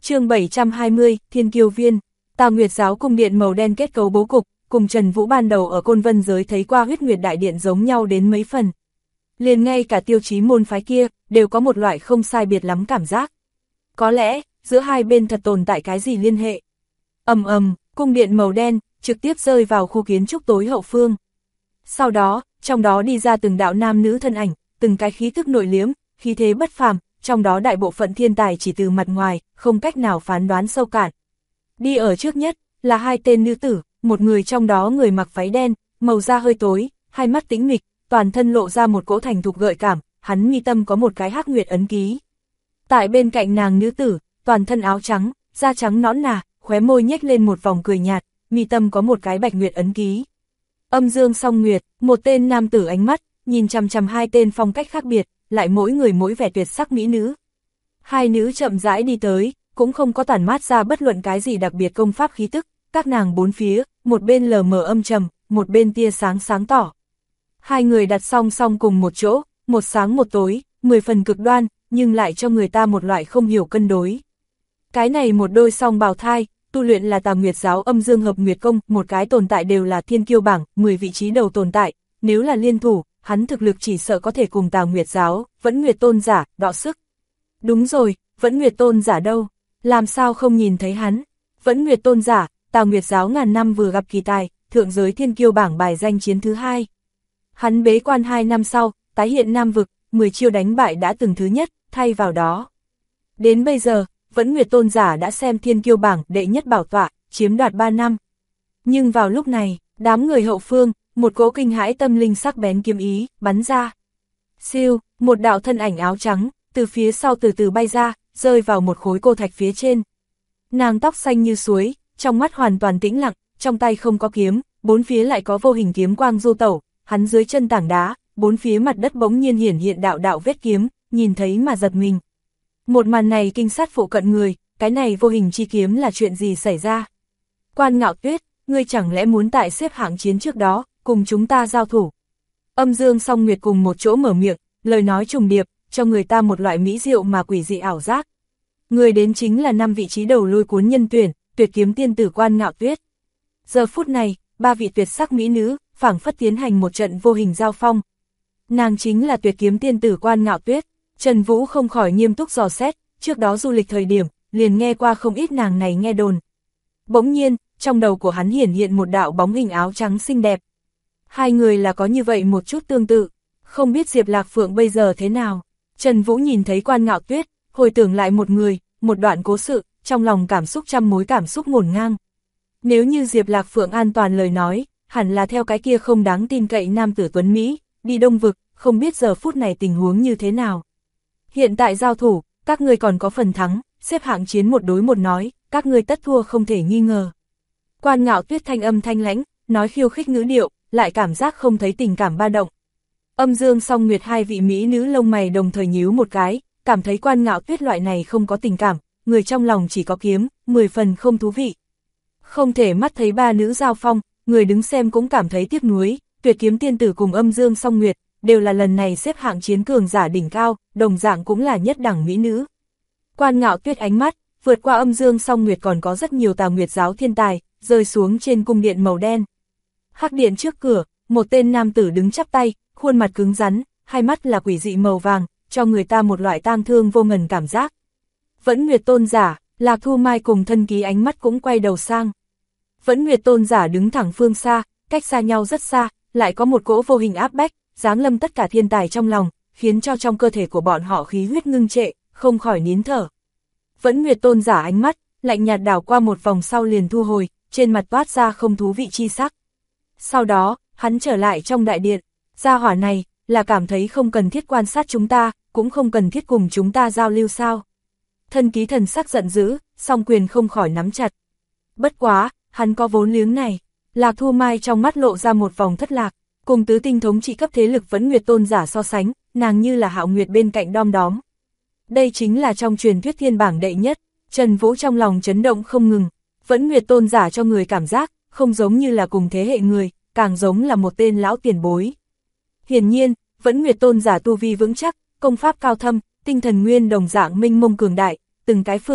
Chương 720, Thiên Kiêu Viên. Tà Nguyệt giáo cung điện màu đen kết cấu bố cục, cùng Trần Vũ ban đầu ở Côn Vân giới thấy qua Huyết Nguyệt đại điện giống nhau đến mấy phần. Liền ngay cả tiêu chí môn phái kia, đều có một loại không sai biệt lắm cảm giác. Có lẽ, giữa hai bên thật tồn tại cái gì liên hệ. Cung điện màu đen, trực tiếp rơi vào khu kiến trúc tối hậu phương. Sau đó, trong đó đi ra từng đạo nam nữ thân ảnh, từng cái khí thức nội liếm, khí thế bất phàm, trong đó đại bộ phận thiên tài chỉ từ mặt ngoài, không cách nào phán đoán sâu cạn. Đi ở trước nhất, là hai tên nữ tử, một người trong đó người mặc váy đen, màu da hơi tối, hai mắt tĩnh mịch, toàn thân lộ ra một cỗ thành thục gợi cảm, hắn mi tâm có một cái hắc nguyệt ấn ký. Tại bên cạnh nàng nữ tử, toàn thân áo trắng, da trắng nõn nà, khóe môi nhếch lên một vòng cười nhạt, mi tâm có một cái bạch nguyệt ấn ký. Âm Dương Song Nguyệt, một tên nam tử ánh mắt, nhìn chằm chằm hai tên phong cách khác biệt, lại mỗi người mỗi vẻ tuyệt sắc mỹ nữ. Hai nữ chậm rãi đi tới, cũng không có tản mát ra bất luận cái gì đặc biệt công pháp khí tức, các nàng bốn phía, một bên lờ mờ âm trầm, một bên tia sáng sáng tỏ. Hai người đặt song song cùng một chỗ, một sáng một tối, 10 phần cực đoan, nhưng lại cho người ta một loại không hiểu cân đối. Cái này một đôi song bào thai, tu luyện là Tà Nguyệt giáo Âm Dương Hợp Nguyệt Công, một cái tồn tại đều là thiên kiêu bảng, 10 vị trí đầu tồn tại, nếu là liên thủ, hắn thực lực chỉ sợ có thể cùng Tà Nguyệt giáo, Vẫn Nguyệt Tôn giả, đọ sức. Đúng rồi, Vẫn Nguyệt Tôn giả đâu? Làm sao không nhìn thấy hắn? Vẫn Nguyệt Tôn giả, Tà Nguyệt giáo ngàn năm vừa gặp kỳ tài, thượng giới thiên kiêu bảng bài danh chiến thứ 2. Hắn bế quan 2 năm sau, tái hiện Nam vực, 10 chiêu đánh bại đã từng thứ nhất, thay vào đó. Đến bây giờ, Vẫn Nguyệt Tôn giả đã xem thiên kiêu bảng đệ nhất bảo tọa, chiếm đoạt 3 năm. Nhưng vào lúc này, đám người hậu phương, một cỗ kinh hãi tâm linh sắc bén kiếm ý, bắn ra. Siêu, một đạo thân ảnh áo trắng, từ phía sau từ từ bay ra, rơi vào một khối cô thạch phía trên. Nàng tóc xanh như suối, trong mắt hoàn toàn tĩnh lặng, trong tay không có kiếm, bốn phía lại có vô hình kiếm quang du tẩu, hắn dưới chân tảng đá, bốn phía mặt đất bỗng nhiên hiển hiện đạo đạo vết kiếm, nhìn thấy mà giật mình. Một màn này kinh sát phụ cận người, cái này vô hình chi kiếm là chuyện gì xảy ra? Quan Ngạo Tuyết, ngươi chẳng lẽ muốn tại xếp hạng chiến trước đó, cùng chúng ta giao thủ? Âm Dương Song Nguyệt cùng một chỗ mở miệng, lời nói trùng điệp, cho người ta một loại mỹ diệu mà quỷ dị ảo giác. Người đến chính là 5 vị trí đầu lôi cuốn nhân tuyển, tuyệt kiếm tiên tử Quan Ngạo Tuyết. Giờ phút này, 3 vị tuyệt sắc mỹ nữ, phảng phất tiến hành một trận vô hình giao phong. Nàng chính là tuyệt kiếm tiên tử Quan Ngạo Tuyết. Trần Vũ không khỏi nghiêm túc dò xét, trước đó du lịch thời điểm, liền nghe qua không ít nàng này nghe đồn. Bỗng nhiên, trong đầu của hắn hiển hiện một đạo bóng hình áo trắng xinh đẹp. Hai người là có như vậy một chút tương tự, không biết Diệp Lạc Phượng bây giờ thế nào. Trần Vũ nhìn thấy Quan Ngạo Tuyết, hồi tưởng lại một người, một đoạn cố sự, trong lòng cảm xúc trăm mối cảm xúc ngổn ngang. Nếu như Diệp Lạc Phượng an toàn lời nói, hẳn là theo cái kia không đáng tin cậy nam tử tuấn Mỹ, đi Đông Vực, không biết giờ phút này tình huống như thế nào. Hiện tại giao thủ, các ngươi còn có phần thắng, xếp hạng chiến 1 đối 1 nói, các ngươi tất thua không thể nghi ngờ. Quan Ngạo Tuyết thanh âm thanh lãnh, nói khiêu khích ngữ điệu, lại cảm giác không thấy tình cảm ba động. Âm Dương Song Nguyệt hai vị mỹ nữ lông mày đồng thời nhíu một cái, cảm thấy Quan Ngạo Tuyết loại này không có tình cảm, người trong lòng chỉ có kiếm, 10 phần không thú vị. Không thể mắt thấy ba nữ giao phong, người đứng xem cũng cảm thấy tiếc nuối, tuyệt kiếm tiên tử cùng Âm Dương Song Nguyệt, đều là lần này xếp hạng chiến cường giả đỉnh cao, đồng dạng cũng là nhất đẳng mỹ nữ. Quan Ngạo Tuyết ánh mắt, vượt qua Âm Dương Song Nguyệt còn có rất nhiều Tà Nguyệt giáo thiên tài, rơi xuống trên cung điện màu đen. Hắc điện trước cửa, một tên nam tử đứng chắp tay, khuôn mặt cứng rắn, hai mắt là quỷ dị màu vàng, cho người ta một loại tang thương vô ngần cảm giác. Vẫn Nguyệt Tôn giả, Lạc Thu Mai cùng Thân Ký ánh mắt cũng quay đầu sang. Vẫn Nguyệt Tôn giả đứng thẳng phương xa, cách xa nhau rất xa, lại có một cỗ vô hình áp bách, giáng lâm tất cả thiên tài trong lòng, khiến cho trong cơ thể của bọn họ khí huyết ngưng trệ, không khỏi nín thở. Vẫn Nguyệt Tôn giả ánh mắt, lạnh nhạt đảo qua một vòng sau liền thu hồi, trên mặt toát ra không thú vị chi sắc. Sau đó, hắn trở lại trong đại điện, gia hỏa này, là cảm thấy không cần thiết quan sát chúng ta, cũng không cần thiết cùng chúng ta giao lưu sao. Thân Ký thần sắc giận dữ, song quyền không khỏi nắm chặt. Bất quá, hắn có vốn liếng này. Lạc Thu Mai trong mắt lộ ra một vòng thất lạc, cùng tứ tinh thống trị cấp thế lực Vẫn Nguyệt Tôn giả so sánh, nàng như là Hạo Nguyệt bên cạnh đom đóm. Đây chính là trong truyền thuyết thiên bảng đệ nhất, Trần Vũ trong lòng chấn động không ngừng. Vẫn Nguyệt Tôn giả cho người cảm giác, không giống như là cùng thế hệ người, càng giống là một tên lão tiền bối. Hiển nhiên, Vẫn Nguyệt Tôn giả tu vi vững chắc, công pháp cao thâm, tinh thần nguyên đồng dạng minh mông cường đại, từng cái phương diện,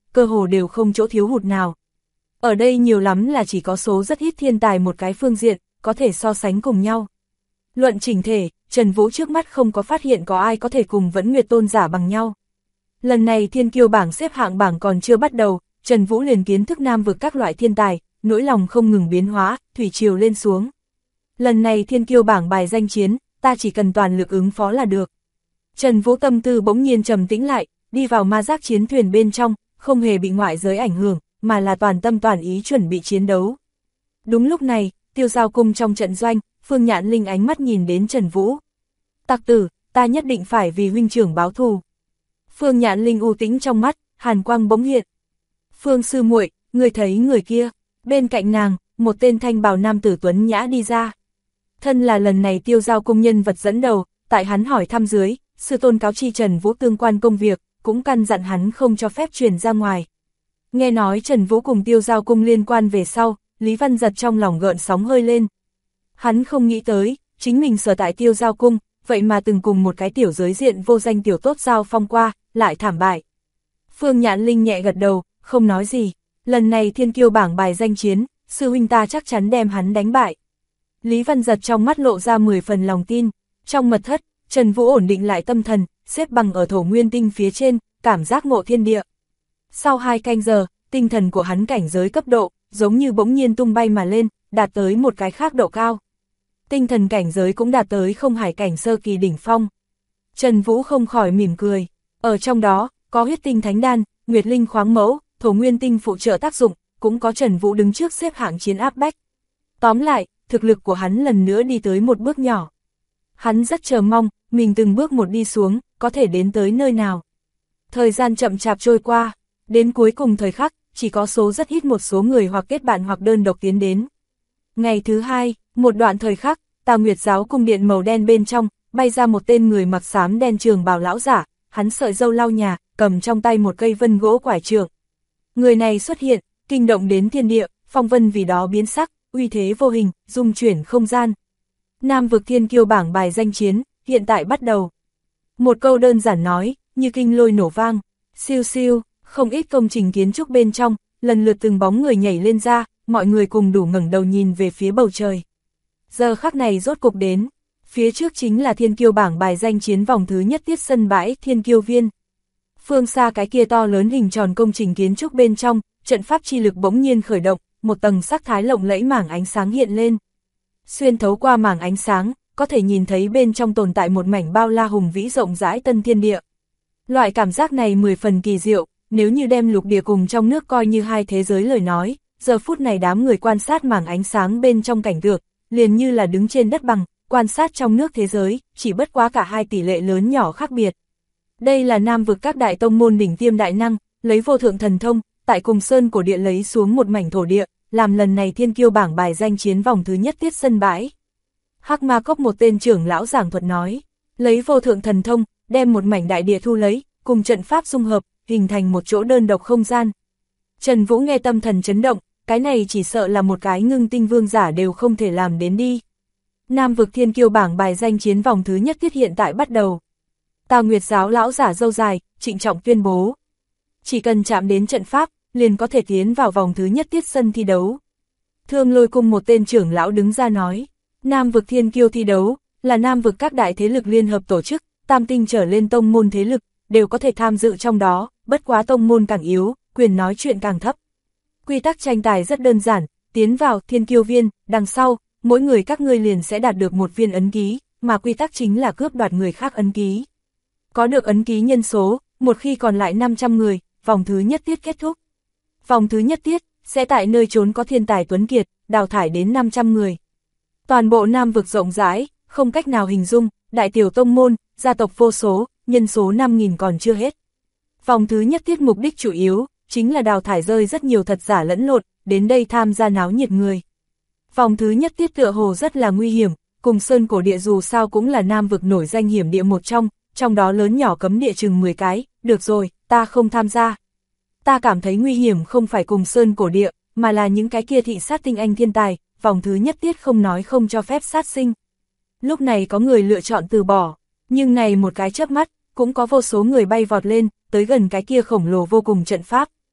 cơ hồ đều không chỗ thiếu hụt nào. Ở đây nhiều lắm là chỉ có số rất ít thiên tài một cái phương diện, có thể so sánh cùng nhau. Luận chỉnh thể, Trần Vũ trước mắt không có phát hiện có ai có thể cùng Vẫn Nguyệt tôn giả bằng nhau. Lần này thiên kiêu bảng xếp hạng bảng còn chưa bắt đầu, Trần Vũ liền kiến thức Nam vực các loại thiên tài, nỗi lòng không ngừng biến hóa, thủy triều lên xuống. Lần này thiên kiêu bảng bài danh chiến, ta chỉ cần toàn lực ứng phó là được. Trần Vũ tâm tư bỗng nhiên trầm tĩnh lại, đi vào ma giác chiến thuyền bên trong, không hề bị ngoại giới ảnh hưởng, mà là toàn tâm toàn ý chuẩn bị chiến đấu. Đúng lúc này, Tiêu Giao Cung trong trận doanh, Phương Nhạn Linh ánh mắt nhìn đến Trần Vũ. Tặc tử, ta nhất định phải vì huynh trưởng báo thù. Phương Nhạn Linh u tĩnh trong mắt, hàn quang bỗng hiện. Phương sư muội, người thấy người kia, bên cạnh nàng, một tên thanh bào nam tử tuấn nhã đi ra. Thân là lần này Tiêu Giao Cung nhân vật dẫn đầu, tại hắn hỏi thăm dưới, sư tôn cáo chi Trần Vũ tương quan công việc, cũng căn dặn hắn không cho phép truyền ra ngoài. Nghe nói Trần Vũ cùng Tiêu Giao Cung liên quan về sau, Lý Văn Giật trong lòng gợn sóng hơi lên. Hắn không nghĩ tới, chính mình sở tại Tiêu Giao Cung, vậy mà từng cùng một cái tiểu giới diện vô danh tiểu tốt giao phong qua, lại thảm bại. Phương Nhạn Linh nhẹ gật đầu, không nói gì, lần này thiên kiêu bảng bài danh chiến, sư huynh ta chắc chắn đem hắn đánh bại. Lý Văn Giật trong mắt lộ ra 10 phần lòng tin, trong mật thất, Trần Vũ ổn định lại tâm thần, xếp bằng ở thổ nguyên tinh phía trên, cảm giác ngộ thiên địa. Sau 2 canh giờ, tinh thần của hắn cảnh giới cấp độ, giống như bỗng nhiên tung bay mà lên, đạt tới một cái khác độ cao. Tinh thần cảnh giới cũng đạt tới không hải cảnh sơ kỳ đỉnh phong. Trần Vũ không khỏi mỉm cười, ở trong đó, có huyết tinh thánh đan, nguyệt linh khoáng mẫu, thổ nguyên tinh phụ trợ tác dụng, cũng có Trần Vũ đứng trước xếp hạng chiến áp bách. Tóm lại, thực lực của hắn lần nữa đi tới một bước nhỏ. Hắn rất chờ mong, mình từng bước một đi xuống, có thể đến tới nơi nào. Thời gian chậm chạp trôi qua, đến cuối cùng thời khắc, chỉ có số rất ít một số người hoặc kết bạn hoặc đơn độc tiến đến. Ngày thứ 2, một đoạn thời khắc, Tà Nguyệt giáo cung điện màu đen bên trong, bay ra một tên người mặc xám đen trường bào lão giả, hắn sợi râu lau nhà, cầm trong tay một cây vân gỗ quải trượng. Người này xuất hiện, kinh động đến thiên địa, phong vân vì đó biến sắc, uy thế vô hình, dung chuyển không gian. Nam vực thiên kiêu bảng bài danh chiến, hiện tại bắt đầu. Một câu đơn giản nói, như kinh lôi nổ vang, siêu siêu, không ít công trình kiến trúc bên trong, lần lượt từng bóng người nhảy lên ra, mọi người cùng đủ ngẩng đầu nhìn về phía bầu trời. Giờ khắc này rốt cục đến, phía trước chính là thiên kiêu bảng bài danh chiến vòng thứ nhất tiết sân bãi thiên kiêu viên. Phương xa cái kia to lớn hình tròn công trình kiến trúc bên trong, trận pháp chi lực bỗng nhiên khởi động, một tầng sắc thái lộng lẫy mảng ánh sáng hiện lên. Xuyên thấu qua mảng ánh sáng, có thể nhìn thấy bên trong tồn tại một mảnh bao la hùng vĩ rộng rãi tân thiên địa. Loại cảm giác này 10 phần kỳ diệu, nếu như đem lục địa cùng trong nước coi như hai thế giới lời nói, giờ phút này đám người quan sát mảng ánh sáng bên trong cảnh tượng, liền như là đứng trên đất bằng, quan sát trong nước thế giới, chỉ bất quá cả hai tỷ lệ lớn nhỏ khác biệt. Đây là Nam vực các đại tông môn đỉnh tiêm đại năng, lấy vô thượng thần thông, tại cùng sơn cổ địa lấy xuống một mảnh thổ địa, làm lần này thiên kiêu bảng bài danh chiến vòng thứ nhất tiết sân bãi. Hắc Ma Cốc một tên trưởng lão giảng thuật nói, lấy vô thượng thần thông, đem một mảnh đại địa thu lấy, cùng trận pháp dung hợp, hình thành một chỗ đơn độc không gian. Trần Vũ nghe tâm thần chấn động, cái này chỉ sợ là một cái ngưng tinh vương giả đều không thể làm đến đi. Nam vực thiên kiêu bảng bài danh chiến vòng thứ nhất tiết hiện tại bắt đầu. Tà Nguyệt giáo lão giả râu dài, trịnh trọng tuyên bố. Chỉ cần chạm đến trận pháp, liền có thể tiến vào vòng thứ nhất tiết sân thi đấu. Thương Lôi cung một tên trưởng lão đứng ra nói, Nam vực thiên kiêu thi đấu, là Nam vực các đại thế lực liên hợp tổ chức, tam tinh trở lên tông môn thế lực, đều có thể tham dự trong đó, bất quá tông môn càng yếu, quyền nói chuyện càng thấp. Quy tắc tranh tài rất đơn giản, tiến vào thiên kiêu viên, đằng sau, mỗi người các ngươi liền sẽ đạt được một viên ấn ký, mà quy tắc chính là cướp đoạt người khác ấn ký. Có được ấn ký nhân số, một khi còn lại 500 người, vòng thứ nhất tiết kết thúc. Vòng thứ nhất tiết, sẽ tại nơi trốn có thiên tài tuấn kiệt, đào thải đến 500 người. Toàn bộ Nam vực rộng rãi, không cách nào hình dung, đại tiểu tông môn, gia tộc vô số, nhân số 5.000 còn chưa hết. Vòng thứ nhất tiết mục đích chủ yếu, chính là đào thải rơi rất nhiều thật giả lẫn lộn, đến đây tham gia náo nhiệt người. Vòng thứ nhất tiết tựa hồ rất là nguy hiểm, cùng sơn cổ địa dù sao cũng là Nam vực nổi danh hiểm địa một trong đó lớn nhỏ cấm địa chừng 10 cái, được rồi, ta không tham gia. Ta cảm thấy nguy hiểm không phải cùng sơn cổ địa, mà là những cái kia thị sát tinh anh thiên tài, vòng thứ nhất tiết không nói không cho phép sát sinh. Lúc này có người lựa chọn từ bỏ, nhưng này một cái chớp mắt, cũng có vô số người bay vọt lên, tới gần cái kia khổng lồ vô cùng trận pháp.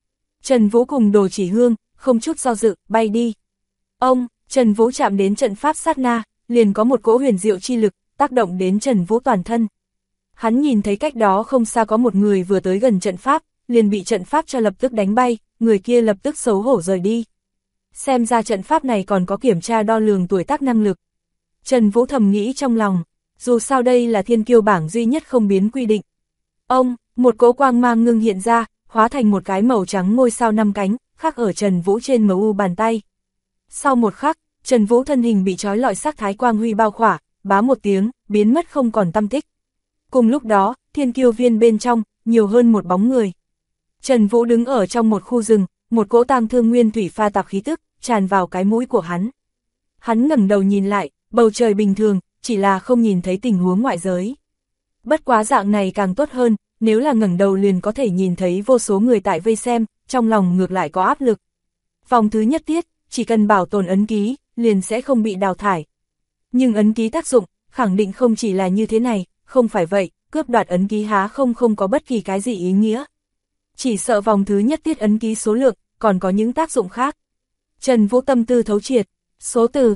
Trần Vũ cùng Đồ Chỉ Hương, không chút do dự, bay đi. Ông, Trần Vũ chạm đến trận pháp sát na, liền có một cỗ huyền diệu chi lực, tác động đến Trần Vũ toàn thân. Hắn nhìn thấy cách đó không xa có một người vừa tới gần trận pháp, liền bị trận pháp cho lập tức đánh bay, người kia lập tức xấu hổ rời đi. Xem ra trận pháp này còn có kiểm tra đo lường tuổi tác năng lực. Trần Vũ thầm nghĩ trong lòng, dù sao đây là thiên kiêu bảng duy nhất không biến quy định. Ông, một cỗ quang mang ngưng hiện ra, hóa thành một cái màu trắng ngôi sao 5 cánh, khắc ở Trần Vũ trên MU bàn tay. Sau một khắc, Trần Vũ thân hình bị trói lọi sắc thái quang huy bao khỏa, bá một tiếng, biến mất không còn tăm tích. Cùng lúc đó, thiên kiêu viên bên trong, nhiều hơn một bóng người. Trần Vũ đứng ở trong một khu rừng, một cỗ tang thương nguyên thủy pha tạp khí tức, tràn vào cái mũi của hắn. Hắn ngẩng đầu nhìn lại, bầu trời bình thường, chỉ là không nhìn thấy tình huống ngoại giới. Bất quá dạng này càng tốt hơn, nếu là ngẩng đầu liền có thể nhìn thấy vô số người tại vây xem, trong lòng ngược lại có áp lực. Vòng thứ nhất tiết, chỉ cần bảo tồn ấn ký, liền sẽ không bị đào thải. Nhưng ấn ký tác dụng, khẳng định không chỉ là như thế này, không phải vậy, cướp đoạt ấn ký há không có bất kỳ cái gì ý nghĩa. Chỉ sợ vòng thứ nhất tiết ấn ký số lượng, còn có những tác dụng khác. Trần Vũ tâm tư thấu triệt, số từ,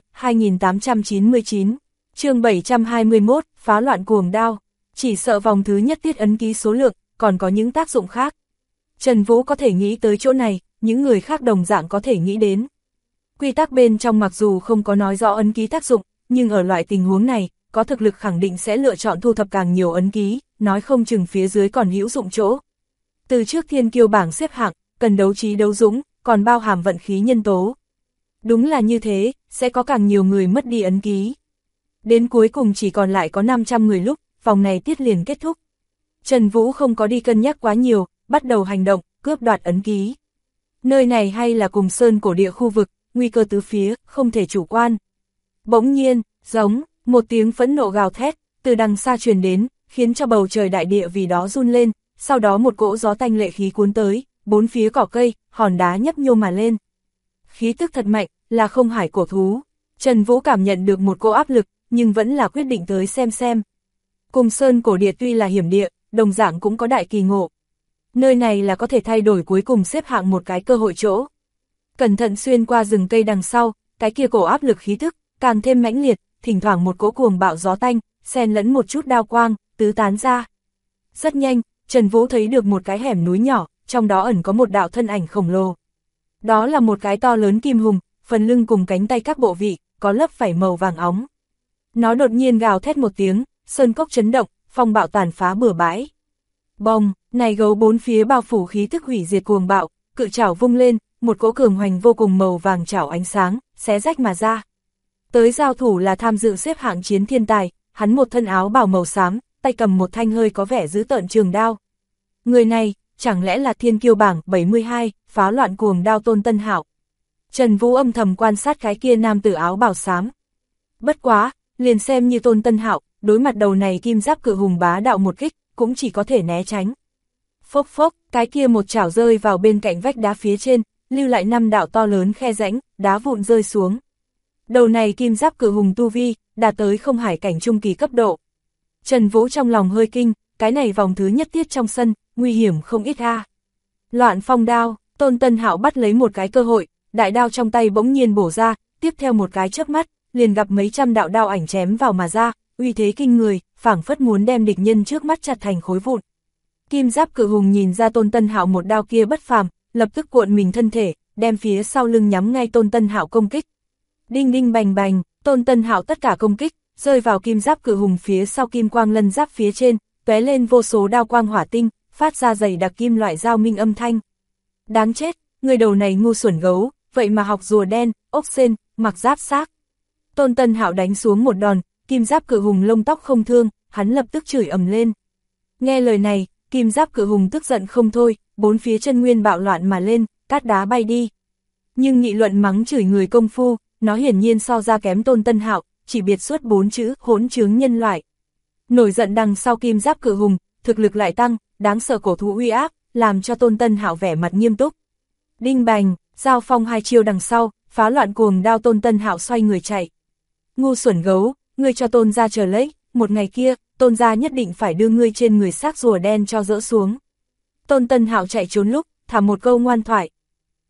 2899, chương 721, phá loạn cuồng đao. Chỉ sợ vòng thứ nhất tiết ấn ký số lượng, còn có những tác dụng khác. Trần Vũ có thể nghĩ tới chỗ này, những người khác đồng dạng có thể nghĩ đến. Quy tắc bên trong mặc dù không có nói rõ ấn ký tác dụng, nhưng ở loại tình huống này, có thực lực khẳng định sẽ lựa chọn thu thập càng nhiều ấn ký, nói không chừng phía dưới còn hữu dụng chỗ. Từ trước thiên kiêu bảng xếp hạng, cần đấu trí đấu dũng, còn bao hàm vận khí nhân tố. Đúng là như thế, sẽ có càng nhiều người mất đi ấn ký. Đến cuối cùng chỉ còn lại có 500 người lúc, vòng này tiết liền kết thúc. Trần Vũ không có đi cân nhắc quá nhiều, bắt đầu hành động, cướp đoạt ấn ký. Nơi này hay là cùng sơn cổ địa khu vực, nguy cơ tứ phía, không thể chủ quan. Bỗng nhiên, giống, một tiếng phẫn nộ gào thét, từ đằng xa truyền đến, khiến cho bầu trời đại địa vì đó run lên, sau đó một cỗ gió tanh lệ khí cuốn tới, bốn phía cỏ cây, hòn đá nhấp nhô mà lên. Khí tức thật mạnh, là không hải cổ thú. Trần Vũ cảm nhận được một cỗ áp lực, nhưng vẫn là quyết định tới xem. Cùng sơn cổ địa tuy là hiểm địa, đồng dạng cũng có đại kỳ ngộ. Nơi này là có thể thay đổi cuối cùng xếp hạng một cái cơ hội chỗ. Cẩn thận xuyên qua rừng cây đằng sau, cái kia cổ áp lực khí thức, càng thêm mãnh liệt, thỉnh thoảng một cỗ cuồng bạo gió tanh, xen lẫn một chút đao quang, tứ tán ra. Rất nhanh, Trần Vũ thấy được một cái hẻm núi nhỏ, trong đó ẩn có một đạo thân ảnh khổng lồ. Đó là một cái to lớn kim hùng, phần lưng cùng cánh tay các bộ vị, có lớp vảy màu vàng óng. Nó đột nhiên gào thét một tiếng, sơn cốc chấn động, phong bạo tàn phá bừa bãi. Bồng, này gấu bốn phía bao phủ khí tức hủy diệt cuồng bạo, cự chảo vung lên, một cỗ cường hoành vô cùng màu vàng chảo ánh sáng, xé rách mà ra. Tới giao thủ là tham dự xếp hạng chiến thiên tài, hắn một thân áo bào màu xám, tay cầm một thanh hơi có vẻ dữ tợn trường đao. Người này, chẳng lẽ là thiên kiêu bảng 72, phá loạn cuồng đao Tôn Tân Hạo. Trần Vũ âm thầm quan sát cái kia nam tử áo bào xám. Bất quá, liền xem như Tôn Tân Hạo, đối mặt đầu này kim giáp cự hùng bá đạo một kích, cũng chỉ có thể né tránh. Phốc phốc, cái kia một chảo rơi vào bên cạnh vách đá phía trên, lưu lại 5 đạo to lớn khe rãnh, đá vụn rơi xuống. Đầu này kim giáp cự hùng tu vi, đạt tới không hải cảnh trung kỳ cấp độ. Trần Vũ trong lòng hơi kinh, cái này vòng thứ nhất tiết trong sân, nguy hiểm không ít a. Loạn phong đao, Tôn Tân Hạo bắt lấy một cái cơ hội, đại đao trong tay bỗng nhiên bổ ra, tiếp theo một cái chớp mắt, liền gặp mấy trăm đạo đao ảnh chém vào mà ra, uy thế kinh người, phảng phất muốn đem địch nhân trước mắt chặt thành khối vụn. Kim giáp cự hùng nhìn ra Tôn Tân Hạo một đao kia bất phàm, lập tức cuộn mình thân thể, đem phía sau lưng nhắm ngay Tôn Tân Hạo công kích. Đinh đinh bành bành, Tôn Tân Hạo tất cả công kích, rơi vào kim giáp cự hùng phía sau kim quang lân giáp phía trên, tóe lên vô số đao quang hỏa tinh, phát ra dày đặc kim loại giao minh âm thanh. Đáng chết, người đầu này ngu xuẩn gấu, vậy mà học rùa đen, ốc sên, mặc giáp xác. Tôn Tân Hạo đánh xuống một đòn, kim giáp cự hùng lông tóc không thương, hắn lập tức chửi ầm lên. Nghe lời này, kim giáp cự hùng tức giận không thôi, bốn phía chân nguyên bạo loạn mà lên, cát đá bay đi. Nhưng nghị luận mắng chửi người công phu, nó hiển nhiên so ra kém Tôn Tân Hạo, chỉ biệt xuất 4 chữ hỗn trướng nhân loại. Nổi giận đằng sau kim giáp cự hùng, thực lực lại tăng, đáng sợ cổ thú uy áp, làm cho Tôn Tân Hạo vẻ mặt nghiêm túc. Đinh bành, giao phong hai chiêu đằng sau, phá loạn cuồng đao Tôn Tân Hạo xoay người chạy. Ngu xuẩn gấu, ngươi cho Tôn gia chờ lấy, một ngày kia, Tôn gia nhất định phải đưa ngươi trên người xác rùa đen cho dỡ xuống. Tôn Tân Hạo chạy trốn lúc, thả một câu ngoan thoại,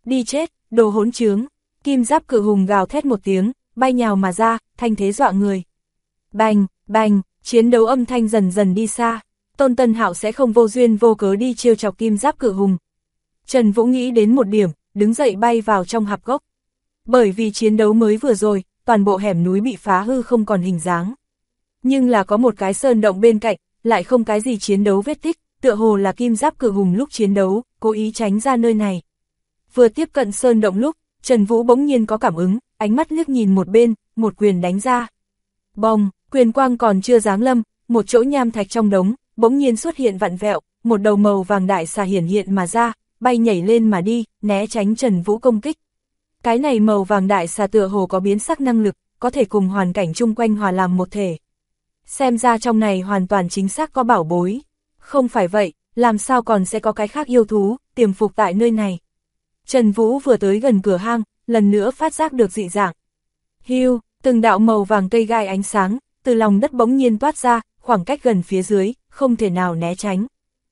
đi chết, đồ hỗn trướng. Kim giáp cự hùng gào thét một tiếng, bay nhào mà ra, thanh thế dọa người. Bành, bành, chiến đấu âm thanh dần dần đi xa. Tôn Tân Hạo sẽ không vô duyên vô cớ đi trêu chọc kim giáp cự hùng. Trần Vũ nghĩ đến một điểm, đứng dậy bay vào trong hạp gốc. Bởi vì chiến đấu mới vừa rồi, toàn bộ hẻm núi bị phá hư không còn hình dáng. Nhưng là có một cái sơn động bên cạnh, lại không cái gì chiến đấu vết tích, tựa hồ là kim giáp cự hùng lúc chiến đấu, cố ý tránh ra nơi này. Vừa tiếp cận sơn động lúc, Trần Vũ bỗng nhiên có cảm ứng, ánh mắt liếc nhìn một bên, một quyền đánh ra. Bồng, quyền quang còn chưa giáng lâm, một chỗ nham thạch trong đống, bỗng nhiên xuất hiện vặn vẹo, một đầu màu vàng đại xà hiển hiện mà ra, bay nhảy lên mà đi, né tránh Trần Vũ công kích. Cái này màu vàng đại xà tựa hồ có biến sắc năng lực, có thể cùng hoàn cảnh chung quanh hòa làm một thể. Xem ra trong này hoàn toàn chính xác có bảo bối. Không phải vậy, làm sao còn sẽ có cái khác yêu thú, tiềm phục tại nơi này. Trần Vũ vừa tới gần cửa hang, lần nữa phát giác được dị dạng. Hiu, từng đạo màu vàng cây gai ánh sáng, từ lòng đất bỗng nhiên toát ra, khoảng cách gần phía dưới, không thể nào né tránh.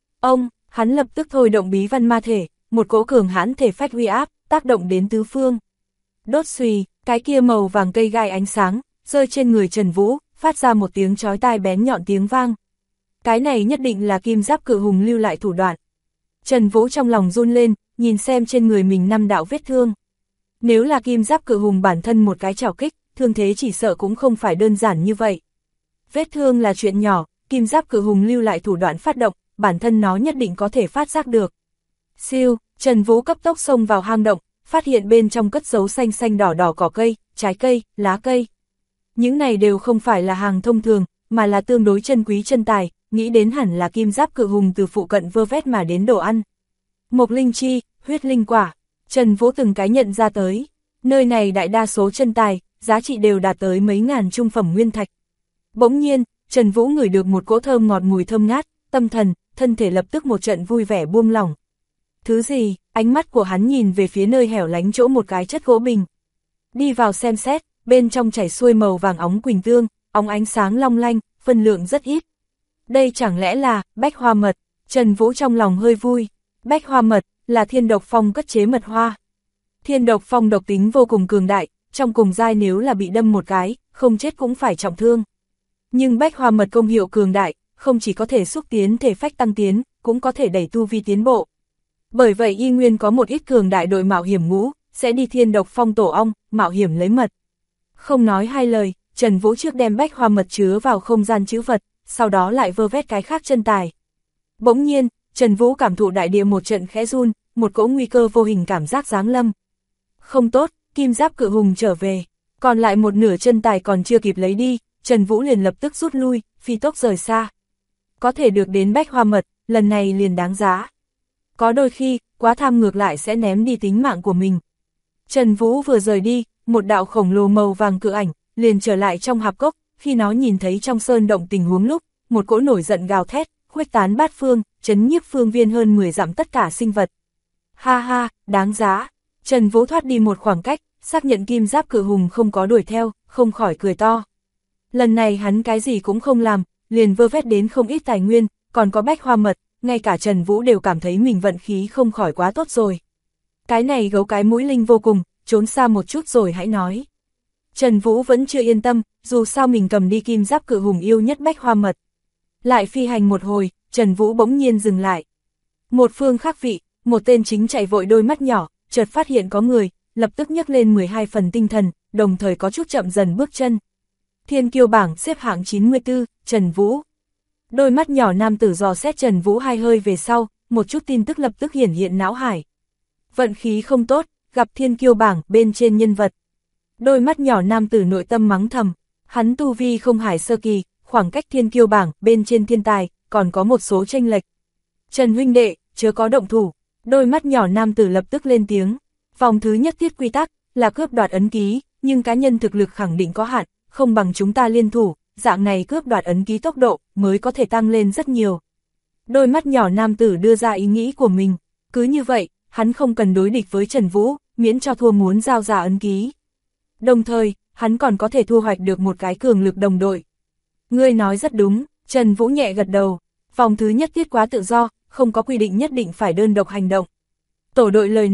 Hắn lập tức thôi động bí văn ma thể, một cỗ cường hãn thể phách uy áp, tác động đến tứ phương. Đốt xùy, cái kia màu vàng cây gai ánh sáng, rơi trên người Trần Vũ, phát ra một tiếng chói tai bén nhọn tiếng vang. Cái này nhất định là kim giáp cự hùng lưu lại thủ đoạn. Trần Vũ trong lòng run lên, nhìn xem trên người mình 5 đạo vết thương. Nếu là kim giáp cự hùng bản thân một cái chảo kích, thương thế chỉ sợ cũng không phải đơn giản như vậy. Vết thương là chuyện nhỏ, kim giáp cự hùng lưu lại thủ đoạn phát động, bản thân nó nhất định có thể phát giác được. Siêu, Trần Vũ cấp tốc xông vào hang động, phát hiện bên trong cất giấu xanh xanh đỏ đỏ cỏ cây, trái cây, lá cây. Những này đều không phải là hàng thông thường, mà là tương đối chân quý chân tài, nghĩ đến hẳn là kim giáp cự hùng từ phụ cận vơ vét mà đến đồ ăn. Mộc linh chi, huyết linh quả, Trần Vũ từng cái nhận ra tới. Nơi này đại đa số chân tài, giá trị đều đạt tới mấy ngàn trung phẩm nguyên thạch. Bỗng nhiên, Trần Vũ ngửi được một cỗ thơm ngọt mùi thơm ngát, tâm thần, thân thể lập tức một trận vui vẻ buông lỏng. Thứ gì? Ánh mắt của hắn nhìn về phía nơi hẻo lánh chỗ một cái chất gỗ bình. Đi vào xem xét, bên trong chảy xuôi màu vàng óng quỳnh tương, óng ánh sáng long lanh, phân lượng rất ít. Đây chẳng lẽ là bách hoa mật? Trần Vũ trong lòng hơi vui. Bách hoa mật là Thiên Độc Phong cất chế mật hoa. Thiên Độc Phong độc tính vô cùng cường đại, trong cùng giai nếu là bị đâm một cái, không chết cũng phải trọng thương. Nhưng bách hoa mật công hiệu cường đại, không chỉ có thể xúc tiến thể phách tăng tiến, cũng có thể đẩy tu vi tiến bộ. Bởi vậy y nguyên có một ít cường đại đội mạo hiểm ngũ, sẽ đi Thiên Độc Phong tổ ong, mạo hiểm lấy mật. Không nói hai lời, Trần Vũ trước đem bách hoa mật chứa vào không gian trữ vật, sau đó lại vơ vét cái khác chân tài. Bỗng nhiên, Trần Vũ cảm thụ đại địa một trận khẽ run, một cỗ nguy cơ vô hình cảm giác giáng lâm. Không tốt, kim giáp cự hùng trở về, còn lại một nửa chân tài còn chưa kịp lấy đi, Trần Vũ liền lập tức rút lui, phi tốc rời xa. Có thể được đến bách hoa mật, lần này liền đáng giá. Có đôi khi, quá tham ngược lại sẽ ném đi tính mạng của mình. Trần Vũ vừa rời đi, một đạo khổng lồ màu vàng cự ảnh, liền trở lại trong hạp cốc, khi nó nhìn thấy trong sơn động tình huống lúc, một cỗ nổi giận gào thét, khuếch tán bát phương, chấn nhiếp phương viên hơn 10 dặm tất cả sinh vật. Ha ha, đáng giá. Trần Vũ thoát đi một khoảng cách, xác nhận kim giáp cự hùng không có đuổi theo, không khỏi cười to. Lần này hắn cái gì cũng không làm, liền vơ vét đến không ít tài nguyên, còn có bách hoa mật, ngay cả Trần Vũ đều cảm thấy mình vận khí không khỏi quá tốt rồi. Cái này gấu cái mũi linh vô cùng, trốn xa một chút rồi hãy nói. Trần Vũ vẫn chưa yên tâm, dù sao mình cầm đi kim giáp cự hùng yêu nhất bách hoa mật. Lại phi hành một hồi, Trần Vũ bỗng nhiên dừng lại. Một phương khác vị, một tên chính chạy vội đôi mắt nhỏ, chợt phát hiện có người, lập tức nhấc lên 12 phần tinh thần, đồng thời có chút chậm dần bước chân. Thiên kiêu bảng xếp hạng 94, Trần Vũ. Đôi mắt nhỏ nam tử dò xét Trần Vũ hai hơi về sau, một chút tin tức lập tức hiển hiện não hải. Vận khí không tốt, gặp thiên kiêu bảng bên trên nhân vật. Đôi mắt nhỏ nam tử nội tâm mắng thầm, hắn tu vi không hải sơ kỳ, khoảng cách thiên kiêu bảng bên trên thiên tài, còn có một số chênh lệch. Trần huynh đệ, chớ có động thủ. Đôi mắt nhỏ nam tử lập tức lên tiếng. Vòng thứ nhất tiết quy tắc là cướp đoạt ấn ký, nhưng cá nhân thực lực khẳng định có hạn, không bằng chúng ta liên thủ, dạng này cướp đoạt ấn ký tốc độ mới có thể tăng lên rất nhiều. Đôi mắt nhỏ nam tử đưa ra ý nghĩ của mình, cứ như vậy, hắn không cần đối địch với Trần Vũ, miễn cho thua muốn giao ra ấn ký. Đồng thời, hắn còn có thể thu hoạch được một cái cường lực đồng đội. Ngươi nói rất đúng, Trần Vũ nhẹ gật đầu, vòng thứ nhất tiết quá tự do, không có quy định nhất định phải đơn độc hành động. Tổ đội lời nói,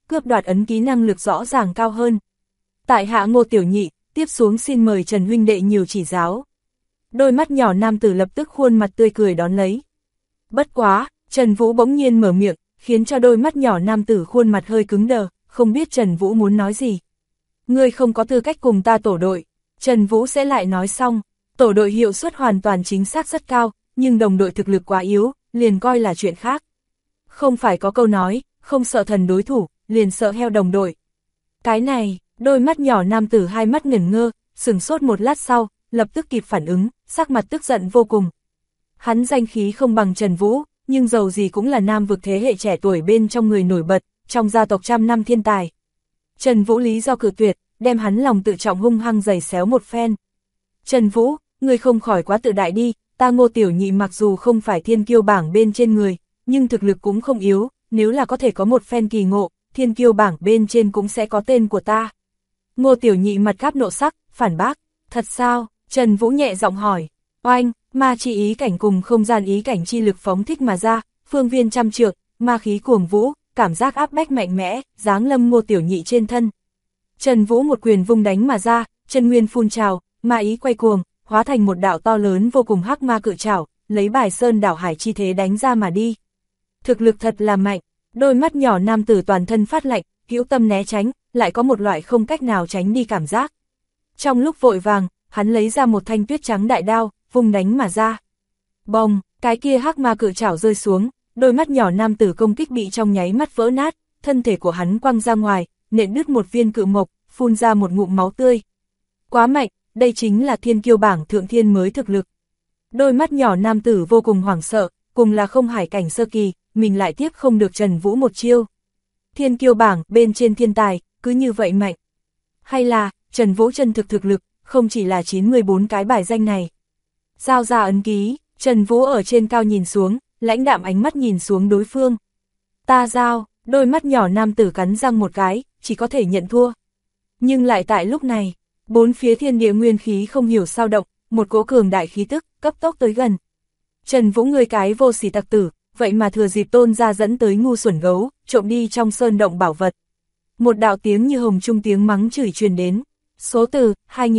cướp đoạt ấn ký năng lực rõ ràng cao hơn. Tại hạ Ngô tiểu nhị, tiếp xuống xin mời Trần huynh đệ nhiều chỉ giáo. Đôi mắt nhỏ nam tử lập tức khuôn mặt tươi cười đón lấy. Bất quá, Trần Vũ bỗng nhiên mở miệng, khiến cho đôi mắt nhỏ nam tử khuôn mặt hơi cứng đờ, không biết Trần Vũ muốn nói gì. Ngươi không có tư cách cùng ta tổ đội. Trần Vũ sẽ lại nói xong, tổ đội hiệu suất hoàn toàn chính xác rất cao, nhưng đồng đội thực lực quá yếu, liền coi là chuyện khác. Không phải có câu nói, không sợ thần đối thủ, liền sợ heo đồng đội. Cái này, đôi mắt nhỏ nam tử hai mắt ngẩn ngơ, sửng sốt một lát sau, lập tức kịp phản ứng, sắc mặt tức giận vô cùng. Hắn danh khí không bằng Trần Vũ, nhưng dầu gì cũng là nam vực thế hệ trẻ tuổi bên trong người nổi bật, trong gia tộc trăm năm thiên tài. Trần Vũ lý do cự tuyệt, đem hắn lòng tự trọng hung hăng giày xéo một phen. Trần Vũ, ngươi không khỏi quá tự đại đi, ta Ngô tiểu nhị mặc dù không phải thiên kiêu bảng bên trên người, nhưng thực lực cũng không yếu, nếu là có thể có một phen kỳ ngộ, thiên kiêu bảng bên trên cũng sẽ có tên của ta. Ngô tiểu nhị mặt gáp nộ sắc, phản bác, thật sao? Trần Vũ nhẹ giọng hỏi, oanh, ma chi ý cảnh cùng không gian ý cảnh chi lực phóng thích mà ra, phương viên trăm trượng, ma khí cuồng vũ, cảm giác áp bách mạnh mẽ, giáng lâm Ngô tiểu nhị trên thân. Trần Vũ một quyền vung đánh mà ra, chân nguyên phun trào, ma ý quay cuồng, hóa thành một đạo to lớn vô cùng hắc ma cự trảo, lấy bài sơn đảo hải chi thế đánh ra mà đi. Thực lực thật là mạnh, đôi mắt nhỏ nam tử toàn thân phát lạnh, hữu tâm né tránh, lại có một loại không cách nào tránh đi cảm giác. Trong lúc vội vàng, hắn lấy ra một thanh tuyết trắng đại đao, vung đánh mà ra. Bồng, cái kia hắc ma cự trảo rơi xuống, đôi mắt nhỏ nam tử công kích bị trong nháy mắt vỡ nát, thân thể của hắn quăng ra ngoài, nện đứt một viên cự mộc, phun ra một ngụm máu tươi. Quá mạnh, đây chính là thiên kiêu bảng thượng thiên mới thực lực. Đôi mắt nhỏ nam tử vô cùng hoảng sợ, cùng là không hải cảnh sơ kỳ, mình lại tiếp không được Trần Vũ một chiêu. Thiên kiêu bảng bên trên thiên tài, cứ như vậy mạnh. Hay là, Trần Vũ chân thực thực lực, không chỉ là 94 cái bài danh này. Giao ra ấn ký, Trần Vũ ở trên cao nhìn xuống, lãnh đạm ánh mắt nhìn xuống đối phương. Ta giao, đôi mắt nhỏ nam tử cắn răng một cái, chỉ có thể nhận thua. Nhưng lại tại lúc này, bốn phía thiên địa nguyên khí không hiểu sao động, một cỗ cường đại khí tức, cấp tốc tới gần. Trần Vũ ngươi cái vô sỉ tặc tử, vậy mà thừa dịp Tôn gia dẫn tới ngu xuẩn gấu, trộm đi trong sơn động bảo vật. Một đạo tiếng như hồng trung tiếng mắng chửi truyền đến. Số từ,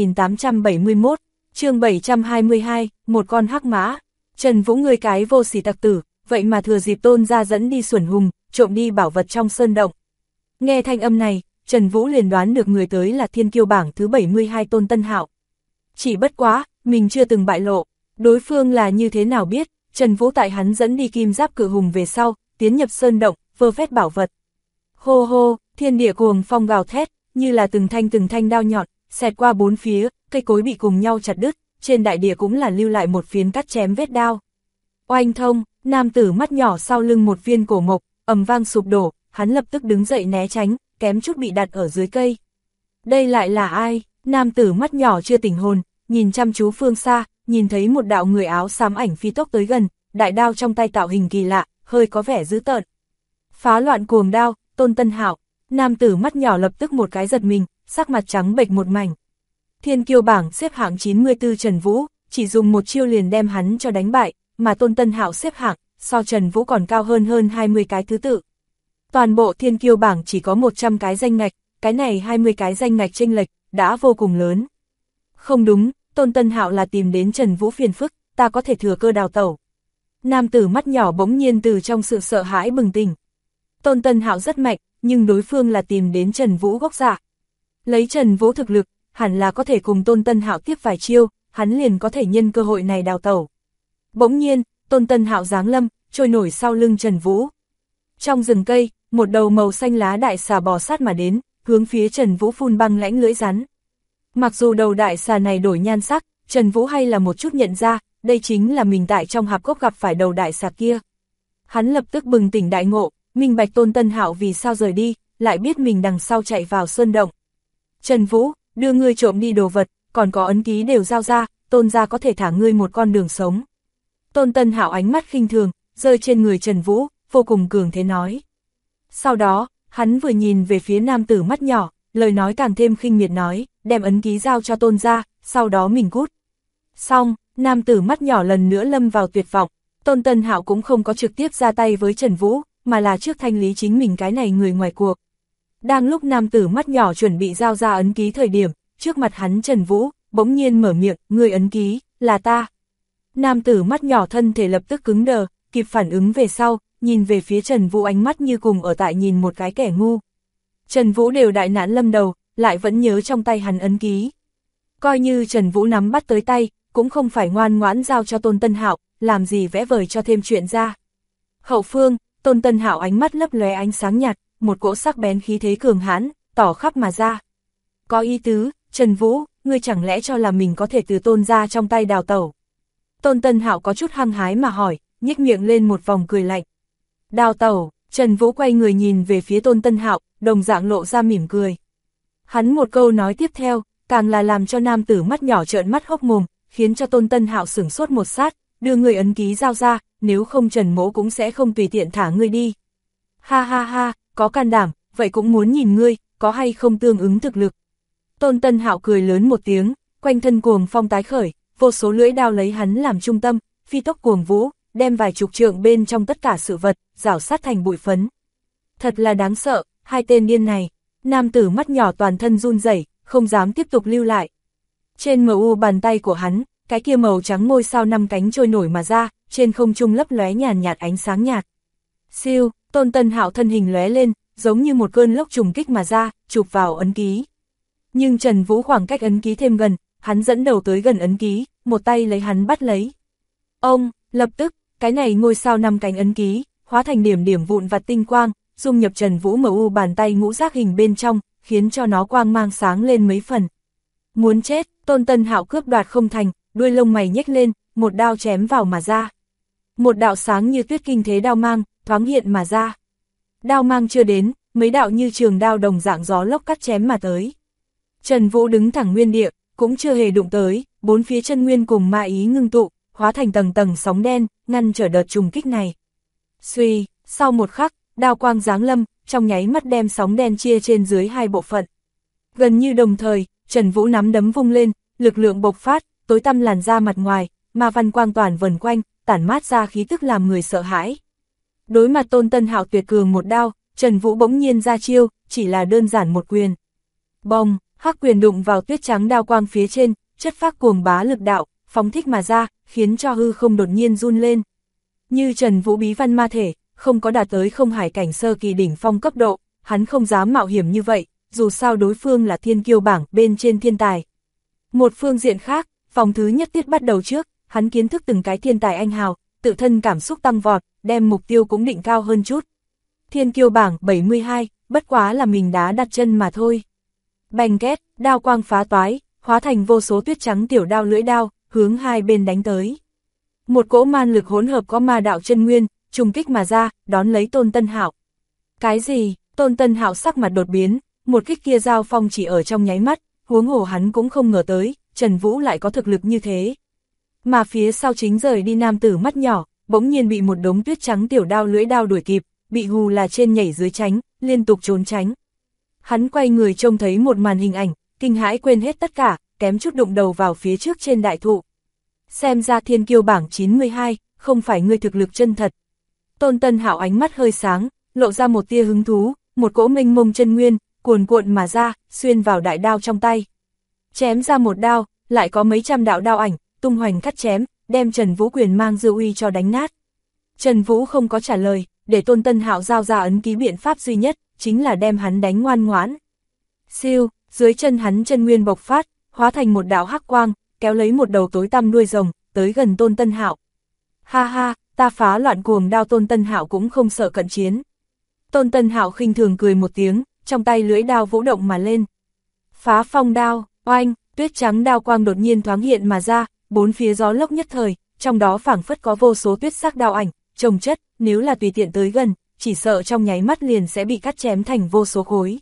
2871, chương 722, một con hắc mã. Trần Vũ ngươi cái vô sỉ tặc tử, vậy mà thừa dịp Tôn gia dẫn đi xuẩn hùng, trộm đi bảo vật trong sơn động. Nghe thanh âm này, Trần Vũ liền đoán được người tới là thiên kiêu bảng thứ 72 Tôn Tân Hạo. Chỉ bất quá, mình chưa từng bại lộ, đối phương là như thế nào biết, Trần Vũ tại hắn dẫn đi kim giáp cự hùng về sau, tiến nhập sơn động, vơ vét bảo vật. Hô hô, thiên địa cuồng phong gào thét, như là từng thanh đao nhọn, xẹt qua bốn phía, cây cối bị cùng nhau chặt đứt, trên đại địa cũng là lưu lại một phiến cắt chém vết đao. Oanh thông, nam tử mắt nhỏ sau lưng một viên cổ mộc, ầm vang sụp đổ, hắn lập tức đứng dậy né tránh, kém chút bị đặt ở dưới cây. Đây lại là ai? Nam tử mắt nhỏ chưa tỉnh hồn, nhìn chăm chú phương xa, nhìn thấy một đạo người áo xám ảnh phi tốc tới gần, đại đao trong tay tạo hình kỳ lạ, hơi có vẻ dữ tợn. Phá loạn cuồng đao, Tôn Tân Hạo. Nam tử mắt nhỏ lập tức một cái giật mình, sắc mặt trắng bệch một mảnh. Thiên kiêu bảng xếp hạng 94 Trần Vũ, chỉ dùng một chiêu liền đem hắn cho đánh bại, mà Tôn Tân Hạo xếp hạng, so Trần Vũ còn cao hơn 20 cái thứ tự. Toàn bộ thiên kiêu bảng chỉ có 100 cái danh ngạch, cái này 20 cái danh ngạch chênh lệch, đã vô cùng lớn. Không đúng, Tôn Tân Hạo là tìm đến Trần Vũ phiền phức, ta có thể thừa cơ đào tẩu. Nam tử mắt nhỏ bỗng nhiên từ trong sự sợ hãi bừng tỉnh. Tôn Tân Hạo rất mạnh, nhưng đối phương là tìm đến Trần Vũ gốc dạ. Lấy Trần Vũ thực lực, hẳn là có thể cùng Tôn Tân Hạo tiếp vài chiêu, hắn liền có thể nhân cơ hội này đào tẩu. Bỗng nhiên, Tôn Tân Hạo giáng lâm, trôi nổi sau lưng Trần Vũ. Trong rừng cây, một đầu màu xanh lá đại xà bò sát mà đến, hướng phía Trần Vũ phun băng lãnh lưỡi rắn. Mặc dù đầu đại xà này đổi nhan sắc, Trần Vũ hay là một chút nhận ra, đây chính là mình tại trong hạp cốc gặp phải đầu đại xà kia. Hắn lập tức bừng tỉnh đại ngộ, minh bạch Tôn Tân Hạo vì sao rời đi, lại biết mình đằng sau chạy vào sơn động. Trần Vũ, đưa ngươi trộm đi đồ vật, còn có ấn ký đều giao ra, Tôn gia có thể thả ngươi một con đường sống. Tôn Tân Hạo ánh mắt khinh thường, rơi trên người Trần Vũ, vô cùng cường thế nói. Sau đó, hắn vừa nhìn về phía nam tử mắt nhỏ, lời nói càng thêm khinh miệt nói, đem ấn ký giao cho Tôn gia, sau đó mình cút. Xong, nam tử mắt nhỏ lần nữa lâm vào tuyệt vọng, Tôn Tân Hạo cũng không có trực tiếp ra tay với Trần Vũ, mà là trước thanh lý chính mình cái này người ngoài cuộc. Đang lúc nam tử mắt nhỏ chuẩn bị giao ra ấn ký thời điểm, trước mặt hắn Trần Vũ, bỗng nhiên mở miệng, người ấn ký, là ta. Nam tử mắt nhỏ thân thể lập tức cứng đờ, kịp phản ứng về sau, nhìn về phía Trần Vũ ánh mắt như cùng ở tại nhìn một cái kẻ ngu. Trần Vũ đều đại nản lâm đầu, lại vẫn nhớ trong tay hắn ấn ký. Coi như Trần Vũ nắm bắt tới tay, cũng không phải ngoan ngoãn giao cho Tôn Tân Hạo, làm gì vẽ vời cho thêm chuyện ra. Hậu phương, Tôn Tân Hạo ánh mắt lấp lóe ánh sáng nhạt, một cỗ sắc bén khí thế cường hãn, tỏ khắp mà ra. Có ý tứ, Trần Vũ, ngươi chẳng lẽ cho là mình có thể từ Tôn ra trong tay đào tẩu. Tôn Tân Hạo có chút hăng hái mà hỏi, nhếch miệng lên một vòng cười lạnh. Đào tẩu, Trần Vũ quay người nhìn về phía Tôn Tân Hạo, đồng dạng lộ ra mỉm cười. Hắn một câu nói tiếp theo, càng là làm cho nam tử mắt nhỏ trợn mắt hốc mồm, khiến cho Tôn Tân Hạo sửng sốt một sát, đưa người ấn ký giao ra, nếu không Trần Mỗ cũng sẽ không tùy tiện thả ngươi đi. Ha ha ha, có can đảm, vậy cũng muốn nhìn ngươi, có hay không tương ứng thực lực. Tôn Tân Hạo cười lớn một tiếng, quanh thân cuồng phong tái khởi, vô số lưỡi đao lấy hắn làm trung tâm, phi tốc cuồng vũ, đem vài chục trượng bên trong tất cả sự vật, rảo sát thành bụi phấn. Thật là đáng sợ, hai tên điên này. Nam tử mắt nhỏ toàn thân run rẩy, không dám tiếp tục lưu lại. Trên mu bàn tay của hắn, cái kia màu trắng ngôi sao 5 cánh trôi nổi mà ra, trên không trung lấp lóe nhàn nhạt ánh sáng nhạt. Siêu, Tôn Tân Hạo thân hình lóe lên, giống như một cơn lốc trùng kích mà ra, chụp vào ấn ký. Nhưng Trần Vũ khoảng cách ấn ký thêm gần, hắn dẫn đầu tới gần ấn ký, một tay lấy hắn bắt lấy. Ông, lập tức, cái này ngôi sao 5 cánh ấn ký, hóa thành điểm điểm vụn vặt tinh quang, dung nhập Trần Vũ mu bàn tay ngũ giác hình bên trong, khiến cho nó quang mang sáng lên mấy phần. Muốn chết, Tôn Tân Hạo cướp đoạt không thành, đuôi lông mày nhếch lên, một đao chém vào mà ra. Một đạo sáng như tuyết kinh thế đao mang, thoáng hiện mà ra. Đao mang chưa đến, mấy đạo như trường đao đồng dạng gió lốc cắt chém mà tới. Trần Vũ đứng thẳng nguyên địa, cũng chưa hề đụng tới, bốn phía chân nguyên cùng ma ý ngưng tụ, hóa thành tầng tầng sóng đen, ngăn trở đợt trùng kích này. Xuy, sau một khắc, đao quang giáng lâm, trong nháy mắt đem sóng đen chia trên dưới hai bộ phận. Gần như đồng thời, Trần Vũ nắm đấm vung lên, lực lượng bộc phát, tối tăm làn ra mặt ngoài, ma văn quang toàn vần quanh, tản mát ra khí tức làm người sợ hãi. Đối mặt Tôn Tân Hạo tuyệt cường một đao, Trần Vũ bỗng nhiên ra chiêu, chỉ là đơn giản một quyền. Bông, hắc quyền đụng vào tuyết trắng đao quang phía trên, chất phác cuồng bá lực đạo, phóng thích mà ra, khiến cho hư không đột nhiên run lên. Như Trần Vũ bí văn ma thể, không có đạt tới không hải cảnh sơ kỳ đỉnh phong cấp độ, hắn không dám mạo hiểm như vậy, dù sao đối phương là thiên kiêu bảng bên trên thiên tài. Một phương diện khác, vòng thứ nhất tiết bắt đầu trước, hắn kiến thức từng cái thiên tài anh hào, tự thân cảm xúc tăng vọt, đem mục tiêu cũng định cao hơn chút. Thiên kiêu bảng 72, bất quá là mình đá đặt chân mà thôi. Bành két, đao quang phá toái, hóa thành vô số tuyết trắng tiểu đao lưỡi đao, hướng hai bên đánh tới. Một cỗ man lực hỗn hợp có ma đạo chân nguyên, trùng kích mà ra, đón lấy Tôn Tân Hạo. Cái gì? Tôn Tân Hạo sắc mặt đột biến, một kích kia giao phong chỉ ở trong nháy mắt, huống hồ hắn cũng không ngờ tới, Trần Vũ lại có thực lực như thế. Mà phía sau chính rời đi nam tử mắt nhỏ, bỗng nhiên bị một đống tuyết trắng tiểu đao lưỡi đao đuổi kịp, bị hù là trên nhảy dưới tránh, liên tục trốn tránh. Hắn quay người trông thấy một màn hình ảnh, kinh hãi quên hết tất cả, kém chút đụng đầu vào phía trước trên đại thụ. Xem ra thiên kiêu bảng 92, không phải ngươi thực lực chân thật. Tôn Tân Hạo ánh mắt hơi sáng, lộ ra một tia hứng thú, một cỗ mênh mông chân nguyên, cuồn cuộn mà ra, xuyên vào đại đao trong tay. Chém ra một đao, lại có mấy trăm đạo đao ảnh, tung hoành cắt chém, đem Trần Vũ quyền mang dư uy cho đánh nát. Trần Vũ không có trả lời, để Tôn Tân Hạo giao ra ấn ký biện pháp duy nhất, chính là đem hắn đánh ngoan ngoãn. Siêu, dưới chân hắn chân nguyên bộc phát, hóa thành một đạo hắc quang, kéo lấy một đầu tối tăm đuôi rồng, tới gần Tôn Tân Hạo. Ha ha, ta phá loạn cuồng đao. Tôn Tân Hạo cũng không sợ cận chiến. Tôn Tân Hạo khinh thường cười một tiếng, trong tay lưỡi đao vũ động mà lên. Phá phong đao, oanh, tuyết trắng đao quang đột nhiên thoáng hiện mà ra, bốn phía gió lốc nhất thời, trong đó phảng phất có vô số tuyết sắc đao ảnh, chồng chất, nếu là tùy tiện tới gần, chỉ sợ trong nháy mắt liền sẽ bị cắt chém thành vô số khối.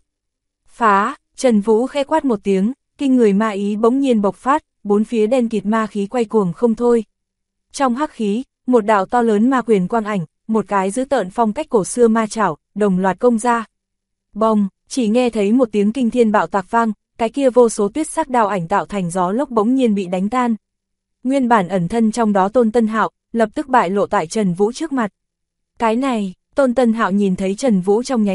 Phá, Trần Vũ khẽ quát một tiếng, kinh người ma ý bỗng nhiên bộc phát, bốn phía đen kịt ma khí quay cuồng không thôi. Trong hắc khí, một đạo to lớn ma quyền quang ảnh, một cái dữ tợn phong cách cổ xưa ma chảo, đồng loạt công ra. Bông, chỉ nghe thấy một tiếng kinh thiên bạo tạc vang, cái kia vô số tuyết sắc đao ảnh tạo thành gió lốc bỗng nhiên bị đánh tan. Nguyên bản ẩn thân trong đó Tôn Tân Hạo, lập tức bại lộ tại Trần Vũ trước mặt. Cái này, Tôn Tân Hạo nhìn thấy Trần Vũ trong nháy mắt,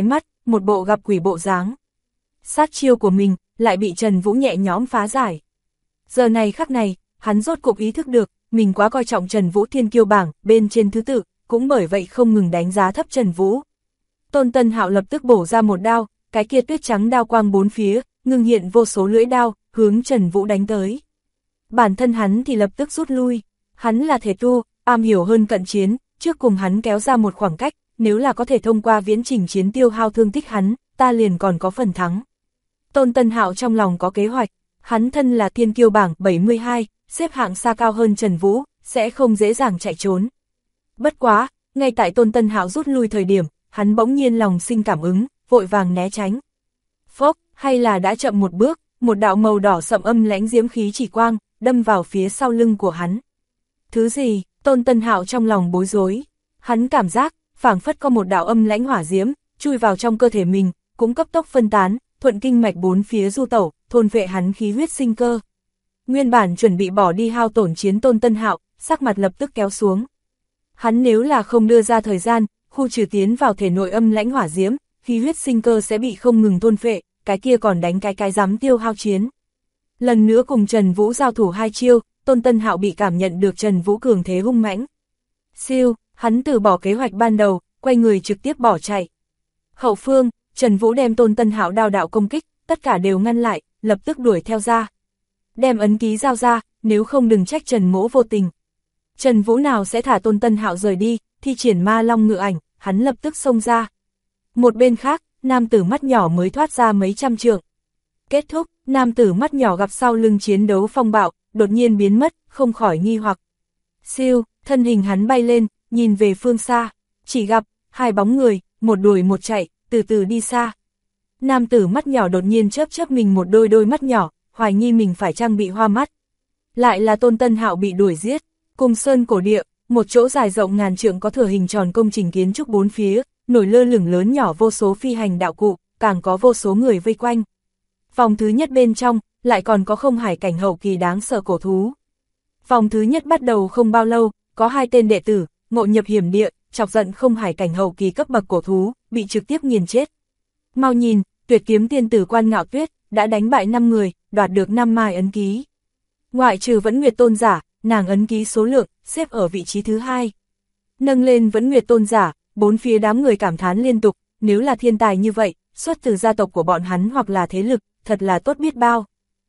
một bộ gặp quỷ bộ dáng. Sát chiêu của mình lại bị Trần Vũ nhẹ nhõm phá giải. Giờ này khắc này, hắn rốt cuộc ý thức được, mình quá coi trọng Trần Vũ thiên kiêu bảng bên trên thứ tự, cũng bởi vậy không ngừng đánh giá thấp Trần Vũ. Tôn Tân Hạo lập tức bổ ra một đao, cái kia tuyết trắng đao quang bốn phía, ngưng hiện vô số lưỡi đao, hướng Trần Vũ đánh tới. Bản thân hắn thì lập tức rút lui, hắn là thể tu, am hiểu hơn cận chiến, trước cùng hắn kéo ra một khoảng cách, nếu là có thể thông qua viễn trình chiến tiêu hao thương tích hắn, ta liền còn có phần thắng. Tôn Tân Hạo trong lòng có kế hoạch, hắn thân là thiên kiêu bảng 72, xếp hạng xa cao hơn Trần Vũ, sẽ không dễ dàng chạy trốn. Bất quá, ngay tại Tôn Tân Hạo rút lui thời điểm, hắn bỗng nhiên lòng sinh cảm ứng, vội vàng né tránh. Phốc, hay là đã chậm một bước, một đạo màu đỏ sậm âm lãnh diễm khí chỉ quang, đâm vào phía sau lưng của hắn. Thứ gì? Tôn Tân Hạo trong lòng bối rối. Hắn cảm giác, phảng phất có một đạo âm lãnh hỏa diễm, chui vào trong cơ thể mình, cũng cấp tốc phân tán, thuận kinh mạch bốn phía du tẩu, thôn vệ hắn khí huyết sinh cơ. Nguyên bản chuẩn bị bỏ đi hao tổn chiến Tôn Tân Hạo, sắc mặt lập tức kéo xuống. Hắn nếu là không đưa ra thời gian, khu trừ tiến vào thể nội âm lãnh hỏa diễm, khí huyết sinh cơ sẽ bị không ngừng thôn phệ, cái kia còn đánh cái dám tiêu hao chiến. Lần nữa cùng Trần Vũ giao thủ hai chiêu, Tôn Tân Hạo bị cảm nhận được Trần Vũ cường thế hung mãnh. Siêu, hắn từ bỏ kế hoạch ban đầu, quay người trực tiếp bỏ chạy. Hậu phương, Trần Vũ đem Tôn Tân Hạo đao đạo công kích, tất cả đều ngăn lại, lập tức đuổi theo ra. Đem ấn ký giao ra, nếu không đừng trách Trần Mỗ vô tình. Trần Vũ nào sẽ thả Tôn Tân Hạo rời đi, thi triển ma long ngự ảnh, hắn lập tức xông ra. Một bên khác, nam tử mắt nhỏ mới thoát ra mấy trăm trượng. Kết thúc, nam tử mắt nhỏ gặp sau lưng chiến đấu phong bạo, đột nhiên biến mất, không khỏi nghi hoặc. Siêu, thân hình hắn bay lên, nhìn về phương xa, chỉ gặp hai bóng người, một đuổi một chạy, từ từ đi xa. Nam tử mắt nhỏ đột nhiên chớp mình một đôi mắt nhỏ, hoài nghi mình phải trang bị hoa mắt. Lại là Tôn Tân Hạo bị đuổi giết. Cùng sơn cổ địa, một chỗ dài rộng ngàn trượng có thừa hình tròn công trình kiến trúc bốn phía, nổi lơ lửng lớn nhỏ vô số phi hành đạo cụ, càng có vô số người vây quanh. Vòng thứ nhất bên trong, lại còn có không hải cảnh hậu kỳ đáng sợ cổ thú. Vòng thứ nhất bắt đầu không bao lâu, có hai tên đệ tử, ngộ nhập hiểm địa, chọc giận không hải cảnh hậu kỳ cấp bậc cổ thú, bị trực tiếp nghiền chết. Mau nhìn, tuyệt kiếm tiên tử Quan Ngạo Tuyết, đã đánh bại 5 người, đoạt được 5 mai ấn ký. Ngoại trừ Vẫn Nguyệt Tôn giả, nàng ấn ký số lượng, xếp ở vị trí thứ 2. Nâng lên Vẫn Nguyệt Tôn giả, bốn phía đám người cảm thán liên tục, nếu là thiên tài như vậy, xuất từ gia tộc của bọn hắn hoặc là thế lực, thật là tốt biết bao.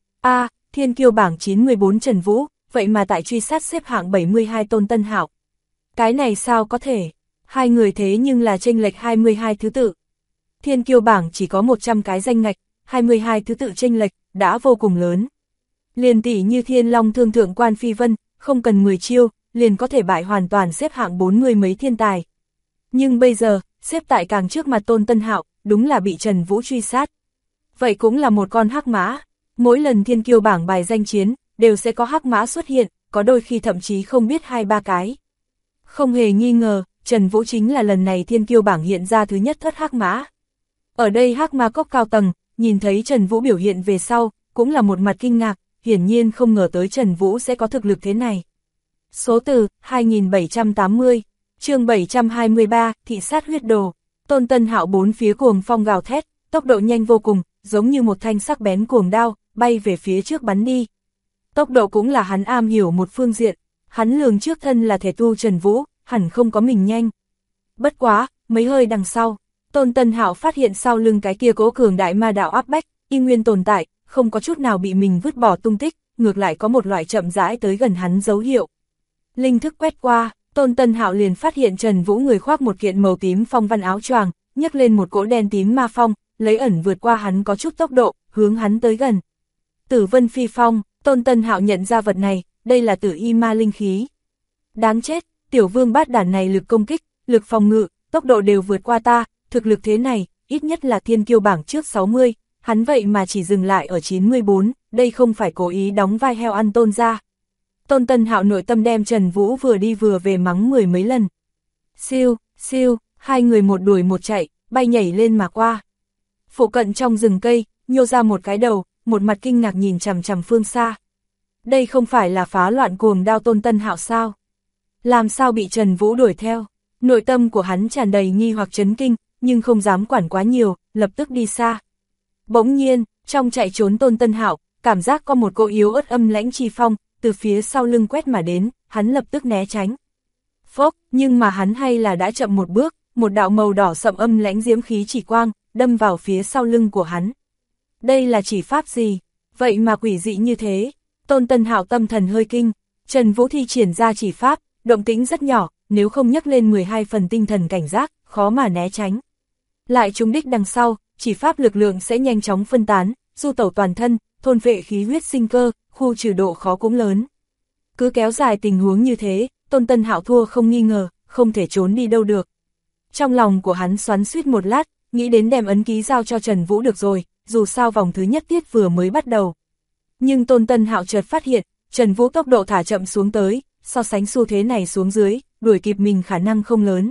Thiên kiêu bảng 94 Trần Vũ, vậy mà tại truy sát xếp hạng 72 Tôn Tân Hạo. Cái này sao có thể? Hai người thế nhưng là chênh lệch 22 thứ tự. Thiên kiêu bảng chỉ có 100 cái danh ngạch, 22 thứ tự chênh lệch, đã vô cùng lớn. Liền tỷ như Thiên Long Thương Thượng Quan Phi Vân, không cần 10 chiêu, liền có thể bại hoàn toàn xếp hạng 40 mấy thiên tài. Nhưng bây giờ, xếp tại càng trước mặt Tôn Tân Hạo, đúng là bị Trần Vũ truy sát. Vậy cũng là một con hắc mã. Mỗi lần thiên kiêu bảng bài danh chiến, đều sẽ có hắc mã xuất hiện, có đôi khi thậm chí không biết 2-3 cái. Không hề nghi ngờ, Trần Vũ chính là lần này thiên kiêu bảng hiện ra thứ nhất thất hắc mã. Ở đây hắc mã cốc cao tầng, nhìn thấy Trần Vũ biểu hiện về sau, cũng là một mặt kinh ngạc, hiển nhiên không ngờ tới Trần Vũ sẽ có thực lực thế này. Số từ 2780, chương 723, thị sát huyết đồ. Tôn Tân Hạo bốn phía cuồng phong gào thét, tốc độ nhanh vô cùng, giống như một thanh sắc bén cuồng đao, bay về phía trước bắn đi. Tốc độ cũng là hắn am hiểu một phương diện, hắn lường trước thân là thể tu Trần Vũ, hẳn không có mình nhanh. Bất quá, mấy hơi đằng sau, Tôn Tân Hạo phát hiện sau lưng cái kia cố cường đại ma đạo áp bách, y nguyên tồn tại, không có chút nào bị mình vứt bỏ tung tích, ngược lại có một loại chậm rãi tới gần hắn dấu hiệu. Linh thức quét qua, Tôn Tân Hạo liền phát hiện Trần Vũ người khoác một kiện màu tím phong văn áo choàng, nhấc lên một cỗ đen tím ma phong, lấy ẩn vượt qua hắn có chút tốc độ, hướng hắn tới gần. Tử Vân Phi Phong, Tôn Tân Hạo nhận ra vật này, đây là tử y ma linh khí. Đáng chết, tiểu vương bát đản này lực công kích, lực phòng ngự, tốc độ đều vượt qua ta, thực lực thế này, ít nhất là thiên kiêu bảng trước 60, hắn vậy mà chỉ dừng lại ở 94, đây không phải cố ý đóng vai heo ăn Tôn ra. Tôn Tân Hạo nội tâm đem Trần Vũ vừa đi vừa về mắng mười mấy lần. Siêu, siêu, hai người một đuổi một chạy, bay nhảy lên mà qua. Phụ cận trong rừng cây, nhô ra một cái đầu, một mặt kinh ngạc nhìn chằm chằm phương xa. Đây không phải là phá loạn cuồng đao Tôn Tân Hạo sao? Làm sao bị Trần Vũ đuổi theo? Nội tâm của hắn tràn đầy nghi hoặc chấn kinh, nhưng không dám quản quá nhiều, lập tức đi xa. Bỗng nhiên, trong chạy trốn Tôn Tân Hạo, cảm giác có một cỗ yếu ớt âm lãnh chi phong, từ phía sau lưng quét mà đến, hắn lập tức né tránh. Phốc, nhưng mà hắn hay là đã chậm một bước, một đạo màu đỏ sậm âm lãnh diễm khí chỉ quang, đâm vào phía sau lưng của hắn. Đây là chỉ pháp gì? Vậy mà quỷ dị như thế. Tôn Tân Hạo tâm thần hơi kinh, Trần Vũ thi triển ra chỉ pháp, động tĩnh rất nhỏ, nếu không nhắc lên 12 phần tinh thần cảnh giác, khó mà né tránh. Lại trúng đích đằng sau, chỉ pháp lực lượng sẽ nhanh chóng phân tán, du tẩu toàn thân, thôn vệ khí huyết sinh cơ, khu trừ độ khó cũng lớn. Cứ kéo dài tình huống như thế, Tôn Tân Hạo thua không nghi ngờ, không thể trốn đi đâu được. Trong lòng của hắn xoắn xuýt một lát, nghĩ đến đem ấn ký giao cho Trần Vũ được rồi, dù sao vòng thứ nhất tiết vừa mới bắt đầu. Nhưng Tôn Tân Hạo chợt phát hiện, Trần Vũ tốc độ thả chậm xuống tới, so sánh xu thế này xuống dưới, đuổi kịp mình khả năng không lớn.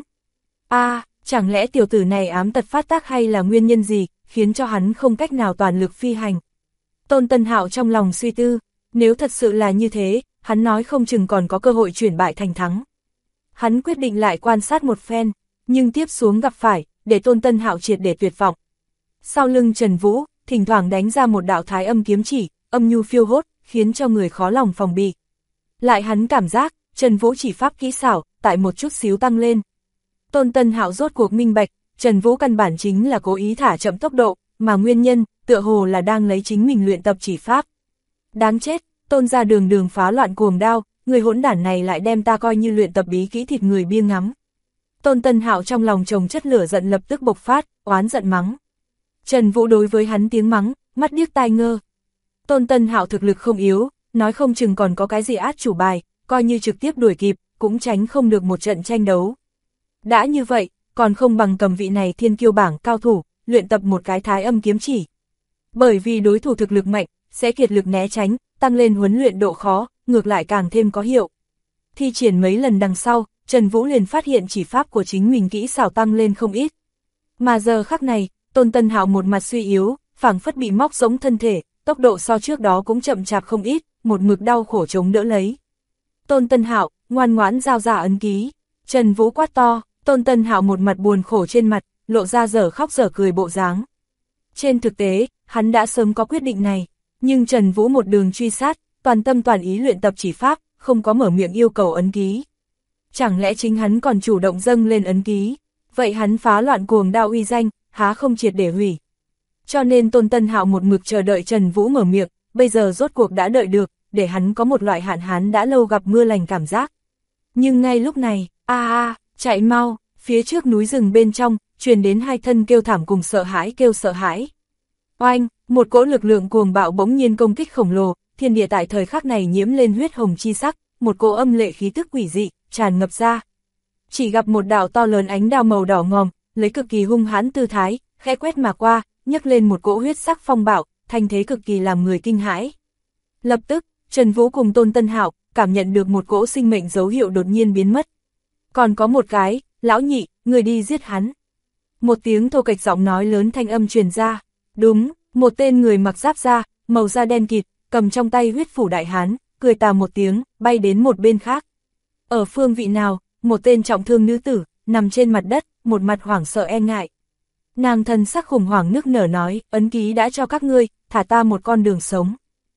Chẳng lẽ tiểu tử này ám tật phát tác hay là nguyên nhân gì, khiến cho hắn không cách nào toàn lực phi hành. Tôn Tân Hạo trong lòng suy tư, nếu thật sự là như thế, hắn nói không chừng còn có cơ hội chuyển bại thành thắng. Hắn quyết định lại quan sát một phen, nhưng tiếp xuống gặp phải, để Tôn Tân Hạo triệt để tuyệt vọng. Sau lưng Trần Vũ, thỉnh thoảng đánh ra một đạo thái âm kiếm chỉ, âm nhu phiêu hốt, khiến cho người khó lòng phòng bị. Lại hắn cảm giác, Trần Vũ chỉ pháp kỹ xảo, tại một chút xíu tăng lên. Tôn Tân Hạo rốt cuộc minh bạch, Trần Vũ căn bản chính là cố ý thả chậm tốc độ, mà nguyên nhân, tựa hồ là đang lấy chính mình luyện tập chỉ pháp. Đáng chết, Tôn gia đường đường phá loạn cuồng đao, người hỗn đản này lại đem ta coi như luyện tập bí kỹ thịt người bia ngắm. Tôn Tân Hạo trong lòng chồng chất lửa giận lập tức bộc phát, oán giận mắng. Trần Vũ đối với hắn tiếng mắng, mắt điếc tai ngơ. Tôn Tân Hạo thực lực không yếu, nói không chừng còn có cái gì át chủ bài, coi như trực tiếp đuổi kịp, cũng tránh không được một trận tranh đấu. Đã như vậy, còn không bằng cầm vị này thiên kiêu bảng cao thủ, luyện tập một cái thái âm kiếm chỉ. Bởi vì đối thủ thực lực mạnh, sẽ kiệt lực né tránh, tăng lên huấn luyện độ khó, ngược lại càng thêm có hiệu. Thi triển mấy lần đằng sau, Trần Vũ liền phát hiện chỉ pháp của chính mình kỹ xảo tăng lên không ít. Mà giờ khắc này, Tôn Tân Hạo một mặt suy yếu, phảng phất bị móc giống thân thể, tốc độ so trước đó cũng chậm chạp không ít, một mực đau khổ chống đỡ lấy. Tôn Tân Hạo, ngoan ngoãn giao ra ấn ký. Trần Vũ quát to, Tôn Tân Hạo một mặt buồn khổ trên mặt, lộ ra dở khóc dở cười bộ dáng. Trên thực tế, hắn đã sớm có quyết định này, nhưng Trần Vũ một đường truy sát, toàn tâm toàn ý luyện tập chỉ pháp, không có mở miệng yêu cầu ấn ký. Chẳng lẽ chính hắn còn chủ động dâng lên ấn ký, vậy hắn phá loạn cuồng đao uy danh, há không triệt để hủy. Cho nên Tôn Tân Hạo một mực chờ đợi Trần Vũ mở miệng, bây giờ rốt cuộc đã đợi được, để hắn có một loại hạn hán đã lâu gặp mưa lành cảm giác. Nhưng ngay lúc này, chạy mau, phía trước núi rừng bên trong, truyền đến hai thân kêu thảm cùng sợ hãi kêu sợ hãi. Oanh, một cỗ lực lượng cuồng bạo bỗng nhiên công kích khổng lồ, thiên địa tại thời khắc này nhiễm lên huyết hồng chi sắc, một cỗ âm lệ khí tức quỷ dị, tràn ngập ra. Chỉ gặp một đạo to lớn ánh đao màu đỏ ngòm, lấy cực kỳ hung hãn tư thái, khẽ quét mà qua, nhấc lên một cỗ huyết sắc phong bạo, thanh thế cực kỳ làm người kinh hãi. Lập tức, Trần Vũ cùng Tôn Tân Hạo cảm nhận được một cỗ sinh mệnh dấu hiệu đột nhiên biến mất. Còn có một cái, lão nhị, người đi giết hắn. Một tiếng thô kệch giọng nói lớn thanh âm truyền ra. Đúng, một tên người mặc giáp da, màu da đen kịt, cầm trong tay huyết phủ đại hán, cười tà một tiếng, bay đến một bên khác. Ở phương vị nào, một tên trọng thương nữ tử, nằm trên mặt đất, một mặt hoảng sợ e ngại. Nàng thần sắc khủng hoảng nức nở nói, ấn ký đã cho các ngươi, thả ta một con đường sống.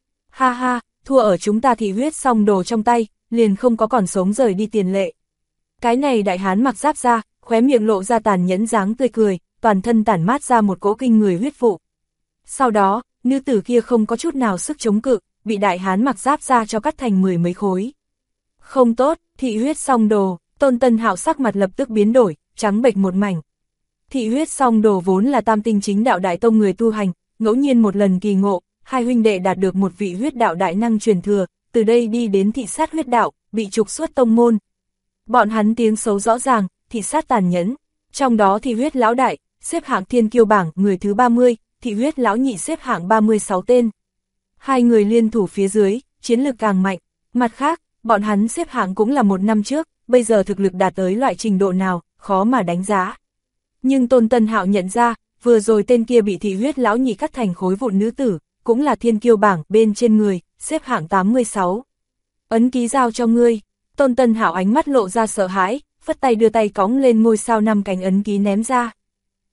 Ha ha, thua ở chúng ta thị huyết xong đồ trong tay, liền không có còn sống rời đi tiền lệ. Cái này đại hán mặc giáp da, khóe miệng lộ ra tàn nhẫn dáng tươi cười, toàn thân tản mát ra một cỗ kinh người huyết vụ. Sau đó, nữ tử kia không có chút nào sức chống cự, bị đại hán mặc giáp da cho cắt thành 10 mấy khối. Không tốt, thị huyết xong đồ, Tôn Tân Hạo sắc mặt lập tức biến đổi, trắng bệch một mảnh. Thị huyết xong đồ vốn là tam tinh chính đạo đại tông người tu hành, ngẫu nhiên một lần kỳ ngộ, hai huynh đệ đạt được một vị huyết đạo đại năng truyền thừa, từ đây đi đến thị sát huyết đạo, bị trục xuất tông môn. Bọn hắn tiếng xấu rõ ràng, thị sát tàn nhẫn, trong đó thị huyết lão đại, xếp hạng thiên kiêu bảng người thứ 30, thị huyết lão nhị xếp hạng 36 tên. Hai người liên thủ phía dưới, chiến lực càng mạnh, mặt khác, bọn hắn xếp hạng cũng là một năm trước, bây giờ thực lực đạt tới loại trình độ nào, khó mà đánh giá. Nhưng Tôn Tân Hạo nhận ra, vừa rồi tên kia bị thị huyết lão nhị cắt thành khối vụn nữ tử, cũng là thiên kiêu bảng bên trên người, xếp hạng 86. Ấn ký giao cho ngươi. Tôn Tân Hạo ánh mắt lộ ra sợ hãi, phất tay đưa tay cõng lên ngôi sao 5 cánh ấn ký ném ra.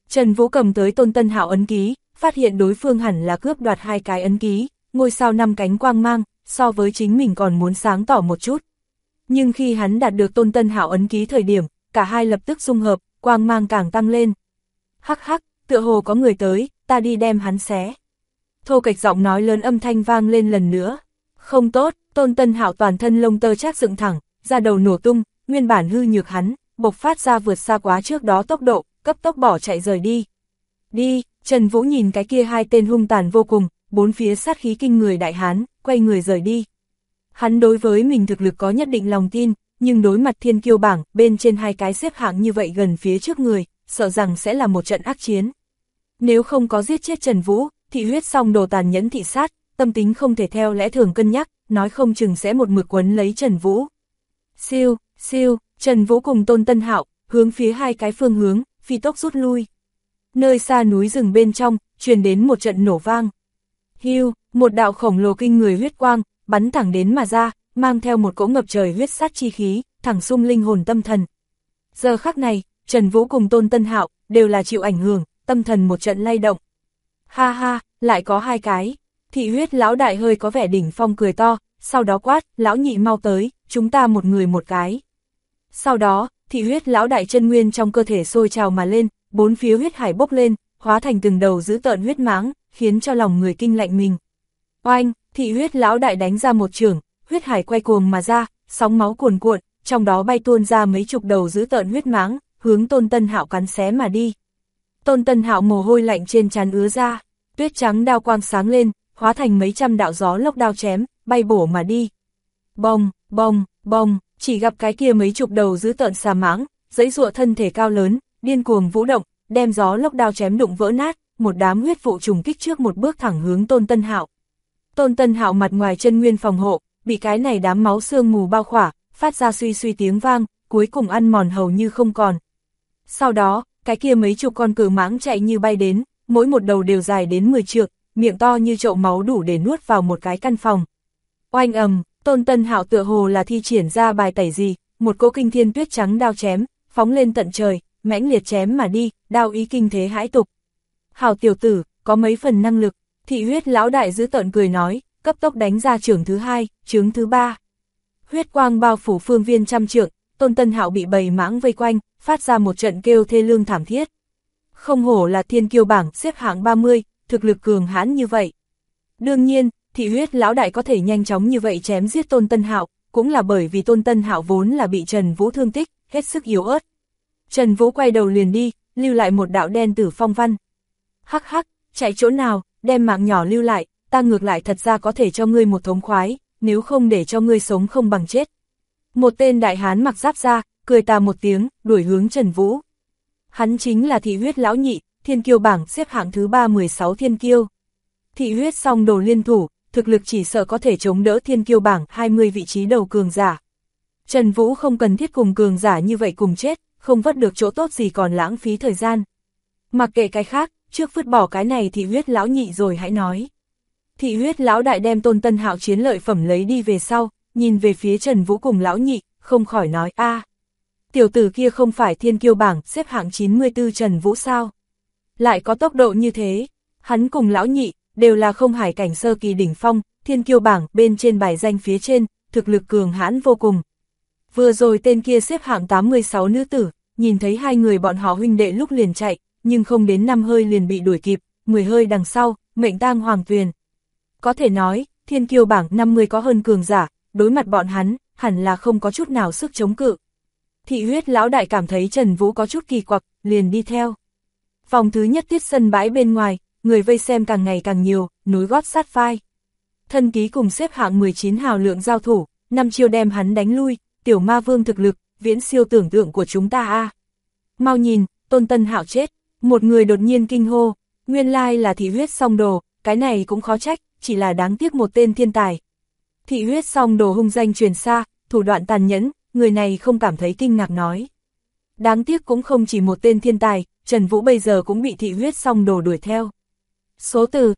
Trần Vũ cầm tới Tôn Tân Hạo ấn ký, phát hiện đối phương hẳn là cướp đoạt 2 cái ấn ký, ngôi sao 5 cánh quang mang, so với chính mình còn muốn sáng tỏ một chút. Nhưng khi hắn đạt được Tôn Tân Hạo ấn ký thời điểm, cả hai lập tức dung hợp, quang mang càng tăng lên. Hắc hắc, tựa hồ có người tới, ta đi đem hắn xé. Thô kệch giọng nói lớn âm thanh vang lên lần nữa. Không tốt, Tôn Tân Hạo toàn thân lông tơ chắc dựng thẳng, da đầu nổ tung, nguyên bản hư nhược hắn, bộc phát ra vượt xa quá trước đó tốc độ, cấp tốc bỏ chạy rời đi. Đi, Trần Vũ nhìn cái kia 2 tên hung tàn vô cùng, 4 phía sát khí kinh người đại hán, quay người rời đi. Hắn đối với mình thực lực có nhất định lòng tin, nhưng đối mặt thiên kiêu bảng, bên trên 2 cái xếp hạng như vậy gần phía trước người, sợ rằng sẽ là một trận ác chiến. Nếu không có giết chết Trần Vũ, thị huyết song đồ tàn nhẫn thị sát, tâm tính không thể theo lẽ thường cân nhắc, nói không chừng sẽ một mực quấn lấy Trần Vũ. Siêu, siêu, Trần Vũ cùng Tôn Tân Hạo, hướng phía 2 cái phương hướng, phi tốc rút lui. Nơi xa núi rừng bên trong, truyền đến một trận nổ vang. Hưu, một đạo khổng lồ kinh người huyết quang, bắn thẳng đến mà ra, mang theo một cỗ ngập trời huyết sát chi khí, thẳng xung linh hồn tâm thần. Giờ khắc này, Trần Vũ cùng Tôn Tân Hạo đều là chịu ảnh hưởng, tâm thần một trận lay động. Ha ha, lại có 2 cái. Thị huyết lão đại hơi có vẻ đỉnh phong cười to, sau đó quát, lão nhị mau tới, chúng ta một người một cái. Sau đó, thị huyết lão đại chân nguyên trong cơ thể sôi trào mà lên, 4 phía huyết hải bốc lên, hóa thành từng đầu dữ tợn huyết mãng, khiến cho lòng người kinh lạnh mình. Oanh, thị huyết lão đại đánh ra một chưởng, huyết hải quay cuồng mà ra, sóng máu cuồn cuộn, trong đó bay tuôn ra mấy chục đầu dữ tợn huyết mãng, hướng Tôn Tân Hạo cắn xé mà đi. Tôn Tân Hạo mồ hôi lạnh trên trán ứa ra, tuyết trắng đao quang sáng lên, hóa thành mấy trăm đạo gió lốc đao chém, bay bổ mà đi. Bồng, bồng, bồng, chỉ gặp cái kia mấy chục đầu dữ tợn xà mãng, giãy giụa thân thể cao lớn, điên cuồng vũ động, đem gió lốc đao chém đụng vỡ nát, một đám huyết vụ trùng kích trước một bước thẳng hướng Tôn Tân Hạo. Tôn Tân Hạo mặt ngoài chân nguyên phòng hộ, bị cái này đám máu sương mù bao khỏa, phát ra suy suy tiếng vang, cuối cùng ăn mòn hầu như không còn. Sau đó, cái kia mấy chục con cự mãng chạy như bay đến, mỗi một đầu đều dài đến 10 trượng, miệng to như chậu máu đủ để nuốt vào một cái căn phòng. Oanh ầm, Tôn Tân Hạo tựa hồ là thi triển ra bài tẩy gì, một cỗ kinh thiên tuyết trắng đao chém, phóng lên tận trời, mãnh liệt chém mà đi, đao ý kinh thế hãi tục. Hảo tiểu tử, có mấy phần năng lực, thị huyết lão đại giữ tợn cười nói, cấp tốc đánh ra chưởng thứ 2, chưởng thứ 3. Huyết quang bao phủ phương viên trăm trượng, Tôn Tân Hạo bị bầy mãng vây quanh, phát ra một trận kêu thê lương thảm thiết. Không hổ là thiên kiêu bảng xếp hạng 30, thực lực cường hãn như vậy. Đương nhiên, thị huyết lão đại có thể nhanh chóng như vậy chém giết Tôn Tân Hạo, cũng là bởi vì Tôn Tân Hạo vốn là bị Trần Vũ thương tích, hết sức yếu ớt. Trần Vũ quay đầu liền đi, lưu lại một đạo đen tử phong văn. Hắc hắc, chạy chỗ nào, đem mạng nhỏ lưu lại, ta ngược lại thật ra có thể cho ngươi một thống khoái, nếu không để cho ngươi sống không bằng chết. Một tên đại hán mặc giáp ra, cười tà một tiếng, đuổi hướng Trần Vũ. Hắn chính là thị huyết lão nhị, thiên kiêu bảng xếp hạng thứ 316 thiên kiêu. Thị huyết song đồ liên thủ, thực lực chỉ sợ có thể chống đỡ thiên kiêu bảng 20 vị trí đầu cường giả. Trần Vũ không cần thiết cùng cường giả như vậy cùng chết, không vất được chỗ tốt gì còn lãng phí thời gian. Mặc kệ cái khác, trước vứt bỏ cái này thị huyết lão nhị rồi hãy nói. Thị huyết lão đại đem Tôn Tân Hạo chiến lợi phẩm lấy đi về sau, nhìn về phía Trần Vũ cùng lão nhị, không khỏi nói a, tiểu tử kia không phải thiên kiêu bảng xếp hạng 94 Trần Vũ sao? Lại có tốc độ như thế, hắn cùng lão nhị, đều là không hải cảnh sơ kỳ đỉnh phong, thiên kiêu bảng bên trên bài danh phía trên, thực lực cường hãn vô cùng. Vừa rồi tên kia xếp hạng 86 nữ tử, nhìn thấy 2 người bọn họ huynh đệ lúc liền chạy, nhưng không đến 5 hơi liền bị đuổi kịp, 10 hơi đằng sau, mệnh tang hoàng tuyền. Có thể nói, thiên kiêu bảng 50 có hơn cường giả, đối mặt bọn hắn, hẳn là không có chút nào sức chống cự. Thị huyết lão đại cảm thấy Trần Vũ có chút kỳ quặc, liền đi theo. Vòng thứ nhất tiết sân bãi bên ngoài, người vây xem càng ngày càng nhiều, nối gót sát vai. Thân ký cùng xếp hạng 19 hào lượng giao thủ, 5 chiêu đem hắn đánh lui, tiểu ma vương thực lực, viễn siêu tưởng tượng của chúng ta a. Mau nhìn, Tôn Tân Hạo chết, một người đột nhiên kinh hô, nguyên lai là thị huyết song đồ, cái này cũng khó trách, chỉ là đáng tiếc một tên thiên tài. Thị huyết song đồ hung danh truyền xa, thủ đoạn tàn nhẫn, người này không cảm thấy kinh ngạc nói. Đáng tiếc cũng không chỉ một tên thiên tài, Trần Vũ bây giờ cũng bị thị huyết song đồ đuổi theo. Số từ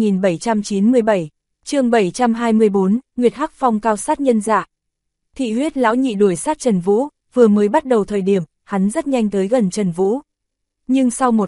2797, chương 724, Nguyệt Hắc Phong cao sát nhân dạ. Thị huyết lão nhị đuổi sát Trần Vũ, vừa mới bắt đầu thời điểm, hắn rất nhanh tới gần Trần Vũ. Nhưng sau một khắc,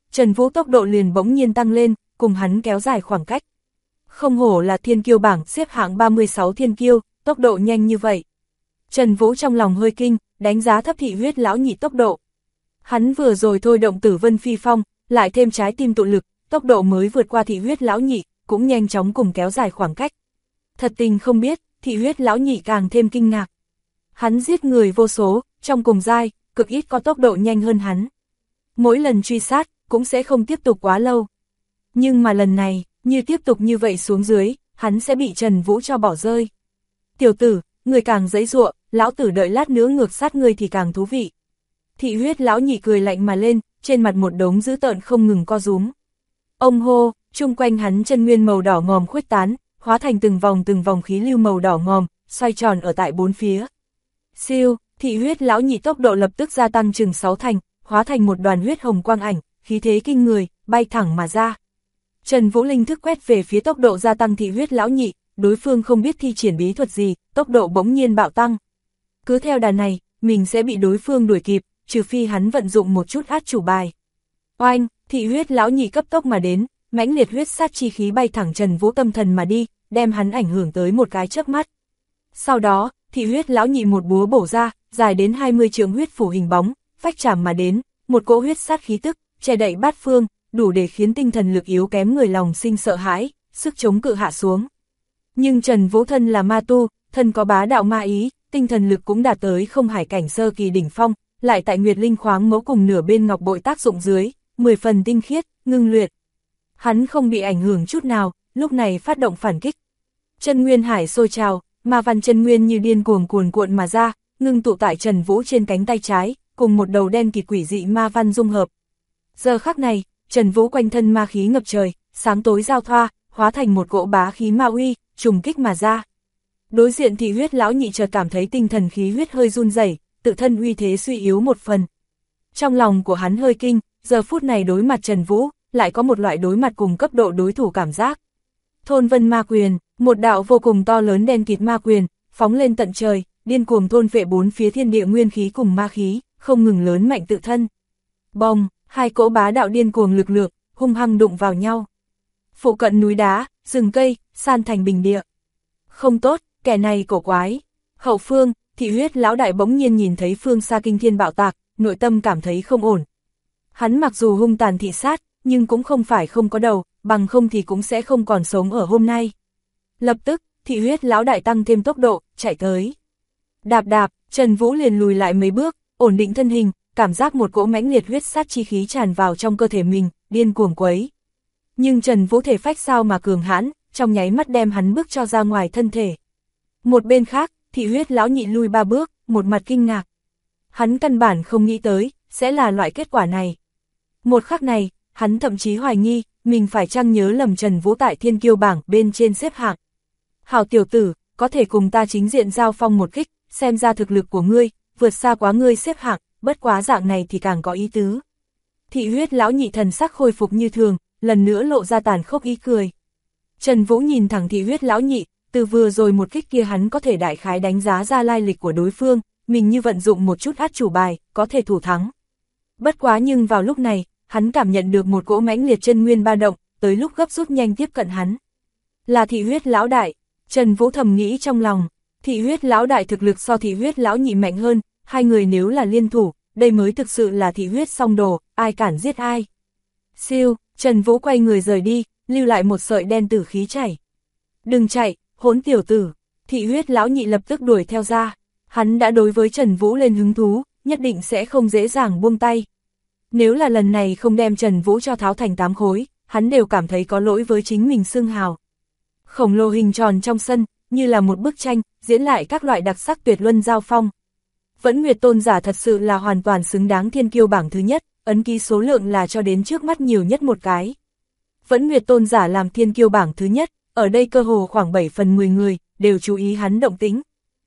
Trần Vũ tốc độ liền bỗng nhiên tăng lên, cùng hắn kéo dài khoảng cách. Không hổ là thiên kiêu bảng xếp hạng 36 thiên kiêu, tốc độ nhanh như vậy. Trần Vũ trong lòng hơi kinh, đánh giá thấp thị huyết lão nhị tốc độ. Hắn vừa rồi thôi động Tử Vân Phi Phong, lại thêm trái tim tụ lực, tốc độ mới vượt qua thị huyết lão nhị, cũng nhanh chóng cùng kéo dài khoảng cách. Thật tình không biết, thị huyết lão nhị càng thêm kinh ngạc. Hắn giết người vô số, trong cùng giai, cực ít có tốc độ nhanh hơn hắn. Mỗi lần truy sát, cũng sẽ không tiếp tục quá lâu. Nhưng mà lần này, như tiếp tục như vậy xuống dưới, hắn sẽ bị Trần Vũ cho bỏ rơi. Tiểu tử, người càng giãy giụa, lão tử đợi lát nữa ngược sát ngươi thì càng thú vị. Thị huyết lão nhị cười lạnh mà lên, trên mặt một đống dữ tợn không ngừng co rúm. Ông hô, chung quanh hắn chân nguyên màu đỏ ngòm khuếch tán, hóa thành từng vòng khí lưu màu đỏ ngòm, xoay tròn ở tại bốn phía. Siêu, thị huyết lão nhị tốc độ lập tức gia tăng chừng 6 thành, hóa thành một đoàn huyết hồng quang ảnh, khí thế kinh người, bay thẳng mà ra. Trần Vũ linh thức quét về phía tốc độ gia tăng thị huyết lão nhị, đối phương không biết thi triển bí thuật gì, tốc độ bỗng nhiên bạo tăng. Cứ theo đà này, mình sẽ bị đối phương đuổi kịp, trừ phi hắn vận dụng một chút át chủ bài. Oanh, thị huyết lão nhị cấp tốc mà đến, mãnh liệt huyết sát chi khí bay thẳng Trần Vũ tâm thần mà đi, đem hắn ảnh hưởng tới một cái chớp mắt. Sau đó, thị huyết lão nhị một búa bổ ra, dài đến 20 trượng huyết phủ hình bóng, phách chạm mà đến, một cỗ huyết sát khí tức, che đậy bát phương, đủ để khiến tinh thần lực yếu kém người lòng sinh sợ hãi, sức chống cự hạ xuống. Nhưng Trần Vũ thân là ma tu, thân có bá đạo ma ý, tinh thần lực cũng đạt tới không hải cảnh sơ kỳ đỉnh phong, lại tại Nguyệt Linh khoáng mẫu cùng nửa bên ngọc bội tác dụng dưới, 10 phần tinh khiết, ngưng luyện. Hắn không bị ảnh hưởng chút nào, lúc này phát động phản kích. Chân nguyên hải sôi trào, ma văn chân nguyên như điên cuồng cuồn cuộn mà ra, ngưng tụ tại Trần Vũ trên cánh tay trái, cùng một đầu đen kịt quỷ dị ma văn dung hợp. Giờ khắc này, Trần Vũ quanh thân ma khí ngập trời, sáng tối giao thoa, hóa thành một cỗ bá khí ma uy, trùng kích mà ra. Đối diện thị huyết lão nhị chợt cảm thấy tinh thần khí huyết hơi run rẩy, tự thân uy thế suy yếu một phần. Trong lòng của hắn hơi kinh, giờ phút này đối mặt Trần Vũ, lại có một loại đối mặt cùng cấp độ đối thủ cảm giác. Thôn Vân Ma Quyền, một đạo vô cùng to lớn đen kịt ma quyền, phóng lên tận trời, điên cuồng thôn phệ bốn phía thiên địa nguyên khí cùng ma khí, không ngừng lớn mạnh tự thân. Bồng, hai cỗ bá đạo điên cuồng lực lượng, hung hăng đụng vào nhau. Phụ cận núi đá, rừng cây, san thành bình địa. Không tốt, kẻ này cổ quái. Hậu phương, thị huyết lão đại bỗng nhiên nhìn thấy phương xa kinh thiên bạo tạc, nội tâm cảm thấy không ổn. Hắn mặc dù hung tàn thị sát, nhưng cũng không phải không có đầu, bằng không thì cũng sẽ không còn sống ở hôm nay. Lập tức, thị huyết lão đại tăng thêm tốc độ, chạy tới. Đạp đạp, Trần Vũ liền lùi lại mấy bước, ổn định thân hình, cảm giác một cỗ mãnh liệt huyết sát chi khí tràn vào trong cơ thể mình, điên cuồng quấy. Nhưng Trần Vũ thể phách sao mà cường hãn, trong nháy mắt đem hắn bước cho ra ngoài thân thể. Một bên khác, thị huyết lão nhị lui 3 bước, một mặt kinh ngạc. Hắn căn bản không nghĩ tới, sẽ là loại kết quả này. Một khắc này, hắn thậm chí hoài nghi, mình phải chăng nhớ lầm Trần Vũ tại thiên kiêu bảng bên trên xếp hạng. Hảo tiểu tử, có thể cùng ta chính diện giao phong một kích, xem ra thực lực của ngươi, vượt xa quá ngươi xếp hạng, bất quá dạng này thì càng có ý tứ. Thị huyết lão nhị thần sắc khôi phục như thường, lần nữa lộ ra tàn khốc ý cười. Trần Vũ nhìn thẳng thị huyết lão nhị, từ vừa rồi một kích kia hắn có thể đại khái đánh giá ra lai lịch của đối phương, mình như vận dụng một chút át chủ bài, có thể thủ thắng. Bất quá nhưng vào lúc này, hắn cảm nhận được một cỗ mãnh liệt chân nguyên ba động, tới lúc gấp rút nhanh tiếp cận hắn. Là thị huyết lão đại, Trần Vũ thầm nghĩ trong lòng, thị huyết lão đại thực lực so thị huyết lão nhị mạnh hơn, hai người nếu là liên thủ, đây mới thực sự là thị huyết song đồ, ai cản giết ai. Siêu, Trần Vũ quay người rời đi, lưu lại một sợi đen tử khí chảy. Đừng chạy, hỗn tiểu tử, thị huyết lão nhị lập tức đuổi theo ra, hắn đã đối với Trần Vũ lên hứng thú, nhất định sẽ không dễ dàng buông tay. Nếu là lần này không đem Trần Vũ cho tháo thành 8 khối, hắn đều cảm thấy có lỗi với chính mình xưng hào. Khổng lồ hình tròn trong sân, như là một bức tranh, diễn lại các loại đặc sắc tuyệt luân giao phong. Vẫn Nguyệt tôn giả thật sự là hoàn toàn xứng đáng thiên kiêu bảng thứ nhất, ấn ký số lượng là cho đến trước mắt nhiều nhất một cái. Vẫn Nguyệt tôn giả làm thiên kiêu bảng thứ nhất, ở đây cơ hồ khoảng 7 phần 10 người, đều chú ý hắn động tĩnh.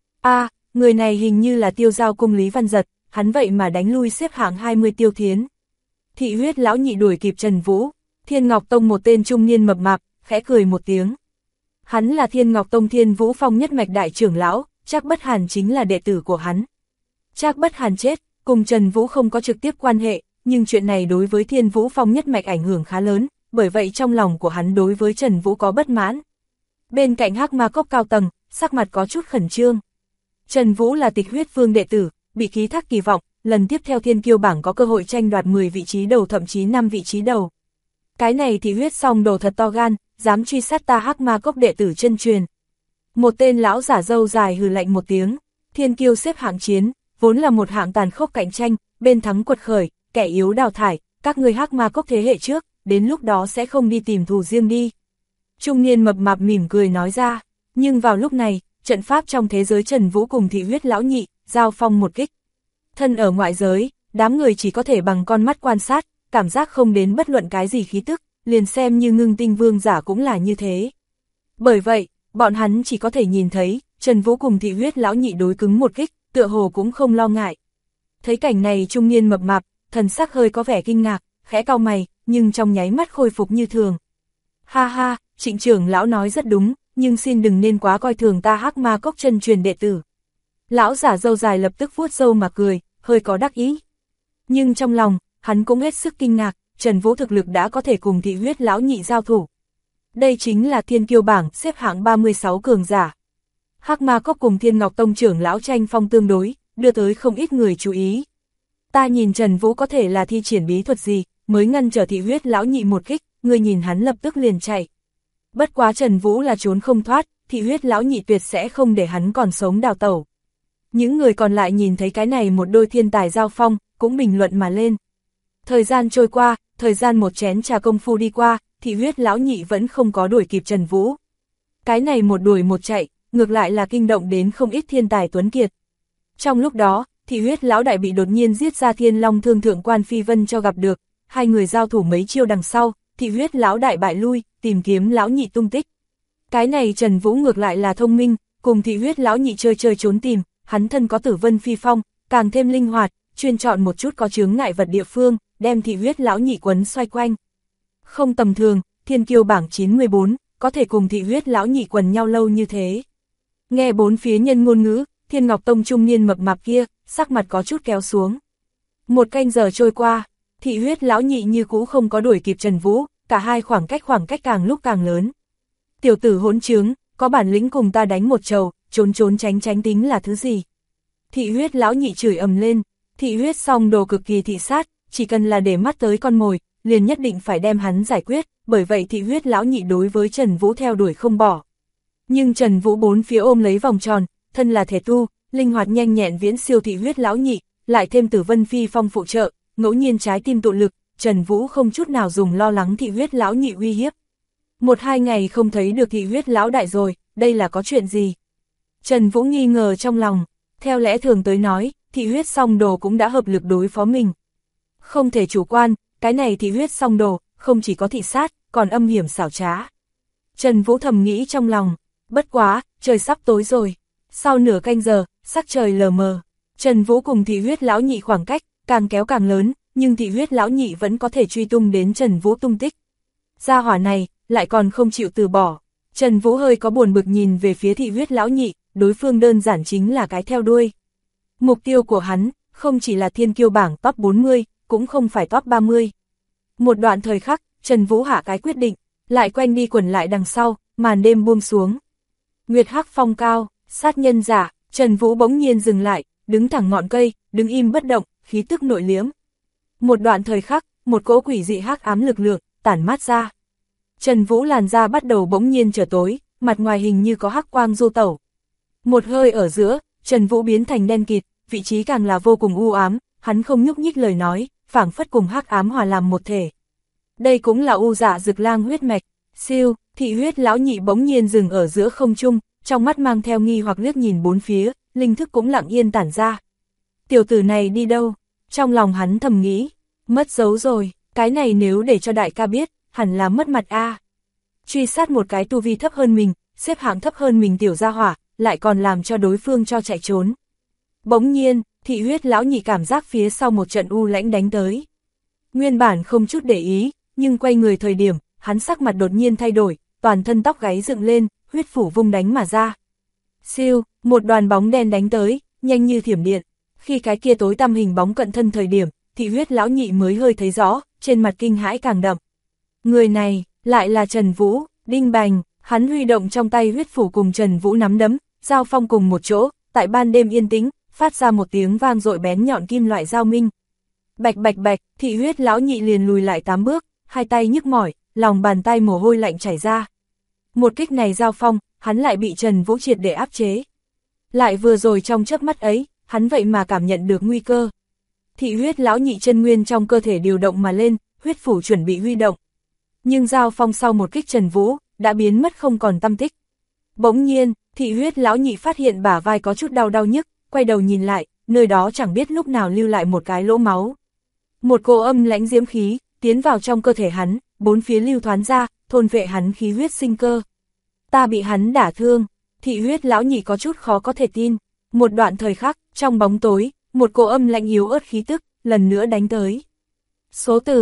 Người này hình như là Tiêu Giao cung Lý Văn Giật, hắn vậy mà đánh lui xếp hạng 20 Tiêu Thiến. Thị huyết lão nhị đuổi kịp Trần Vũ, Thiên Ngọc Tông một tên trung niên mập mạp, khẽ cười một tiếng. Hắn là Thiên Ngọc Tông Thiên Vũ Phong nhất mạch đại trưởng lão, Trác Bất Hàn chính là đệ tử của hắn. Trác Bất Hàn chết, cùng Trần Vũ không có trực tiếp quan hệ, nhưng chuyện này đối với Thiên Vũ Phong nhất mạch ảnh hưởng khá lớn, bởi vậy trong lòng của hắn đối với Trần Vũ có bất mãn. Bên cạnh Hắc Ma Cốc cao tầng, sắc mặt có chút khẩn trương. Trần Vũ là Tịch Huyết Vương đệ tử, bị ký thác kỳ vọng, lần tiếp theo Thiên Kiêu bảng có cơ hội tranh đoạt 10 vị trí đầu thậm chí 5 vị trí đầu. Cái này thì huyết song đồ thật to gan, dám truy sát ta Hắc Ma Cốc đệ tử chân truyền. Một tên lão giả râu dài hừ lạnh một tiếng, Thiên Kiêu xếp hạng chiến, vốn là một hạng tàn khốc cạnh tranh, bên thắng quật khởi, kẻ yếu đào thải, các người Hắc Ma Cốc thế hệ trước, đến lúc đó sẽ không đi tìm thù riêng đi. Trung niên mập mạp mỉm cười nói ra, nhưng vào lúc này, trận pháp trong thế giới Trần Vũ cùng thị huyết lão nhị, giao phong một kích. Thân ở ngoại giới, đám người chỉ có thể bằng con mắt quan sát, cảm giác không đến bất luận cái gì khí tức, liền xem như Ngưng Tinh Vương giả cũng là như thế. Bởi vậy, bọn hắn chỉ có thể nhìn thấy, Trần Vũ cùng thị huyết lão nhị đối cứng một kích, tựa hồ cũng không lo ngại. Thấy cảnh này trung niên mập mạp, thần sắc hơi có vẻ kinh ngạc, khẽ cau mày, nhưng trong nháy mắt khôi phục như thường. Ha ha, Trịnh trưởng lão nói rất đúng, nhưng xin đừng nên quá coi thường ta Hắc Ma Cốc chân truyền đệ tử. Lão giả râu dài lập tức vuốt râu mà cười, hơi có đắc ý. Nhưng trong lòng, hắn cũng hết sức kinh ngạc, Trần Vũ thực lực đã có thể cùng thị huyết lão nhị giao thủ. Đây chính là Thiên Kiêu bảng xếp hạng 36 cường giả. Hắc Ma Cốc cùng Thiên Ngọc Tông trưởng lão tranh phong tương đối, đưa tới không ít người chú ý. Ta nhìn Trần Vũ có thể là thi triển bí thuật gì, mới ngăn trở thị huyết lão nhị một kích, người nhìn hắn lập tức liền chạy. Bất quá Trần Vũ là trốn không thoát, thị huyết lão nhị tuyệt sẽ không để hắn còn sống đào tẩu. Những người còn lại nhìn thấy cái này một đôi thiên tài giao phong, cũng bình luận mà lên. Thời gian trôi qua, thời gian một chén trà công phu đi qua, thị huyết lão nhị vẫn không có đuổi kịp Trần Vũ. Cái này một đuổi một chạy, ngược lại là kinh động đến không ít thiên tài tuấn kiệt. Trong lúc đó, thị huyết lão đại bị đột nhiên giết ra Thiên Long Thương thượng quan Phi Vân cho gặp được, hai người giao thủ mấy chiêu đằng sau, thị huyết lão đại bại lui, tìm kiếm lão nhị tung tích. Cái này Trần Vũ ngược lại là thông minh, cùng thị huyết lão nhị chơi chơi trốn tìm, hắn thân có Tử Vân Phi Phong, càng thêm linh hoạt, chuyên chọn một chút có chướng ngại vật địa phương, đem thị huyết lão nhị quấn xoay quanh. Không tầm thường, Thiên Kiêu bảng 94, có thể cùng thị huyết lão nhị quần nhau lâu như thế. Nghe bốn phía nhân ngôn ngữ, Thiên Ngọc Tông trung niên mập mạp kia, sắc mặt có chút kéo xuống. Một canh giờ trôi qua, thị huyết lão nhị như cũ không có đuổi kịp Trần Vũ, cả hai khoảng cách càng lúc càng lớn. Tiểu tử hỗn trướng, có bản lĩnh cùng ta đánh một trầu, trốn trốn tránh tránh tính là thứ gì? Thị huyết lão nhị chửi ầm lên, thị huyết song đồ cực kỳ thị sát, chỉ cần là để mắt tới con mồi, liền nhất định phải đem hắn giải quyết, bởi vậy thị huyết lão nhị đối với Trần Vũ theo đuổi không bỏ. Nhưng Trần Vũ bốn phía ôm lấy vòng tròn, thân là thể tu, linh hoạt nhanh nhẹn viễn siêu thị huyết lão nhị, lại thêm Tử Vân Phi Phong phụ trợ, ngẫu nhiên trái tim tụ lực, Trần Vũ không chút nào dùng lo lắng thị huyết lão nhị uy hiếp. 1-2 ngày không thấy được thị huyết lão đại rồi, đây là có chuyện gì? Trần Vũ nghi ngờ trong lòng, theo lẽ thường tới nói, thị huyết song đồ cũng đã hợp lực đối phó mình. Không thể chủ quan, cái này thị huyết song đồ, không chỉ có thị sát, còn âm hiểm xảo trá. Trần Vũ thầm nghĩ trong lòng, bất quá, trời sắp tối rồi. Sau nửa canh giờ, sắc trời lờ mờ, Trần Vũ cùng thị huyết lão nhị khoảng cách, càng kéo càng lớn, nhưng thị huyết lão nhị vẫn có thể truy tung đến Trần Vũ tung tích. Gia hỏa này, lại còn không chịu từ bỏ. Trần Vũ hơi có buồn bực nhìn về phía thị huyết lão nhị, đối phương đơn giản chính là cái theo đuôi. Mục tiêu của hắn, không chỉ là Thiên Kiêu bảng top 40, cũng không phải top 30. Một đoạn thời khắc, Trần Vũ hạ cái quyết định, lại quanh đi quẩn lại đằng sau, màn đêm buông xuống. Nguyệt hắc phong cao, sát nhân giả, Trần Vũ bỗng nhiên dừng lại, đứng thẳng ngọn cây, đứng im bất động, khí tức nội liếm. Một đoạn thời khắc, một cỗ quỷ dị hắc ám lực lượng tản mát ra. Trần Vũ làn da bắt đầu bỗng nhiên trở tối, mặt ngoài hình như có hắc quang du tẩu. Một hơi ở giữa, Trần Vũ biến thành đen kịt, vị trí càng là vô cùng u ám, hắn không nhúc nhích lời nói, phảng phất cùng hắc ám hòa làm một thể. Đây cũng là U Dạ Dực Lang huyết mạch. Siêu, thị huyết lão nhị bỗng nhiên dừng ở giữa không trung, trong mắt mang theo nghi hoặc liếc nhìn bốn phía, linh thức cũng lặng yên tản ra. Tiểu tử này đi đâu? Trong lòng hắn thầm nghĩ, mất dấu rồi, cái này nếu để cho đại ca biết, hẳn là mất mặt a. Truy sát một cái tu vi thấp hơn mình, xếp hạng thấp hơn mình tiểu gia hỏa, lại còn làm cho đối phương cho chạy trốn. Bỗng nhiên, thị huyết lão nhị cảm giác phía sau một trận u lãnh đánh tới. Nguyên bản không chút để ý, nhưng quay người thời điểm, hắn sắc mặt đột nhiên thay đổi, toàn thân tóc gáy dựng lên, huyết phủ vung đánh mà ra. Siêu, một đoàn bóng đen đánh tới, nhanh như thiểm điện. Khi cái kia tối tăm hình bóng cận thân thời điểm, thị huyết lão nhị mới hơi thấy rõ, trên mặt kinh hãi càng đậm. Người này, lại là Trần Vũ, đinh bành, hắn huy động trong tay huyết phủ cùng Trần Vũ nắm đấm, giao phong cùng một chỗ, tại ban đêm yên tĩnh, phát ra một tiếng vang dội bén nhọn kim loại giao minh. Bạch bạch bạch, thị huyết lão nhị liền lùi lại 8 bước, hai tay nhức mỏi, lòng bàn tay mồ hôi lạnh chảy ra. Một kích này giao phong, hắn lại bị Trần Vũ triệt để áp chế. Lại vừa rồi trong chớp mắt ấy, hắn vậy mà cảm nhận được nguy cơ. Thị huyết lão nhị chân nguyên trong cơ thể điều động mà lên, huyết phủ chuẩn bị huy động. Nhưng giao phong sau một kích Trần Vũ, đã biến mất không còn tăm tích. Bỗng nhiên, thị huyết lão nhị phát hiện bả vai có chút đau nhức, quay đầu nhìn lại, nơi đó chẳng biết lúc nào lưu lại một cái lỗ máu. Một cỗ âm lãnh diễm khí, tiến vào trong cơ thể hắn, bốn phía lưu thoán ra, thôn vệ hắn khí huyết sinh cơ. Ta bị hắn đả thương, thị huyết lão nhị có chút khó có thể tin. Một đoạn thời khắc, trong bóng tối, một cỗ âm lãnh yếu ớt khí tức, lần nữa đánh tới. Số từ,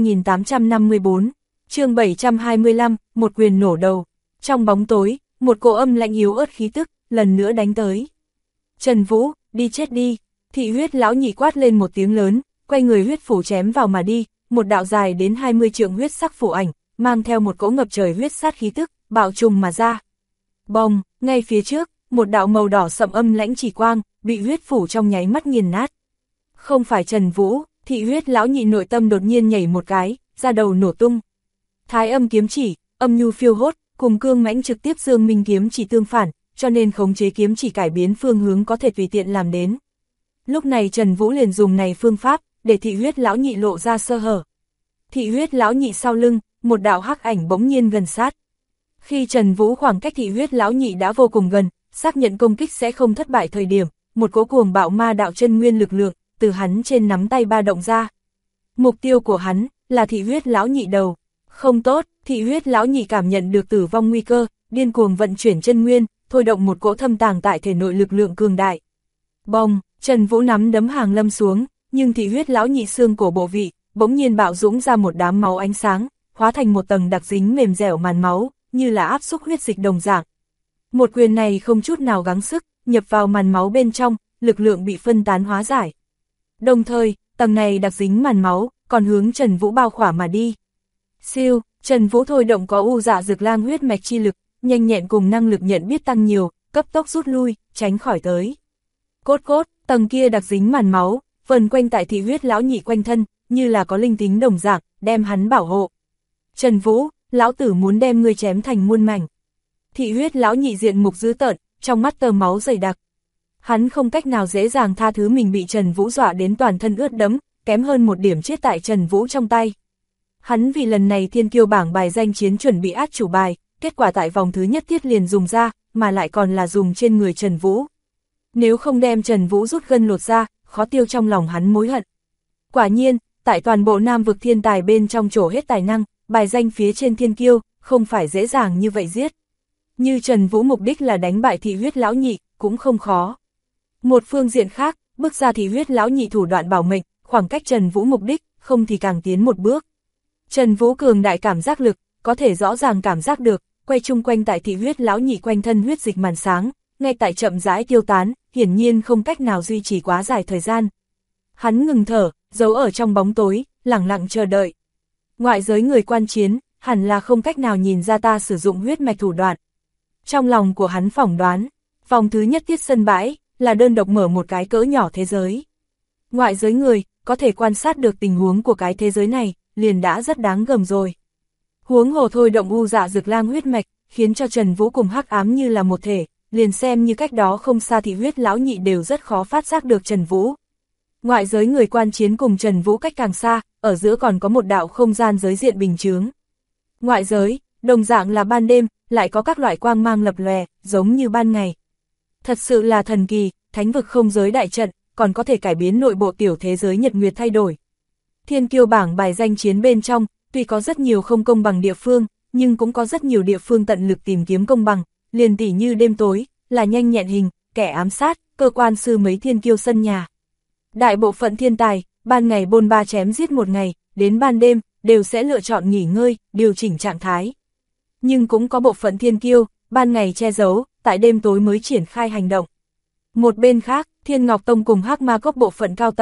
2854, chương 725, một quyền nổ đầu. Trong bóng tối, một cỗ âm lãnh yếu ớt khí tức, lần nữa đánh tới. Trần Vũ, đi chết đi, thị huyết lão nhị quát lên một tiếng lớn, quay người huyết phủ chém vào mà đi, một đạo dài đến 20 trượng huyết sắc phủ ảnh, mang theo một cỗ ngập trời huyết sát khí tức, bạo trùng mà ra. Bồng, ngay phía trước, một đạo màu đỏ sậm âm lãnh chỉ quang, bị huyết phủ trong nháy mắt nghiền nát. Không phải Trần Vũ, thị huyết lão nhị nội tâm đột nhiên nhảy một cái, da đầu nổ tung. Thái âm kiếm chỉ, âm nhu phiêu hốt, cùng cương mãnh trực tiếp dương minh kiếm chỉ tương phản, cho nên khống chế kiếm chỉ cải biến phương hướng có thể tùy tiện làm đến. Lúc này Trần Vũ liền dùng này phương pháp, để thị huyết lão nhị lộ ra sơ hở. Thị huyết lão nhị sau lưng, một đạo hắc ảnh bỗng nhiên gần sát. Khi Trần Vũ khoảng cách thị huyết lão nhị đã vô cùng gần, xác nhận công kích sẽ không thất bại thời điểm, một cỗ cuồng bạo ma đạo chân nguyên lực lượng, từ hắn trên nắm tay ba động ra. Mục tiêu của hắn, là thị huyết lão nhị đầu. Không tốt, thị huyết lão nhị cảm nhận được tử vong nguy cơ, điên cuồng vận chuyển chân nguyên, thôi động một cỗ thâm tàng tại thể nội lực lượng cường đại. Bong, Trần Vũ nắm đấm hàng lâm xuống, nhưng thị huyết lão nhị xương cổ bộ vị, bỗng nhiên bạo dũng ra một đám máu ánh sáng, hóa thành một tầng đặc dính mềm dẻo màn máu, như là áp xúc huyết dịch đồng dạng. Một quyền này không chút nào gắng sức, nhập vào màn máu bên trong, lực lượng bị phân tán hóa giải. Đồng thời, tầng này đặc dính màn máu, còn hướng Trần Vũ bao khỏa mà đi. Siêu, Trần Vũ thôi động có u dạ dược lang huyết mạch chi lực, nhanh nhẹn cùng năng lực nhận biết tăng nhiều, cấp tốc rút lui, tránh khỏi tới. Cốt cốt, tầng kia đặc dính màn máu, vần quanh tại thị huyết lão nhị quanh thân, như là có linh tính đồng dạng, đem hắn bảo hộ. Trần Vũ, lão tử muốn đem ngươi chém thành muôn mảnh. Thị huyết lão nhị diện mục dữ tợn, trong mắt tơ máu dày đặc. Hắn không cách nào dễ dàng tha thứ mình bị Trần Vũ dọa đến toàn thân ướt đẫm, kém hơn một điểm chết tại Trần Vũ trong tay. Hắn vì lần này thiên kiêu bảng bài danh chiến chuẩn bị át chủ bài, kết quả tại vòng thứ nhất tiết liền dùng ra, mà lại còn là dùng trên người Trần Vũ. Nếu không đem Trần Vũ rút gân lột ra, khó tiêu trong lòng hắn mối hận. Quả nhiên, tại toàn bộ Nam vực thiên tài bên trong trổ hết tài năng, bài danh phía trên thiên kiêu, không phải dễ dàng như vậy giết. Như Trần Vũ mục đích là đánh bại thị huyết lão nhị, cũng không khó. Một phương diện khác, bước ra thị huyết lão nhị thủ đoạn bảo mệnh, khoảng cách Trần Vũ mục đích, không thì càng tiến một bước. Trần Vũ cường đại cảm giác lực, có thể rõ ràng cảm giác được, quay chung quanh tại thị huyết lão nhị quanh thân huyết dịch màn sáng, ngay tại chậm rãi tiêu tán, hiển nhiên không cách nào duy trì quá dài thời gian. Hắn ngừng thở, giấu ở trong bóng tối, lẳng lặng chờ đợi. Ngoại giới người quan chiến, hẳn là không cách nào nhìn ra ta sử dụng huyết mạch thủ đoạn. Trong lòng của hắn phỏng đoán, vòng thứ nhất tiết sân bãi, là đơn độc mở một cái cỡ nhỏ thế giới. Ngoại giới người, có thể quan sát được tình huống của cái thế giới này, liền đã rất đáng gờm rồi. Huống hồ thôi động u dạ dược lang huyết mạch, khiến cho Trần Vũ cùng hắc ám như là một thể, liền xem như cách đó không xa thị huyết lão nhị đều rất khó phát giác được Trần Vũ. Ngoại giới người quan chiến cùng Trần Vũ cách càng xa, ở giữa còn có một đạo không gian giới diện bình chướng. Ngoại giới, đồng dạng là ban đêm, lại có các loại quang mang lập lòe, giống như ban ngày. Thật sự là thần kỳ, thánh vực không giới đại trận, còn có thể cải biến nội bộ tiểu thế giới nhật nguyệt thay đổi. Thiên kiêu bảng bài danh chiến bên trong, tuy có rất nhiều không công bằng địa phương, nhưng cũng có rất nhiều địa phương tận lực tìm kiếm công bằng, liền tỉ như đêm tối, là nhanh nhẹn hình, kẻ ám sát, cơ quan sư mấy thiên kiêu sân nhà. Đại bộ phận thiên tài, ban ngày bôn ba chém giết một ngày, đến ban đêm, đều sẽ lựa chọn nghỉ ngơi, điều chỉnh trạng thái. Nhưng cũng có bộ phận thiên kiêu, ban ngày che giấu, tại đêm tối mới triển khai hành động. Một bên khác, Thiên Ngọc Tông cùng Hắc Ma Cốc bộ phận cao tầng,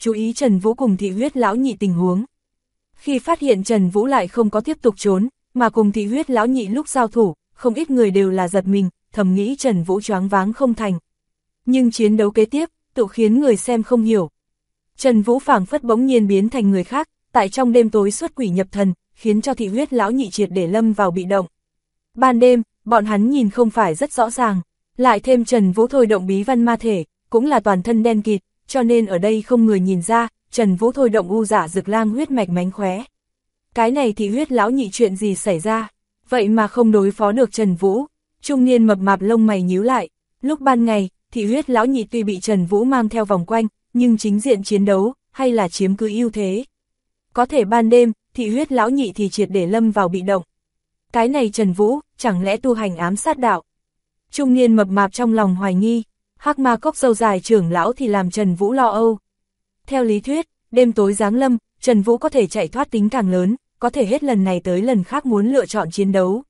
chú ý Trần Vũ cùng thị huyết lão nhị tình huống. Khi phát hiện Trần Vũ lại không có tiếp tục trốn, mà cùng thị huyết lão nhị lúc giao thủ, không ít người đều là giật mình, thầm nghĩ Trần Vũ choáng váng không thành. Nhưng chiến đấu kế tiếp, tự khiến người xem không hiểu. Trần Vũ phảng phất bỗng nhiên biến thành người khác, tại trong đêm tối xuất quỷ nhập thần, khiến cho thị huyết lão nhị triệt để lâm vào bị động. Ban đêm, bọn hắn nhìn không phải rất rõ ràng, lại thêm Trần Vũ thôi động bí văn ma thể, cũng là toàn thân đen kịt, cho nên ở đây không người nhìn ra, Trần Vũ thôi động u dạ dược lang huyết mạch mánh khóe. Cái này thị huyết lão nhị chuyện gì xảy ra, vậy mà không đối phó được Trần Vũ. Trung niên mập mạp lông mày nhíu lại, lúc ban ngày, thị huyết lão nhị tuy bị Trần Vũ mang theo vòng quanh, nhưng chính diện chiến đấu, hay là chiếm cứ ưu thế. Có thể ban đêm, thị huyết lão nhị thì triệt để lâm vào bị động. Cái này Trần Vũ, chẳng lẽ tu hành ám sát đạo? Trung niên mập mạp trong lòng hoài nghi, Hắc Ma Cốc râu dài trưởng lão thì làm Trần Vũ lo âu. Theo lý thuyết, đêm tối giáng lâm, Trần Vũ có thể chạy thoát tính càng lớn, có thể hết lần này tới lần khác muốn lựa chọn chiến đấu.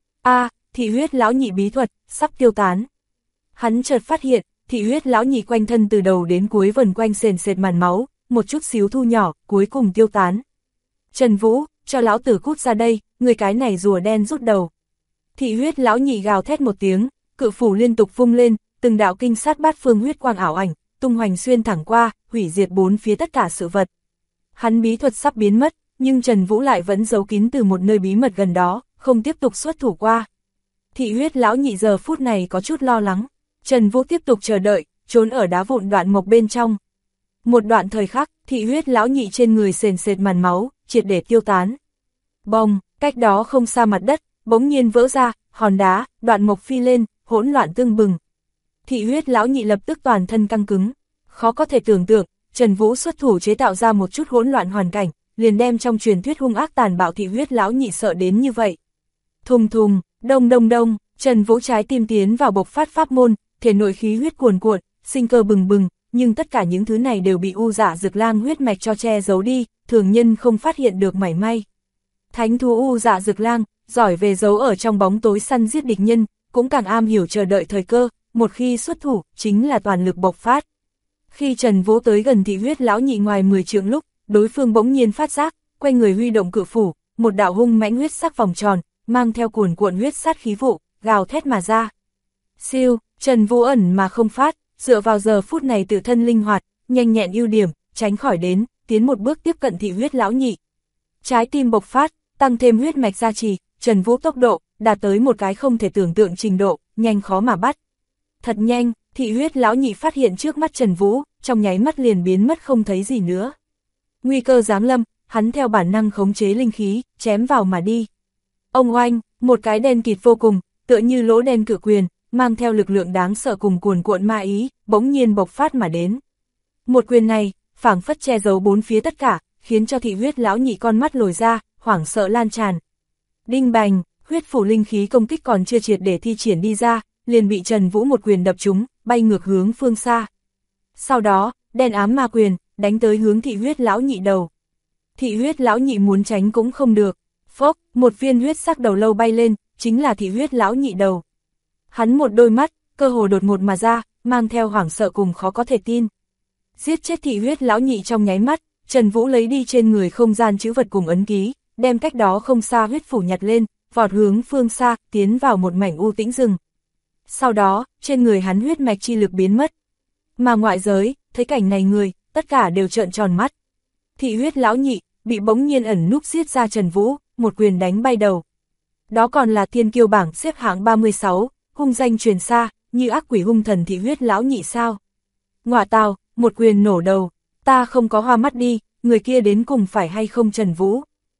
Thị huyết lão nhị bí thuật, sắp tiêu tán. Hắn chợt phát hiện, thị huyết lão nhị quanh thân từ đầu đến cuối vần quanh sền sệt màn máu, một chút xíu thu nhỏ, cuối cùng tiêu tán. Trần Vũ, cho lão tử cút ra đây, người cái này rùa đen rút đầu. Thị huyết lão nhị gào thét một tiếng, cự phủ liên tục vung lên, từng đạo kinh sát bát phương huyết quang ảo ảnh, tung hoành xuyên thẳng qua, hủy diệt bốn phía tất cả sự vật. Hắn bí thuật sắp biến mất, nhưng Trần Vũ lại vẫn giấu kín từ một nơi bí mật gần đó, không tiếp tục xuất thủ qua. Thị huyết lão nhị giờ phút này có chút lo lắng, Trần Vũ tiếp tục chờ đợi, trốn ở đá vụn đoạn mộc bên trong. Một đoạn thời khắc, thị huyết lão nhị trên người sền sệt màn máu, triệt để tiêu tán. Bông, cách đó không xa mặt đất, bỗng nhiên vỡ ra, hòn đá, đoạn mộc phi lên, hỗn loạn tương bừng. Thị huyết lão nhị lập tức toàn thân căng cứng, khó có thể tưởng tượng, Trần Vũ xuất thủ chế tạo ra một chút hỗn loạn hoàn cảnh, liền đem trong truyền thuyết hung ác tàn bạo thị huyết lão nhị sợ đến như vậy. Thùng thùng, đông đông đông, Trần Vũ trái tim tiến vào bộc phát pháp môn, thể nội khí huyết cuồn cuộn, sinh cơ bừng bừng, nhưng tất cả những thứ này đều bị u dạ dược lang huyết mạch cho che giấu đi, thường nhân không phát hiện được mảy may. Thánh thú u dạ dược lang, giỏi về giấu ở trong bóng tối săn giết địch nhân, cũng càng am hiểu chờ đợi thời cơ, một khi xuất thủ, chính là toàn lực bộc phát. Khi Trần Vũ tới gần thị huyết lão nhị ngoài 10 trượng lúc, đối phương bỗng nhiên phát giác, quay người huy động cự phủ, một đạo hung mãnh huyết sắc vòng tròn, mang theo cuồn cuộn huyết sát khí vụ, gào thét mà ra. Siêu, Trần Vũ ẩn mà không phát, dựa vào giờ phút này tự thân linh hoạt, nhanh nhẹn ưu điểm, tránh khỏi đến, tiến một bước tiếp cận thị huyết lão nhị. Trái tim bộc phát, tăng thêm huyết mạch gia trì, Trần Vũ tốc độ, đạt tới một cái không thể tưởng tượng trình độ, nhanh khó mà bắt. Thật nhanh, thị huyết lão nhị phát hiện trước mắt Trần Vũ, trong nháy mắt liền biến mất không thấy gì nữa. Nguy cơ giáng lâm, hắn theo bản năng khống chế linh khí, chém vào mà đi. Ông oanh, một cái đen kịt vô cùng, tựa như lỗ đen cự quyền, mang theo lực lượng đáng sợ cùng cuồn cuộn ma ý, bỗng nhiên bộc phát mà đến. Một quyền này, phảng phất che giấu bốn phía tất cả, khiến cho thị huyết lão nhị con mắt lồi ra, hoảng sợ lan tràn. Đinh bành, huyết phủ linh khí công kích còn chưa triệt để thi triển đi ra, liền bị Trần Vũ một quyền đập trúng, bay ngược hướng phương xa. Sau đó, đen ám ma quyền, đánh tới hướng thị huyết lão nhị đầu. Thị huyết lão nhị muốn tránh cũng không được. Phốc, một viên huyết sắc đầu lâu bay lên, chính là thị huyết lão nhị đầu. Hắn một đôi mắt, cơ hồ đột ngột mà ra, mang theo hoảng sợ cùng khó có thể tin. Giết chết thị huyết lão nhị trong nháy mắt, Trần Vũ lấy đi trên người không gian chữ vật cùng ấn ký, đem cách đó không xa huyết phủ nhặt lên, vọt hướng phương xa, tiến vào một mảnh u tĩnh rừng. Sau đó, trên người hắn huyết mạch chi lực biến mất. Mà ngoại giới, thấy cảnh này người, tất cả đều trợn tròn mắt. Thị huyết lão nhị, bị bỗng nhiên ẩn núp giết ra Trần Vũ, một quyền đánh bay đầu. Đó còn là thiên kiêu bảng xếp hạng 36, hung danh truyền xa, như ác quỷ hung thần thị huyết lão nhị sao. Ngọa tào, một quyền nổ đầu, ta không có hoa mắt đi, người kia đến cùng phải hay không Trần Vũ?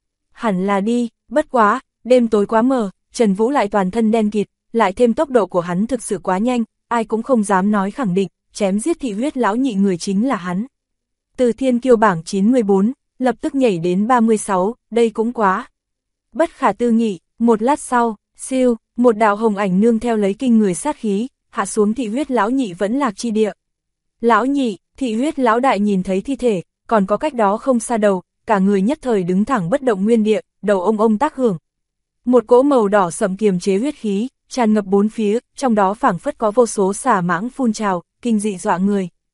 Hẳn là đi, bất quá, đêm tối quá mờ, Trần Vũ lại toàn thân đen kịt, lại thêm tốc độ của hắn thực sự quá nhanh, ai cũng không dám nói khẳng định, chém giết thị huyết lão nhị người chính là hắn. Từ thiên kiêu bảng 94, lập tức nhảy đến 36, đây cũng quá. Bất khả tư nghị, một lát sau, siêu, một đạo hồng ảnh nương theo lấy kinh người sát khí, hạ xuống thị huyết lão nhị vẫn lạc chi địa. Lão nhị, thị huyết lão đại nhìn thấy thi thể, còn có cách đó không xa đầu, cả người nhất thời đứng thẳng bất động nguyên địa, đầu ông tác hưởng. Một cỗ màu đỏ sẫm kiềm chế huyết khí, tràn ngập bốn phía, trong đó phảng phất có vô số xà mãng phun trào, kinh dị dọa người.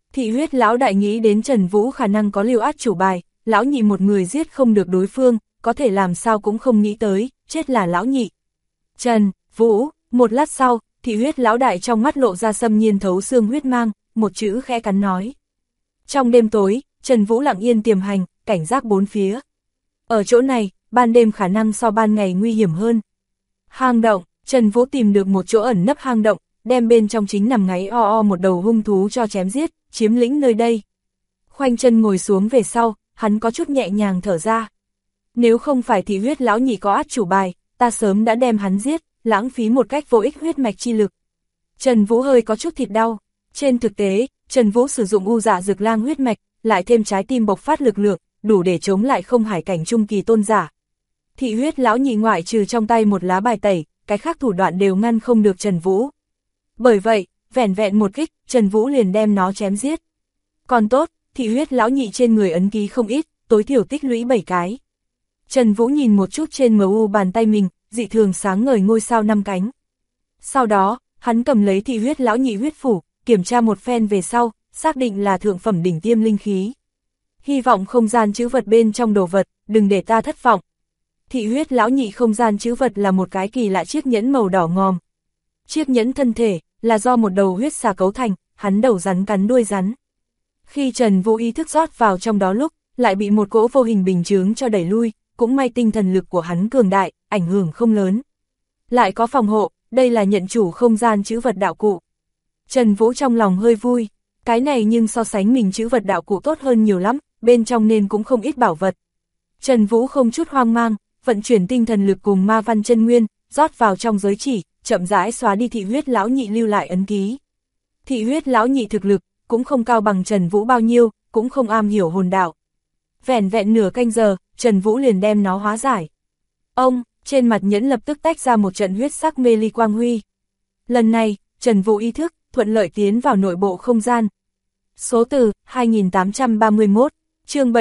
Thị huyết lão đại nghĩ đến Trần Vũ khả năng có lưu át chủ bài, lão nhị một người giết không được đối phương, có thể làm sao cũng không nghĩ tới, chết là lão nhị. Trần Vũ, một lát sau, thị huyết lão đại trong mắt lộ ra xâm nhiên thấu xương huyết mang, một chữ khẽ cắn nói. Trong đêm tối, Trần Vũ lặng yên tiềm hành, cảnh giác bốn phía. Ở chỗ này, ban đêm khả năng so ban ngày nguy hiểm hơn. Hang động, Trần Vũ tìm được một chỗ ẩn nấp hang động, đem bên trong chính nằm ngáy một đầu hung thú cho chém giết, chiếm lĩnh nơi đây. Khoanh chân ngồi xuống về sau, hắn có chút nhẹ nhàng thở ra. Nếu không phải thị huyết lão nhị có át chủ bài, ta sớm đã đem hắn giết, lãng phí một cách vô ích huyết mạch chi lực. Trần Vũ hơi có chút thịt đau. Trên thực tế, Trần Vũ sử dụng u dạ dược lang huyết mạch, lại thêm trái tim bộc phát lực lượng, đủ để chống lại không hải cảnh trung kỳ tôn giả. Thị huyết lão nhị ngoại trừ trong tay một lá bài tẩy, cái khác thủ đoạn đều ngăn không được Trần Vũ. Bởi vậy, vẻn vẹn một kích, Trần Vũ liền đem nó chém giết. Còn tốt, thị huyết lão nhị trên người ấn ký không ít, tối thiểu tích lũy 7 cái. Trần Vũ nhìn một chút trên MU bàn tay mình, dị thường sáng ngời ngôi sao 5 cánh. Sau đó, hắn cầm lấy thị huyết lão nhị huyết phủ, kiểm tra một phen về sau, xác định là thượng phẩm đỉnh tiêm linh khí. Hy vọng không gian trữ vật bên trong đồ vật, đừng để ta thất vọng. Thị huyết lão nhị không gian trữ vật là một cái kỳ lạ chiếc nhẫn màu đỏ ngòm. Chiếc nhẫn thân thể, là do một đầu huyết xà cấu thành, hắn đầu rắn cắn đuôi rắn. Khi Trần Vũ ý thức rót vào trong đó lúc, lại bị một cỗ vô hình bình chướng cho đẩy lui, cũng may tinh thần lực của hắn cường đại, ảnh hưởng không lớn. Lại có phòng hộ, đây là nhận chủ không gian trữ vật đạo cụ. Trần Vũ trong lòng hơi vui, cái này nhưng so sánh mình trữ vật đạo cụ tốt hơn nhiều lắm, bên trong nên cũng không ít bảo vật. Trần Vũ không chút hoang mang, vận chuyển tinh thần lực cùng ma văn chân nguyên, rót vào trong giới chỉ, chậm rãi xóa đi thị huyết lão nhị lưu lại ấn ký. Thị huyết lão nhị thực lực, cũng không cao bằng Trần Vũ bao nhiêu, cũng không am hiểu hồn đạo. Vẻn vẹn nửa canh giờ, Trần Vũ liền đem nó hóa giải. Ông, trên mặt nhẫn lập tức tách ra một trận huyết sắc mê ly quang huy. Lần này, Trần Vũ ý thức, thuận lợi tiến vào nội bộ không gian. Số từ, 2831, chương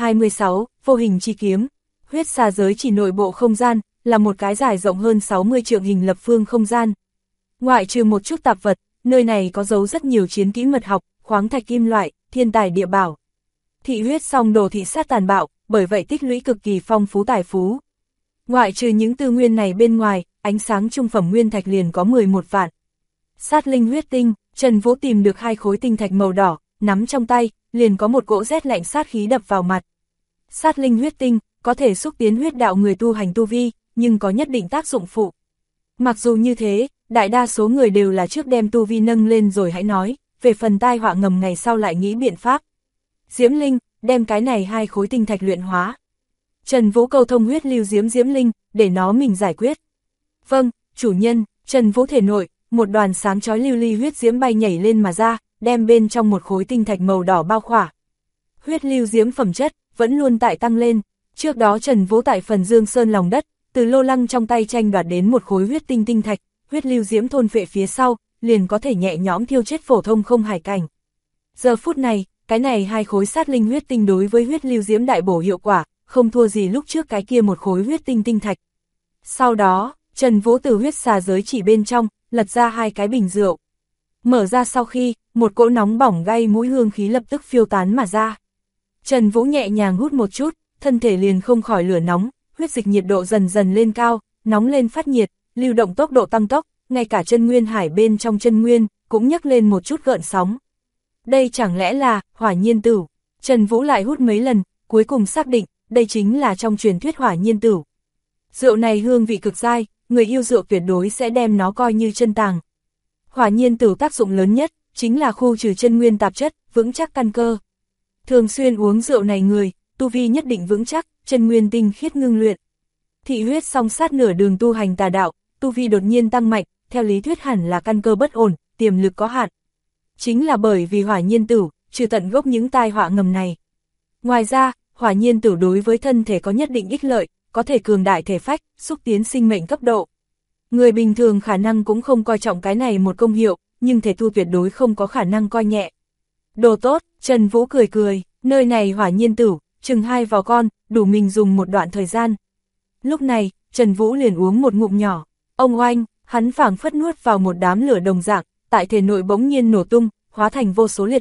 726, vô hình chi kiếm. Huyết xà giới chỉ nội bộ không gian, là một cái dài rộng hơn 60 trượng hình lập phương không gian. Ngoại trừ một chút tạp vật, nơi này có giấu rất nhiều chiến kỹ mật học, khoáng thạch kim loại, thiên tài địa bảo. Thị huyết song đồ thị sát tàn bạo, bởi vậy tích lũy cực kỳ phong phú tài phú. Ngoại trừ những tư nguyên này bên ngoài, ánh sáng trung phẩm nguyên thạch liền có 11 vạn. Sát linh huyết tinh, Trần Vũ tìm được 2 khối tinh thạch màu đỏ, nắm trong tay, liền có một cỗ rét lạnh sát khí đập vào mặt. Sát linh huyết tinh, có thể xúc tiến huyết đạo người tu hành tu vi, nhưng có nhất định tác dụng phụ. Mặc dù như thế, đại đa số người đều là trước đem tu vi nâng lên rồi hãy nói, về phần tai họa ngầm ngày sau lại nghĩ biện pháp. Diễm Linh, đem cái này 2 khối tinh thạch luyện hóa. Trần Vũ cầu thông huyết lưu Diễm Linh, để nó mình giải quyết. Vâng, chủ nhân. Trần Vũ thể nội, một đoàn sáng chói lưu ly huyết diễm bay nhảy lên mà ra, đem bên trong một khối tinh thạch màu đỏ bao khỏa. Huyết lưu diễm phẩm chất, vẫn luôn tại tăng lên. Trước đó Trần Vũ tại phần Dương Sơn lòng đất, từ Lô Lăng trong tay tranh đoạt đến một khối huyết tinh thạch, huyết lưu diễm thôn phệ phía sau, liền có thể nhẹ nhõm thiêu chết phổ thông không hải cảnh. Giờ phút này, cái này 2 khối sát linh huyết tinh đối với huyết lưu diễm đại bổ hiệu quả, không thua gì lúc trước cái kia một khối huyết tinh thạch. Sau đó, Trần Vũ từ huyết xà giới chỉ bên trong, lật ra 2 cái bình rượu. Mở ra sau khi, một cỗ nóng bỏng gây mũi hương khí lập tức phiêu tán mà ra. Trần Vũ nhẹ nhàng hút một chút, thân thể liền không khỏi lửa nóng, huyết dịch nhiệt độ dần dần lên cao, nóng lên phát nhiệt, lưu động tốc độ tăng tốc, ngay cả chân nguyên hải bên trong chân nguyên, cũng nhấc lên một chút gợn sóng. Đây chẳng lẽ là hỏa nhiên tửu? Trần Vũ lại hút mấy lần, cuối cùng xác định, đây chính là trong truyền thuyết hỏa nhiên tửu. Rượu này hương vị cực dai, người yêu rượu tuyệt đối sẽ đem nó coi như chân tàng. Hỏa nhiên tửu tác dụng lớn nhất, chính là khu trừ chân nguyên tạp chất, vững chắc căn cơ. Thường xuyên uống rượu này người, tu vi nhất định vững chắc, chân nguyên tinh khiết ngưng luyện. Thị huyết song sát nửa đường tu hành tà đạo, tu vi đột nhiên tăng mạnh, theo lý thuyết hẳn là căn cơ bất ổn, tiềm lực có hạn. Chính là bởi vì hỏa nhiên tửu, trừ tận gốc những tai họa ngầm này. Ngoài ra, hỏa nhiên tửu đối với thân thể có nhất định ích lợi, có thể cường đại thể phách, xúc tiến sinh mệnh cấp độ. Người bình thường khả năng cũng không coi trọng cái này một công hiệu, nhưng thể tu tuyệt đối không có khả năng coi nhẹ. Đồ tốt, Trần Vũ cười cười, nơi này hỏa nhiên tửu, chừng 2 vò con, đủ mình dùng một đoạn thời gian. Lúc này, Trần Vũ liền uống một ngụm nhỏ, ông oanh, hắn phảng phất nuốt vào một đám lửa đồng dạng, tại thể nội bỗng nhiên nổ tung, hóa thành vô số liệt hỏa,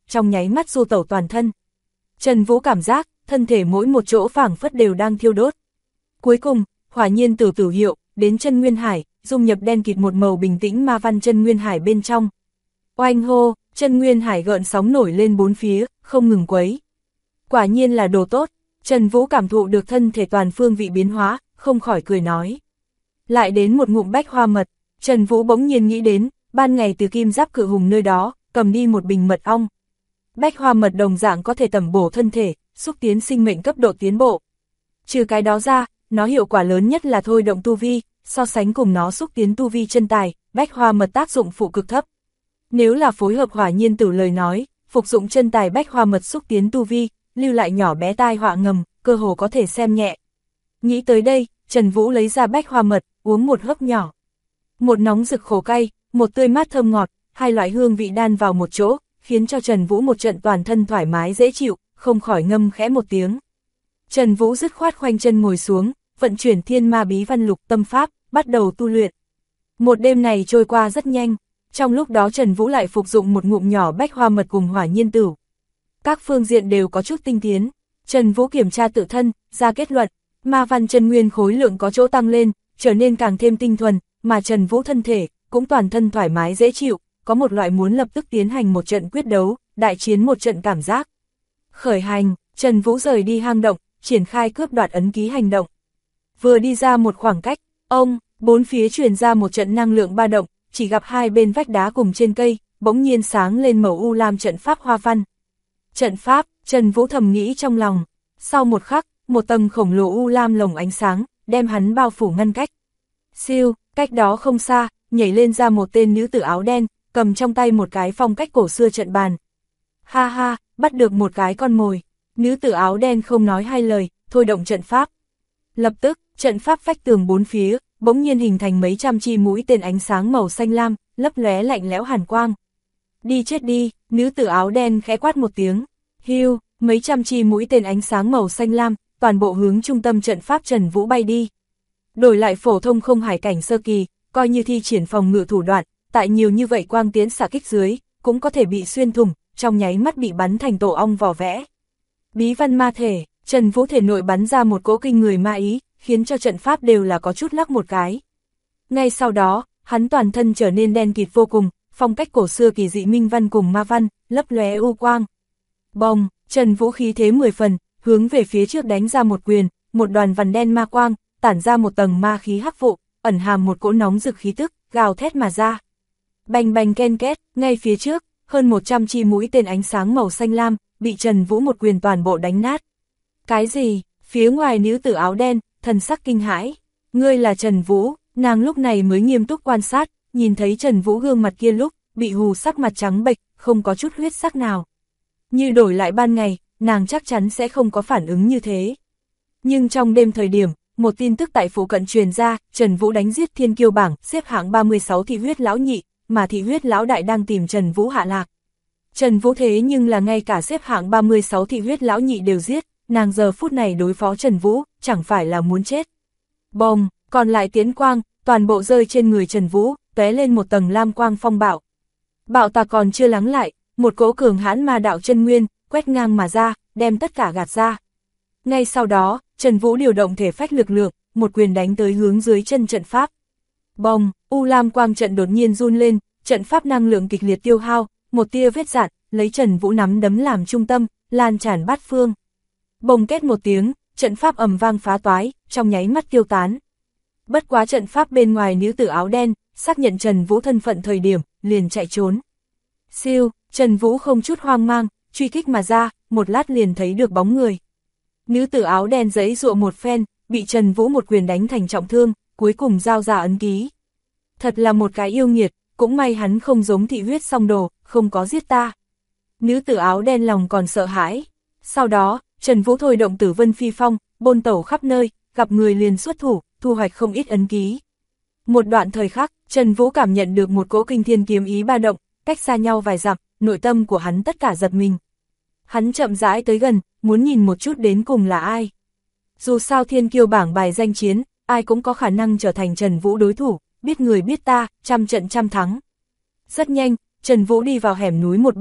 trong nháy mắt du tẩu toàn thân. Trần Vũ cảm giác, thân thể mỗi một chỗ phảng phất đều đang thiêu đốt. Cuối cùng, hỏa nhiên tử hiệu, đến chân Nguyên Hải, dung nhập đen kịt một màu bình tĩnh ma văn chân Nguyên Hải bên trong. Oanh hô, chân Nguyên Hải gợn sóng nổi lên bốn phía, không ngừng quấy. Quả nhiên là đồ tốt, Trần Vũ cảm thụ được thân thể toàn phương vị biến hóa, không khỏi cười nói. Lại đến một ngụm bách hoa mật, Trần Vũ bỗng nhiên nghĩ đến, ban ngày từ Kim Giáp Cự Hùng nơi đó, cầm đi một bình mật ong. Bách hoa mật đồng dạng có thể tẩm bổ thân thể, xúc tiến sinh mệnh cấp độ tiến bộ. Trừ cái đó ra, nó hiệu quả lớn nhất là thôi động tu vi, so sánh cùng nó xúc tiến tu vi chân tài, bách hoa mật tác dụng phụ cực thấp. Nếu là phối hợp hỏa nhiên tử lời nói, phục dụng chân tài bách hoa mật xúc tiến tu vi, lưu lại nhỏ bé tai họa ngầm, cơ hồ có thể xem nhẹ. Nghĩ tới đây, Trần Vũ lấy ra bách hoa mật, uống một hớp nhỏ. Một nóng rực khổ cay, một tươi mát thơm ngọt, hai loại hương vị đan vào một chỗ, khiến cho Trần Vũ một trận toàn thân thoải mái dễ chịu, không khỏi ngâm khẽ một tiếng. Trần Vũ dứt khoát khoanh chân ngồi xuống, vận chuyển thiên ma bí văn lục tâm pháp, bắt đầu tu luyện. Một đêm này trôi qua rất nhanh, trong lúc đó Trần Vũ lại phục dụng một ngụm nhỏ bách hoa mật cùng hỏa nhiên tử. Các phương diện đều có chút tinh tiến, Trần Vũ kiểm tra tự thân, ra kết luận, ma văn chân nguyên khối lượng có chỗ tăng lên, trở nên càng thêm tinh thuần, mà Trần Vũ thân thể cũng toàn thân thoải mái dễ chịu, có một loại muốn lập tức tiến hành một trận quyết đấu, đại chiến một trận cảm giác. Khởi hành, Trần Vũ rời đi hang động, triển khai cướp đoạt ấn ký hành động. Vừa đi ra một khoảng cách, bốn phía truyền ra một trận năng lượng ba động, chỉ gặp hai bên vách đá cùng trên cây, bỗng nhiên sáng lên màu u lam trận pháp hoa văn. Trận pháp, Trần Vũ thầm nghĩ trong lòng, sau một khắc, một tầng khổng lồ u lam lồng ánh sáng, đem hắn bao phủ ngăn cách. Siêu, cách đó không xa, nhảy lên ra một tên nữ tử áo đen, cầm trong tay một cái phong cách cổ xưa trận bàn. Ha ha, bắt được một cái con mồi. Nữ tử áo đen không nói hai lời, thôi động trận pháp. Lập tức, trận pháp vách tường bốn phía, bỗng nhiên hình thành mấy trăm chi mũi tên ánh sáng màu xanh lam, lấp lóe lạnh lẽo hàn quang. Đi chết đi, nữ tử áo đen khẽ quát một tiếng. Hiu, mấy trăm chi mũi tên ánh sáng màu xanh lam, toàn bộ hướng trung tâm trận pháp Trần Vũ bay đi. Đổi lại phổ thông không hải cảnh sơ kỳ, coi như thi triển phòng ngự thủ đoạn, tại nhiều như vậy quang tiến xạ kích dưới, cũng có thể bị xuyên thủng, trong nháy mắt bị bắn thành tổ ong vỏ vẽ. Bí văn ma thể, Trần Vũ thể nội bắn ra một cỗ kinh người ma ý, khiến cho trận pháp đều là có chút lắc một cái. Ngay sau đó, hắn toàn thân trở nên đen kịt vô cùng, phong cách cổ xưa kỳ dị minh văn cùng ma văn, lấp lóe u quang. Bồng, Trần Vũ khí thế 10 phần, hướng về phía trước đánh ra một quyền, một đoàn vằn đen ma quang, tản ra một tầng ma khí hắc vụ, ẩn hàm một cỗ nóng rực khí tức, gào thét mà ra. Bành bành ken két, ngay phía trước, hơn 100 chi mũi tên ánh sáng màu xanh lam, bị Trần Vũ một quyền toàn bộ đánh nát. Cái gì? Phía ngoài nữ tử áo đen, thần sắc kinh hãi. Ngươi là Trần Vũ, nàng lúc này mới nghiêm túc quan sát, nhìn thấy Trần Vũ gương mặt kia lúc, bị hù sắc mặt trắng bệch, không có chút huyết sắc nào. Như đổi lại ban ngày, nàng chắc chắn sẽ không có phản ứng như thế. Nhưng trong đêm thời điểm, một tin tức tại phụ cận truyền ra, Trần Vũ đánh giết thiên kiêu bảng, xếp hạng 36 thị huyết lão nhị, mà thị huyết lão đại đang tìm Trần Vũ hạ lạc. Trần Vũ thế nhưng là ngay cả xếp hạng 36 thị huyết lão nhị đều giết, nàng giờ phút này đối phó Trần Vũ, chẳng phải là muốn chết. Bồng, còn lại tiến quang, toàn bộ rơi trên người Trần Vũ, tóe lên một tầng lam quang phong bạo. Bạo tà còn chưa lắng lại, một cỗ cường hãn ma đạo chân nguyên, quét ngang mà ra, đem tất cả gạt ra. Ngay sau đó, Trần Vũ điều động thể phách lực lượng, một quyền đánh tới hướng dưới chân trận pháp. Bồng, u lam quang trận đột nhiên run lên, trận pháp năng lượng kịch liệt tiêu hao, một tia vết rạn, lấy Trần Vũ nắm đấm làm trung tâm, lan tràn bát phương. Bồng két một tiếng, trận pháp ầm vang phá toái, trong nháy mắt tiêu tán. Bất quá trận pháp bên ngoài nữ tử áo đen, xác nhận Trần Vũ thân phận thời điểm, liền chạy trốn. Siêu, Trần Vũ không chút hoang mang, truy kích mà ra, một lát liền thấy được bóng người. Nữ tử áo đen giãy giụa một phen, bị Trần Vũ một quyền đánh thành trọng thương, cuối cùng giao ra ấn ký. Thật là một cái yêu nghiệt, cũng may hắn không giống thị huyết song đồ, không có giết ta. Nữ tử áo đen lòng còn sợ hãi. Sau đó, Trần Vũ thôi động Tử Vân Phi Phong, bôn tẩu khắp nơi, gặp người liền xuất thủ, thu hoạch không ít ấn ký. Một đoạn thời khắc, Trần Vũ cảm nhận được một cỗ kinh thiên kiếm ý ba động, cách xa nhau vài dặm, nội tâm của hắn tất cả giật mình. Hắn chậm rãi tới gần, muốn nhìn một chút đến cùng là ai. Dù sao thiên kiêu bảng bài danh chiến, ai cũng có khả năng trở thành Trần Vũ đối thủ, biết người biết ta, trăm trận trăm thắng. Rất nhanh, Trần Vũ đi vào hẻm núi một bên,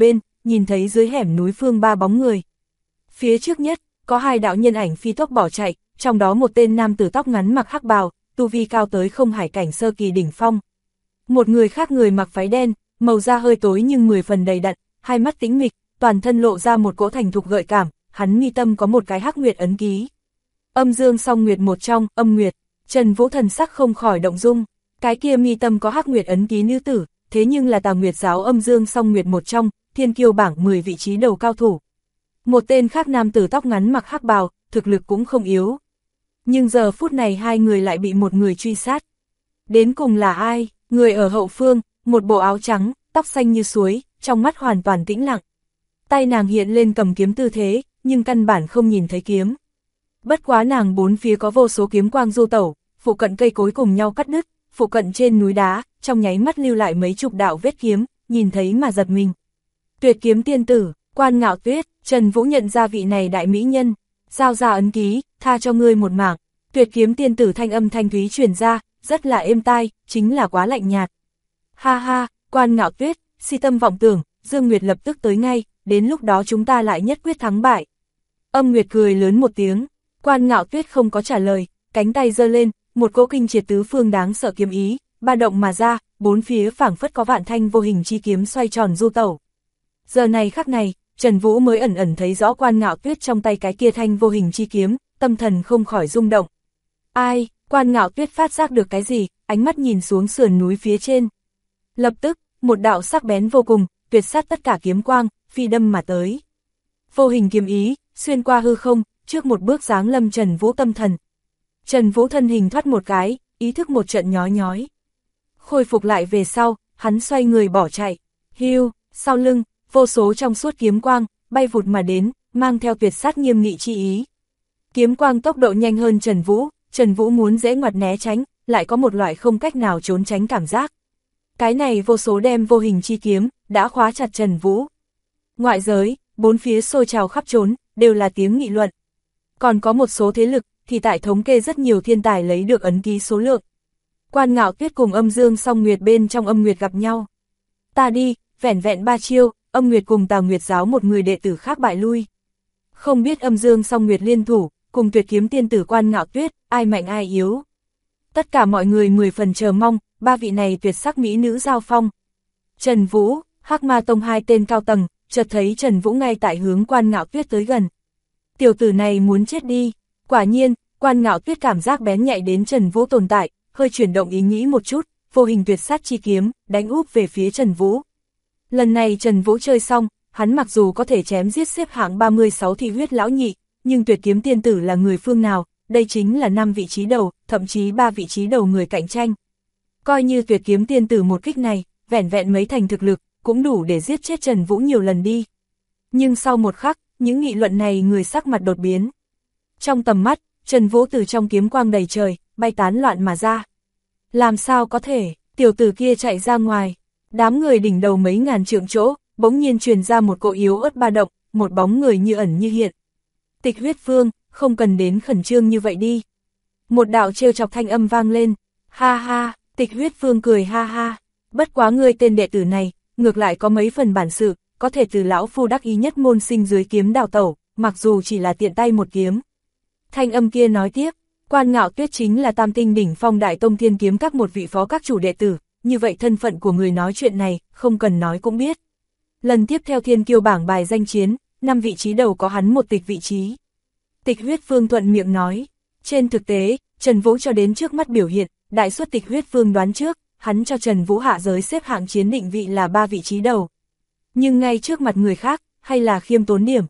nhìn thấy dưới hẻm núi phương 3 bóng người. Phía trước nhất, có 2 đạo nhân ảnh phi tốc bỏ chạy, trong đó một tên nam tử tóc ngắn mặc hắc bào, tu vi cao tới không hải cảnh sơ kỳ đỉnh phong. Một người khác người mặc váy đen, màu da hơi tối nhưng 10 phần đầy đặn, hai mắt tĩnh mịch, toàn thân lộ ra một cỗ thành thục gợi cảm, hắn mi tâm có một cái hắc nguyệt ấn ký. Âm dương song nguyệt một trong, âm nguyệt, Trần Vũ thần sắc không khỏi động dung, cái kia mi tâm có hắc nguyệt ấn ký nữ tử, thế nhưng là Tà Nguyệt giáo âm dương song nguyệt một trong, thiên kiêu bảng 10 vị trí đầu cao thủ. Một tên khác nam tử tóc ngắn mặc hắc bào, thực lực cũng không yếu. Nhưng giờ phút này hai người lại bị một người truy sát. Đến cùng là ai? Người ở hậu phương, một bộ áo trắng, tóc xanh như suối, trong mắt hoàn toàn tĩnh lặng. Tay nàng hiện lên cầm kiếm tư thế, nhưng căn bản không nhìn thấy kiếm. Bất quá nàng bốn phía có vô số kiếm quang du tẩu, phụ cận cây cối cùng nhau cắt đứt, phụ cận trên núi đá, trong nháy mắt lưu lại mấy chục đạo vết kiếm, nhìn thấy mà giật mình. Tuyệt kiếm tiên tử, Quan Ngạo Tuyết, Trần Vũ nhận ra vị này đại mỹ nhân, giao ra ấn ký, tha cho ngươi một mảng. Tuyệt kiếm tiên tử thanh âm thanh thúy truyền ra, rất là êm tai, chính là quá lạnh nhạt. Ha ha, Quan Ngạo Tuyết, si tâm vọng tưởng, Dương Nguyệt lập tức tới ngay, đến lúc đó chúng ta lại nhất quyết thắng bại. Âm Nguyệt cười lớn một tiếng, Quan Ngạo Tuyết không có trả lời, cánh tay giơ lên, một cỗ kinh triệt tứ phương đáng sợ kiếm ý, ba động mà ra, bốn phía phảng phất có vạn thanh vô hình chi kiếm xoay tròn du tẩu. Giờ này khắc này, Trần Vũ mới ẩn ẩn thấy rõ Quan Ngạo Tuyết trong tay cái kia thanh vô hình chi kiếm, tâm thần không khỏi rung động. Ai? Quan Ngạo Tuyết phát giác được cái gì, ánh mắt nhìn xuống sườn núi phía trên. Lập tức, một đạo sắc bén vô cùng, tuyệt sát tất cả kiếm quang, phi đâm mà tới. Vô hình kiếm ý, xuyên qua hư không, trước một bước giáng lâm Trần Vũ tâm thần. Trần Vũ thân hình thoát một cái, ý thức một trận nhói nhói. Khôi phục lại về sau, hắn xoay người bỏ chạy. Hưu, sau lưng, vô số trong suốt kiếm quang, bay vụt mà đến, mang theo tuyệt sát nghiêm nghị chi ý. Kiếm quang tốc độ nhanh hơn Trần Vũ muốn dễ ngoặt né tránh, lại có một loại không cách nào trốn tránh cảm giác. Cái này vô số đem vô hình chi kiếm, đã khóa chặt Trần Vũ. Ngoại giới, bốn phía sôi trào khắp trốn, đều là tiếng nghị luận. Còn có một số thế lực, thì tại thống kê rất nhiều thiên tài lấy được ấn ký số lượng. Quan Ngạo Tuyết cùng âm dương song nguyệt bên trong âm nguyệt gặp nhau. Ta đi, vẻn vẹn 3 chiêu, âm nguyệt cùng Tà Nguyệt giáo một người đệ tử khác bại lui. Không biết âm dương song nguyệt liên thủ, cùng tuyệt kiếm tiên tử Quan Ngạo Tuyết, ai mạnh ai yếu. Tất cả mọi người 10 phần chờ mong, ba vị này tuyệt sắc mỹ nữ giao phong. Trần Vũ, Hắc Ma Tông hai tên cao tầng, chợt thấy Trần Vũ ngay tại hướng Quan Ngạo Tuyết tới gần. Tiểu tử này muốn chết đi. Quả nhiên, Quan Ngạo Tuyết cảm giác bén nhạy đến Trần Vũ tồn tại, hơi chuyển động ý nghĩ một chút, vô hình tuyệt sát chi kiếm, đánh úp về phía Trần Vũ. Lần này Trần Vũ chơi xong, hắn mặc dù có thể chém giết xếp hạng 36 thị huyết lão nhị, nhưng tuyệt kiếm tiên tử là người phương nào, đây chính là 5 vị trí đầu, thậm chí 3 vị trí đầu người cạnh tranh. Coi như tuyệt kiếm tiên tử một kích này, vẻn vẹn mấy thành thực lực, cũng đủ để giết chết Trần Vũ nhiều lần đi. Nhưng sau một khắc, những nghị luận này người sắc mặt đột biến. Trong tầm mắt, Trần Vũ từ trong kiếm quang đầy trời, bay tán loạn mà ra. Làm sao có thể, tiểu tử kia chạy ra ngoài. Đám người đỉnh đầu mấy ngàn trượng chỗ, bỗng nhiên truyền ra một cỗ yếu ớt ba động, một bóng người như ẩn như hiện. Tịch Huyết Vương, không cần đến khẩn trương như vậy đi. Một đạo trêu chọc thanh âm vang lên. Ha ha, Tịch Huyết Vương cười ha ha. Bất quá ngươi tên đệ tử này, ngược lại có mấy phần bản sự, có thể từ lão phu đắc ý nhất môn sinh dưới kiếm đào tẩu, mặc dù chỉ là tiện tay một kiếm. Thanh âm kia nói tiếp, Quan Ngạo Tuyết chính là Tam Tinh đỉnh phong Đại Tông Thiên Kiếm các một vị phó các chủ đệ tử, như vậy thân phận của người nói chuyện này, không cần nói cũng biết. Lần tiếp theo thiên kiêu bảng bài danh chiến, 5 vị trí đầu có hắn một tịch vị trí. Tịch Huyết Vương thuận miệng nói, trên thực tế, Trần Vũ cho đến trước mắt biểu hiện, đại suất Tịch Huyết Vương đoán trước, hắn cho Trần Vũ hạ giới xếp hạng chiến định vị là 3 vị trí đầu. Nhưng ngay trước mặt người khác, hay là khiêm tốn điểm.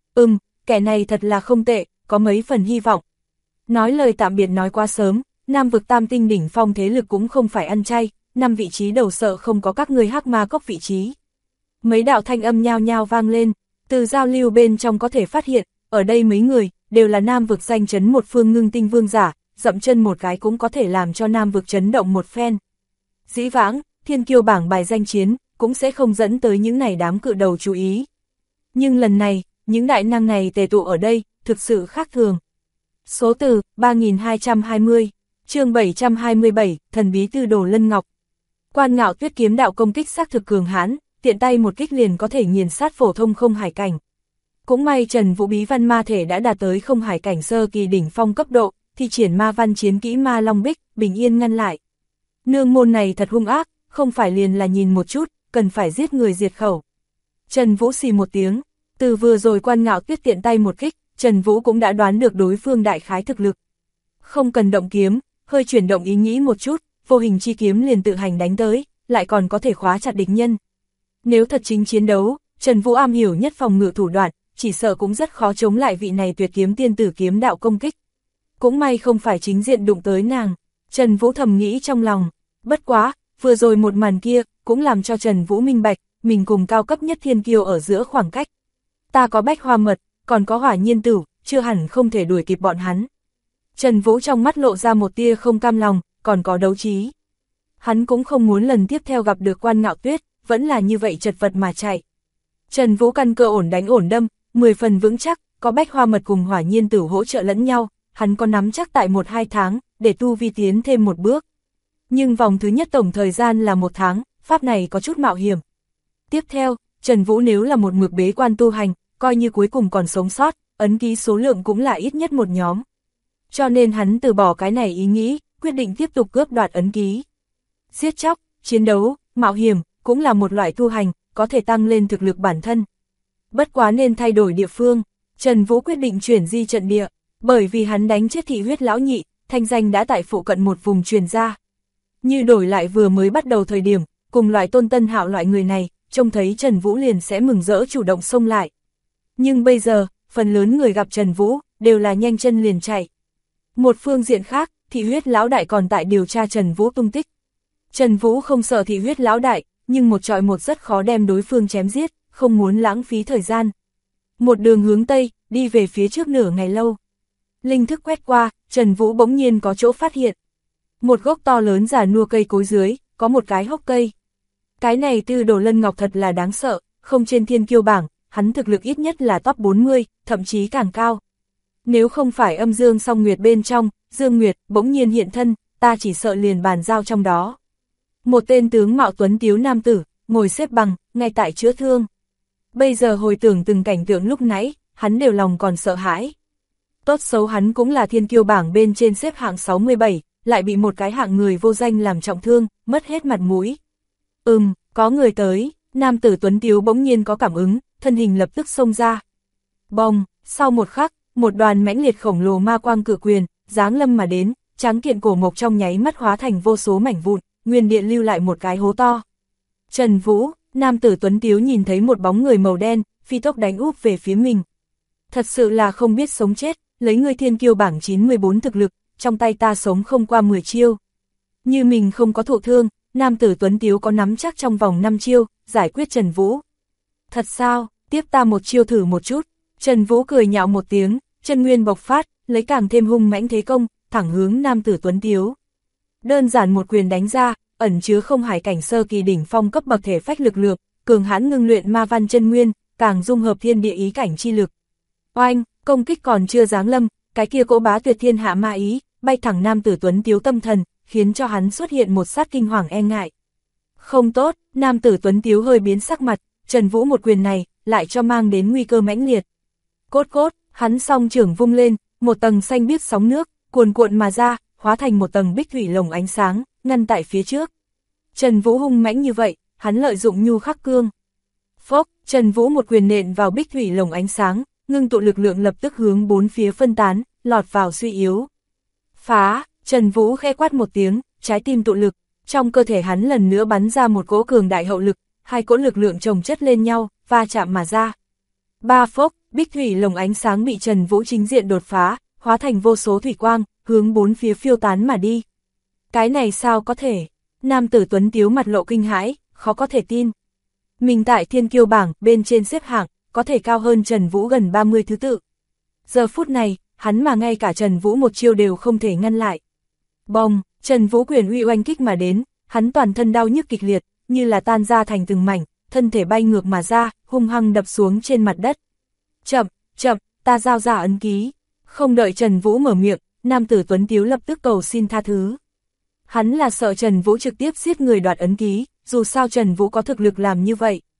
Kẻ này thật là không tệ, có mấy phần hy vọng. Nói lời tạm biệt nói quá sớm, Nam vực Tam Tinh đỉnh phong thế lực cũng không phải ăn chay, 5 vị trí đầu sợ không có các người Hắc Ma Cốc vị trí. Mấy đạo thanh âm nhao nhao vang lên, từ giao lưu bên trong có thể phát hiện, ở đây mấy người, đều là Nam vực danh chấn một phương ngưng tinh vương giả, dậm chân một cái cũng có thể làm cho Nam vực chấn động một phen. Dĩ vãng, thiên kiêu bảng bài danh chiến, cũng sẽ không dẫn tới những này đám cự đầu chú ý. Nhưng lần này, những đại năng này tề tụ ở đây, thực sự khác thường. Số từ, 3220, chương 727, thần bí tư đồ Lân Ngọc. Quan Ngạo Tuyết kiếm đạo công kích xác thực cường hãn, tiện tay một kích liền có thể nghiền sát phổ thông không hải cảnh. Cũng may Trần Vũ bí văn ma thể đã đạt tới không hải cảnh sơ kỳ đỉnh phong cấp độ, thi triển ma văn chiến kỹ ma long bích, bình yên ngăn lại. Nương môn này thật hung ác, không phải liền là nhìn một chút, cần phải giết người diệt khẩu. Trần Vũ xì một tiếng, từ vừa rồi Quan Ngạo Tuyết tiện tay một kích, Trần Vũ cũng đã đoán được đối phương đại khái thực lực. Không cần động kiếm, hơi chuyển động ý nghĩ một chút, vô hình chi kiếm liền tự hành đánh tới, lại còn có thể khóa chặt địch nhân. Nếu thật chính chiến đấu, Trần Vũ am hiểu nhất phòng ngự thủ đoạn, chỉ sợ cũng rất khó chống lại vị này tuyệt kiếm tiên tử kiếm đạo công kích. Cũng may không phải chính diện đụng tới nàng, Trần Vũ thầm nghĩ trong lòng. Bất quá, vừa rồi một màn kia, cũng làm cho Trần Vũ minh bạch, mình cùng cao cấp nhất thiên kiêu ở giữa khoảng cách. Ta có bách hoa mật, còn có hỏa nhiên tử, chưa hẳn không thể đuổi kịp bọn hắn. Trần Vũ trong mắt lộ ra một tia không cam lòng, còn có đấu trí. Hắn cũng không muốn lần tiếp theo gặp được Quan Ngạo Tuyết, vẫn là như vậy chật vật mà chạy. Trần Vũ căn cơ ổn đánh ổn đâm, 10 phần vững chắc, có bách hoa mật cùng hỏa nhiên tử hỗ trợ lẫn nhau, hắn có nắm chắc tại 1-2 tháng, để tu vi tiến thêm một bước. Nhưng vòng thứ nhất tổng thời gian là 1 tháng, pháp này có chút mạo hiểm. Tiếp theo, Trần Vũ nếu là một mực bế quan tu hành, coi như cuối cùng còn sống sót, ấn ký số lượng cũng là ít nhất một nhóm. Cho nên hắn từ bỏ cái này ý nghĩ, quyết định tiếp tục cướp đoạt ấn ký. Giết chóc, chiến đấu, mạo hiểm, cũng là một loại tu hành, có thể tăng lên thực lực bản thân. Bất quá nên thay đổi địa phương, Trần Vũ quyết định chuyển di trận địa, bởi vì hắn đánh chết thị huyết lão nhị, thanh danh đã tại phụ cận một vùng truyền ra. Như đổi lại vừa mới bắt đầu thời điểm, cùng loại Tôn Tân Hạo loại người này, trông thấy Trần Vũ liền sẽ mừng rỡ chủ động xông lại. Nhưng bây giờ, phần lớn người gặp Trần Vũ, đều là nhanh chân liền chạy. Một phương diện khác, thị huyết lão đại còn tại điều tra Trần Vũ tung tích. Trần Vũ không sợ thị huyết lão đại, nhưng một trọi một rất khó đem đối phương chém giết, không muốn lãng phí thời gian. Một đường hướng Tây, đi về phía trước nửa ngày lâu. Linh thức quét qua, Trần Vũ bỗng nhiên có chỗ phát hiện. Một gốc to lớn già nua cây cối dưới, có một cái hốc cây. Cái này Tư Đồ Lân Ngọc thật là đáng sợ, không trên thiên kiêu bảng, hắn thực lực ít nhất là top 40, thậm chí càng cao. Nếu không phải âm dương song nguyệt bên trong, Dương Nguyệt bỗng nhiên hiện thân, ta chỉ sợ liền bàn giao trong đó. Một tên tướng mạo tuấn tiếu nam tử, ngồi xếp bằng, ngay tại chữa thương. Bây giờ hồi tưởng từng cảnh tượng lúc nãy, hắn đều lòng còn sợ hãi. Tốt xấu hắn cũng là thiên kiêu bảng bên trên xếp hạng 67, lại bị một cái hạng người vô danh làm trọng thương, mất hết mặt mũi. Có người tới, nam tử tuấn tiếu bỗng nhiên có cảm ứng, thân hình lập tức xông ra. Bong, sau một khắc, một đoàn mãnh liệt khổng lồ ma quang cự quyền, giáng lâm mà đến, tráng kiện cổ mộc trong nháy mắt hóa thành vô số mảnh vụn, nguyên điện lưu lại một cái hố to. Trần Vũ, nam tử tuấn tiếu nhìn thấy một bóng người màu đen, phi tốc đánh úp về phía mình. Thật sự là không biết sống chết, lấy người thiên kiêu bảng 94 thực lực, trong tay ta sống không qua 10 chiêu. Như mình không có thụ thương, nam tử tuấn tiếu có nắm chắc trong vòng 5 chiêu, giải quyết Trần Vũ. Thật sao, tiếp ta một chiêu thử một chút. Trần Vũ cười nhạo một tiếng, chân nguyên bộc phát, lấy càng thêm hung mãnh thế công, thẳng hướng nam tử tuấn tiếu. Đơn giản một quyền đánh ra, ẩn chứa không hải cảnh sơ kỳ đỉnh phong cấp bậc thể phách lực lượng, cường hãn ngưng luyện ma văn chân nguyên, càng dung hợp thiên địa ý cảnh chi lực. Oanh, công kích còn chưa giáng lâm, cái kia cỗ bá tuyệt thiên hạ ma ý, bay thẳng nam tử tuấn tiếu tâm thần, khiến cho hắn xuất hiện một sát kinh hoàng e ngại. Không tốt, nam tử tuấn tiếu hơi biến sắc mặt, Trần Vũ một quyền này, lại cho mang đến nguy cơ mãnh liệt. Cốt cốt, hắn song trưởng vung lên, một tầng xanh biếc sóng nước, cuồn cuộn mà ra, hóa thành một tầng bích thủy lồng ánh sáng, ngăn tại phía trước. Trần Vũ hung mãnh như vậy, hắn lợi dụng nhu khắc cương. Phốc, Trần Vũ một quyền nện vào bích thủy lồng ánh sáng, ngưng tụ lực lượng lập tức hướng bốn phía phân tán, lọt vào suy yếu. Phá, Trần Vũ khẽ quát một tiếng, trái tim tụ lực, trong cơ thể hắn lần nữa bắn ra một cỗ cường đại hậu lực, hai cỗ lực lượng chồng chất lên nhau, va chạm mà ra. Ba phốc, bích thủy lồng ánh sáng bị Trần Vũ chính diện đột phá, hóa thành vô số thủy quang, hướng bốn phía phiêu tán mà đi. Cái này sao có thể? Nam tử tuấn tiếu mặt lộ kinh hãi, khó có thể tin. Mình tại thiên kiêu bảng, bên trên xếp hạng, có thể cao hơn Trần Vũ gần 30 thứ tự. Giờ phút này, hắn mà ngay cả Trần Vũ một chiêu đều không thể ngăn lại. Bong, Trần Vũ quyền uy oanh kích mà đến, hắn toàn thân đau nhức kịch liệt, như là tan ra thành từng mảnh, thân thể bay ngược mà ra, hung hăng đập xuống trên mặt đất. Chậm, chậm, ta giao ra ấn ký. Không đợi Trần Vũ mở miệng, nam tử tuấn tiếu lập tức cầu xin tha thứ. Hắn là sợ Trần Vũ trực tiếp giết người đoạt ấn ký, dù sao Trần Vũ có thực lực làm như vậy.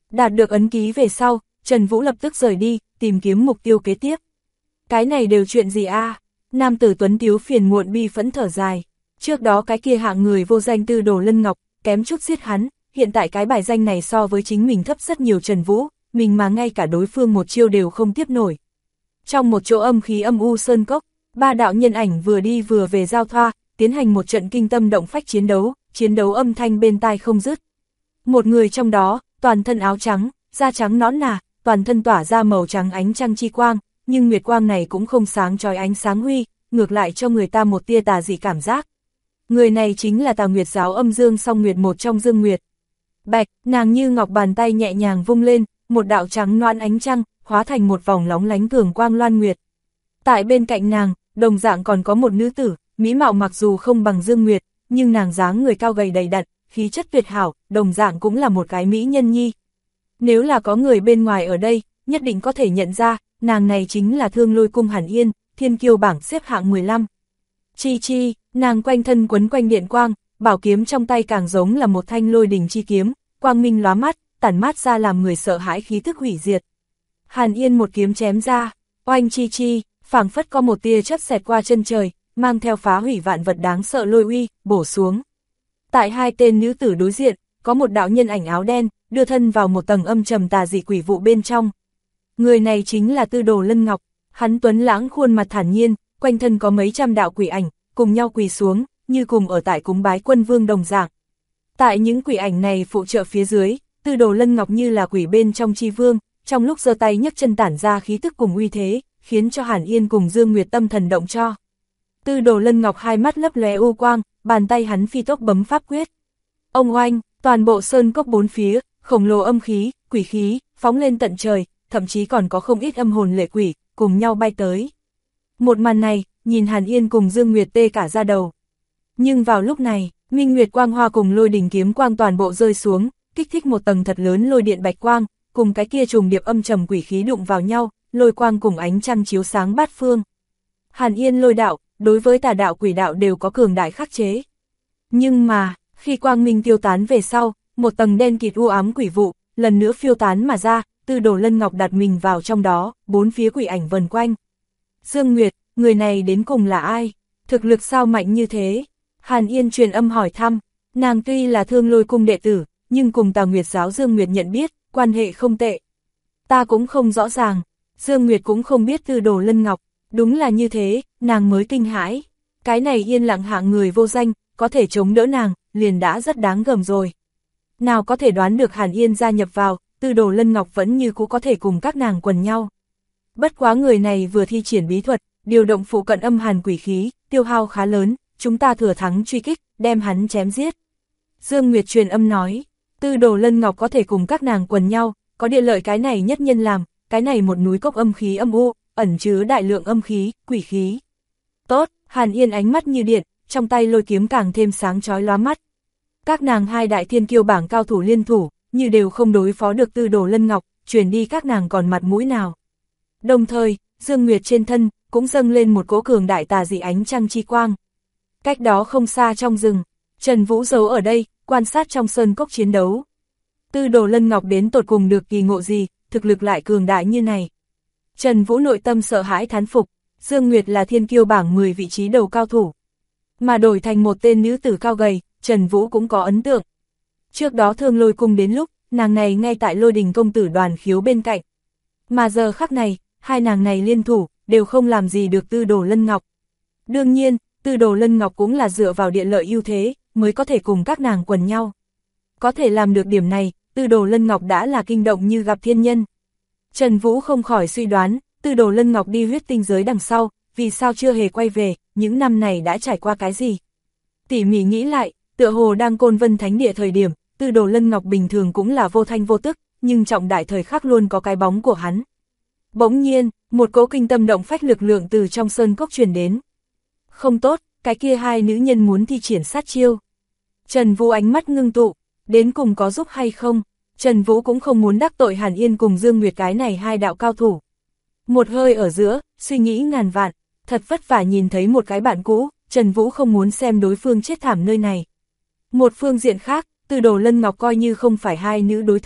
Đạt được ấn ký về sau, Trần Vũ lập tức rời đi, tìm kiếm mục tiêu kế tiếp. Cái này đều chuyện gì a? Nam tử tuấn tiếu phiền muộn bi phẫn thở dài. Trước đó cái kia hạng người vô danh Tư Đồ Lân Ngọc, kém chút giết hắn, hiện tại cái bài danh này so với chính mình thấp rất nhiều. Trần Vũ, mình mà ngay cả đối phương một chiêu đều không tiếp nổi. Trong một chỗ âm khí âm u sơn cốc, ba đạo nhân ảnh vừa đi vừa về giao thoa, tiến hành một trận kinh tâm động phách chiến đấu âm thanh bên tai không dứt. Một người trong đó, toàn thân áo trắng, da trắng nõn nà, toàn thân tỏa ra màu trắng ánh trăng chi quang, nhưng nguyệt quang này cũng không sáng chói ánh sáng huy, ngược lại cho người ta một tia tà dị cảm giác. Người này chính là Tà Nguyệt giáo âm dương song nguyệt một trong Dương Nguyệt. Bạch, nàng như ngọc bàn tay nhẹ nhàng vung lên, một đạo trắng loan ánh trăng, hóa thành một vòng lóng lánh cường quang loan nguyệt. Tại bên cạnh nàng, đồng dạng còn có một nữ tử, mỹ mạo mặc dù không bằng Dương Nguyệt, nhưng nàng dáng người cao gầy đầy đặn, khí chất tuyệt hảo, đồng dạng cũng là một cái mỹ nhân nhi. Nếu là có người bên ngoài ở đây, nhất định có thể nhận ra, nàng này chính là Thương Lôi Cung Hàn Yên, thiên kiêu bảng xếp hạng 15. Chi chi, nàng quanh thân quấn quanh điện quang, bảo kiếm trong tay càng giống là một thanh lôi đình chi kiếm, quang minh lóa mắt, tản mát ra làm người sợ hãi khí tức hủy diệt. Hàn Yên một kiếm chém ra, oanh chi chi, phảng phất có một tia chớp xẹt qua chân trời, mang theo phá hủy vạn vật đáng sợ lôi uy, bổ xuống. Tại hai tên nữ tử đối diện, có một đạo nhân ảnh áo đen, đưa thân vào một tầng âm trầm tà dị quỷ vụ bên trong. Người này chính là Tư Đồ Lân Ngọc, hắn tuấn lãng khuôn mặt thản nhiên, quanh thân có mấy trăm đạo quỷ ảnh, cùng nhau quỳ xuống, như cùng ở tại cúng bái quân vương đồng dạng. Tại những quỷ ảnh này phụ trợ phía dưới, Tư Đồ Lân Ngọc như là quỷ bên trong chi vương, trong lúc giơ tay nhấc chân tản ra khí tức cùng uy thế, khiến cho Hàn Yên cùng Dương Nguyệt tâm thần động cho. Tư Đồ Lân Ngọc hai mắt lấp lóe u quang, bàn tay hắn phi tốc bấm pháp quyết. Ông oanh, toàn bộ sơn cốc bốn phía, khổng lồ âm khí, quỷ khí, phóng lên tận trời, thậm chí còn có không ít âm hồn lệ quỷ, cùng nhau bay tới. Một màn này, nhìn Hàn Yên cùng Dương Nguyệt tê cả da đầu. Nhưng vào lúc này, Minh Nguyệt quang hoa cùng lôi đỉnh kiếm quang toàn bộ rơi xuống, kích thích một tầng thật lớn lôi điện bạch quang, cùng cái kia trùng điệp âm trầm quỷ khí đụng vào nhau, lôi quang cùng ánh trăng chiếu sáng bát phương. Hàn Yên lôi đạo, đối với tà đạo quỷ đạo đều có cường đại khắc chế. Nhưng mà, khi quang minh tiêu tán về sau, một tầng đen kịt u ám quỷ vụ, lần nữa phiêu tán mà ra, Tư Đồ Lân Ngọc đặt mình vào trong đó, bốn phía quỷ ảnh vần quanh. Dương Nguyệt, người này đến cùng là ai? Thực lực sao mạnh như thế? Hàn Yên truyền âm hỏi thăm, nàng tuy là Thương Lôi Cung đệ tử, nhưng cùng Tà Nguyệt giáo Dương Nguyệt nhận biết, quan hệ không tệ. Ta cũng không rõ ràng, Dương Nguyệt cũng không biết Tư Đồ Lân Ngọc, đúng là như thế, nàng mới kinh hãi. Cái này yên lặng hạng người vô danh, có thể chống đỡ nàng, liền đã rất đáng gờm rồi. Nào có thể đoán được Hàn Yên gia nhập vào, Tư Đồ Lân Ngọc vẫn như cũ có thể cùng các nàng quần nhau. Bất quá người này vừa thi triển bí thuật, điều động phụ cận âm hàn quỷ khí, tiêu hao khá lớn, chúng ta thừa thắng truy kích, đem hắn chém giết. Dương Nguyệt truyền âm nói, Tư Đồ Lân Ngọc có thể cùng các nàng quần nhau, có địa lợi cái này nhất nhân làm, cái này một núi cốc âm khí âm u, ẩn chứa đại lượng âm khí, quỷ khí. Tốt, Hàn Yên ánh mắt như điện, trong tay lôi kiếm càng thêm sáng chói lóa mắt. Các nàng hai đại thiên kiêu bảng cao thủ liên thủ, như đều không đối phó được Tư Đồ Lân Ngọc, truyền đi các nàng còn mặt mũi nào. Đồng thời, Dương Nguyệt trên thân, cũng dâng lên một cỗ cường đại tà dị ánh trăng chi quang. Cách đó không xa trong rừng, Trần Vũ giấu ở đây, quan sát trong sơn cốc chiến đấu. Tư Đồ Lân Ngọc đến tột cùng được kỳ ngộ gì, thực lực lại cường đại như này. Trần Vũ nội tâm sợ hãi thán phục, Dương Nguyệt là thiên kiêu bảng 10 vị trí đầu cao thủ. Mà đổi thành một tên nữ tử cao gầy, Trần Vũ cũng có ấn tượng. Trước đó Thương Lôi Cung đến lúc, nàng này ngay tại Lôi Đình công tử Đoàn Khiếu bên cạnh. Mà giờ khắc này, hai nàng này liên thủ, đều không làm gì được Tư Đồ Lân Ngọc. Đương nhiên, Tư Đồ Lân Ngọc cũng là dựa vào địa lợi ưu thế, mới có thể cùng các nàng quần nhau. Có thể làm được điểm này, Tư Đồ Lân Ngọc đã là kinh động như gặp thiên nhân. Trần Vũ không khỏi suy đoán, Tư Đồ Lân Ngọc đi huyết tinh giới đằng sau, vì sao chưa hề quay về, những năm này đã trải qua cái gì. Tỉ mỉ nghĩ lại, tựa hồ đang Côn Vân Thánh Địa thời điểm, Tư Đồ Lân Ngọc bình thường cũng là vô thanh vô tức, nhưng trọng đại thời khắc luôn có cái bóng của hắn. Bỗng nhiên, một cỗ kinh tâm động phách lực lượng từ trong sơn cốc truyền đến. Không tốt, cái kia hai nữ nhân muốn thi triển sát chiêu. Trần Vũ ánh mắt ngưng tụ, đến cùng có giúp hay không? Trần Vũ cũng không muốn đắc tội Hàn Yên cùng Dương Nguyệt cái này hai đạo cao thủ. Một hơi ở giữa, suy nghĩ ngàn vạn, thật vất vả nhìn thấy một cái bạn cũ, Trần Vũ không muốn xem đối phương chết thảm nơi này. Một phương diện khác, Tư Đồ Lân Ngọc coi như không phải hai nữ đối thủ,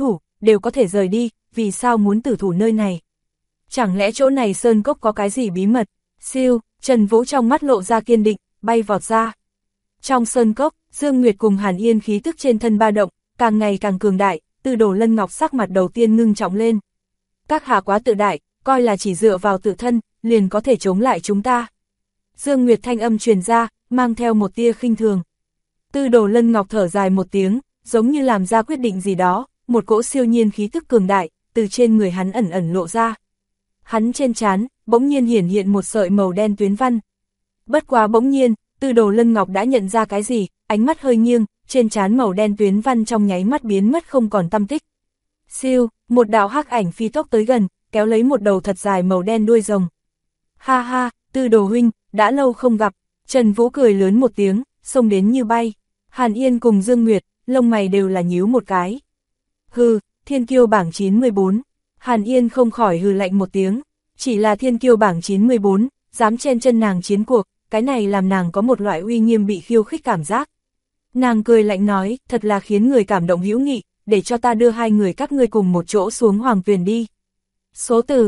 đều có thể rời đi, vì sao muốn tử thủ nơi này? Chẳng lẽ chỗ này sơn cốc có cái gì bí mật? Siêu, Trần Vũ trong mắt lộ ra kiên định, bay vọt ra. Trong sơn cốc, Dương Nguyệt cùng Hàn Yên khí tức trên thân ba động, càng ngày càng cường đại, Tư Đồ Lân Ngọc sắc mặt đầu tiên ngưng trọng lên. Các hạ quá tự đại, coi là chỉ dựa vào tự thân, liền có thể chống lại chúng ta. Dương Nguyệt thanh âm truyền ra, mang theo một tia khinh thường. Tư Đồ Lân Ngọc thở dài một tiếng, giống như làm ra quyết định gì đó, một cỗ siêu nhiên khí tức cường đại, từ trên người hắn ẩn ẩn lộ ra. Hắn trên trán, bỗng nhiên hiển hiện một sợi màu đen tuyến văn. Bất quá bỗng nhiên, Tư Đồ Lân Ngọc đã nhận ra cái gì, ánh mắt hơi nghiêng, trên trán màu đen tuyến văn trong nháy mắt biến mất không còn tăm tích. Siêu, một đạo hắc ảnh phi tốc tới gần, kéo lấy một đầu thật dài màu đen đuôi rồng. Ha ha, Tư Đồ huynh, đã lâu không gặp. Trần Vũ cười lớn một tiếng, xông đến như bay. Hàn Yên cùng Dương Nguyệt, lông mày đều là nhíu một cái. Hừ, thiên kiêu bảng 94. Hàn Yên không khỏi hừ lạnh một tiếng. Chỉ là thiên kiêu bảng 94, dám chen chân nàng chiến cuộc, cái này làm nàng có một loại uy nghiêm bị khiêu khích cảm giác. Nàng cười lạnh nói, thật là khiến người cảm động hữu nghị, để cho ta đưa hai người các ngươi cùng một chỗ xuống Hoàng Tuyền đi. Số từ,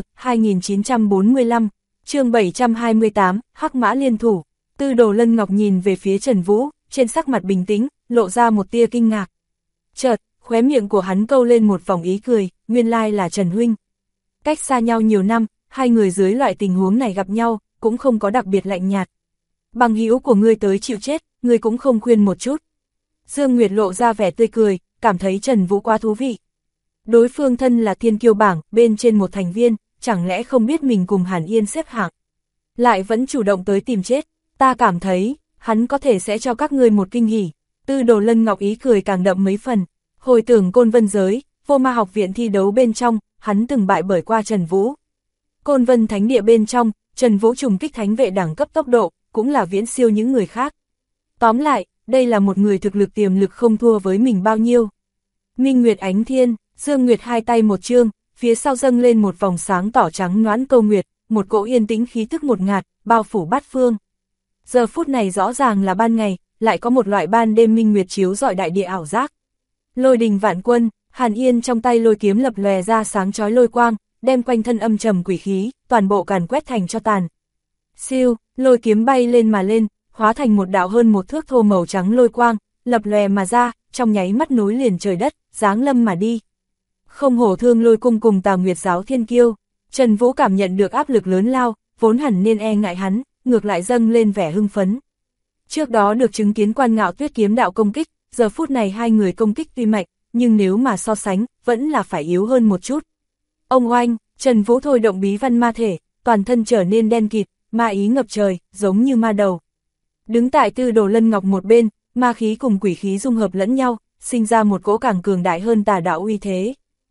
2945, chương 728, Hắc Mã liên thủ. Tư Đồ Lân Ngọc nhìn về phía Trần Vũ, trên sắc mặt bình tĩnh, lộ ra một tia kinh ngạc. Chợt, khóe miệng của hắn câu lên một vòng ý cười, nguyên lai là Trần huynh. Cách xa nhau nhiều năm, hai người dưới loại tình huống này gặp nhau, cũng không có đặc biệt lạnh nhạt. Bằng hữu của ngươi tới chịu chết, ngươi cũng không khuyên một chút. Dương Nguyệt lộ ra vẻ tươi cười, cảm thấy Trần Vũ quá thú vị. Đối phương thân là thiên kiêu bảng, bên trên một thành viên, chẳng lẽ không biết mình cùng Hàn Yên xếp hạng. Lại vẫn chủ động tới tìm chết, ta cảm thấy, hắn có thể sẽ cho các ngươi một kinh hỉ. Tư Đồ Lân Ngọc ý cười càng đậm mấy phần, hồi tưởng Côn Vân giới, Vô Ma học viện thi đấu bên trong, hắn từng bại bởi qua Trần Vũ. Côn Vân thánh địa bên trong, Trần Vũ trùng kích thánh vệ đẳng cấp tốc độ, cũng là viễn siêu những người khác. Tóm lại, đây là một người thực lực tiềm lực không thua với mình bao nhiêu. Minh Nguyệt Ánh Thiên, Dương Nguyệt hai tay một chương, phía sau dâng lên một vòng sáng tỏ trắng noãn câu nguyệt, một cỗ yên tĩnh khí tức ngột ngạt, bao phủ bát phương. Giờ phút này rõ ràng là ban ngày, lại có một loại ban đêm minh nguyệt chiếu rọi đại địa ảo giác. Lôi đình vạn quân, Hàn Yên trong tay lôi kiếm lập lòe ra sáng chói lôi quang, đem quanh thân âm trầm quỷ khí, toàn bộ càn quét thành cho tàn. Siêu, lôi kiếm bay lên mà lên, hóa thành một đạo hơn một thước thô màu trắng lôi quang, lập lòe mà ra, trong nháy mắt nối liền trời đất, giáng lâm mà đi. Không hổ Thương Lôi cung cùng Tà Nguyệt giáo thiên kiêu, Trần Vũ cảm nhận được áp lực lớn lao, vốn hẳn nên e ngại hắn, ngược lại dâng lên vẻ hưng phấn. Trước đó được chứng kiến Quan Ngạo Tuyết kiếm đạo công kích, giờ phút này hai người công kích tuy mạnh, nhưng nếu mà so sánh, vẫn là phải yếu hơn một chút. Ông oanh, Trần Vũ thôi động bí văn ma thể, toàn thân trở nên đen kịt, ma ý ngập trời, giống như ma đầu. Đứng tại Tư Đồ Lân Ngọc một bên, ma khí cùng quỷ khí dung hợp lẫn nhau, sinh ra một cỗ càng cường đại hơn tà đạo uy thế.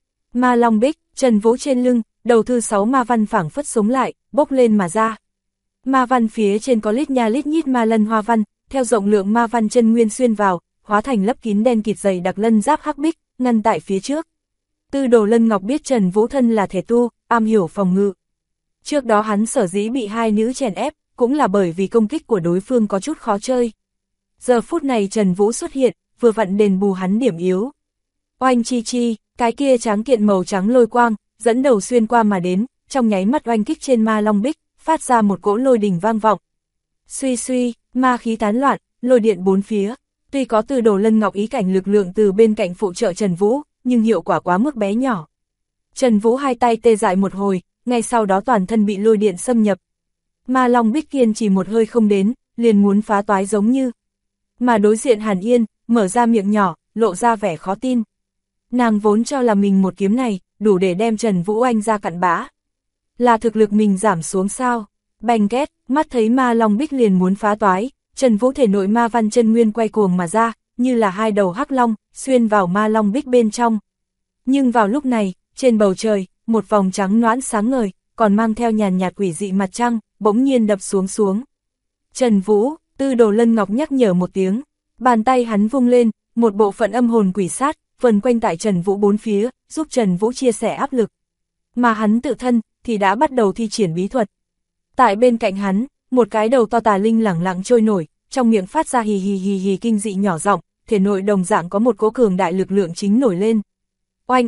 Ma Long Bích, Trần Vũ trên lưng, đầu thư 6 ma văn phảng phất sống lại, bốc lên mà ra. Ma văn phía trên có lít nha lít nhít ma lân hoa văn, theo rộng lượng ma văn chân nguyên xuyên vào, hóa thành lấp kín đen kịt dày đặc lân giáp hắc bích, ngăn tại phía trước. Tư Đồ Lân Ngọc biết Trần Vũ thân là thể tu, am hiểu phòng ngự. Trước đó hắn sở dĩ bị hai nữ chèn ép, cũng là bởi vì công kích của đối phương có chút khó chơi. Giờ phút này Trần Vũ xuất hiện, vừa vặn đền bù hắn điểm yếu. Oanh chi chi, cái kia tráng kiện màu trắng lôi quang, dẫn đầu xuyên qua mà đến, trong nháy mắt oanh kích trên ma long bích, phát ra một cỗ lôi đình vang vọng. Suy suy, ma khí tán loạn, lôi điện bốn phía. Tuy có Tư Đồ Lân Ngọc ý cảnh lực lượng từ bên cạnh phụ trợ Trần Vũ, nhưng hiệu quả quá mức bé nhỏ. Trần Vũ hai tay tê dại một hồi, ngay sau đó toàn thân bị lôi điện xâm nhập. Ma Long Bích kiên chỉ một hơi không đến, liền muốn phá toái giống như. Mà đối diện Hàn Yên, mở ra miệng nhỏ, lộ ra vẻ khó tin. Nàng vốn cho là mình một kiếm này, đủ để đem Trần Vũ Anh ra cặn bã. Là thực lực mình giảm xuống sao? Bành két, mắt thấy Ma Long Bích liền muốn phá toái, Trần Vũ thể nội ma văn chân nguyên quay cuồng mà ra, như là hai đầu hắc long, xuyên vào Ma Long Bích bên trong. Nhưng vào lúc này, trên bầu trời, một vòng trắng noãn sáng ngời, còn mang theo nhàn nhạt quỷ dị mặt trăng, bỗng nhiên đập xuống. Trần Vũ, Tư Đồ Lân Ngọc nhắc nhở một tiếng, bàn tay hắn vung lên, một bộ phận âm hồn quỷ sát, vần quanh tại Trần Vũ bốn phía, giúp Trần Vũ chia sẻ áp lực. Mà hắn tự thân, thì đã bắt đầu thi triển bí thuật. Tại bên cạnh hắn, một cái đầu to tà linh lẳng lặng trôi nổi, trong miệng phát ra hì hì hì hì kinh dị nhỏ giọng, thể nội đồng dạng có một cỗ cường đại lực lượng chính nổi lên. Oanh ầm,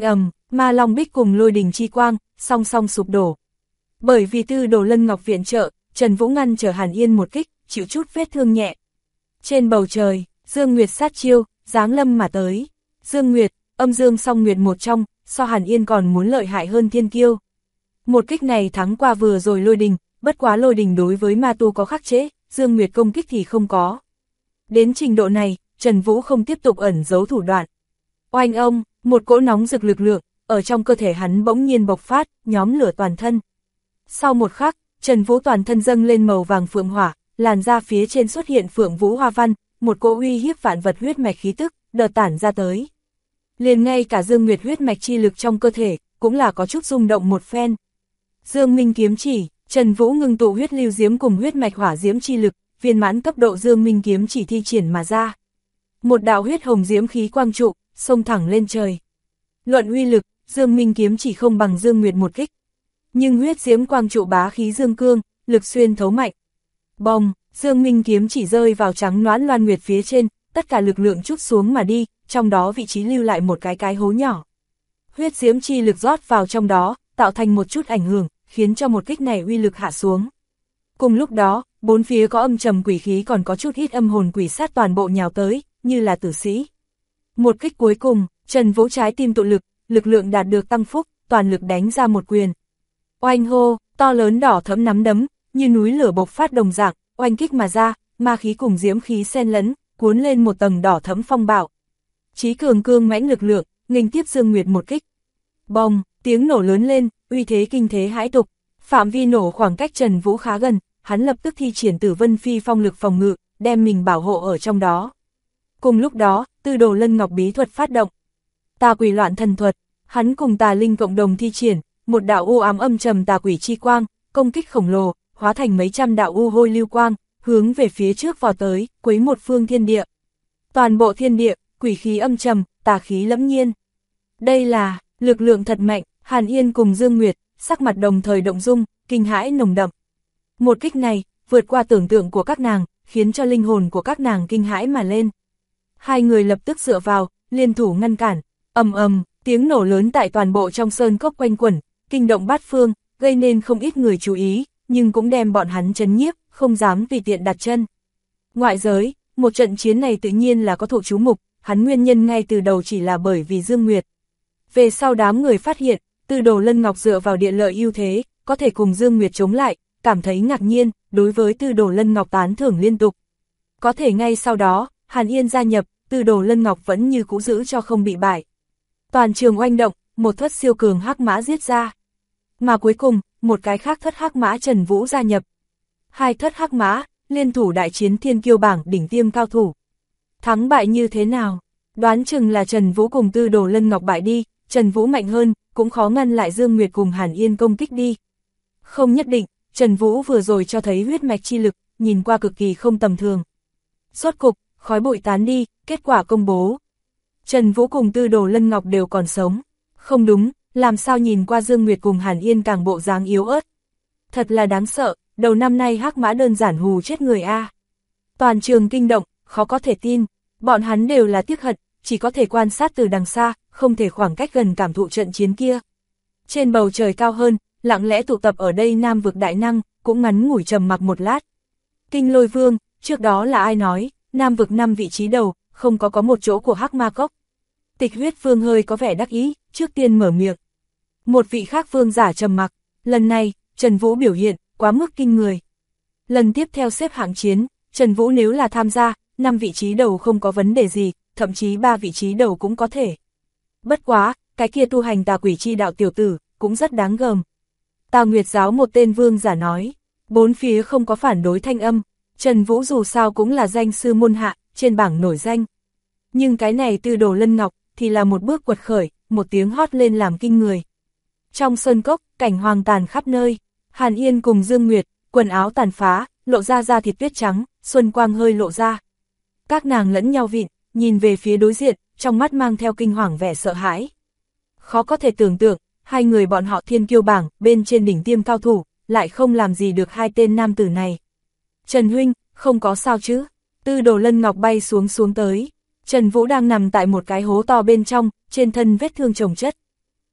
Ma Long Bích cùng Lôi Đình Chi Quang, song song sụp đổ. Bởi vì Tư Đồ Lân Ngọc viện trợ, Trần Vũ ngăn trở Hàn Yên một kích, chịu chút vết thương nhẹ. Trên bầu trời, Dương Nguyệt sát chiêu, giáng lâm mà tới. Dương Nguyệt, âm dương song nguyệt một trong, so Hàn Yên còn muốn lợi hại hơn thiên kiêu. Một kích này thắng qua vừa rồi Lôi Đình, bất quá Lôi Đình đối với ma tu có khắc chế, Dương Nguyệt công kích thì không có. Đến trình độ này, Trần Vũ không tiếp tục ẩn giấu thủ đoạn. Oanh ông, một cỗ nóng rực lực lượng, ở trong cơ thể hắn bỗng nhiên bộc phát, nhóm lửa toàn thân. Sau một khắc, Trần Vũ toàn thân dâng lên màu vàng phượng hỏa, làn da phía trên xuất hiện phượng vũ hoa văn, một cỗ uy hiếp vạn vật huyết mạch khí tức, đợt tản ra tới. Liền ngay cả Dương Nguyệt huyết mạch chi lực trong cơ thể, cũng là có chút rung động một phen. Dương Minh kiếm chỉ, Trần Vũ ngưng tụ huyết lưu diễm cùng huyết mạch hỏa diễm chi lực, viên mãn cấp độ Dương Minh kiếm chỉ thi triển mà ra. Một đạo huyết hồng diễm khí quang trụ, xông thẳng lên trời. Luận uy lực, Dương Minh kiếm chỉ không bằng Dương Nguyệt một kích. Nhưng huyết diễm quang trụ bá khí dương cương, lực xuyên thấu mạnh. Bồng, Dương Minh kiếm chỉ rơi vào trắng noãn loan nguyệt phía trên, tất cả lực lượng trút xuống mà đi, trong đó vị trí lưu lại một cái hố nhỏ. Huyết diễm chi lực rót vào trong đó, tạo thành một chút ảnh hưởng, khiến cho một kích này uy lực hạ xuống. Cùng lúc đó, bốn phía có âm trầm quỷ khí còn có chút ít âm hồn quỷ sát toàn bộ nhào tới, như là tử sĩ. Một kích cuối cùng, Trần Vũ trái tim tụ lực, lực lượng đạt được tăng phúc, toàn lực đánh ra một quyền. Oanh hô, to lớn đỏ thẫm nắm đấm, như núi lửa bộc phát đồng dạng, oanh kích mà ra, ma khí cùng diễm khí xen lẫn, cuốn lên một tầng đỏ thẫm phong bạo. Chí cường cương mãnh lực lượng, nghênh tiếp Dương Nguyệt một kích. Bồng, tiếng nổ lớn lên, uy thế kinh thế hãi tục. Phạm vi nổ khoảng cách Trần Vũ khá gần, hắn lập tức thi triển Tử Vân Phi phong lực phòng ngự, đem mình bảo hộ ở trong đó. Cùng lúc đó, Tư Đồ Lân Ngọc bí thuật phát động. Tà quỷ loạn thần thuật, hắn cùng tà linh cộng đồng thi triển, một đạo u ám âm trầm tà quỷ chi quang, công kích khổng lồ, hóa thành mấy trăm đạo u hôi lưu quang, hướng về phía trước vào tới, quấy một phương thiên địa. Toàn bộ thiên địa, quỷ khí âm trầm, tà khí lẫm nhiên. Đây là lực lượng thật mạnh. Hàn Yên cùng Dương Nguyệt, sắc mặt đồng thời động dung, kinh hãi nồng đậm. Một kích này, vượt qua tưởng tượng của các nàng, khiến cho linh hồn của các nàng kinh hãi mà lên. Hai người lập tức dựa vào, liên thủ ngăn cản. Ầm ầm, tiếng nổ lớn tại toàn bộ trong sơn cốc quanh quẩn, kinh động bát phương, gây nên không ít người chú ý, nhưng cũng đem bọn hắn chấn nhiếp, không dám tùy tiện đặt chân. Ngoại giới, một trận chiến này tự nhiên là có thụ chú mục, hắn nguyên nhân ngay từ đầu chỉ là bởi vì Dương Nguyệt. Về sau đám người phát hiện, Tư Đồ Lân Ngọc dựa vào địa lợi ưu thế, có thể cùng Dương Nguyệt chống lại, cảm thấy ngạc nhiên, đối với Tư Đồ Lân Ngọc tán thưởng liên tục. Có thể ngay sau đó, Hàn Yên gia nhập, Tư Đồ Lân Ngọc vẫn như cũ giữ cho không bị bại. Toàn trường oanh động, một thất siêu cường hắc mã giết ra. Mà cuối cùng, một cái khác thất hắc mã Trần Vũ gia nhập. Hai thất hắc mã, liên thủ đại chiến thiên kiêu bảng đỉnh tiêm cao thủ. Thắng bại như thế nào? Đoán chừng là Trần Vũ cùng Tư Đồ Lân Ngọc bại đi, Trần Vũ mạnh hơn, cũng khó ngăn lại Dương Nguyệt cùng Hàn Yên công kích đi. Không nhất định, Trần Vũ vừa rồi cho thấy huyết mạch chi lực, nhìn qua cực kỳ không tầm thường. Rốt cục, khói bụi tán đi, kết quả công bố. Trần Vũ cùng Tư Đồ Lân Ngọc đều còn sống. Không đúng, làm sao nhìn qua Dương Nguyệt cùng Hàn Yên càng bộ dáng yếu ớt. Thật là đáng sợ, đầu năm nay hắc mã đơn giản hù chết người a. Toàn trường kinh động, khó có thể tin, bọn hắn đều là tiếc hận, chỉ có thể quan sát từ đằng xa, không thể khoảng cách gần cảm thụ trận chiến kia. Trên bầu trời cao hơn, lặng lẽ tụ tập ở đây Nam vực đại năng, cũng ngắn ngủi trầm mặc một lát. Kinh Lôi Vương, trước đó là ai nói, Nam vực 5 vị trí đầu, không có một chỗ của Hắc Ma Cốc. Tịch Huyết Vương hơi có vẻ đắc ý, trước tiên mở miệng. Một vị khác vương giả trầm mặc, lần này, Trần Vũ biểu hiện, quá mức kinh người. Lần tiếp theo xếp hạng chiến, Trần Vũ nếu là tham gia, 5 vị trí đầu không có vấn đề gì, thậm chí 3 vị trí đầu cũng có thể. Bất quá, cái kia tu hành tà quỷ chi đạo tiểu tử, cũng rất đáng gờm. Tà Nguyệt giáo một tên vương giả nói, bốn phía không có phản đối thanh âm, Trần Vũ dù sao cũng là danh sư môn hạ, trên bảng nổi danh. Nhưng cái này Tư Đồ Lân Ngọc, thì là một bước quật khởi, một tiếng hót lên làm kinh người. Trong sơn cốc, cảnh hoang tàn khắp nơi, Hàn Yên cùng Dương Nguyệt, quần áo tàn phá, lộ ra da thịt tuyết trắng, xuân quang hơi lộ ra. Các nàng lẫn nhau vịn, nhìn về phía đối diện, trong mắt mang theo kinh hoàng vẻ sợ hãi. Khó có thể tưởng tượng, hai người bọn họ thiên kiêu bảng, bên trên đỉnh tiêm cao thủ, lại không làm gì được hai tên nam tử này. Trần huynh, không có sao chứ? Tư Đồ Lân Ngọc bay xuống tới. Trần Vũ đang nằm tại một cái hố to bên trong, trên thân vết thương chồng chất.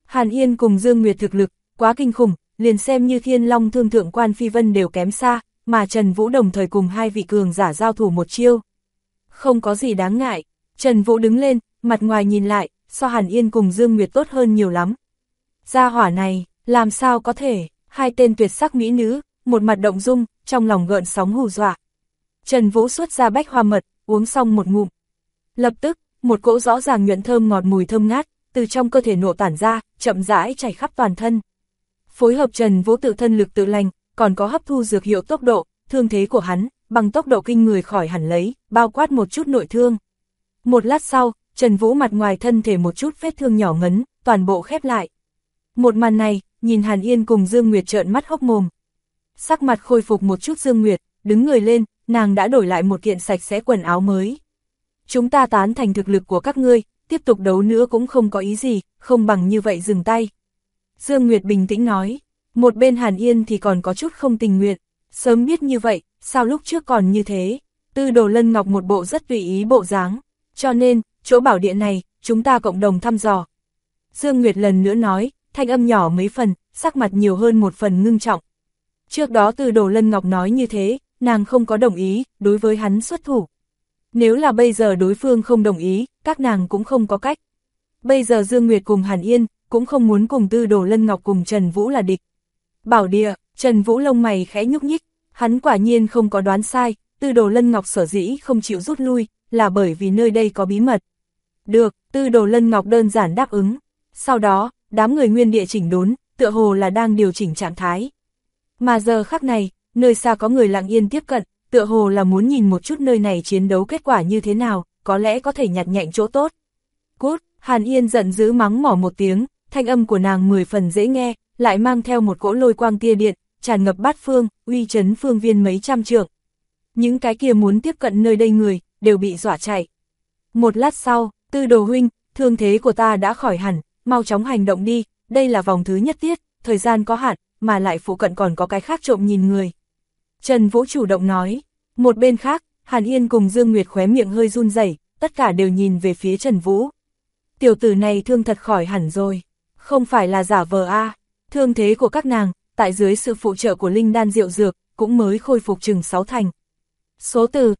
Hàn Yên cùng Dương Nguyệt thực lực, quá kinh khủng, liền xem như Thiên Long Thương thượng quan Phi Vân đều kém xa, mà Trần Vũ đồng thời cùng hai vị cường giả giao thủ một chiêu. Không có gì đáng ngại, Trần Vũ đứng lên, mặt ngoài nhìn lại, so Hàn Yên cùng Dương Nguyệt tốt hơn nhiều lắm. Gia hỏa này, làm sao có thể, hai tên tuyệt sắc mỹ nữ, một mặt động dung, trong lòng gợn sóng hù dọa. Trần Vũ xuất ra bách hoa mật, uống xong một ngụm. Lập tức, một cỗ rõ ràng nhuận thơm ngọt mùi thơm ngát, từ trong cơ thể nổ tản ra, chậm rãi chảy khắp toàn thân. Phối hợp Trần Vũ tự thân lực tự lành, còn có hấp thu dược hiệu tốc độ, thương thế của hắn, bằng tốc độ kinh người khỏi hẳn lấy, bao quát một chút nội thương. Một lát sau, Trần Vũ mặt ngoài thân thể một chút vết thương nhỏ ngấn, toàn bộ khép lại. Một màn này, nhìn Hàn Yên cùng Dương Nguyệt trợn mắt hốc mồm. Sắc mặt khôi phục một chút Dương Nguyệt, đứng người lên, nàng đã đổi lại một kiện sạch sẽ quần áo mới. Chúng ta tán thành thực lực của các ngươi, tiếp tục đấu nữa cũng không có ý gì, không bằng như vậy dừng tay. Dương Nguyệt bình tĩnh nói, một bên Hàn Yên thì còn có chút không tình nguyện, sớm biết như vậy, sao lúc trước còn như thế. Tư Đồ Lân Ngọc một bộ rất tùy ý bộ dáng, cho nên, chỗ bảo địa này, chúng ta cộng đồng thăm dò. Dương Nguyệt lần nữa nói, thanh âm nhỏ mấy phần, sắc mặt nhiều hơn một phần ngưng trọng. Trước đó Tư Đồ Lân Ngọc nói như thế, nàng không có đồng ý, đối với hắn xuất thủ. Nếu là bây giờ đối phương không đồng ý, các nàng cũng không có cách. Bây giờ Dương Nguyệt cùng Hàn Yên, cũng không muốn cùng Tư Đồ Lân Ngọc cùng Trần Vũ là địch. Bảo địa, Trần Vũ lông mày khẽ nhúc nhích, hắn quả nhiên không có đoán sai, Tư Đồ Lân Ngọc sở dĩ không chịu rút lui, là bởi vì nơi đây có bí mật. Được, Tư Đồ Lân Ngọc đơn giản đáp ứng. Sau đó, đám người nguyên địa chỉnh đốn, tựa hồ là đang điều chỉnh trạng thái. Mà giờ khắc này, nơi xa có người lặng yên tiếp cận, tựa hồ là muốn nhìn một chút nơi này chiến đấu kết quả như thế nào, có lẽ có thể nhặt nhạnh chỗ tốt. Cút, Hàn Yên giận dữ mắng mỏ một tiếng, thanh âm của nàng 10 phần dễ nghe, lại mang theo một cỗ lôi quang tia điện, tràn ngập bát phương, uy chấn phương viên mấy trăm trượng. Những cái kia muốn tiếp cận nơi đây người, đều bị dọa chạy. Một lát sau, Tư Đồ huynh, thương thế của ta đã khỏi hẳn, mau chóng hành động đi, đây là vòng thứ nhất tiết, thời gian có hạn, mà lại phụ cận còn có cái khác trộm nhìn người. Trần Vũ chủ động nói, một bên khác, Hàn Yên cùng Dương Nguyệt khóe miệng hơi run rẩy, tất cả đều nhìn về phía Trần Vũ. Tiểu tử này thương thật khỏi hẳn rồi, không phải là giả vờ a. Thương thế của các nàng, tại dưới sự phụ trợ của linh đan diệu dược, cũng mới khôi phục chừng 6 thành. Số từ,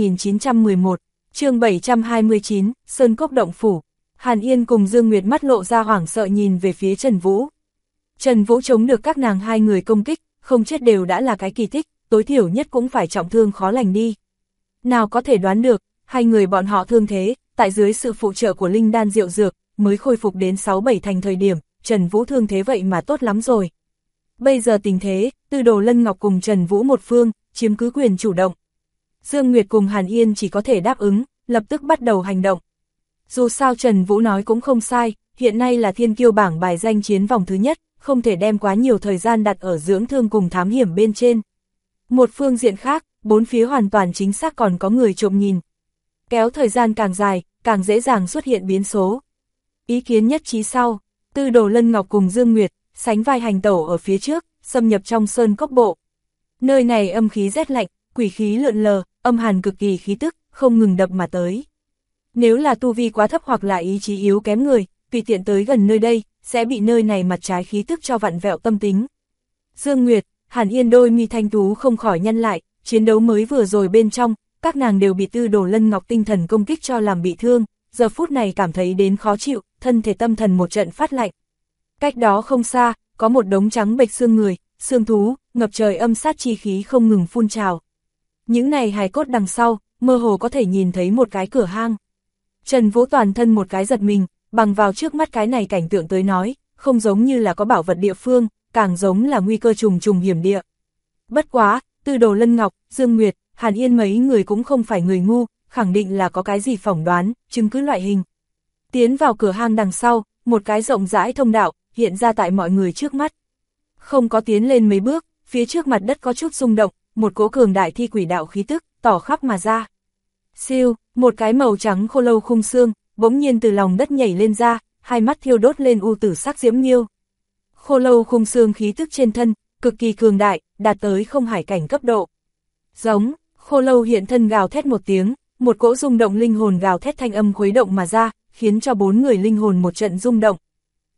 2911, chương 729, Sơn Cốc Động Phủ. Hàn Yên cùng Dương Nguyệt mắt lộ ra hoảng sợ nhìn về phía Trần Vũ. Trần Vũ chống được các nàng hai người công kích, không chết đều đã là cái kỳ tích, tối thiểu nhất cũng phải trọng thương khó lành đi. Nào có thể đoán được, hai người bọn họ thương thế, tại dưới sự phụ trợ của linh đan diệu dược, mới khôi phục đến 6-7 thành thời điểm, Trần Vũ thương thế vậy mà tốt lắm rồi. Bây giờ tình thế, Tư Đồ Lân Ngọc cùng Trần Vũ một phương, chiếm cứ quyền chủ động. Dương Nguyệt cùng Hàn Yên chỉ có thể đáp ứng, lập tức bắt đầu hành động. Dù sao Trần Vũ nói cũng không sai, hiện nay là thiên kiêu bảng bài danh chiến vòng thứ nhất, không thể đem quá nhiều thời gian đặt ở dưỡng thương cùng thám hiểm bên trên. Một phương diện khác, bốn phía hoàn toàn chính xác còn có người trộm nhìn. Kéo thời gian càng dài, càng dễ dàng xuất hiện biến số. Ý kiến nhất trí sau, Tư Đồ Lân Ngọc cùng Dương Nguyệt, sánh vai hành tẩu ở phía trước, xâm nhập trong sơn cốc bộ. Nơi này âm khí rét lạnh, quỷ khí lượn lờ, âm hàn cực kỳ khí tức, không ngừng đập mà tới. Nếu là tu vi quá thấp hoặc là ý chí yếu kém người, tùy tiện tới gần nơi đây, sẽ bị nơi này mặt trái khí tức cho vặn vẹo tâm tính. Dương Nguyệt, Hàn Yên đôi mi thanh tú không khỏi nhăn lại, chiến đấu mới vừa rồi bên trong, các nàng đều bị Tư Đồ Lân Ngọc tinh thần công kích cho làm bị thương, giờ phút này cảm thấy đến khó chịu, thân thể tâm thần một trận phát lạnh. Cách đó không xa, có một đống trắng bệch xương người, xương thú, ngập trời âm sát chi khí không ngừng phun trào. Những này hài cốt đằng sau, mơ hồ có thể nhìn thấy một cái cửa hang. Trần Vũ toàn thân một cái giật mình, bằng vào trước mắt cái này cảnh tượng tới nói, không giống như là có bảo vật địa phương, càng giống là nguy cơ trùng trùng hiểm địa. Bất quá, Tư Đồ Lân Ngọc, Dương Nguyệt, Hàn Yên mấy người cũng không phải người ngu, khẳng định là có cái gì phỏng đoán, chứng cứ loại hình. Tiến vào cửa hang đằng sau, một cái rộng rãi thông đạo, hiện ra tại mọi người trước mắt. Không có tiến lên mấy bước, phía trước mặt đất có chút rung động, một cỗ cường đại thi quỷ đạo khí tức, tỏ khắp mà ra. Siêu, một cái màu trắng khô lâu khung xương, bỗng nhiên từ lòng đất nhảy lên ra, hai mắt thiêu đốt lên u tử sắc diễm miêu. Khô lâu khung xương khí tức trên thân, cực kỳ cường đại, đạt tới không hải cảnh cấp độ. Giống, khô lâu hiện thân gào thét một tiếng, một cỗ rung động linh hồn gào thét thanh âm khuấy động mà ra, khiến cho bốn người linh hồn một trận rung động.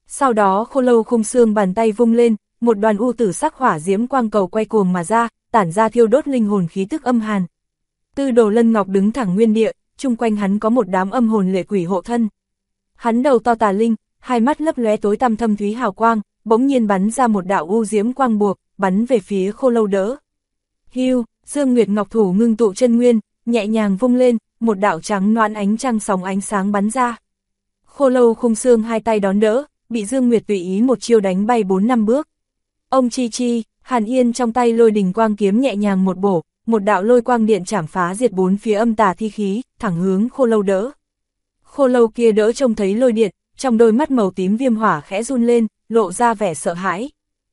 Sau đó Khô Lâu Khung Xương bàn tay vung lên, một đoàn u tử sắc hỏa diễm quang cầu quay cuồng mà ra, tản ra thiêu đốt linh hồn khí tức âm hàn. Tư Đồ Lân Ngọc đứng thẳng nguyên địa, chung quanh hắn có một đám âm hồn lệ quỷ hộ thân. Hắn đầu to tà linh, hai mắt lấp lóe tối tăm thâm thúy hào quang, bỗng nhiên bắn ra một đạo u diễm quang buộc, bắn về phía Khô Lâu đỡ. Hưu, Dương Nguyệt Ngọc thủ ngưng tụ chân nguyên, nhẹ nhàng vung lên, một đạo trắng noãn ánh trăng sóng ánh sáng bắn ra. Khô Lâu Khung Xương hai tay đón đỡ, bị Dương Nguyệt tùy ý một chiêu đánh bay 4-5 bước. Ông chi chi, Hàn Yên trong tay lôi đình quang kiếm nhẹ nhàng một bổ, một đạo lôi quang điện chảm phá diệt bốn phía âm tà thi khí, thẳng hướng Khô Lâu đỡ. Khô Lâu kia đỡ trông thấy lôi điện, trong đôi mắt màu tím viêm hỏa khẽ run lên, lộ ra vẻ sợ hãi.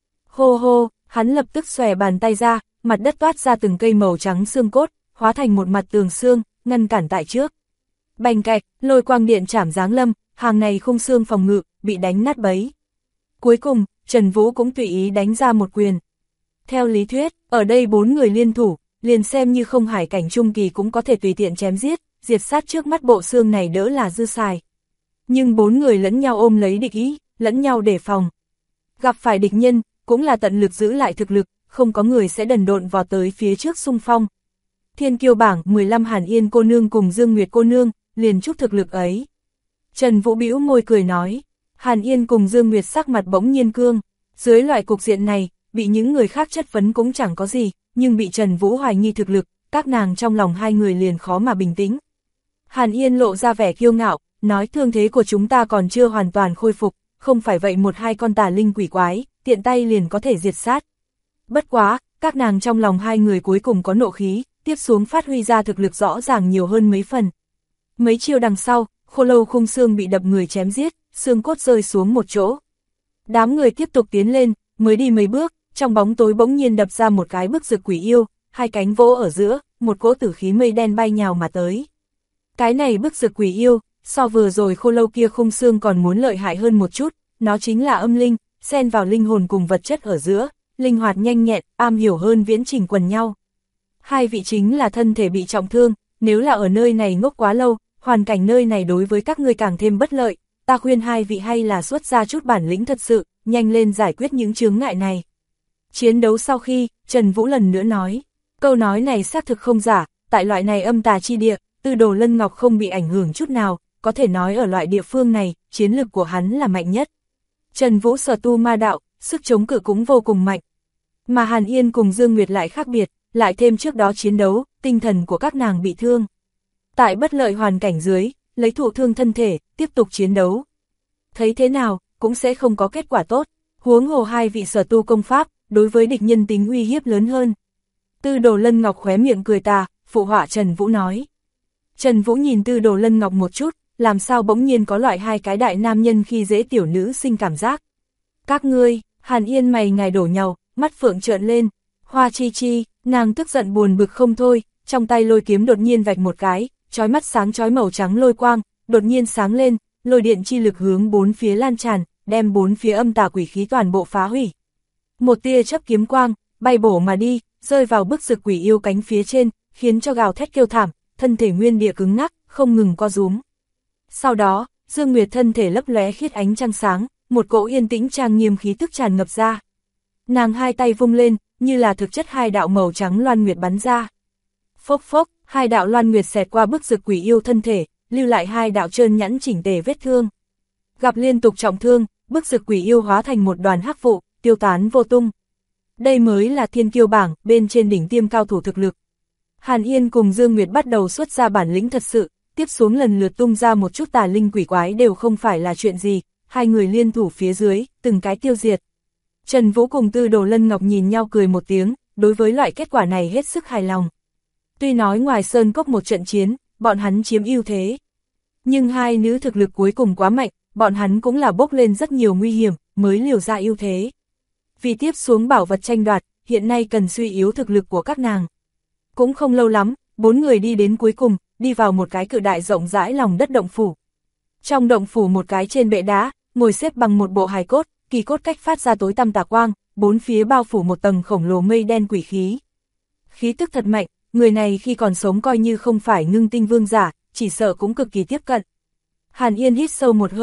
Hô hô, hắn lập tức xòe bàn tay ra, mặt đất toát ra từng cây màu trắng xương cốt, hóa thành một mặt tường xương, ngăn cản tại trước. Bành cạch, lôi quang điện chảm giáng lâm, hàng này khung xương phòng ngự, bị đánh nát bấy. Cuối cùng, Trần Vũ cũng tùy ý đánh ra một quyền. Theo lý thuyết, ở đây 4 người liên thủ, liền xem như không hải cảnh trung kỳ cũng có thể tùy tiện chém giết, diệt sát trước mắt bộ xương này đỡ là dư xài. Nhưng 4 người lẫn nhau ôm lấy địch ý, lẫn nhau đề phòng. Gặp phải địch nhân, cũng là tận lực giữ lại thực lực, không có người sẽ đần độn vào tới phía trước xung phong. Thiên kiêu bảng 15 Hàn Yên cô nương cùng Dương Nguyệt cô nương, liền chút thực lực ấy. Trần Vũ bĩu môi cười nói, Hàn Yên cùng Dương Nguyệt sắc mặt bỗng nhiên cương, dưới loại cục diện này, bị những người khác chất vấn cũng chẳng có gì, nhưng bị Trần Vũ hoài nghi thực lực, các nàng trong lòng hai người liền khó mà bình tĩnh. Hàn Yên lộ ra vẻ kiêu ngạo, nói thương thế của chúng ta còn chưa hoàn toàn khôi phục, không phải vậy 1-2 con tà linh quỷ quái, tiện tay liền có thể diệt sát. Bất quá, các nàng trong lòng hai người cuối cùng có nộ khí, tiếp xuống phát huy ra thực lực rõ ràng nhiều hơn mấy phần. Mấy chiêu đằng sau, Khô Lâu Khung Xương bị đập người chém giết, xương cốt rơi xuống một chỗ. Đám người tiếp tục tiến lên, mới đi mấy bước, trong bóng tối bỗng nhiên đập ra một cái bức rực quỷ yêu, hai cánh vỗ ở giữa, một cỗ tử khí mây đen bay nhào mà tới. Cái này bức rực quỷ yêu, so vừa rồi Khô Lâu kia Khung Xương còn muốn lợi hại hơn một chút, nó chính là âm linh, xen vào linh hồn cùng vật chất ở giữa, linh hoạt nhanh nhẹn, am hiểu hơn viễn trình quần nhau. Hai vị chính là thân thể bị trọng thương, nếu là ở nơi này ngốc quá lâu, hoàn cảnh nơi này đối với các ngươi càng thêm bất lợi, ta khuyên hai vị hay là xuất ra chút bản lĩnh thật sự, nhanh lên giải quyết những chướng ngại này. Chiến đấu sau khi, Trần Vũ lần nữa nói, câu nói này xác thực không giả, tại loại này âm tà chi địa, Tư Đồ Lân Ngọc không bị ảnh hưởng chút nào, có thể nói ở loại địa phương này, chiến lực của hắn là mạnh nhất. Trần Vũ sở tu ma đạo, sức chống cự cũng vô cùng mạnh. Mà Hàn Yên cùng Dương Nguyệt lại khác biệt, lại thêm trước đó chiến đấu, tinh thần của các nàng bị thương. Tại bất lợi hoàn cảnh dưới, lấy thụ thương thân thể, tiếp tục chiến đấu. Thấy thế nào, cũng sẽ không có kết quả tốt, huống hồ hai vị sở tu công pháp, đối với địch nhân tính uy hiếp lớn hơn. Tư Đồ Lân Ngọc khóe miệng cười tà, phụ họa Trần Vũ nói. Trần Vũ nhìn Tư Đồ Lân Ngọc một chút, làm sao bỗng nhiên có loại hai cái đại nam nhân khi dễ tiểu nữ sinh cảm giác. Các ngươi, Hàn Yên mày ngài đổ nhau, mắt phượng trợn lên, Hoa Chi Chi, nàng tức giận buồn bực không thôi, trong tay lôi kiếm đột nhiên vạch một cái, chói mắt sáng chói màu trắng lôi quang, đột nhiên sáng lên, lôi điện chi lực hướng bốn phía lan tràn, đem bốn phía âm tà quỷ khí toàn bộ phá hủy. Một tia chớp kiếm quang, bay bổ mà đi, rơi vào bức rực quỷ yêu cánh phía trên, khiến cho gào thét kêu thảm, thân thể nguyên địa cứng ngắc, không ngừng co rúm. Sau đó, Dương Nguyệt thân thể lấp lóe khiết ánh trăng sáng, một cỗ yên tĩnh trang nghiêm khí tức tràn ngập ra. Nàng hai tay vung lên, như là thực chất hai đạo màu trắng loan nguyệt bắn ra. Phốc phốc, hai đạo loan nguyệt xẹt qua bức rực quỷ yêu thân thể, lưu lại hai đạo trơn nhẵn chỉnh tề vết thương. Gặp liên tục trọng thương, bức rực quỷ yêu hóa thành một đoàn hắc vụ, tiêu tán vô tung. Đây mới là thiên kiêu bảng, bên trên đỉnh tiêm cao thủ thực lực. Hàn Yên cùng Dương Nguyệt bắt đầu xuất ra bản lĩnh thật sự, tiếp xuống lần lượt tung ra một chút tà linh quỷ quái đều không phải là chuyện gì, hai người liên thủ phía dưới, từng cái tiêu diệt. Trần Vũ cùng Tư Đồ Lân Ngọc nhìn nhau cười một tiếng, đối với loại kết quả này hết sức hài lòng. Tuy nói ngoài sơn cốc một trận chiến, bọn hắn chiếm ưu thế. Nhưng hai nữ thực lực cuối cùng quá mạnh, bọn hắn cũng là bốc lên rất nhiều nguy hiểm, mới liều ra ưu thế. Vì tiếp xuống bảo vật tranh đoạt, hiện nay cần suy yếu thực lực của các nàng. Cũng không lâu lắm, 4 người đi đến cuối cùng, đi vào một cái cự đại rộng rãi lòng đất động phủ. Trong động phủ một cái trên bệ đá, ngồi xếp bằng một bộ hài cốt, kỳ cốt cách phát ra tối tăm tà quang, bốn phía bao phủ một tầng khổng lồ mây đen quỷ khí. Khí tức thật mạnh, người này khi còn sống coi như không phải ngưng tinh vương giả, chỉ sợ cũng cực kỳ tiếp cận. Hàn Yên hít sâu một hơi,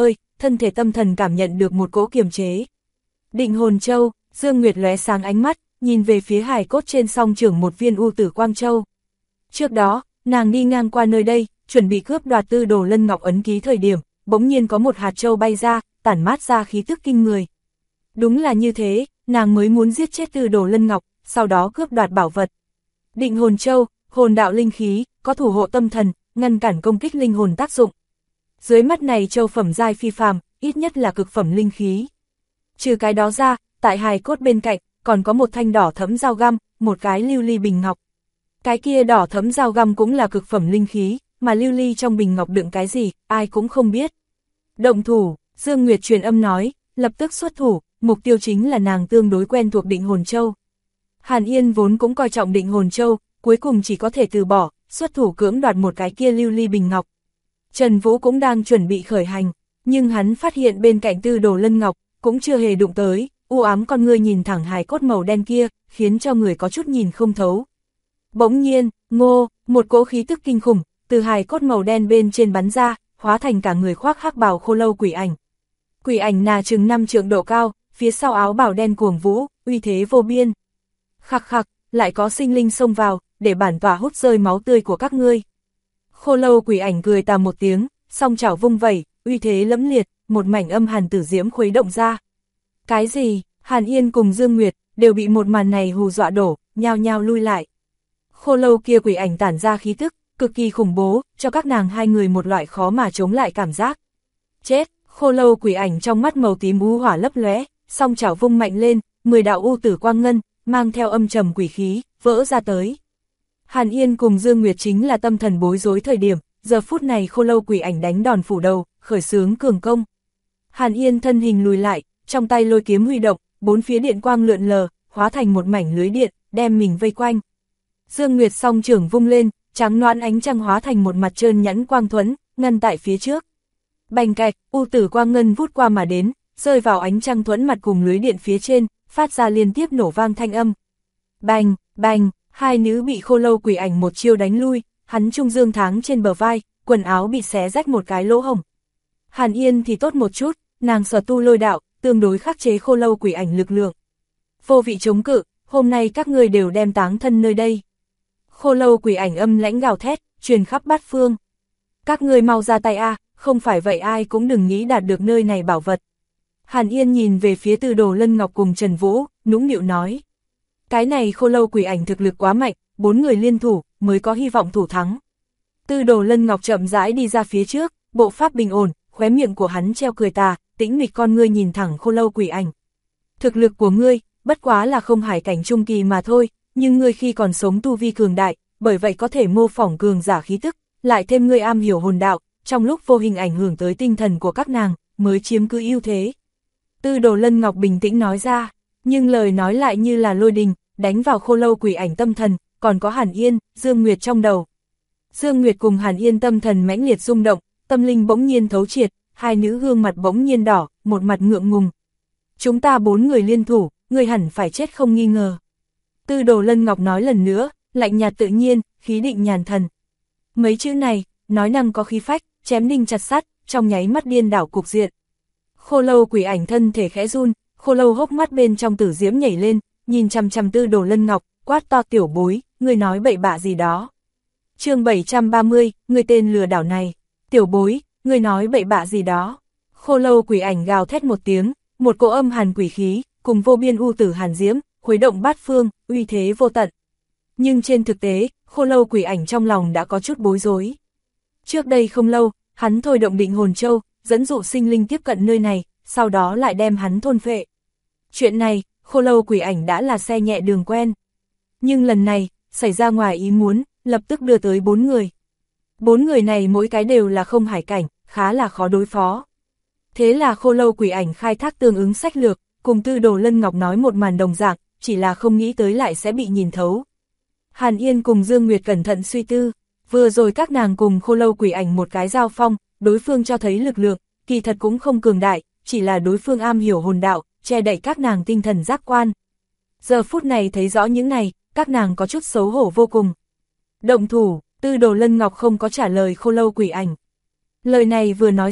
thân thể tâm thần cảm nhận được một cỗ kiềm chế. Định hồn châu, Dương Nguyệt lóe sáng ánh mắt, nhìn về phía hài cốt trên song trưởng một viên u tử quang châu. Trước đó, nàng đi ngang qua nơi đây, chuẩn bị cướp đoạt Tư Đồ Lân Ngọc ấn ký thời điểm, bỗng nhiên có một hạt châu bay ra, tản mát ra khí tức kinh người. Đúng là như thế, nàng mới muốn giết chết Tư Đồ Lân Ngọc, sau đó cướp đoạt bảo vật. Định hồn châu, hồn đạo linh khí, có thủ hộ tâm thần, ngăn cản công kích linh hồn tác dụng. Dưới mắt này châu phẩm giai phi phàm, ít nhất là cực phẩm linh khí. Trừ cái đó ra, tại hài cốt bên cạnh, còn có một thanh đỏ thẫm dao găm, một cái lưu ly bình ngọc. Cái kia đỏ thẫm dao găm cũng là cực phẩm linh khí, mà lưu ly trong bình ngọc đựng cái gì, ai cũng không biết. Động thủ, Dương Nguyệt truyền âm nói, lập tức xuất thủ, mục tiêu chính là nàng tương đối quen thuộc Định hồn châu. Hàn Yên vốn cũng coi trọng Định hồn châu, cuối cùng chỉ có thể từ bỏ, xuất thủ cưỡng đoạt một cái kia lưu ly bình ngọc. Trần Vũ cũng đang chuẩn bị khởi hành, nhưng hắn phát hiện bên cạnh Tư Đồ Lân Ngọc, cũng chưa hề đụng tới, u ám con ngươi nhìn thẳng hài cốt màu đen kia, khiến cho người có chút nhìn không thấu. Bỗng nhiên, ngô, một cỗ khí tức kinh khủng, từ hài cốt màu đen bên trên bắn ra, hóa thành cả người khoác hắc bào khô lâu quỷ ảnh. Quỷ ảnh nà chừng 5 trượng độ cao, phía sau áo bào đen cuồng vũ, uy thế vô biên. Khặc khặc, lại có sinh linh xông vào, để bản tỏa hút rơi máu tươi của các ngươi. Khô lâu quỷ ảnh cười tà một tiếng, song chảo vung vẩy, uy thế lẫm liệt, một mảnh âm hàn tử diễm khuấy động ra. Cái gì? Hàn Yên cùng Dương Nguyệt đều bị một màn này hù dọa đổ, nhao nhao lui lại. Khô lâu kia quỷ ảnh tản ra khí tức, cực kỳ khủng bố, cho các nàng hai người một loại khó mà chống lại cảm giác. Chết! Khô lâu quỷ ảnh trong mắt màu tím u hỏa lấp lóe, song chảo vung mạnh lên, 10 đạo u tử quang ngân, mang theo âm trầm quỷ khí, vỡ ra tới. Hàn Yên cùng Dương Nguyệt chính là tâm thần bối rối thời điểm, giờ phút này khô lâu quỷ ảnh đánh đòn phủ đầu, khởi xướng cường công. Hàn Yên thân hình lùi lại, trong tay lôi kiếm huy động, bốn phía điện quang lượn lờ, hóa thành một mảnh lưới điện, đem mình vây quanh. Dương Nguyệt song trưởng vung lên, trắng noãn ánh trăng hóa thành một mặt trơn nhẵn quang thuẫn, ngăn tại phía trước. Bành cạch, u tử quang ngân vút qua mà đến, rơi vào ánh trăng thuẫn mặt cùng lưới điện phía trên, phát ra liên tiếp nổ vang thanh âm. Bành, bành, hai nữ bị khô lâu quỷ ảnh một chiêu đánh lui, hắn trung dương tháng trên bờ vai, quần áo bị xé rách một cái lỗ hổng. Hàn Yên thì tốt một chút, nàng sở tu lôi đạo, tương đối khắc chế khô lâu quỷ ảnh lực lượng. Vô vị chống cự, hôm nay các ngươi đều đem táng thân nơi đây. Khô lâu quỷ ảnh âm lãnh gào thét, truyền khắp bát phương. Các ngươi mau ra tay a, không phải vậy ai cũng đừng nghĩ đạt được nơi này bảo vật. Hàn Yên nhìn về phía Tư Đồ Lân Ngọc cùng Trần Vũ, nũng nịu nói. Cái này khô lâu quỷ ảnh thực lực quá mạnh, 4 người liên thủ, mới có hy vọng thủ thắng. Tư Đồ Lân Ngọc chậm rãi đi ra phía trước, bộ pháp bình ổn, khóe miệng của hắn treo cười tà, tĩnh mịch con ngươi nhìn thẳng khô lâu quỷ ảnh. Thực lực của ngươi, bất quá là không hải cảnh trung kỳ mà thôi, nhưng ngươi khi còn sống tu vi cường đại, bởi vậy có thể mô phỏng cường giả khí tức, lại thêm ngươi am hiểu hồn đạo, trong lúc vô hình ảnh hưởng tới tinh thần của các nàng, mới chiếm cứ ưu thế. Tư Đồ Lân Ngọc bình tĩnh nói ra, nhưng lời nói lại như là lôi đình, đánh vào khô lâu quỷ ảnh tâm thần, còn có Hàn Yên, Dương Nguyệt trong đầu. Dương Nguyệt cùng Hàn Yên tâm thần mãnh liệt rung động, tâm linh bỗng nhiên thấu triệt, hai nữ gương mặt bỗng nhiên đỏ, một mặt ngượng ngùng. Chúng ta 4 người liên thủ, người hẳn phải chết không nghi ngờ. Tư Đồ Lân Ngọc nói lần nữa, lạnh nhạt tự nhiên, khí định nhàn thần. Mấy chữ này, nói năng có khí phách, chém đinh chặt sắt, trong nháy mắt điên đảo cục diện. Khô lâu quỷ ảnh thân thể khẽ run, khô lâu hốc mắt bên trong tử diễm nhảy lên, nhìn chằm chằm Tư Đồ Lân Ngọc, quát to tiểu bối, ngươi nói bậy bạ gì đó. Chương 730, ngươi tên lừa đảo này. Tiểu bối, ngươi nói bậy bạ gì đó. Khô lâu quỷ ảnh gào thét một tiếng, một cỗ âm hàn quỷ khí, cùng vô biên u tử hàn diễm, khuấy động bát phương, uy thế vô tận. Nhưng trên thực tế, khô lâu quỷ ảnh trong lòng đã có chút bối rối. Trước đây không lâu, hắn thôi động Định hồn châu, dẫn dụ sinh linh tiếp cận nơi này, sau đó lại đem hắn thôn phệ. Chuyện này, khô lâu quỷ ảnh đã là xe nhẹ đường quen. Nhưng lần này, xảy ra ngoài ý muốn, lập tức đưa tới 4 người. 4 người này mỗi cái đều là không hải cảnh, khá là khó đối phó. Thế là khô lâu quỷ ảnh khai thác tương ứng sách lược, cùng Tư Đồ Lân Ngọc nói một màn đồng dạng, chỉ là không nghĩ tới lại sẽ bị nhìn thấu. Hàn Yên cùng Dương Nguyệt cẩn thận suy tư, vừa rồi các nàng cùng khô lâu quỷ ảnh một cái giao phong, đối phương cho thấy lực lượng, kỳ thật cũng không cường đại, chỉ là đối phương am hiểu hồn đạo, che đậy các nàng tinh thần giác quan. Giờ phút này thấy rõ những này, các nàng có chút xấu hổ vô cùng. Động thủ, Tư Đồ Lân Ngọc không có trả lời khô lâu quỷ ảnh. Lời này vừa nói ra,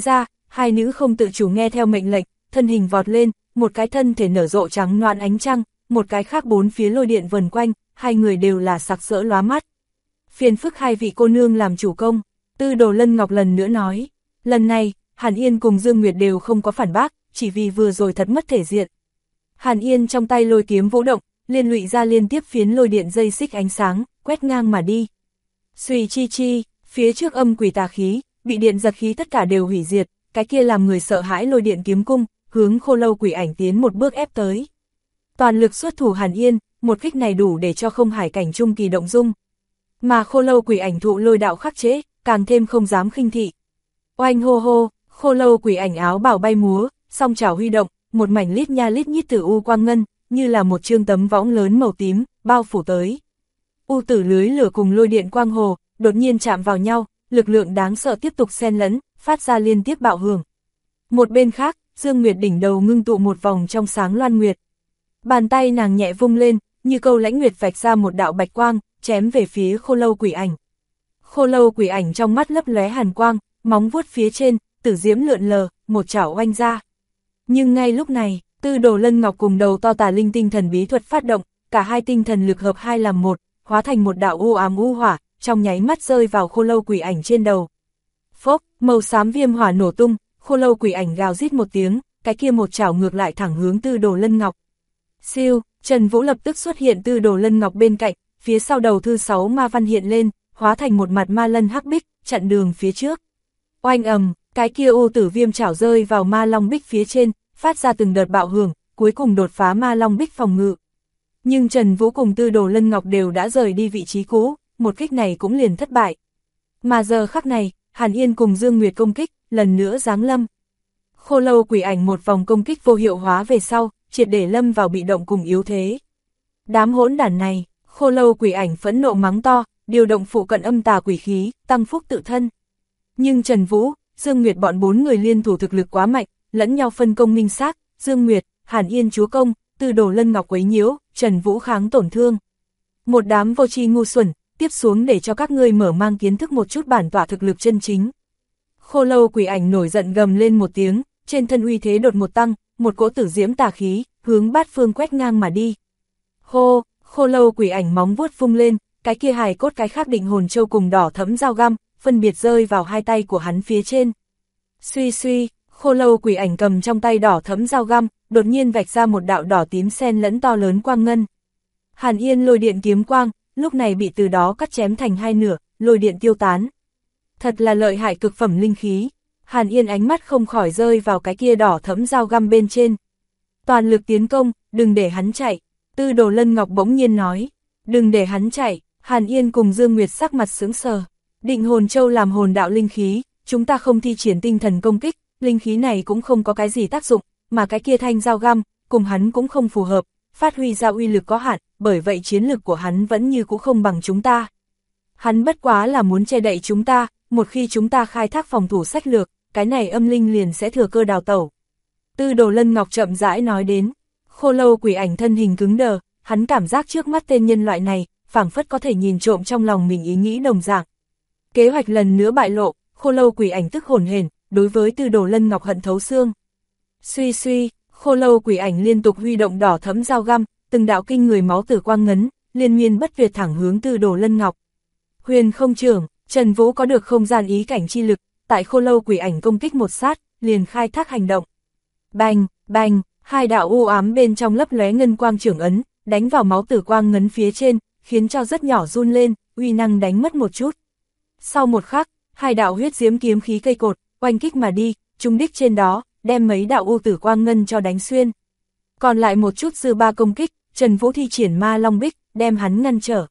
hai nữ không tự chủ nghe theo mệnh lệnh, thân hình vọt lên, một cái thân thể nở rộ trắng loạn ánh trăng, một cái khác bốn phía lôi điện vần quanh, hai người đều là sặc sỡ lóa mắt. Phiền phức hai vị cô nương làm chủ công, Tư Đồ Lân Ngọc lần nữa nói. Lần này, Hàn Yên cùng Dương Nguyệt đều không có phản bác, chỉ vì vừa rồi thật mất thể diện. Hàn Yên trong tay lôi kiếm vũ động, liên lụy ra liên tiếp phiến lôi điện dây xích ánh sáng, quét ngang mà đi. Xuy chi chi, phía trước âm quỷ tà khí, bị điện giật khí tất cả đều hủy diệt, cái kia làm người sợ hãi lôi điện kiếm cung, hướng Khô Lâu Quỷ Ảnh tiến một bước ép tới. Toàn lực xuất thủ Hàn Yên, một kích này đủ để cho không hải cảnh trung kỳ động dung. Mà Khô Lâu Quỷ Ảnh thụ lôi đạo khắc chế, càng thêm không dám khinh thị. Oanh hô hô, Khô Lâu Quỷ Ảnh áo bảo bay múa, song chảo huy động, một mảnh lít nha lít nhít tử u quang ngân, như là một chương tấm võng lớn màu tím, bao phủ tới. U tử lưới lửa cùng lôi điện quang hồ, đột nhiên chạm vào nhau, lực lượng đáng sợ tiếp tục xen lẫn, phát ra liên tiếp bạo hưởng. Một bên khác, Dương Nguyệt đỉnh đầu ngưng tụ một vòng trong sáng loan nguyệt. Bàn tay nàng nhẹ vung lên, như câu lãnh nguyệt vạch ra một đạo bạch quang, chém về phía Khô Lâu Quỷ Ảnh. Khô Lâu Quỷ Ảnh trong mắt lấp lóe hàn quang, móng vuốt phía trên, tử diễm lượn lờ, một chảo oanh ra. Nhưng ngay lúc này, Tư Đồ Lân Ngọc cùng đầu to tà linh tinh thần bí thuật phát động, cả hai tinh thần lực hợp hai làm một, hóa thành một đạo u ám u hỏa, trong nháy mắt rơi vào Khô Lâu Quỷ Ảnh trên đầu. Phốc, màu xám viêm hỏa nổ tung, Khô Lâu Quỷ Ảnh gào rít một tiếng, cái kia một chảo ngược lại thẳng hướng Tư Đồ Lân Ngọc. Siêu, Trần Vũ lập tức xuất hiện Tư Đồ Lân Ngọc bên cạnh, phía sau đầu thư 6 ma văn hiện lên, hóa thành một mặt ma lân hắc bích, chặn đường phía trước. Oanh ầm, cái kia u tử viêm chảo rơi vào ma long bích phía trên, phát ra từng đợt bạo hưởng, cuối cùng đột phá ma long bích phòng ngự. Nhưng Trần Vũ cùng Tư Đồ Lân Ngọc đều đã rời đi vị trí cũ, một kích này cũng liền thất bại. Mà giờ khắc này, Hàn Yên cùng Dương Nguyệt công kích, lần nữa giáng lâm. Khô Lâu Quỷ Ảnh một vòng công kích vô hiệu hóa về sau, triệt để lâm vào bị động cùng yếu thế. Đám hỗn đản này, Khô Lâu Quỷ Ảnh phẫn nộ mắng to, điều động phụ cận âm tà quỷ khí, tăng phúc tự thân. Nhưng Trần Vũ, Dương Nguyệt bọn bốn người liên thủ thực lực quá mạnh, lẫn nhau phân công minh xác, Dương Nguyệt, Hàn Yên chúa công, Tư Đồ Lân Ngọc quấy nhiễu, Trần Vũ kháng tổn thương. Một đám vô tri ngu xuẩn, tiếp xuống để cho các ngươi mở mang kiến thức một chút bản tỏa thực lực chân chính. Khô Lâu Quỷ Ảnh nổi giận gầm lên một tiếng, trên thân uy thế đột một tăng, một cỗ tử diễm tà khí, hướng bát phương quét ngang mà đi. Hô, Khô Lâu Quỷ Ảnh móng vuốt vung lên, cái kia hài cốt cái khác định hồn châu cùng đỏ thẫm dao găm, phân biệt rơi vào hai tay của hắn phía trên. Suy suy, Khô Lâu Quỷ Ảnh cầm trong tay đỏ thẫm dao găm, đột nhiên vạch ra một đạo đỏ tím xen lẫn to lớn quang ngân. Hàn Yên lôi điện kiếm quang, lúc này bị từ đó cắt chém thành hai nửa, lôi điện tiêu tán. Thật là lợi hại cực phẩm linh khí. Hàn Yên ánh mắt không khỏi rơi vào cái kia đỏ thẫm dao găm bên trên. Toàn lực tiến công, đừng để hắn chạy. Tư Đồ Lân Ngọc bỗng nhiên nói. Đừng để hắn chạy. Hàn Yên cùng Dương Nguyệt sắc mặt sững sờ. Định hồn châu làm hồn đạo linh khí, chúng ta không thi triển tinh thần công kích, linh khí này cũng không có cái gì tác dụng, mà cái kia thanh dao găm, cùng hắn cũng không phù hợp, phát huy ra uy lực có hạn, bởi vậy chiến lực của hắn vẫn như cũ không bằng chúng ta. Hắn bất quá là muốn che đậy chúng ta, một khi chúng ta khai thác phòng thủ sách lược, cái này âm linh liền sẽ thừa cơ đào tẩu. Tư Đồ Lân Ngọc chậm rãi nói đến. Khô Lâu Quỷ Ảnh thân hình cứng đờ, hắn cảm giác trước mắt tên nhân loại này, phảng phất có thể nhìn trộm trong lòng mình ý nghĩ đồng dạng. Kế hoạch lần nữa bại lộ, Khô Lâu Quỷ Ảnh tức hổn hển, đối với Tư Đồ Lân Ngọc hận thấu xương. Suy suy, Khô Lâu Quỷ Ảnh liên tục huy động đỏ thẫm dao găm, từng đạo kinh người máu tử quang ngấn, liên miên bất tuyệt thẳng hướng Tư Đồ Lân Ngọc. Huyền không trưởng, Trần Vũ có được không gian ý cảnh chi lực, tại Khô Lâu Quỷ Ảnh công kích một sát, liền khai thác hành động. Bành, bành, hai đạo u ám bên trong lấp lóe ngân quang trưởng ấn, đánh vào máu tử quang ngấn phía trên, khiến cho rất nhỏ run lên, uy năng đánh mất một chút. Sau một khắc, hai đạo huyết diễm kiếm khí cây cột, oanh kích mà đi, trúng đích trên đó, đem mấy đạo u tử quang ngân cho đánh xuyên. Còn lại một chút dư ba công kích, Trần Vũ thi triển ma long bích, đem hắn ngăn trở.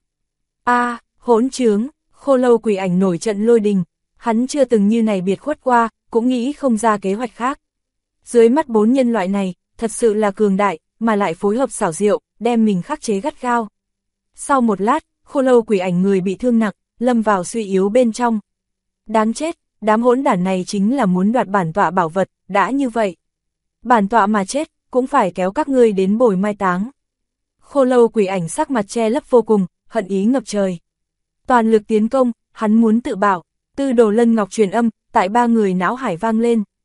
Hỗn trướng, Khô Lâu Quỷ Ảnh nổi trận lôi đình, hắn chưa từng như này biệt khuất qua, cũng nghĩ không ra kế hoạch khác. Dưới mắt bốn nhân loại này, thật sự là cường đại, mà lại phối hợp xảo diệu, đem mình khắc chế gắt gao. Sau một lát, Khô Lâu Quỷ Ảnh người bị thương nặng, lâm vào suy yếu bên trong. Đáng chết, đám hỗn đản này chính là muốn đoạt bản tọa bảo vật, đã như vậy. Bản tọa mà chết, cũng phải kéo các ngươi đến bồi mai táng. Khô Lâu Quỷ Ảnh sắc mặt che lấp vô cùng, hận ý ngập trời. Toàn lực tiến công, hắn muốn tự bảo. Tư Đồ Lân Ngọc truyền âm, tại ba người não hải vang lên.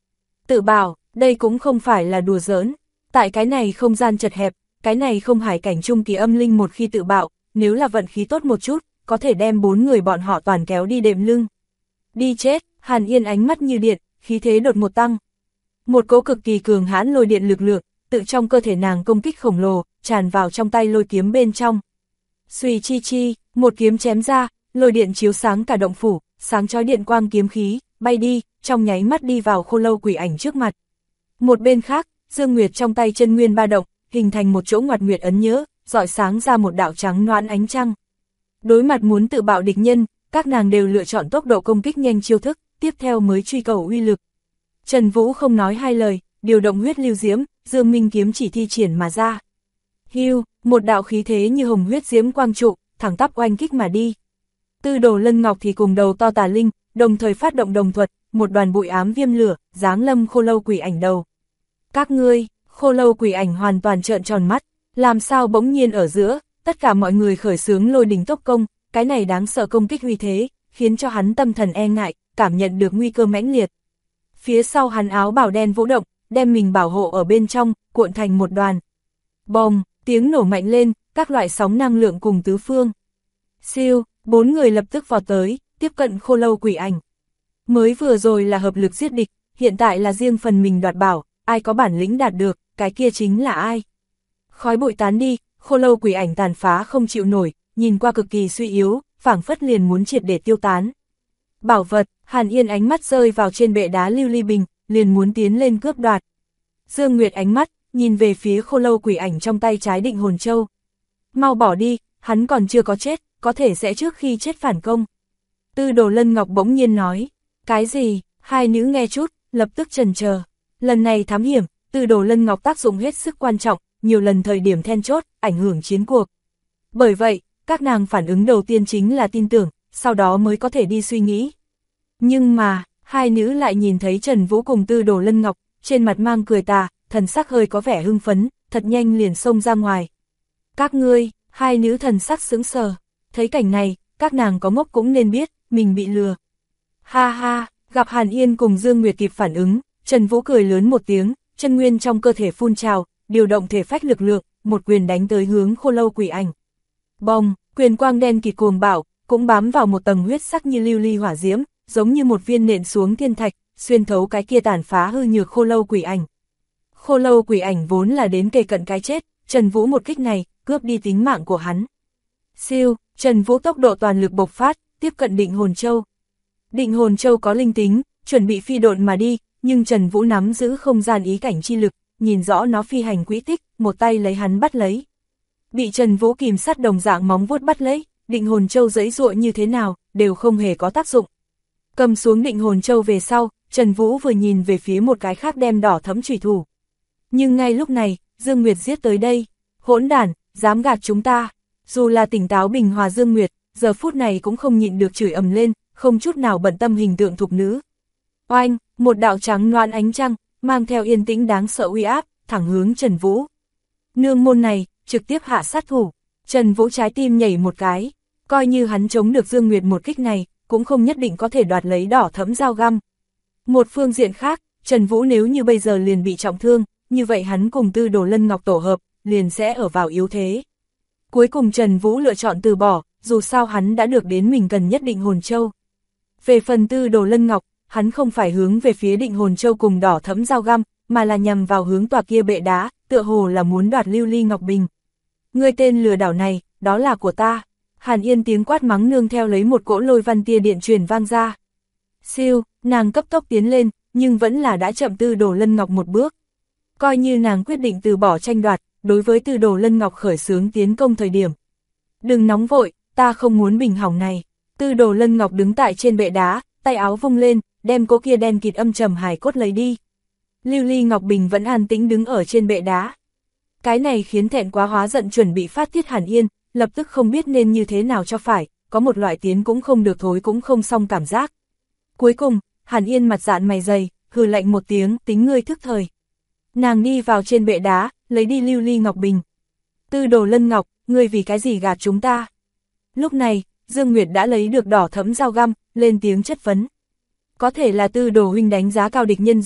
Tự bảo, đây cũng không phải là đùa giỡn. Tại cái này không gian chật hẹp, cái này không hải cảnh trung kỳ âm linh một khi tự bạo, nếu là vận khí tốt một chút, có thể đem 4 người bọn họ toàn kéo đi đệm lưng. Đi chết, Hàn Yên ánh mắt như điện, khí thế đột một tăng. Một cỗ cực kỳ cường hãn lôi điện lực lượng, tự trong cơ thể nàng công kích khổng lồ, tràn vào trong tay lôi kiếm bên trong. Xuy chi chi, một kiếm chém ra, lôi điện chiếu sáng cả động phủ, sáng chói điện quang kiếm khí, bay đi, trong nháy mắt đi vào khô lâu quỷ ảnh trước mặt. Một bên khác, Dương Nguyệt trong tay chân nguyên ba động, hình thành một chỗ ngoặt nguyệt ấn nhớ, rọi sáng ra một đạo trắng noãn ánh trăng. Đối mặt muốn tự bạo địch nhân, các nàng đều lựa chọn tốc độ công kích nhanh chiêu thức, tiếp theo mới truy cầu uy lực. Trần Vũ không nói hai lời, điều động huyết lưu diễm, Dương Minh kiếm chỉ thi triển mà ra. Hưu, một đạo khí thế như hồng huyết diễm quang trụ, thẳng tắp oanh kích mà đi. Tư Đồ Lân Ngọc thì cùng đầu to tà linh, đồng thời phát động đồng thuật, một đoàn bụi ám viêm lửa, giáng lâm khô lâu quỷ ảnh đầu. Các ngươi, khô lâu quỷ ảnh hoàn toàn trợn tròn mắt, làm sao bỗng nhiên ở giữa, tất cả mọi người khởi xướng lôi đình tốc công, cái này đáng sợ công kích uy thế, khiến cho hắn tâm thần e ngại, cảm nhận được nguy cơ mãnh liệt. Phía sau hắn áo bào đen vũ động, đem mình bảo hộ ở bên trong, cuộn thành một đoàn. Bồng, tiếng nổ mạnh lên, các loại sóng năng lượng cùng tứ phương. Siêu, 4 người lập tức vọt tới, tiếp cận khô lâu quỷ ảnh. Mới vừa rồi là hợp lực giết địch, hiện tại là riêng phần mình đoạt bảo, ai có bản lĩnh đạt được, cái kia chính là ai. Khói bụi tán đi, khô lâu quỷ ảnh tàn phá không chịu nổi, nhìn qua cực kỳ suy yếu, phảng phất liền muốn triệt để tiêu tán. Bảo vật, Hàn Yên ánh mắt rơi vào trên bệ đá lưu ly bình, liền muốn tiến lên cướp đoạt. Dương Nguyệt ánh mắt, nhìn về phía khô lâu quỷ ảnh trong tay trái định hồn châu. Mau bỏ đi, hắn còn chưa có chết, có thể sẽ trước khi chết phản công. Tư Đồ Lân Ngọc bỗng nhiên nói, cái gì, hai nữ nghe chút, lập tức chần chờ. Lần này thám hiểm, Tư Đồ Lân Ngọc tác dụng hết sức quan trọng, nhiều lần thời điểm then chốt, ảnh hưởng chiến cuộc. Bởi vậy, các nàng phản ứng đầu tiên chính là tin tưởng, sau đó mới có thể đi suy nghĩ. Nhưng mà, hai nữ lại nhìn thấy Trần Vũ cùng Tư Đồ Lân Ngọc, trên mặt mang cười tà, thần sắc hơi có vẻ hưng phấn, thật nhanh liền xông ra ngoài. Các ngươi, hai nữ thần sắc sững sờ, thấy cảnh này, các nàng có ngốc cũng nên biết, mình bị lừa. Ha ha, gặp Hàn Yên cùng Dương Nguyệt kịp phản ứng, Trần Vũ cười lớn một tiếng, chân nguyên trong cơ thể phun trào, điều động thể phách lực lượng, một quyền đánh tới hướng khô lâu quỷ ảnh. Bồng, quyền quang đen kịt cuồng bạo, cũng bám vào một tầng huyết sắc như lưu ly hỏa diễm, giống như một viên nện xuống thiên thạch, xuyên thấu cái kia tàn phá hư nhược khô lâu quỷ ảnh. Khô lâu quỷ ảnh vốn là đến kề cận cái chết, Trần Vũ một kích này, cướp đi tính mạng của hắn. Siêu, Trần Vũ tốc độ toàn lực bộc phát, tiếp cận định hồn châu. Định hồn châu có linh tính, chuẩn bị phi độn mà đi, nhưng Trần Vũ nắm giữ không gian ý cảnh chi lực, nhìn rõ nó phi hành quỹ tích, một tay lấy hắn bắt lấy. Bị Trần Vũ kìm sát đồng dạng móng vuốt bắt lấy, định hồn châu giãy giụa như thế nào, đều không hề có tác dụng. Cầm xuống định hồn châu về sau, Trần Vũ vừa nhìn về phía một cái khác đem đỏ thẫm chủy thủ. Nhưng ngay lúc này, Dương Nguyệt giết tới đây, hỗn đản, dám gạt chúng ta. Dù là tỉnh táo bình hòa Dương Nguyệt, giờ phút này cũng không nhịn được chửi ầm lên, không chút nào bận tâm hình tượng thục nữ. Oanh, một đạo trắng loan ánh trăng, mang theo yên tĩnh đáng sợ uy áp, thẳng hướng Trần Vũ. Nương môn này, trực tiếp hạ sát thủ, Trần Vũ trái tim nhảy một cái, coi như hắn chống được Dương Nguyệt một kích này, cũng không nhất định có thể đoạt lấy đỏ thẫm dao găm. Một phương diện khác, Trần Vũ nếu như bây giờ liền bị trọng thương, như vậy hắn cùng Tư Đồ Lân Ngọc tổ hợp, liền sẽ ở vào yếu thế. Cuối cùng Trần Vũ lựa chọn từ bỏ, dù sao hắn đã được đến mình cần nhất định hồn châu. Về phần Tư Đồ Lân Ngọc, hắn không phải hướng về phía định hồn châu cùng đỏ thẫm dao găm, mà là nhằm vào hướng tòa kia bệ đá, tựa hồ là muốn đoạt lưu ly ngọc bình. Ngươi tên lừa đảo này, đó là của ta. Hàn Yên tiếng quát mắng nương theo lấy một cỗ lôi văn tia điện truyền vang ra. Siêu, nàng cấp tốc tiến lên, nhưng vẫn là đã chậm Tư Đồ Lân Ngọc một bước. Coi như nàng quyết định từ bỏ tranh đoạt, đối với Tư Đồ Lân Ngọc khởi xướng tiến công thời điểm. Đừng nóng vội, ta không muốn bình hỏng này. Tư Đồ Lân Ngọc đứng tại trên bệ đá, tay áo vung lên, đem cỗ kia đen kịt âm trầm hài cốt lấy đi. Lưu ly ngọc bình vẫn an tĩnh đứng ở trên bệ đá. Cái này khiến thẹn quá hóa giận chuẩn bị phát tiết Hàn Yên, lập tức không biết nên như thế nào cho phải, có một loại tiến cũng không được thối cũng không xong cảm giác. Cuối cùng, Hàn Yên mặt dạn mày dày, hừ lạnh một tiếng, tính ngươi thức thời. Nàng đi vào trên bệ đá, lấy đi lưu ly ngọc bình. Tư Đồ Lân Ngọc, ngươi vì cái gì gạt chúng ta? Lúc này, Dương Nguyệt đã lấy được đỏ thẫm dao găm, lên tiếng chất vấn. Có thể là Tư Đồ huynh đánh giá cao địch nhân rồi,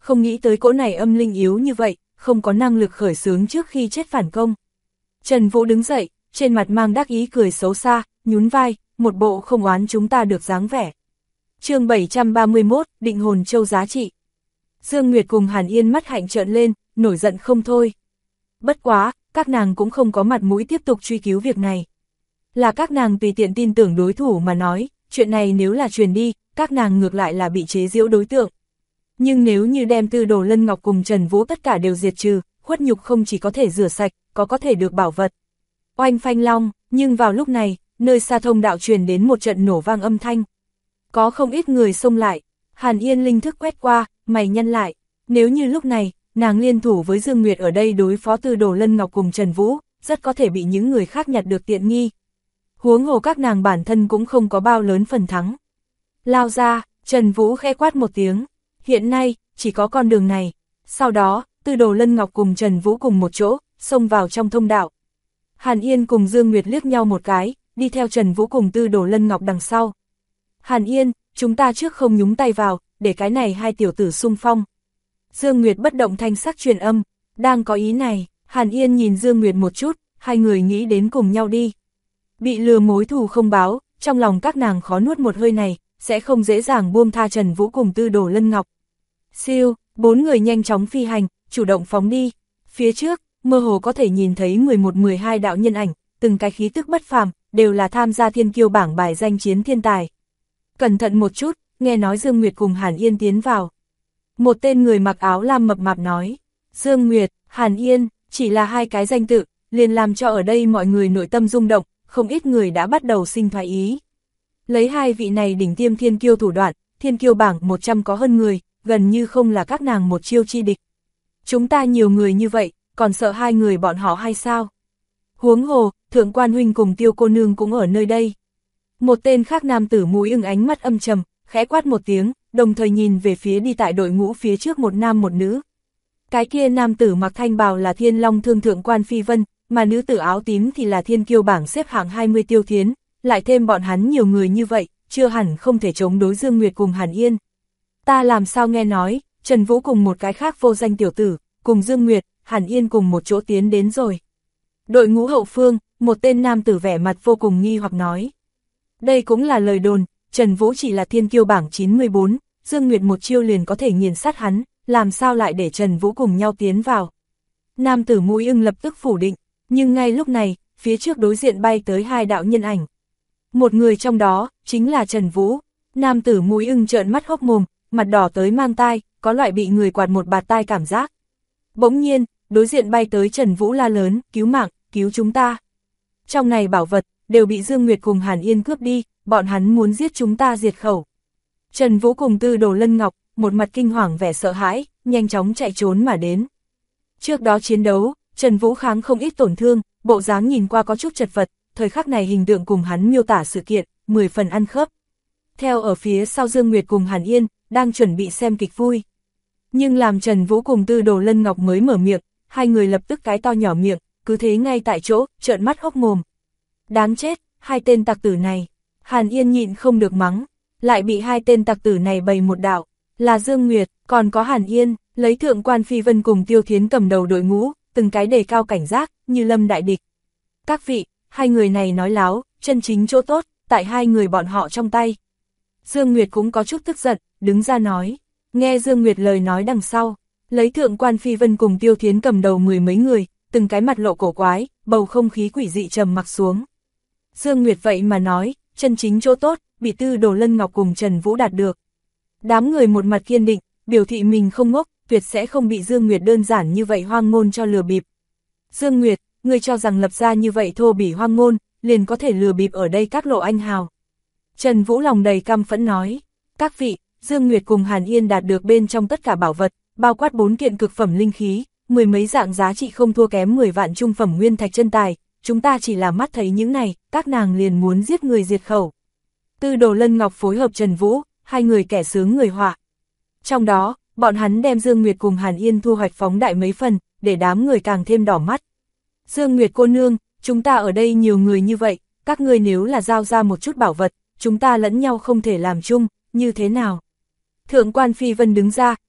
không nghĩ tới cỗ này âm linh yếu như vậy, không có năng lực khởi xướng trước khi chết phản công. Trần Vũ đứng dậy, trên mặt mang đắc ý cười xấu xa, nhún vai, một bộ không oán chúng ta được dáng vẻ. Chương 731, định hồn châu giá trị. Dương Nguyệt cùng Hàn Yên mắt hạnh trợn lên, nổi giận không thôi. Bất quá, các nàng cũng không có mặt mũi tiếp tục truy cứu việc này. Là các nàng tùy tiện tin tưởng đối thủ mà nói, chuyện này nếu là truyền đi, các nàng ngược lại là bị chế giễu đối tượng. Nhưng nếu như đem Tư Đồ Lân Ngọc cùng Trần Vũ tất cả đều diệt trừ, khuất nhục không chỉ có thể rửa sạch, có thể được bảo vật. Oanh phanh long, nhưng vào lúc này, nơi xa thông đạo truyền đến một trận nổ vang âm thanh. Có không ít người xông lại, Hàn Yên linh thức quét qua, mày nhăn lại, nếu như lúc này, nàng liên thủ với Dương Nguyệt ở đây đối phó Tư Đồ Lân Ngọc cùng Trần Vũ, rất có thể bị những người khác nhặt được tiện nghi. Huống hồ các nàng bản thân cũng không có bao lớn phần thắng. Lao ra, Trần Vũ khẽ quát một tiếng, hiện nay, chỉ có con đường này. Sau đó, Tư Đồ Lân Ngọc cùng Trần Vũ cùng một chỗ, xông vào trong thông đạo. Hàn Yên cùng Dương Nguyệt liếc nhau một cái, đi theo Trần Vũ cùng Tư Đồ Lân Ngọc đằng sau. Hàn Yên, chúng ta trước không nhúng tay vào, để cái này hai tiểu tử xung phong. Dương Nguyệt bất động thanh sắc truyền âm, đang có ý này, Hàn Yên nhìn Dương Nguyệt một chút, hai người nghĩ đến cùng nhau đi. Bị lừa mối thù không báo, trong lòng các nàng khó nuốt một hơi này, sẽ không dễ dàng buông tha Trần Vũ cùng Tư Đồ Lân Ngọc. Siêu, bốn người nhanh chóng phi hành, chủ động phóng đi. Phía trước, mơ hồ có thể nhìn thấy 11-12 đạo nhân ảnh, từng cái khí tức bất phàm, đều là tham gia thiên kiêu bảng bài danh chiến thiên tài. Cẩn thận một chút, nghe nói Dương Nguyệt cùng Hàn Yên tiến vào. Một tên người mặc áo lam mập mạp nói, Dương Nguyệt, Hàn Yên, chỉ là hai cái danh tự, liền làm cho ở đây mọi người nội tâm rung động, không ít người đã bắt đầu sinh thoái ý. Lấy hai vị này đỉnh tiêm thiên kiêu thủ đoạn, thiên kiêu bảng 100 có hơn người, gần như không là các nàng một chiêu chi địch. Chúng ta nhiều người như vậy, còn sợ hai người bọn họ hay sao? Huống hồ, Thượng Quan huynh cùng Tiêu cô nương cũng ở nơi đây. Một tên khác nam tử mũi ưng ánh mắt âm trầm, khẽ quát một tiếng, đồng thời nhìn về phía đi tại đội ngũ phía trước một nam một nữ. Cái kia nam tử mặc thanh bào là Thiên Long Thương Thượng Quan Phi Vân, mà nữ tử áo tím thì là thiên kiêu bảng xếp hạng 20 Tiêu Thiến, lại thêm bọn hắn nhiều người như vậy, chưa hẳn không thể chống đối Dương Nguyệt cùng Hàn Yên. Ta làm sao nghe nói, Trần Vũ cùng một cái khác vô danh tiểu tử, cùng Dương Nguyệt, Hàn Yên cùng một chỗ tiến đến rồi. Đội ngũ hậu phương, một tên nam tử vẻ mặt vô cùng nghi hoặc nói. Đây cũng là lời đồn, Trần Vũ chỉ là thiên kiêu bảng 94, Dương Nguyệt một chiêu liền có thể nghiền sát hắn, làm sao lại để Trần Vũ cùng nhau tiến vào. Nam tử mũi ưng lập tức phủ định, nhưng ngay lúc này, phía trước đối diện bay tới hai đạo nhân ảnh. Một người trong đó, chính là Trần Vũ. Nam tử mũi ưng trợn mắt hốc mồm, mặt đỏ tới mang tai, có loại bị người quạt một bạt tai cảm giác. Bỗng nhiên, đối diện bay tới Trần Vũ la lớn, cứu mạng, cứu chúng ta. Trong này bảo vật, đều bị Dương Nguyệt cùng Hàn Yên cướp đi, bọn hắn muốn giết chúng ta diệt khẩu. Trần Vũ cùng Tư Đồ Lân Ngọc, một mặt kinh hoàng vẻ sợ hãi, nhanh chóng chạy trốn mà đến. Trước đó chiến đấu, Trần Vũ kháng không ít tổn thương, bộ dáng nhìn qua có chút chật vật, thời khắc này hình tượng cùng hắn miêu tả sự kiện, 10 phần ăn khớp. Theo ở phía sau Dương Nguyệt cùng Hàn Yên, đang chuẩn bị xem kịch vui. Nhưng làm Trần Vũ cùng Tư Đồ Lân Ngọc mới mở miệng, hai người lập tức cái to nhỏ miệng, cứ thế ngay tại chỗ, trợn mắt hốc mồm. Đáng chết, hai tên tặc tử này. Hàn Yên nhịn không được mắng, lại bị hai tên tặc tử này bày một đạo, là Dương Nguyệt, còn có Hàn Yên, lấy Thượng Quan Phi Vân cùng Tiêu Thiến cầm đầu đội ngũ, từng cái đề cao cảnh giác, như lâm đại địch. Các vị, hai người này nói láo, chân chính chỗ tốt, tại hai người bọn họ trong tay. Dương Nguyệt cũng có chút tức giận, đứng ra nói, nghe Dương Nguyệt lời nói đằng sau, lấy Thượng Quan Phi Vân cùng Tiêu Thiến cầm đầu 10 mấy người, từng cái mặt lộ cổ quái, bầu không khí quỷ dị trầm mặc xuống. Dương Nguyệt vậy mà nói, chân chính chỗ tốt, bị Tư Đồ Lân Ngọc cùng Trần Vũ đạt được. Đám người một mặt kiên định, biểu thị mình không ngốc, tuyệt sẽ không bị Dương Nguyệt đơn giản như vậy hoang ngôn cho lừa bịp. Dương Nguyệt, ngươi cho rằng lập ra như vậy thô bỉ hoang ngôn, liền có thể lừa bịp ở đây các lộ anh hào. Trần Vũ lòng đầy căm phẫn nói, các vị, Dương Nguyệt cùng Hàn Yên đạt được bên trong tất cả bảo vật, bao quát 4 kiện cực phẩm linh khí, 10 mấy dạng giá trị không thua kém 10 vạn trung phẩm nguyên thạch chân tài, chúng ta chỉ là mắt thấy những này, các nàng liền muốn giết người diệt khẩu. Tư Đồ Lân Ngọc phối hợp Trần Vũ, hai người kẻ sướng người họa. Trong đó, bọn hắn đem Dương Nguyệt cùng Hàn Yên thu hoạch phóng đại mấy phần, để đám người càng thêm đỏ mắt. Dương Nguyệt cô nương, chúng ta ở đây nhiều người như vậy, các ngươi nếu là giao ra một chút bảo vật, chúng ta lẫn nhau không thể làm chung, như thế nào? Thượng Quan Phi Vân đứng ra,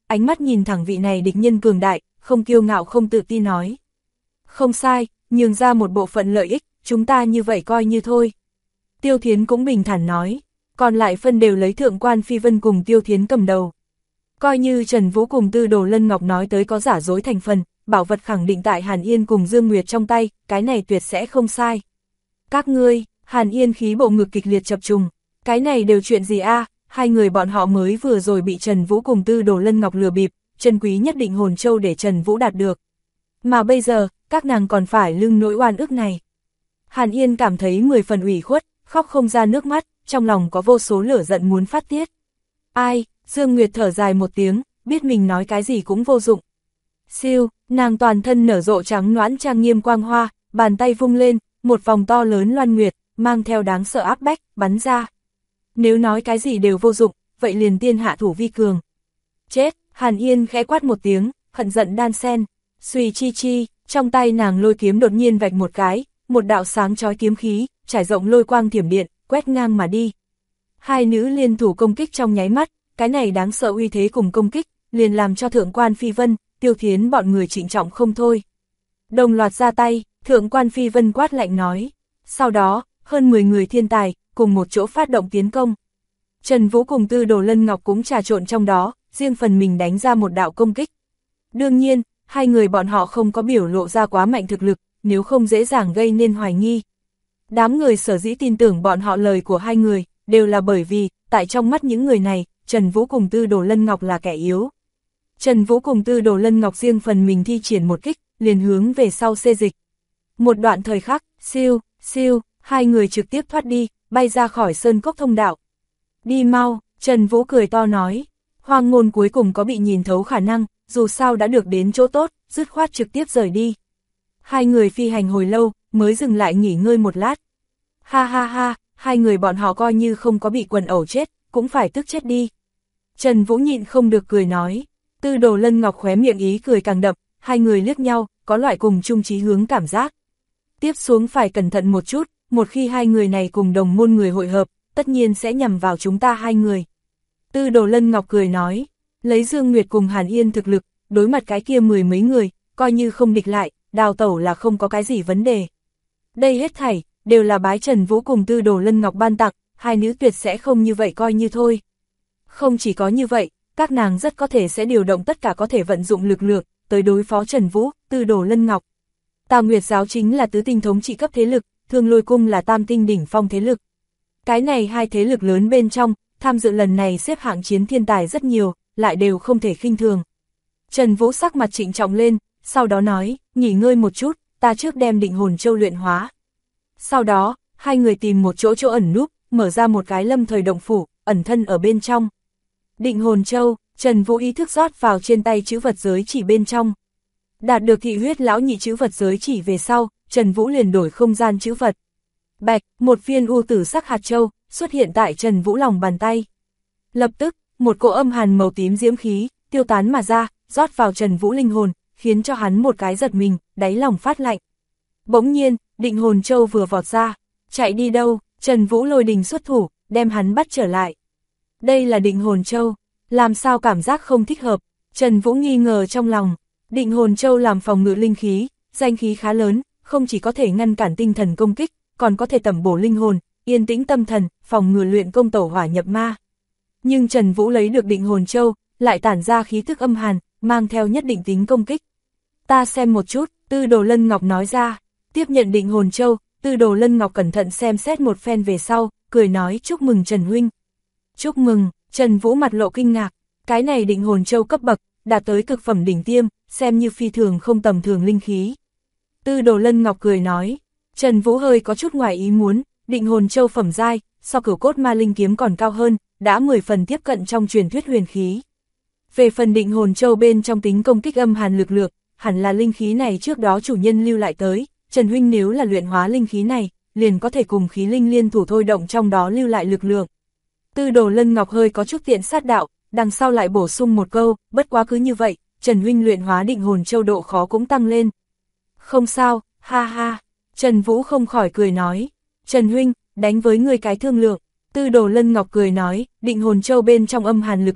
ánh mắt nhìn thẳng vị này địch nhân cường đại, không kiêu ngạo không tự ti nói. Không sai, nhường ra một bộ phận lợi ích, chúng ta như vậy coi như thôi. Tiêu Thiến cũng bình thản nói, còn lại phân đều lấy Thượng quan Phi Vân cùng Tiêu Thiến cầm đầu. Coi như Trần Vũ cùng Tư Đồ Lân Ngọc nói tới có giả dối thành phần, bảo vật khẳng định tại Hàn Yên cùng Dương Nguyệt trong tay, cái này tuyệt sẽ không sai. Các ngươi, Hàn Yên khí bộ ngực kịch liệt chập trùng, cái này đều chuyện gì a? Hai người bọn họ mới vừa rồi bị Trần Vũ cùng Tư Đồ Lân Ngọc lừa bịp, chân quý nhất định hồn châu để Trần Vũ đạt được. Mà bây giờ, các nàng còn phải lưng nỗi oan ức này. Hàn Yên cảm thấy 10 phần ủy khuất, khóc không ra nước mắt, trong lòng có vô số lửa giận muốn phát tiết. Ai, Dương Nguyệt thở dài một tiếng, biết mình nói cái gì cũng vô dụng. Siêu, nàng toàn thân nở rộ trắng nõn trang nghiêm quang hoa, bàn tay vung lên, một vòng to lớn loan nguyệt, mang theo đáng sợ áp bách, bắn ra. Nếu nói cái gì đều vô dụng, vậy liền tiên hạ thủ vi cường. Chết, Hàn Yên khẽ quát một tiếng, hận giận đan sen, suy chi chi, trong tay nàng lôi kiếm đột nhiên vạch một cái, một đạo sáng chói kiếm khí, trải rộng lôi quang thiểm điện, quét ngang mà đi. Hai nữ liên thủ công kích trong nháy mắt, cái này đáng sợ uy thế cùng công kích, liền làm cho Thượng quan Phi Vân, Tiêu Thiến bọn người trịnh trọng không thôi. Đồng loạt ra tay, Thượng quan Phi Vân quát lạnh nói. Sau đó, hơn 10 người thiên tài, cùng một chỗ phát động tiến công. Trần Vũ cùng Tư Đồ Lân Ngọc cũng trà trộn trong đó, riêng phần mình đánh ra một đạo công kích. Đương nhiên, hai người bọn họ không có biểu lộ ra quá mạnh thực lực, nếu không dễ dàng gây nên hoài nghi. Đám người sở dĩ tin tưởng bọn họ lời của hai người, đều là bởi vì, tại trong mắt những người này, Trần Vũ cùng Tư Đồ Lân Ngọc là kẻ yếu. Trần Vũ cùng Tư Đồ Lân Ngọc riêng phần mình thi triển một kích, liền hướng về sau xê dịch. Một đoạn thời khắc, siêu, siêu, hai người trực tiếp thoát đi, bay ra khỏi sơn cốc thông đạo. Đi mau, Trần Vũ cười to nói. Hoang Ngôn cuối cùng có bị nhìn thấu khả năng, dù sao đã được đến chỗ tốt, dứt khoát trực tiếp rời đi. Hai người phi hành hồi lâu, mới dừng lại nghỉ ngơi một lát. Ha ha ha, hai người bọn họ coi như không có bị quần ẩu chết, cũng phải tức chết đi. Trần Vũ nhịn không được cười nói. Tư Đồ Lân Ngọc khóe miệng ý cười càng đậm, hai người liếc nhau, có loại cùng chung chí hướng cảm giác. Tiếp xuống phải cẩn thận một chút, một khi hai người này cùng đồng môn người hội hợp, tất nhiên sẽ nhằm vào chúng ta hai người. Tư Đồ Lân Ngọc cười nói, lấy Dương Nguyệt cùng Hàn Yên thực lực, đối mặt cái kia 10 mấy người, coi như không địch lại, đào tẩu là không có cái gì vấn đề. Đây hết thảy, đều là bái Trần Vũ cùng Tư Đồ Lân Ngọc ban tặng, hai nữ tuyệt sẽ không như vậy coi như thôi. Không chỉ có như vậy, các nàng rất có thể sẽ điều động tất cả có thể vận dụng lực lượng, tới đối phó Trần Vũ, Tư Đồ Lân Ngọc. Tà Nguyệt giáo chính là tứ tinh thống trị cấp thế lực, Thương Lôi cung là tam tinh đỉnh phong thế lực. Cái này hai thế lực lớn bên trong, tham dự lần này xếp hạng chiến thiên tài rất nhiều, lại đều không thể khinh thường. Trần Vũ sắc mặt trịnh trọng lên, sau đó nói, nghỉ ngơi một chút, ta trước đem định hồn châu luyện hóa. Sau đó, hai người tìm một chỗ ẩn núp, mở ra một cái lâm thời động phủ, ẩn thân ở bên trong. Định hồn châu, Trần Vũ ý thức rót vào trên tay chữ vật giới chỉ bên trong. Đạt được thị huyết lão nhị chữ vật giới chỉ về sau, Trần Vũ liền đổi không gian chữ vật. Bạch, một viên u tử sắc hạt châu, xuất hiện tại Trần Vũ lòng bàn tay. Lập tức, một cỗ âm hàn màu tím diễm khí, tiêu tán mà ra, rót vào Trần Vũ linh hồn, khiến cho hắn một cái giật mình, đáy lòng phát lạnh. Bỗng nhiên, định hồn châu vừa vọt ra, chạy đi đâu, Trần Vũ lôi đình xuất thủ, đem hắn bắt trở lại. Đây là định hồn châu, làm sao cảm giác không thích hợp, Trần Vũ nghi ngờ trong lòng. Định hồn châu làm phòng ngự linh khí, danh khí khá lớn, không chỉ có thể ngăn cản tinh thần công kích, còn có thể tẩm bổ linh hồn, yên tĩnh tâm thần, phòng ngừa luyện công tẩu hỏa nhập ma. Nhưng Trần Vũ lấy được định hồn châu, lại tản ra khí thức âm hàn, mang theo nhất định tính công kích. Ta xem một chút, Tư Đồ Lân Ngọc nói ra, tiếp nhận định hồn châu, Tư Đồ Lân Ngọc cẩn thận xem xét một phen về sau, cười nói chúc mừng Trần huynh. Chúc mừng, Trần Vũ mặt lộ kinh ngạc, cái này định hồn châu cấp bậc, đạt tới cực phẩm đỉnh tiêm, xem như phi thường không tầm thường linh khí. Tư Đồ Lân Ngọc cười nói, Trần Vũ hơi có chút ngoài ý muốn, định hồn châu phẩm giai, so cửu cốt ma linh kiếm còn cao hơn, đã 10 phần tiếp cận trong truyền thuyết huyền khí. Về phần định hồn châu bên trong tính công kích âm hàn lực lượng, hẳn là linh khí này trước đó chủ nhân lưu lại tới, Trần huynh nếu là luyện hóa linh khí này, liền có thể cùng khí linh liên thủ thôi động trong đó lưu lại lực lượng. Tư Đồ Lân Ngọc hơi có chút tiện sát đạo, đằng sau lại bổ sung một câu, bất quá cứ như vậy, Trần huynh luyện hóa định hồn châu độ khó cũng tăng lên. Không sao, ha ha, Trần Vũ không khỏi cười nói, Trần huynh, đánh với người cái thương lượng. Tư Đồ Lân Ngọc cười nói, định hồn châu bên trong âm hàn lực lượng,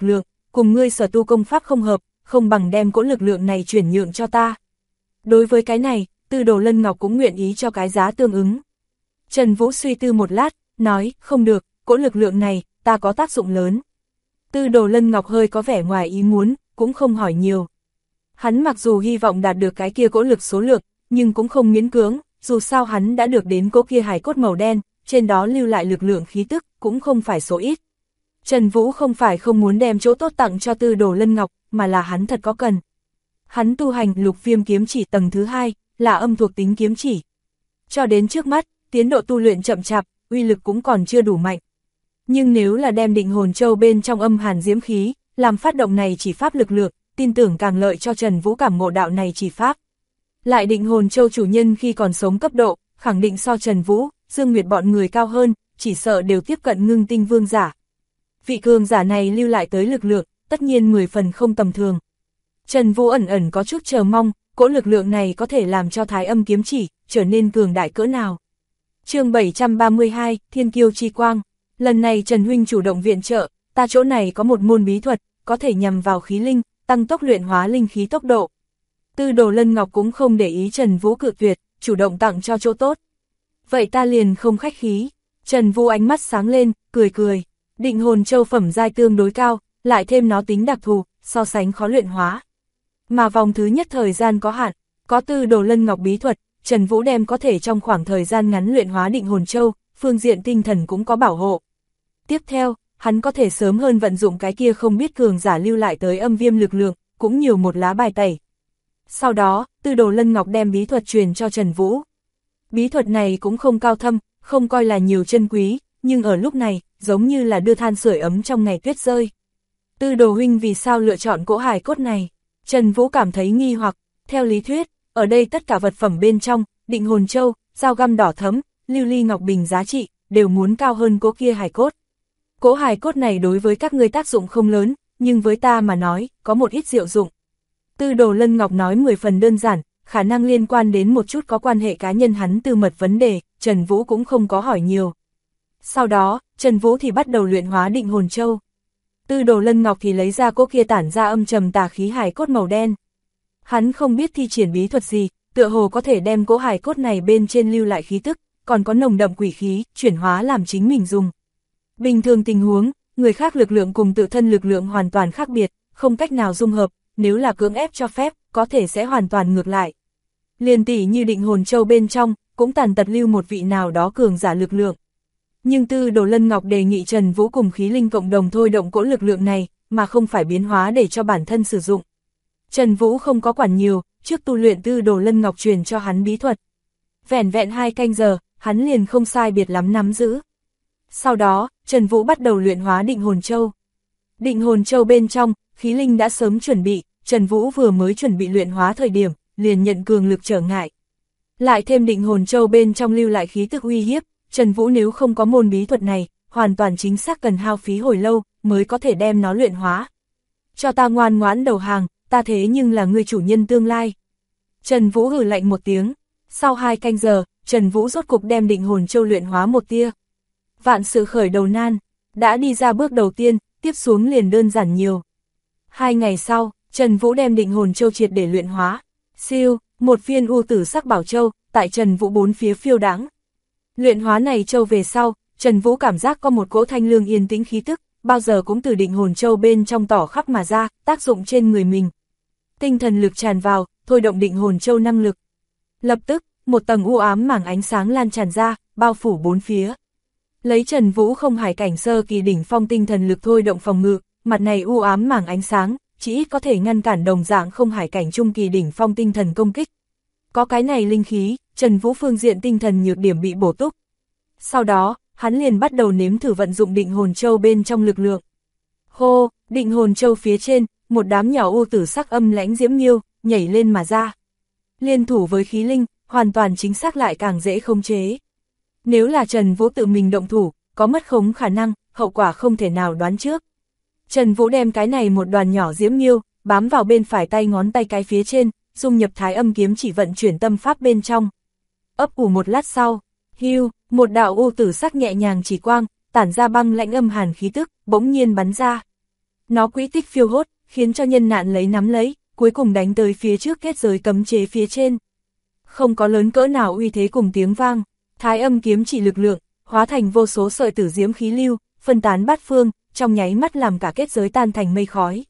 cùng ngươi sở tu công pháp không hợp, không bằng đem cỗ lực lượng này chuyển nhượng cho ta. Đối với cái này, Tư Đồ Lân Ngọc cũng nguyện ý cho cái giá tương ứng. Trần Vũ suy tư một lát, nói, không được, cỗ lực lượng này, ta có tác dụng lớn. Tư Đồ Lân Ngọc hơi có vẻ ngoài ý muốn, cũng không hỏi nhiều. Hắn mặc dù hy vọng đạt được cái kia cỗ lực số lượng, nhưng cũng không miễn cưỡng, dù sao hắn đã được đến cỗ kia hài cốt màu đen, trên đó lưu lại lực lượng khí tức, cũng không phải số ít. Trần Vũ không phải không muốn đem chỗ tốt tặng cho Tư Đồ Lân Ngọc, mà là hắn thật có cần. Hắn tu hành Lục Viêm kiếm chỉ tầng thứ 2, là âm thuộc tính kiếm chỉ. Cho đến trước mắt, tiến độ tu luyện chậm chạp, uy lực cũng còn chưa đủ mạnh. Nhưng nếu là đem Định Hồn Châu bên trong âm hàn diễm khí, làm phát động này chỉ pháp lực lượng, tin tưởng càng lợi cho Trần Vũ cảm ngộ đạo này chỉ pháp. Lại Định Hồn Châu chủ nhân khi còn sống cấp độ, khẳng định so Trần Vũ, Dương Nguyệt bọn người cao hơn, chỉ sợ đều tiếp cận ngưng tinh vương giả. Vị cường giả này lưu lại tới lực lượng, tất nhiên 10 phần không tầm thường. Trần Vũ ẩn ẩn có chút chờ mong, cỗ lực lượng này có thể làm cho Thái Âm kiếm chỉ trở nên cường đại cỡ nào. Chương 732, Thiên Kiêu chi quang. Lần này Trần huynh chủ động viện trợ, ta chỗ này có một môn bí thuật, có thể nhằm vào khí linh, tăng tốc luyện hóa linh khí tốc độ. Tư Đồ Lân Ngọc cũng không để ý Trần Vũ cự tuyệt, chủ động tặng cho chỗ tốt. Vậy ta liền không khách khí. Trần Vũ ánh mắt sáng lên, cười cười. Định Hồn Châu phẩm giai tương đối cao, lại thêm nó tính đặc thù, so sánh khó luyện hóa. Mà vòng thứ nhất thời gian có hạn, có Tư Đồ Lân Ngọc bí thuật, Trần Vũ đem có thể trong khoảng thời gian ngắn luyện hóa Định Hồn Châu, phương diện tinh thần cũng có bảo hộ. Tiếp theo, hắn có thể sớm hơn vận dụng cái kia không biết cường giả lưu lại tới âm viêm lực lượng, cũng nhiều một lá bài tẩy. Sau đó, Tư Đồ Lân Ngọc đem bí thuật truyền cho Trần Vũ. Bí thuật này cũng không cao thâm, không coi là nhiều chân quý, nhưng ở lúc này, giống như là đưa than sưởi ấm trong ngày tuyết rơi. Tư Đồ huynh vì sao lựa chọn cỗ hài cốt này? Trần Vũ cảm thấy nghi hoặc, theo lý thuyết, ở đây tất cả vật phẩm bên trong, Định Hồn Châu, dao găm đỏ thẫm, lưu ly ngọc bình giá trị, đều muốn cao hơn cỗ kia hài cốt. Cỗ hài cốt này đối với các ngươi tác dụng không lớn, nhưng với ta mà nói, có một ít diệu dụng. Tư Đồ Lân Ngọc nói 10 phần đơn giản, khả năng liên quan đến một chút có quan hệ cá nhân hắn tư mật vấn đề, Trần Vũ cũng không có hỏi nhiều. Sau đó, Trần Vũ thì bắt đầu luyện hóa Định Hồn Châu. Tư Đồ Lân Ngọc thì lấy ra cỗ kia tản ra âm trầm tà khí hài cốt màu đen. Hắn không biết thi triển bí thuật gì, tựa hồ có thể đem cỗ hài cốt này bên trên lưu lại khí tức, còn có nồng đậm quỷ khí, chuyển hóa làm chính mình dùng. Bình thường tình huống, người khác lực lượng cùng tự thân lực lượng hoàn toàn khác biệt, không cách nào dung hợp, nếu là cưỡng ép cho phép, có thể sẽ hoàn toàn ngược lại. Liền tỷ như Định Hồn Châu bên trong, cũng tàn tật lưu một vị nào đó cường giả lực lượng. Nhưng Tư Đồ Lân Ngọc đề nghị Trần Vũ cùng khí linh cộng đồng thôi động cỗ lực lượng này, mà không phải biến hóa để cho bản thân sử dụng. Trần Vũ không có quản nhiều, trước tu luyện Tư Đồ Lân Ngọc truyền cho hắn bí thuật. Vẻn vẹn 2 canh giờ, hắn liền không sai biệt lắm nắm giữ. Sau đó, Trần Vũ bắt đầu luyện hóa Định Hồn Châu. Định Hồn Châu bên trong, khí linh đã sớm chuẩn bị, Trần Vũ vừa mới chuẩn bị luyện hóa thời điểm, liền nhận cường lực trở ngại. Lại thêm Định Hồn Châu bên trong lưu lại khí tức uy hiếp, Trần Vũ nếu không có môn bí thuật này, hoàn toàn chính xác cần hao phí hồi lâu, mới có thể đem nó luyện hóa. Cho ta ngoan ngoãn đầu hàng, ta thế nhưng là người chủ nhân tương lai. Trần Vũ hừ lạnh một tiếng, sau 2 canh giờ, Trần Vũ rốt cục đem Định Hồn Châu luyện hóa một tia. Vạn sự khởi đầu nan, đã đi ra bước đầu tiên, tiếp xuống liền đơn giản nhiều. 2 ngày sau, Trần Vũ đem Định Hồn Châu triệt để luyện hóa. Siêu, một viên u tử sắc bảo châu, tại Trần Vũ bốn phía phiêu đãng. Luyện hóa này châu về sau, Trần Vũ cảm giác có một cỗ thanh lương yên tĩnh khí tức, bao giờ cũng từ Định Hồn Châu bên trong tỏ khắp mà ra, tác dụng trên người mình. Tinh thần lực tràn vào, thôi động Định Hồn Châu năng lực. Lập tức, một tầng u ám mảng ánh sáng lan tràn ra, bao phủ bốn phía. Lấy Trần Vũ không hải cảnh sơ kỳ đỉnh phong tinh thần lực thôi động phòng ngự, mặt này u ám mảng ánh sáng, chỉ ít có thể ngăn cản đồng dạng không hải cảnh trung kỳ đỉnh phong tinh thần công kích. Có cái này linh khí, Trần Vũ phương diện tinh thần nhược điểm bị bổ túc. Sau đó, hắn liền bắt đầu nếm thử vận dụng Định Hồn Châu bên trong lực lượng. Hô, Định Hồn Châu phía trên, một đám nhỏ u tử sắc âm lãnh diễm miêu, nhảy lên mà ra. Liên thủ với khí linh, hoàn toàn chính xác lại càng dễ khống chế. Nếu là Trần Vũ tự mình động thủ, có mất khống khả năng, hậu quả không thể nào đoán trước. Trần Vũ đem cái này một đoàn nhỏ diễm miêu, bám vào bên phải tay ngón tay cái phía trên, dung nhập Thái Âm kiếm chỉ vận chuyển tâm pháp bên trong. Ấp ủ một lát sau, hưu, một đạo u tử sắc nhẹ nhàng chỉ quang, tản ra băng lãnh âm hàn khí tức, bỗng nhiên bắn ra. Nó quỹ tích phiêu hốt, khiến cho nhân nạn lấy nắm lấy, cuối cùng đánh tới phía trước kết giới cấm chế phía trên. Không có lớn cỡ nào uy thế cùng tiếng vang, Thái Âm kiếm chỉ lực lượng, hóa thành vô số sợi tử diễm khí lưu, phân tán bát phương, trong nháy mắt làm cả kết giới tan thành mây khói.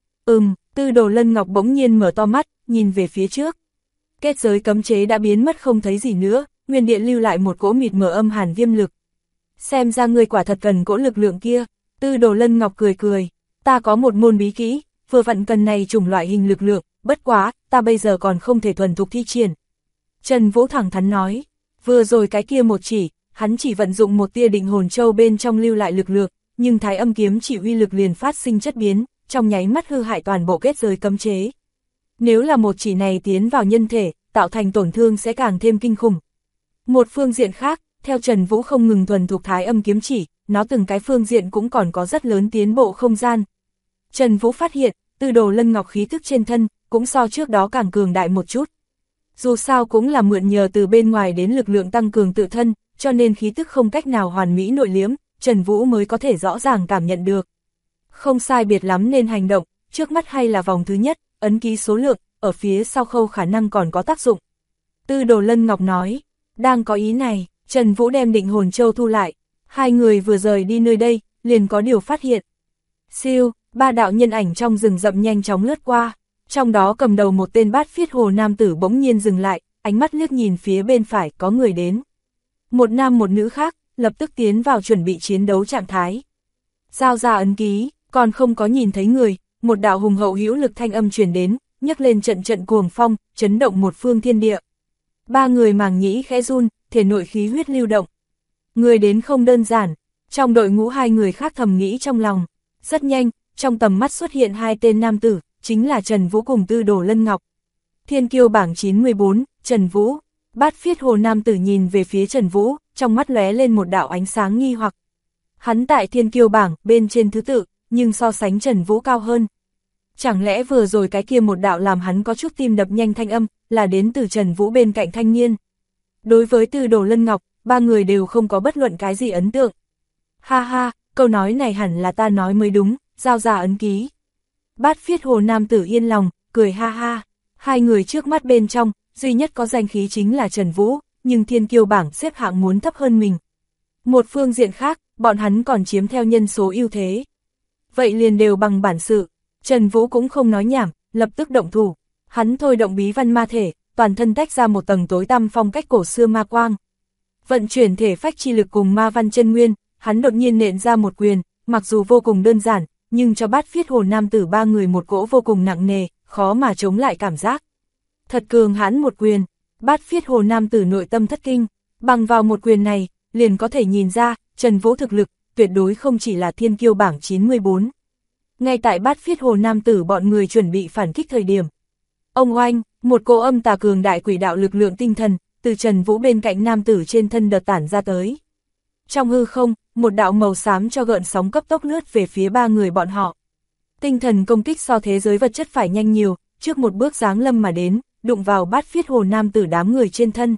Tư Đồ Lân Ngọc bỗng nhiên mở to mắt, nhìn về phía trước. Kết giới cấm chế đã biến mất không thấy gì nữa, nguyên địa lưu lại một cỗ mịt mờ âm hàn viêm lực. Xem ra ngươi quả thật cần cỗ lực lượng kia, Tư Đồ Lân Ngọc cười cười, ta có một môn bí kỹ, vừa vặn cần này chủng loại hình lực lượng, bất quá, ta bây giờ còn không thể thuần thục thi triển. Trần Vũ thẳng thắn nói, vừa rồi cái kia một chỉ, hắn chỉ vận dụng một tia định hồn châu bên trong lưu lại lực lượng, nhưng Thái Âm kiếm chỉ uy lực liền phát sinh chất biến, trong nháy mắt hư hại toàn bộ kết giới cấm chế. Nếu là một chỉ này tiến vào nhân thể, tạo thành tổn thương sẽ càng thêm kinh khủng. Một phương diện khác, theo Trần Vũ không ngừng thuần thục Thái Âm kiếm chỉ, nó từng cái phương diện cũng còn có rất lớn tiến bộ không gian. Trần Vũ phát hiện, Tư Đồ Lân Ngọc khí thức trên thân, cũng so trước đó càng cường đại một chút. Dù sao cũng là mượn nhờ từ bên ngoài đến lực lượng tăng cường tự thân, cho nên khí tức không cách nào hoàn mỹ nội liếm, Trần Vũ mới có thể rõ ràng cảm nhận được. Không sai biệt lắm nên hành động, trước mắt hay là vòng thứ nhất, ấn ký số lượng, ở phía sau khâu khả năng còn có tác dụng. Tư Đồ Lân Ngọc nói, đang có ý này, Trần Vũ đem định hồn châu thu lại, hai người vừa rời đi nơi đây, liền có điều phát hiện. Siêu, ba đạo nhân ảnh trong rừng rậm nhanh chóng lướt qua, trong đó cầm đầu một tên bát phiết hồ nam tử bỗng nhiên dừng lại, ánh mắt liếc nhìn phía bên phải có người đến. Một nam một nữ khác, lập tức tiến vào chuẩn bị chiến đấu trạng thái. Giao ra ấn ký, còn không có nhìn thấy người, một đạo hùng hậu hữu lực thanh âm truyền đến, nhấc lên trận trận cuồng phong, chấn động một phương thiên địa. Ba người màng nhĩ khẽ run, thể nội khí huyết lưu động. Người đến không đơn giản, trong đội ngũ hai người khác thầm nghĩ trong lòng. Rất nhanh, trong tầm mắt xuất hiện hai tên nam tử, chính là Trần Vũ cùng Tư Đồ Lân Ngọc. Thiên kiêu bảng 94, Trần Vũ. Bát phiết hồ nam tử nhìn về phía Trần Vũ, trong mắt lóe lên một đạo ánh sáng nghi hoặc. Hắn tại thiên kiêu bảng, bên trên thứ tự, nhưng so sánh Trần Vũ cao hơn. Chẳng lẽ vừa rồi cái kia một đạo làm hắn có chút tim đập nhanh thanh âm, là đến từ Trần Vũ bên cạnh thanh niên. Đối với Tư Đồ Lân Ngọc, ba người đều không có bất luận cái gì ấn tượng. Ha ha, câu nói này hẳn là ta nói mới đúng, giao ra ấn ký. Bát phiết hồ nam tử yên lòng, cười ha ha. Hai người trước mắt bên trong, duy nhất có danh khí chính là Trần Vũ, nhưng thiên kiêu bảng xếp hạng muốn thấp hơn mình. Một phương diện khác, bọn hắn còn chiếm theo nhân số ưu thế. Vậy liền đều bằng bản sự. Trần Vũ cũng không nói nhảm, lập tức động thủ. Hắn thôi động bí văn ma thể, toàn thân tách ra một tầng tối tăm phong cách cổ xưa ma quang. Vận chuyển thể phách chi lực cùng ma văn chân nguyên, hắn đột nhiên nện ra một quyền, mặc dù vô cùng đơn giản, nhưng cho bát phiết hồ nam tử ba người một cỗ vô cùng nặng nề, khó mà chống lại cảm giác. Thật cường hãn một quyền, bát phiết hồ nam tử nội tâm thất kinh, bằng vào một quyền này, liền có thể nhìn ra, Trần Vũ thực lực, tuyệt đối không chỉ là thiên kiêu bảng 94. Ngay tại bát phiết hồ nam tử bọn người chuẩn bị phản kích thời điểm. Ông oanh, một cỗ âm tà cường đại quỷ đạo lực lượng tinh thần, từ Trần Vũ bên cạnh nam tử trên thân đợt tản ra tới. Trong hư không, một đạo màu xám cho gợn sóng cấp tốc lướt về phía ba người bọn họ. Tinh thần công kích so thế giới vật chất phải nhanh nhiều, trước một bước giáng lâm mà đến, đụng vào bát phiết hồ nam tử đám người trên thân.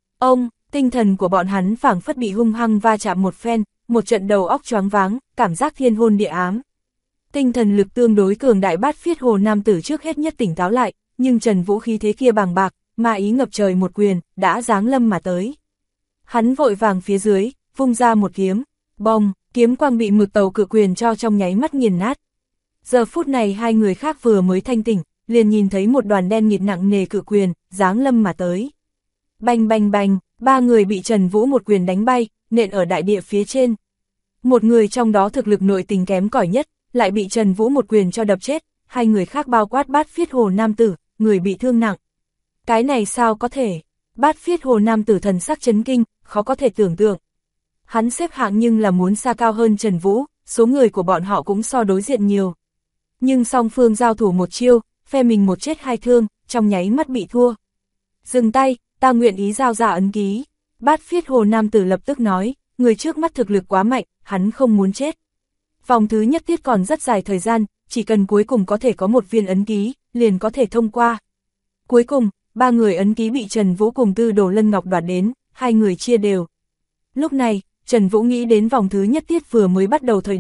Tinh thần của bọn hắn phảng phất bị hung hăng va chạm một phen, một trận đầu óc choáng váng, cảm giác thiên hôn địa ám. Tinh thần lực tương đối cường đại bát phiết hồ nam tử trước hết nhất tỉnh táo lại, nhưng Trần Vũ khí thế kia bàng bạc, ma ý ngập trời một quyền, đã giáng lâm mà tới. Hắn vội vàng phía dưới, vung ra một kiếm, bong, kiếm quang bị mực tàu cự quyền cho trong nháy mắt nghiền nát. Giờ phút này hai người khác vừa mới thanh tỉnh, liền nhìn thấy một đoàn đen nghịt nặng nề cự quyền, giáng lâm mà tới. Bành bành bành, ba người bị Trần Vũ một quyền đánh bay, nện ở đại địa phía trên. Một người trong đó thực lực nội tình kém cỏi nhất, lại bị Trần Vũ một quyền cho đập chết, hai người khác bao quát bát phiết hồ nam tử, người bị thương nặng. Cái này sao có thể? Bát phiết hồ nam tử thần sắc chấn kinh, khó có thể tưởng tượng. Hắn xếp hạng nhưng là muốn xa cao hơn Trần Vũ, số người của bọn họ cũng so đối diện nhiều. Nhưng song phương giao thủ một chiêu, phe mình một chết hai thương, trong nháy mắt bị thua. Dừng tay, ta nguyện ý giao ra ấn ký. Bát phiết hồ nam tử lập tức nói, người trước mắt thực lực quá mạnh, hắn không muốn chết. Vòng thứ nhất tiết còn rất dài thời gian, chỉ cần cuối cùng có thể có một viên ấn ký, liền có thể thông qua. Cuối cùng, ba người ấn ký bị Trần Vũ cùng Tư Đồ Lân Ngọc đoạt đến, hai người chia đều. Lúc này, Trần Vũ nghĩ đến vòng thứ nhất tiết vừa mới bắt đầu thời điểm,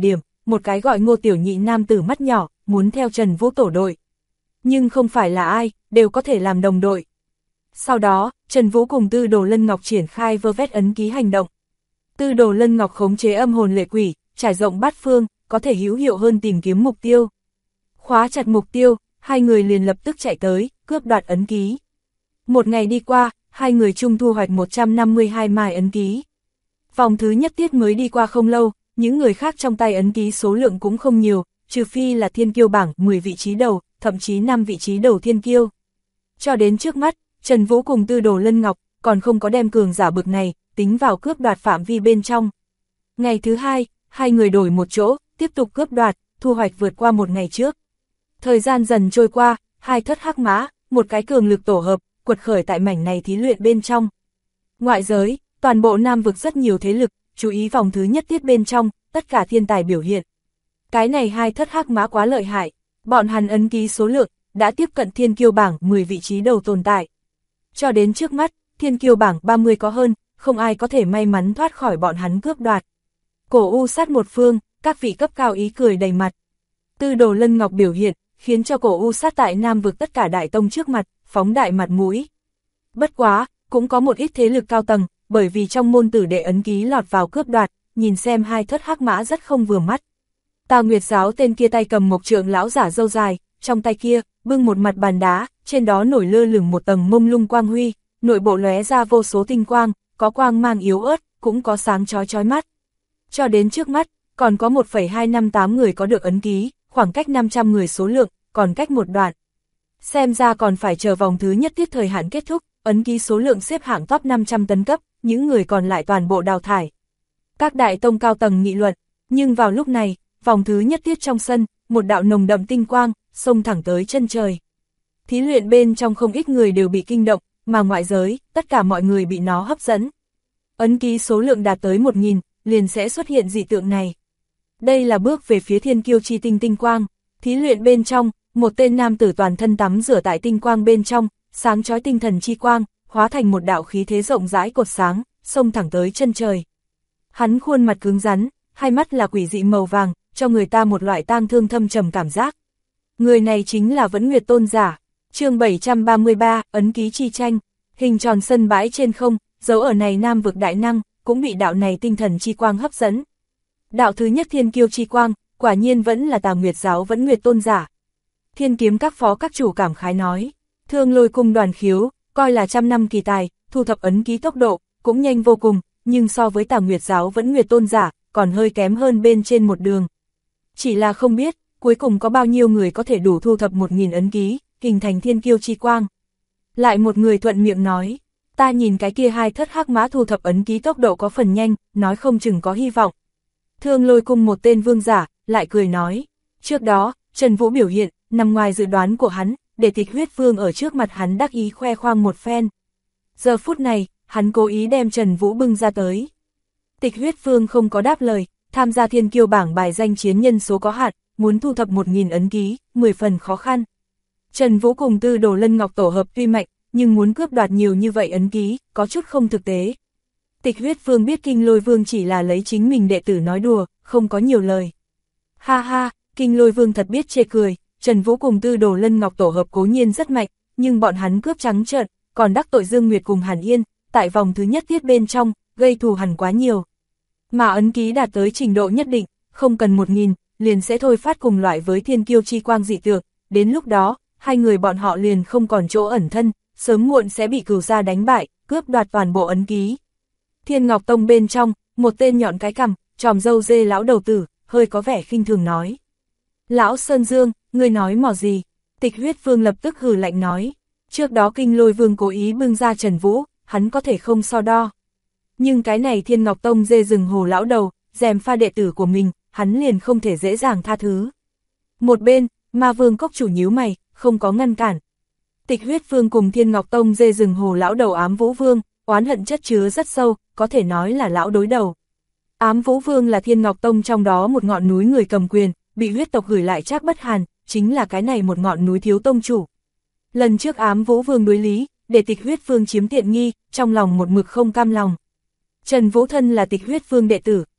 một cái gọi Ngô Tiểu Nhị nam tử mắt nhỏ, muốn theo Trần Vũ tổ đội. Nhưng không phải là ai, đều có thể làm đồng đội. Sau đó, Trần Vũ cùng Tư Đồ Lân Ngọc triển khai vơ vét ấn ký hành động. Tư Đồ Lân Ngọc khống chế âm hồn lệ quỷ, trải rộng bát phương, có thể hữu hiệu hơn tìm kiếm mục tiêu. Khóa chặt mục tiêu, hai người liền lập tức chạy tới, cướp đoạt ấn ký. Một ngày đi qua, hai người chung thu hoạch 152 mai ấn ký. Vòng thứ nhất tiết mới đi qua không lâu, những người khác trong tay ấn ký số lượng cũng không nhiều, trừ phi là thiên kiêu bảng 10 vị trí đầu, thậm chí 5 vị trí đầu thiên kiêu. Cho đến trước mắt, Trần Vũ cùng Tư Đồ Lân Ngọc còn không có đem cường giả bực này tính vào cướp đoạt phạm vi bên trong. Ngày thứ hai, hai người đổi một chỗ, tiếp tục cướp đoạt, thu hoạch vượt qua một ngày trước. Thời gian dần trôi qua, hai thất hắc mã, một cái cường lực tổ hợp, quật khởi tại mảnh này thí luyện bên trong. Ngoại giới, toàn bộ Nam vực rất nhiều thế lực, chú ý vòng thứ nhất tiết bên trong, tất cả thiên tài biểu hiện. Cái này hai thất hắc mã quá lợi hại, bọn hắn ấn ký số lượng, đã tiếp cận thiên kiêu bảng 10 vị trí đầu tồn tại. Cho đến trước mắt, thiên kiêu bảng 30 có hơn, không ai có thể may mắn thoát khỏi bọn hắn cướp đoạt. Cổ u sát một phương, các vị cấp cao ý cười đầy mặt. Tư Đồ Lân Ngọc biểu hiện, khiến cho cổ u sát tại Nam vực tất cả đại tông trước mặt, phóng đại mặt mũi. Bất quá, cũng có một ít thế lực cao tầng, bởi vì trong môn tử đệ ấn ký lọt vào cướp đoạt, nhìn xem hai thất hắc mã rất không vừa mắt. Tà Nguyệt giáo tên kia tay cầm một trượng lão giả râu dài, trong tay kia, bưng một mặt bàn đá, trên đó nổi lơ lửng một tầng mông lung quang huy, nội bộ lóe ra vô số tinh quang, có quang mang yếu ớt, cũng có sáng chói mắt. Cho đến trước mắt, còn có 1,258 người có được ấn ký, khoảng cách 500 người số lượng, còn cách một đoạn. Xem ra còn phải chờ vòng thứ nhất tiết thời hạn kết thúc, ấn ký số lượng xếp hạng top 500 tấn cấp, những người còn lại toàn bộ đào thải. Các đại tông cao tầng nghị luận, nhưng vào lúc này, vòng thứ nhất tiết trong sân, một đạo nồng đậm tinh quang, xông thẳng tới chân trời. Thí luyện bên trong không ít người đều bị kinh động, mà ngoại giới, tất cả mọi người bị nó hấp dẫn. Ấn ký số lượng đạt tới 1000, liền sẽ xuất hiện dị tượng này. Đây là bước về phía thiên kiêu chi tinh tinh quang. Thí luyện bên trong, một tên nam tử toàn thân tắm rửa tại tinh quang bên trong, sáng chói tinh thần chi quang, hóa thành một đạo khí thế rộng rãi cột sáng, xông thẳng tới chân trời. Hắn khuôn mặt cứng rắn, hai mắt là quỷ dị màu vàng, cho người ta một loại tang thương thâm trầm cảm giác. Người này chính là Vẫn Nguyệt Tôn giả. Chương 733, ấn ký chi tranh. Hình tròn sân bãi trên không, dấu ở này Nam vực đại năng, cũng bị đạo này tinh thần chi quang hấp dẫn. Đạo thứ nhất thiên kiêu chi quang, quả nhiên vẫn là Tà Nguyệt giáo Vẫn Nguyệt Tôn giả. Thiên kiếm các phó các chủ cảm khái nói, Thương Lôi cung Đoàn Khiếu, coi là trăm năm kỳ tài, thu thập ấn ký tốc độ, cũng nhanh vô cùng, nhưng so với Tà Nguyệt giáo Vẫn Nguyệt Tôn giả, còn hơi kém hơn bên trên một đường. Chỉ là không biết, cuối cùng có bao nhiêu người có thể đủ thu thập 1000 ấn ký, hình thành thiên kiêu chi quang. Lại một người thuận miệng nói, ta nhìn cái kia hai thất hắc mã thu thập ấn ký tốc độ có phần nhanh, nói không chừng có hy vọng. Thương Lôi cung một tên vương giả, lại cười nói, trước đó, Trần Vũ biểu hiện, nằm ngoài dự đoán của hắn, để Tịch Huyết Vương ở trước mặt hắn đắc ý khoe khoang một phen. Giờ phút này, hắn cố ý đem Trần Vũ bưng ra tới. Tịch Huyết Vương không có đáp lời, tham gia thiên kiêu bảng bài danh chiến nhân số có hạn, muốn thu thập 1000 ấn ký, 10 phần khó khăn. Trần Vũ cùng Tư Đồ Lân Ngọc tổ hợp tuy mạnh, nhưng muốn cướp đoạt nhiều như vậy ấn ký, có chút không thực tế. Tịch Huyết Vương biết Kinh Lôi Vương chỉ là lấy chính mình đệ tử nói đùa, không có nhiều lời. Ha ha, Kinh Lôi Vương thật biết chê cười, Trần Vũ cùng Tư Đồ Lân Ngọc tổ hợp cố nhiên rất mạnh, nhưng bọn hắn cướp trắng trợn, còn đắc tội Dương Nguyệt cùng Hàn Yên, tại vòng thứ nhất tiết bên trong, gây thù hằn quá nhiều. Mà ấn ký đạt tới trình độ nhất định, không cần 1000, liền sẽ thôi phát cùng loại với thiên kiêu chi quang dị tượng, đến lúc đó, hai người bọn họ liền không còn chỗ ẩn thân, sớm muộn sẽ bị cửu gia đánh bại, cướp đoạt toàn bộ ấn ký. Thiên Ngọc Tông bên trong, một tên nhọn cái cằm, tròm râu dê lão đầu tử, hơi có vẻ khinh thường nói. Lão Sơn Dương, ngươi nói mò gì? Tịch Huyết Vương lập tức hừ lạnh nói. Trước đó Kinh Lôi Vương cố ý bưng ra Trần Vũ, hắn có thể không so đo. Nhưng cái này Thiên Ngọc Tông dê rừng hồ lão đầu, dèm pha đệ tử của mình, hắn liền không thể dễ dàng tha thứ. Một bên, Ma Vương cốc chủ nhíu mày, không có ngăn cản. Tịch Huyết Vương cùng Thiên Ngọc Tông dê rừng hồ lão đầu Ám Vũ Vương, oán hận chất chứa rất sâu, có thể nói là lão đối đầu. Ám Vũ Vương là Thiên Ngọc Tông trong đó một ngọn núi người cầm quyền, bị huyết tộc gửi lại Trác Bất Hàn, chính là cái này một ngọn núi thiếu tông chủ. Lần trước Ám Vũ Vương đối lý, để Tịch Huyết Vương chiếm tiện nghi, trong lòng một mực không cam lòng. Trần Vũ thân là Tịch Huyết Vương đệ tử,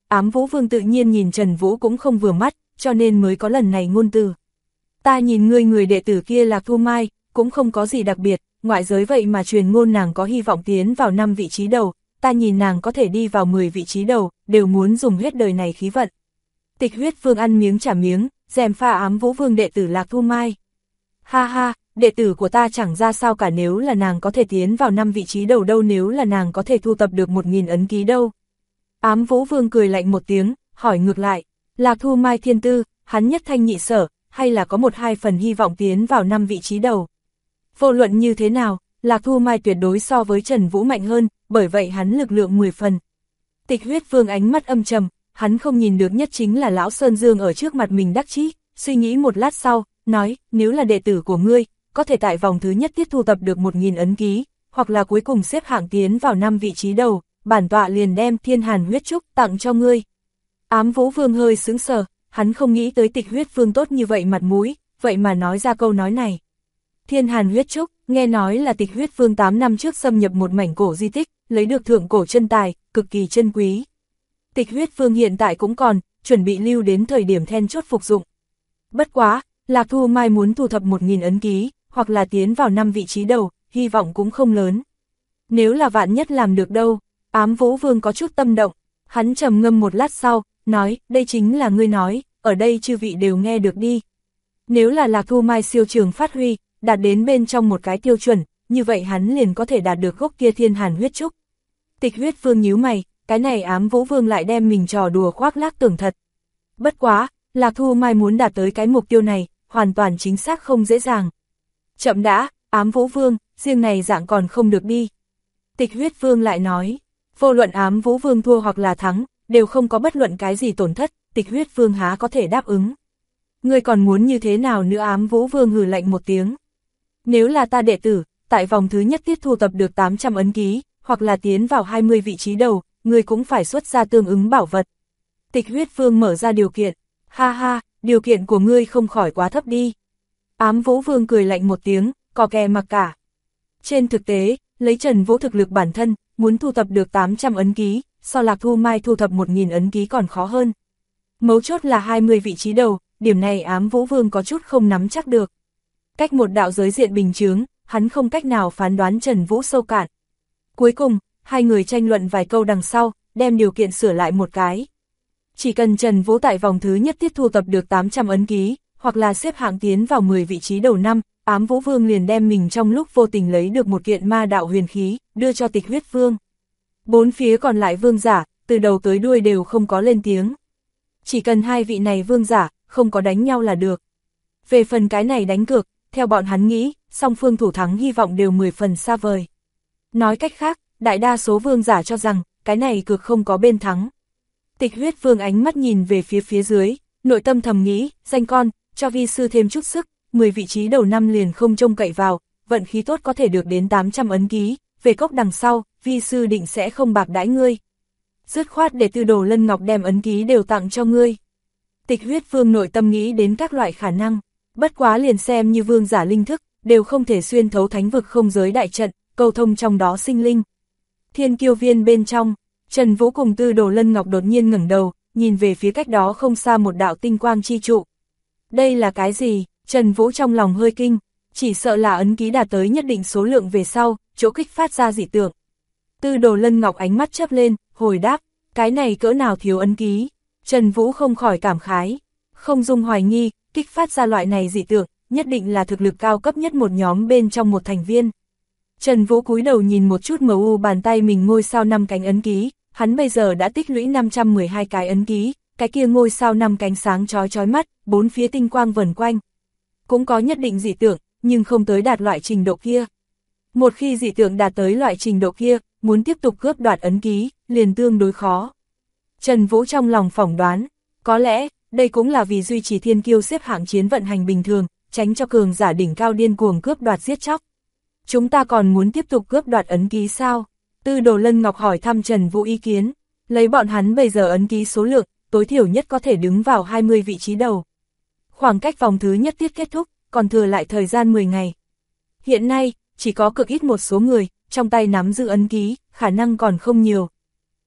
Ám Vũ Vương tự nhiên nhìn Trần Vũ cũng không vừa mắt, cho nên mới có lần này ngôn từ. Ta nhìn ngươi người đệ tử kia Lạc Thu Mai, cũng không có gì đặc biệt, ngoại giới vậy mà truyền ngôn nàng có hy vọng tiến vào 5 vị trí đầu, ta nhìn nàng có thể đi vào 10 vị trí đầu, đều muốn dùng hết đời này khí vận. Tịch Huyết Vương ăn miếng trả miếng, dèm pha Ám Vũ Vương đệ tử Lạc Thu Mai. Ha ha, đệ tử của ta chẳng ra sao cả, nếu là nàng có thể tiến vào 5 vị trí đầu đâu, nếu là nàng có thể thu tập được 1000 ấn ký đâu. Ám Vũ Vương cười lạnh một tiếng, hỏi ngược lại, Lạc Thu Mai thiên tư, hắn nhất thanh nhị sở, hay là có 1-2 phần hy vọng tiến vào 5 vị trí đầu. Vô luận như thế nào, Lạc Thu Mai tuyệt đối so với Trần Vũ mạnh hơn, bởi vậy hắn lực lượng 10 phần. Tịch Huyết Vương ánh mắt âm trầm, hắn không nhìn được nhất chính là Lão Sơn Dương ở trước mặt mình đắc chí, suy nghĩ một lát sau, nói, nếu là đệ tử của ngươi, có thể tại vòng thứ nhất tiết thu tập được 1000 ấn ký, hoặc là cuối cùng xếp hạng tiến vào 5 vị trí đầu, bản tọa liền đem Thiên Hàn huyết trúc tặng cho ngươi. Ám Vũ Vương hơi sững sờ, hắn không nghĩ tới Tịch Huyết Vương tốt như vậy mặt mũi, vậy mà nói ra câu nói này. Thiên Hàn huyết trúc, nghe nói là Tịch Huyết Vương 8 năm trước xâm nhập một mảnh cổ di tích, lấy được thượng cổ chân tài, cực kỳ chân quý. Tịch Huyết Vương hiện tại cũng còn, chuẩn bị lưu đến thời điểm then chốt phục dụng. Bất quá, Lạc Thu Mai muốn thu thập 1000 ấn ký, hoặc là tiến vào 5 vị trí đầu, hy vọng cũng không lớn. Nếu là vạn nhất làm được đâu, Ám Vũ Vương có chút tâm động, hắn trầm ngâm một lát sau, nói, đây chính là ngươi nói, ở đây chư vị đều nghe được đi. Nếu là Lạc Thu Mai siêu trường phát huy, đạt đến bên trong một cái tiêu chuẩn, như vậy hắn liền có thể đạt được gốc kia Thiên Hàn huyết trúc. Tịch Huyết Vương nhíu mày, cái này Ám Vũ Vương lại đem mình trò đùa khoác lác tưởng thật. Bất quá, Lạc Thu Mai muốn đạt tới cái mục tiêu này, hoàn toàn chính xác không dễ dàng. Chậm đã, Ám Vũ Vương, riêng này dạng còn không được đi. Tịch Huyết Vương lại nói, vô luận Ám Vũ Vương thua hoặc là thắng, đều không có bất luận cái gì tổn thất, Tịch Huyết Vương há có thể đáp ứng. Ngươi còn muốn như thế nào nữa? Ám Vũ Vương hừ lạnh một tiếng. Nếu là ta đệ tử, tại vòng thứ nhất tiết thu tập được 800 ấn ký, hoặc là tiến vào 20 vị trí đầu, ngươi cũng phải xuất ra tương ứng bảo vật. Tịch Huyết Vương mở ra điều kiện. Ha ha, điều kiện của ngươi không khỏi quá thấp đi. Ám Vũ Vương cười lạnh một tiếng, cò kè mặc cả. Trên thực tế, lấy Trần Vũ thực lực bản thân, muốn thu thập được 800 ấn ký, so Lạc Thu Mai thu thập 1000 ấn ký còn khó hơn. Mấu chốt là 20 vị trí đầu, điểm này Ám Vũ Vương có chút không nắm chắc được. Cách một đạo giới diện bình chướng, hắn không cách nào phán đoán Trần Vũ sâu cạn. Cuối cùng, hai người tranh luận vài câu đằng sau, đem điều kiện sửa lại một cái. Chỉ cần Trần Vũ tại vòng thứ nhất tiết thu tập được 800 ấn ký, hoặc là xếp hạng tiến vào 10 vị trí đầu năm, Ám Vũ Vương liền đem mình trong lúc vô tình lấy được một kiện ma đạo huyền khí, đưa cho Tịch Huyết Vương. Bốn phía còn lại vương giả, từ đầu tới đuôi đều không có lên tiếng. Chỉ cần hai vị này vương giả, không có đánh nhau là được. Về phần cái này đánh cược, theo bọn hắn nghĩ, song phương thủ thắng hy vọng đều 10 phần xa vời. Nói cách khác, đại đa số vương giả cho rằng, cái này cược không có bên thắng. Tịch Huyết Vương ánh mắt nhìn về phía dưới, nội tâm thầm nghĩ, danh con, cho vi sư thêm chút sức, 10 vị trí đầu năm liền không trông cậy vào, vận khí tốt có thể được đến 800 ấn ký, về cốc đằng sau, vi sư định sẽ không bạc đãi ngươi. Dứt khoát để Tư Đồ Lân Ngọc đem ấn ký đều tặng cho ngươi. Tịch Huyết Vương nội tâm nghĩ đến các loại khả năng, bất quá liền xem như vương giả linh thức, đều không thể xuyên thấu thánh vực không giới đại trận, cầu thông trong đó sinh linh. Thiên Kiêu Viên bên trong, Trần Vũ cùng Tư Đồ Lân Ngọc đột nhiên ngẩng đầu, nhìn về phía cách đó không xa một đạo tinh quang chi trụ. Đây là cái gì? Trần Vũ trong lòng hơi kinh, chỉ sợ là ấn ký đạt tới nhất định số lượng về sau, chỗ kích phát ra dị tượng. Tư Đồ Lân Ngọc ánh mắt chớp lên, hồi đáp, cái này cỡ nào thiếu ấn ký? Trần Vũ không khỏi cảm khái, không dung hoài nghi, kích phát ra loại này dị tượng, nhất định là thực lực cao cấp nhất một nhóm bên trong một thành viên. Trần Vũ cúi đầu nhìn một chút MU bàn tay mình ngôi sao 5 cánh ấn ký, hắn bây giờ đã tích lũy 512 cái ấn ký, cái kia ngôi sao 5 cánh sáng chói mắt, bốn phía tinh quang vần quanh. Cũng có nhất định dị tượng, nhưng không tới đạt loại trình độ kia. Một khi dị tượng đạt tới loại trình độ kia, muốn tiếp tục cướp đoạt ấn ký, liền tương đối khó. Trần Vũ trong lòng phỏng đoán, có lẽ, đây cũng là vì duy trì thiên kiêu xếp hạng chiến vận hành bình thường, tránh cho cường giả đỉnh cao điên cuồng cướp đoạt giết chóc. Chúng ta còn muốn tiếp tục cướp đoạt ấn ký sao? Tư Đồ Lân Ngọc hỏi thăm Trần Vũ ý kiến, lấy bọn hắn bây giờ ấn ký số lượng, tối thiểu nhất có thể đứng vào 20 vị trí đầu. Khoảng cách vòng thứ nhất tiết kết thúc, còn thừa lại thời gian 10 ngày. Hiện nay, chỉ có cực ít một số người, trong tay nắm giữ ấn ký, khả năng còn không nhiều.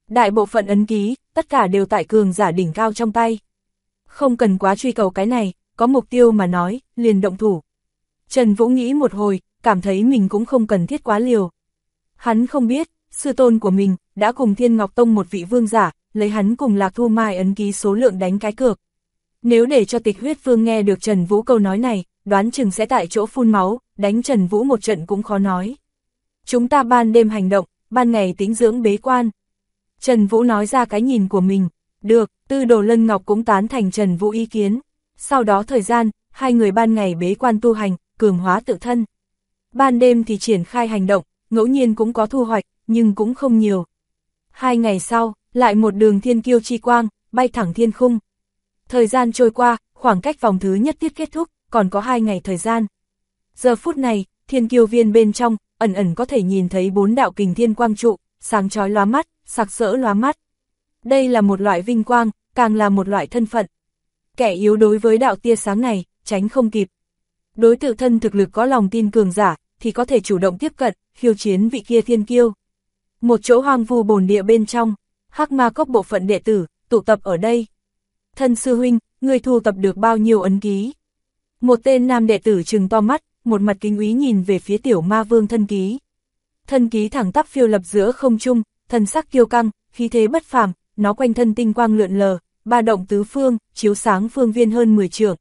Đại bộ phận ấn ký, tất cả đều tại cường giả đỉnh cao trong tay. Không cần quá truy cầu cái này, có mục tiêu mà nói, liền động thủ. Trần Vũ nghĩ một hồi, cảm thấy mình cũng không cần thiết quá liều. Hắn không biết, sư tôn của mình, đã cùng Thiên Ngọc Tông một vị vương giả, lấy hắn cùng Lạc Thu Mai ấn ký số lượng đánh cái cược. Nếu để cho Tịch Huyết Vương nghe được Trần Vũ câu nói này, đoán chừng sẽ tại chỗ phun máu, đánh Trần Vũ một trận cũng khó nói. Chúng ta ban đêm hành động, ban ngày tĩnh dưỡng bế quan. Trần Vũ nói ra cái nhìn của mình. Được, Tư Đồ Lân Ngọc cũng tán thành Trần Vũ ý kiến. Sau đó thời gian, hai người ban ngày bế quan tu hành, cường hóa tự thân. Ban đêm thì triển khai hành động, ngẫu nhiên cũng có thu hoạch, nhưng cũng không nhiều. 2 ngày sau, lại một đường thiên kiêu chi quang, bay thẳng thiên khung. Thời gian trôi qua, khoảng cách vòng thứ nhất tiết kết thúc, còn có 2 ngày thời gian. Giờ phút này, thiên kiêu viên bên trong, ẩn ẩn có thể nhìn thấy 4 đạo kình thiên quang trụ, sáng chói lóa mắt, sặc sỡ lóa mắt. Đây là một loại vinh quang, càng là một loại thân phận. Kẻ yếu đối với đạo tia sáng này, tránh không kịp. Đối tự thân thực lực có lòng tin cường giả, thì có thể chủ động tiếp cận, khiêu chiến vị kia thiên kiêu. Một chỗ hoang vu bồn địa bên trong, Hắc Ma Cốc bộ phận đệ tử, tụ tập ở đây. Thân sư huynh, người thu tập được bao nhiêu ấn ký? Một tên nam đệ tử trừng to mắt, một mặt kính úy nhìn về phía tiểu ma vương thân ký. Thân ký thẳng tắp phiêu lập giữa không trung, thân sắc kiêu căng, khí thế bất phàm, nó quanh thân tinh quang lượn lờ, ba động tứ phương, chiếu sáng phương viên hơn 10 trượng.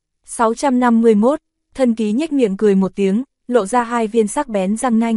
651, thân ký nhếch miệng cười một tiếng, lộ ra 2 viên sắc bén răng nanh.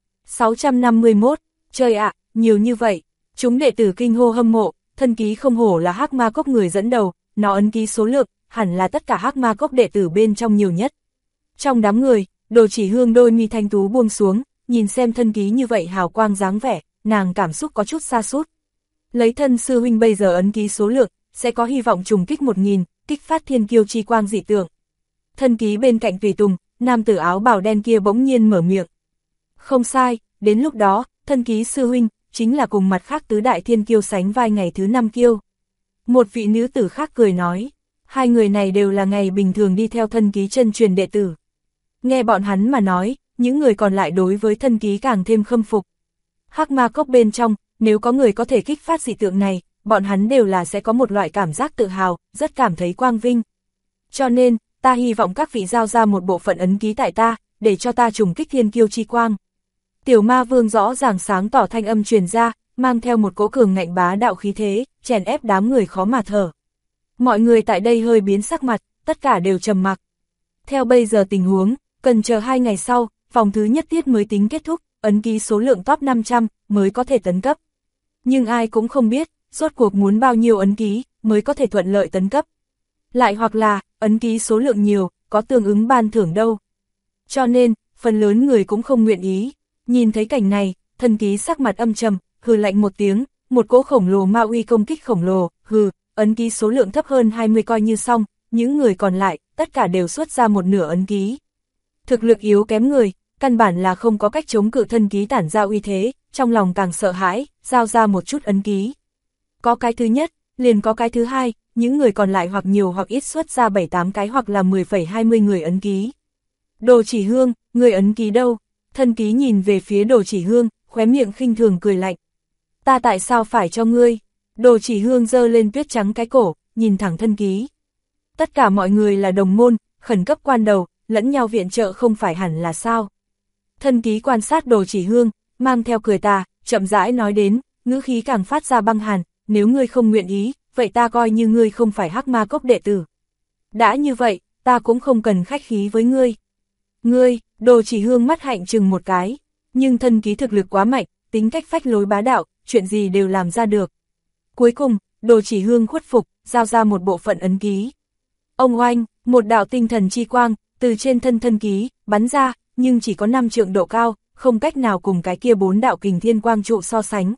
651, trời ạ, nhiều như vậy. Chúng đệ tử kinh hô hâm mộ, thân ký không hổ là Hắc Ma Cốc người dẫn đầu, nó ấn ký số lượng, hẳn là tất cả Hắc Ma Cốc đệ tử bên trong nhiều nhất. Trong đám người, Đồ Chỉ Hương đôi mi thanh tú buông xuống, nhìn xem thân ký như vậy hào quang dáng vẻ, nàng cảm xúc có chút sa sút. Lấy thân sư huynh bây giờ ấn ký số lượng, sẽ có hy vọng trùng kích 1000, kích phát thiên kiêu chi quang dị tượng. Thân ký bên cạnh tùy tùng, nam tử áo bào đen kia bỗng nhiên mở miệng. Không sai, đến lúc đó, thân ký sư huynh, chính là cùng mặt khác tứ đại thiên kiêu sánh vai ngày thứ 5 kiêu. Một vị nữ tử khác cười nói, 2 người này đều là ngày bình thường đi theo thân ký chân truyền đệ tử. Nghe bọn hắn mà nói, những người còn lại đối với thân ký càng thêm khâm phục. Hắc Ma Cốc bên trong, nếu có người có thể kích phát dị tượng này, bọn hắn đều là sẽ có một loại cảm giác tự hào, rất cảm thấy quang vinh. Cho nên, ta hy vọng các vị giao ra một bộ phận ấn ký tại ta, để cho ta trùng kích thiên kiêu chi quang. Tiểu ma vương rõ ràng sáng tỏ thanh âm truyền ra, mang theo một cỗ cường ngạnh bá đạo khí thế, chèn ép đám người khó mà thở. Mọi người tại đây hơi biến sắc mặt, tất cả đều trầm mặc. Theo bây giờ tình huống, cần chờ 2 ngày sau, vòng thứ nhất tiết mới tính kết thúc, ấn ký số lượng top 500 mới có thể tấn cấp. Nhưng ai cũng không biết, rốt cuộc muốn bao nhiêu ấn ký mới có thể thuận lợi tấn cấp. Lại hoặc là, ấn ký số lượng nhiều, có tương ứng ban thưởng đâu. Cho nên, phần lớn người cũng không nguyện ý. Nhìn thấy cảnh này, thân ký sắc mặt âm trầm, hừ lạnh một tiếng, một cỗ khổng lồ ma uy công kích khổng lồ, hừ, ấn ký số lượng thấp hơn 20 coi như xong, những người còn lại, tất cả đều xuất ra một nửa ấn ký. Thực lực yếu kém người, căn bản là không có cách chống cự thân ký tản ra uy thế, trong lòng càng sợ hãi, giao ra một chút ấn ký. Có cái thứ nhất, liền có cái thứ hai, những người còn lại hoặc nhiều hoặc ít xuất ra 7-8 cái hoặc là 10,20 người ấn ký. Đồ Chỉ Hương, người ấn ký đâu? Thân ký nhìn về phía Đồ Chỉ Hương, khóe miệng khinh thường cười lạnh. Ta tại sao phải cho ngươi? Đồ Chỉ Hương giơ lên tuyết trắng cái cổ, nhìn thẳng thân ký. Tất cả mọi người là đồng môn, khẩn cấp quan đầu, lẫn nhau viện trợ không phải hẳn là sao? Thân ký quan sát Đồ Chỉ Hương, mang theo cười tà, chậm rãi nói đến, ngữ khí càng phát ra băng hàn, nếu ngươi không nguyện ý, vậy ta coi như ngươi không phải Hắc Ma Cốc đệ tử. Đã như vậy, ta cũng không cần khách khí với ngươi. Ngươi, Đồ Chỉ Hương mắt hạnh chừng một cái, nhưng thân ký thực lực quá mạnh, tính cách phách lối bá đạo, chuyện gì đều làm ra được. Cuối cùng, Đồ Chỉ Hương khuất phục, giao ra một bộ phận ấn ký. Ông oanh, một đạo tinh thần chi quang, từ trên thân ký, bắn ra, nhưng chỉ có 5 trượng độ cao, không cách nào cùng cái kia 4 đạo kình thiên quang trụ so sánh.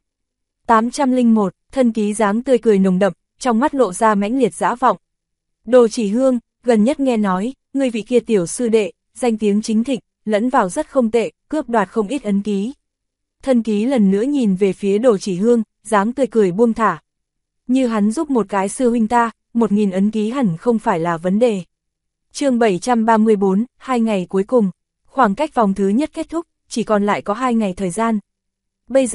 801, thân ký dáng tươi cười nồng đậm, trong mắt lộ ra mãnh liệt dã vọng. Đồ Chỉ Hương, gần nhất nghe nói, người vị kia tiểu sư đệ, danh tiếng chính thịnh, lẫn vào rất không tệ, cướp đoạt không ít ấn ký. Thân ký lần nữa nhìn về phía Đồ Chỉ Hương, dáng tươi cười buông thả. Như hắn giúp một cái sư huynh ta, 1000 ấn ký hẳn không phải là vấn đề. Chương 734, 2 ngày cuối cùng, khoảng cách vòng thứ nhất kết thúc, chỉ còn lại có 2 ngày thời gian. Bây giờ,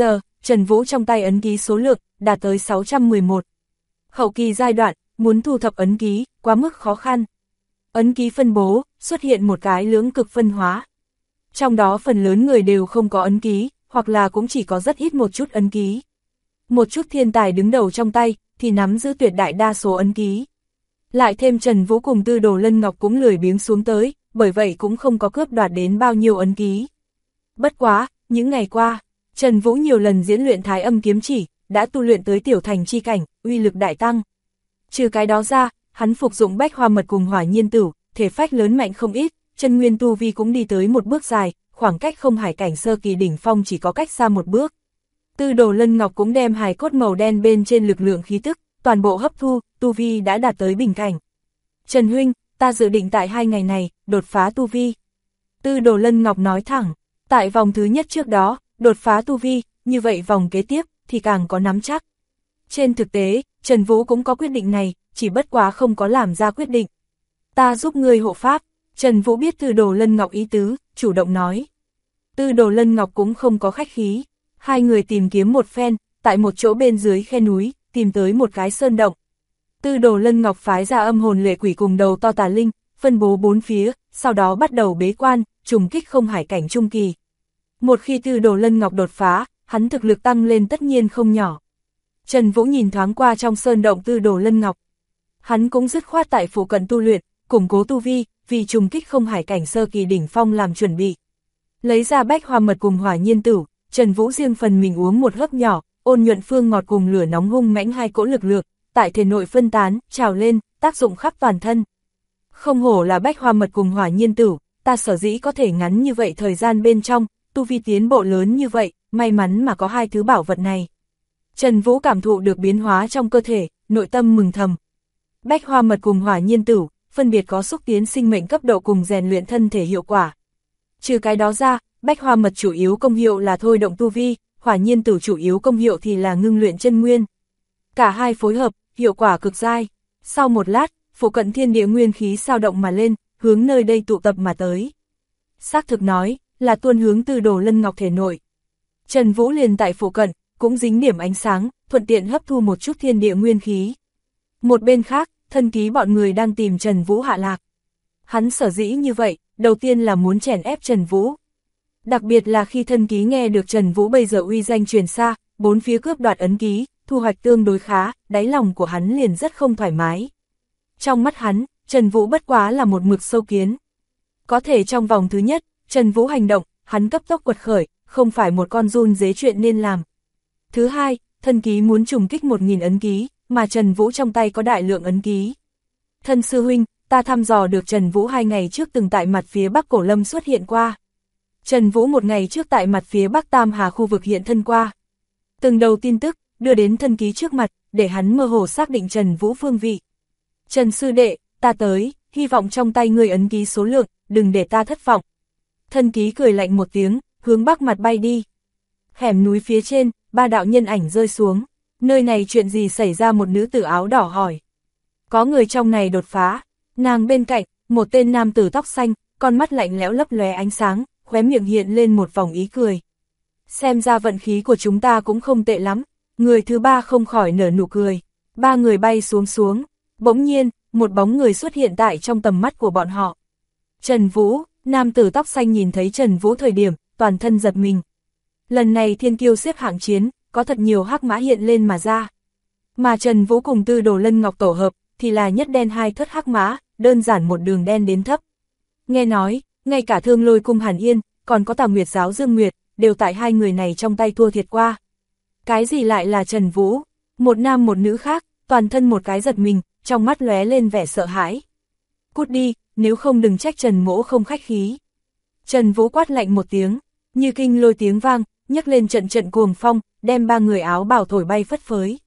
Trần Vũ trong tay ấn ký số lượng đạt tới 611. Hậu kỳ giai đoạn, muốn thu thập ấn ký, quá mức khó khăn. Ấn ký phân bố, xuất hiện một cái lưỡng cực phân hóa. Trong đó phần lớn người đều không có ấn ký, hoặc là cũng chỉ có rất ít một chút ấn ký. Một chút thiên tài đứng đầu trong tay, thì nắm giữ tuyệt đại đa số ấn ký. Lại thêm Trần Vũ cùng Tư Đồ Lân Ngọc cũng lười biếng xuống tới, bởi vậy cũng không có cướp đoạt đến bao nhiêu ấn ký. Bất quá, những ngày qua, Trần Vũ nhiều lần diễn luyện Thái Âm kiếm chỉ, đã tu luyện tới tiểu thành chi cảnh, uy lực đại tăng. Trừ cái đó ra, hắn phục dụng bách hoa mật cùng hỏa nhiên tửu, thể phách lớn mạnh không ít, chân nguyên tu vi cũng đi tới một bước dài, khoảng cách không hải cảnh sơ kỳ đỉnh phong chỉ có cách xa một bước. Tư Đồ Lân Ngọc cũng đem hài cốt màu đen bên trên lực lượng khí tức, toàn bộ hấp thu, tu vi đã đạt tới bình cảnh. Trần huynh, ta dự định tại 2 ngày này, đột phá tu vi. Tư Đồ Lân Ngọc nói thẳng, tại vòng thứ nhất trước đó, đột phá tu vi, như vậy vòng kế tiếp, thì càng có nắm chắc. Trên thực tế, Trần Vũ cũng có quyết định này, chỉ bất quá không có làm ra quyết định. Ta giúp ngươi hộ pháp. Trần Vũ biết Tư Đồ Lân Ngọc ý tứ, chủ động nói. Tư Đồ Lân Ngọc cũng không có khách khí. Hai người tìm kiếm một phen, tại một chỗ bên dưới khe núi, tìm tới một cái sơn động. Tư Đồ Lân Ngọc phái ra âm hồn lệ quỷ cùng đầu to tà linh, phân bố 4 phía, sau đó bắt đầu bế quan, trùng kích không hải cảnh trung kỳ. Một khi Tư Đồ Lân Ngọc đột phá, hắn thực lực tăng lên tất nhiên không nhỏ. Trần Vũ nhìn thoáng qua trong sơn động Tư Đồ Lân Ngọc. Hắn cũng dứt khoát tại phụ cận tu luyện, củng cố tu vi, vì trùng kích không hải cảnh sơ kỳ đỉnh phong làm chuẩn bị. Lấy ra bách hoa mật cùng hỏa nhiên tửu, Trần Vũ riêng phần mình uống một hớp nhỏ, ôn nhuận phương ngọt cùng lửa nóng hung mãnh hai cỗ lực lượng, tại thể nội phân tán, trào lên, tác dụng khắp toàn thân. Không hổ là bách hoa mật cùng hỏa nhiên tửu, ta sở dĩ có thể ngắn như vậy thời gian bên trong, tu vi tiến bộ lớn như vậy, may mắn mà có hai thứ bảo vật này. Trần Vũ cảm thụ được biến hóa trong cơ thể, nội tâm mừng thầm. Bách hoa mật cùng hỏa nhiên tửu, phân biệt có xúc tiến sinh mệnh cấp độ cùng rèn luyện thân thể hiệu quả. Trừ cái đó ra, bách hoa mật chủ yếu công hiệu là thôi động tu vi, hỏa nhiên tửu chủ yếu công hiệu thì là ngưng luyện chân nguyên. Cả hai phối hợp, hiệu quả cực dai. Sau một lát, phụ cận thiên địa nguyên khí sao động mà lên, hướng nơi đây tụ tập mà tới. Xác thực nói, là tuôn hướng Tư Đồ Lân Ngọc thể nội. Trần Vũ liền tại phụ cận, cũng dính điểm ánh sáng, thuận tiện hấp thu một chút thiên địa nguyên khí. Một bên khác, thân ký bọn người đang tìm Trần Vũ hạ lạc. Hắn sở dĩ như vậy, đầu tiên là muốn chèn ép Trần Vũ. Đặc biệt là khi thân ký nghe được Trần Vũ bây giờ uy danh truyền xa, 4 phía cướp đoạt ấn ký, thu hoạch tương đối khá, đáy lòng của hắn liền rất không thoải mái. Trong mắt hắn, Trần Vũ bất quá là một mực sâu kiến. Có thể trong vòng thứ nhất, Trần Vũ hành động, hắn cấp tốc quật khởi, không phải một con giun dế chuyện nên làm. Thứ hai, thân ký muốn trùng kích 1000 ấn ký, mà Trần Vũ trong tay có đại lượng ấn ký. Thân sư huynh, ta thăm dò được Trần Vũ 2 ngày trước từng tại mặt phía Bắc Cổ Lâm xuất hiện qua. Trần Vũ 1 ngày trước tại mặt phía Bắc Tam Hà khu vực hiện thân qua. Từng đầu tin tức, đưa đến thân ký trước mặt, để hắn mơ hồ xác định Trần Vũ phương vị. Trần sư đệ, ta tới, hy vọng trong tay ngươi ấn ký số lượng, đừng để ta thất vọng. Thân ký cười lạnh một tiếng, hướng Bắc mặt bay đi. Hẻm núi phía trên, 3 đạo nhân ảnh rơi xuống. Nơi này chuyện gì xảy ra, một nữ tử áo đỏ hỏi. Có người trong này đột phá. Nàng bên cạnh, một tên nam tử tóc xanh, con mắt lạnh lẽo lấp lóe ánh sáng, khóe miệng hiện lên một vòng ý cười. Xem ra vận khí của chúng ta cũng không tệ lắm. Người thứ 3 không khỏi nở nụ cười. 3 người bay xuống. Bỗng nhiên, một bóng người xuất hiện tại trong tầm mắt của bọn họ. Trần Vũ, nam tử tóc xanh nhìn thấy Trần Vũ thời điểm, toàn thân giật mình. Lần này thiên kiêu xếp hạng chiến, có thật nhiều hắc mã hiện lên mà ra. Mà Trần Vũ cùng Tư Đồ Lân Ngọc tổ hợp, thì là nhất đen hai thất hắc mã, đơn giản một đường đen đến thấp. Nghe nói, ngay cả Thương Lôi cung Hàn Yên, còn có Tà Nguyệt giáo Dương Nguyệt, đều tại hai người này trong tay thua thiệt qua. Cái gì lại là Trần Vũ? Một nam một nữ khác, toàn thân một cái giật mình, trong mắt lóe lên vẻ sợ hãi. Cút đi, nếu không đừng trách Trần mỗ không khách khí. Trần Vũ quát lạnh một tiếng, như kinh lôi tiếng vang, nhấc lên trận trận cuồng phong, đem 3 người áo bào thổi bay phất phới.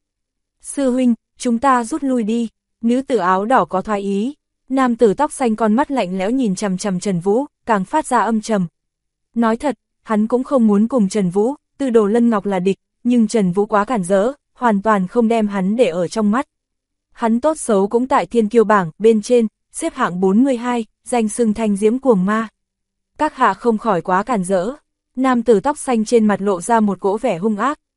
Sư huynh, chúng ta rút lui đi. Nữ tử áo đỏ có thoái ý. Nam tử tóc xanh con mắt lạnh lẽo nhìn chằm chằm Trần Vũ, càng phát ra âm trầm. Nói thật, hắn cũng không muốn cùng Trần Vũ, Tư Đồ Lân Ngọc là địch, nhưng Trần Vũ quá cản rỡ, hoàn toàn không đem hắn để ở trong mắt. Hắn tốt xấu cũng tại thiên kiêu bảng, bên trên, xếp hạng 42, danh xưng thanh diễm cuồng ma. Các hạ không khỏi quá cản rỡ. Nam tử tóc xanh trên mặt lộ ra một cỗ vẻ hung ác.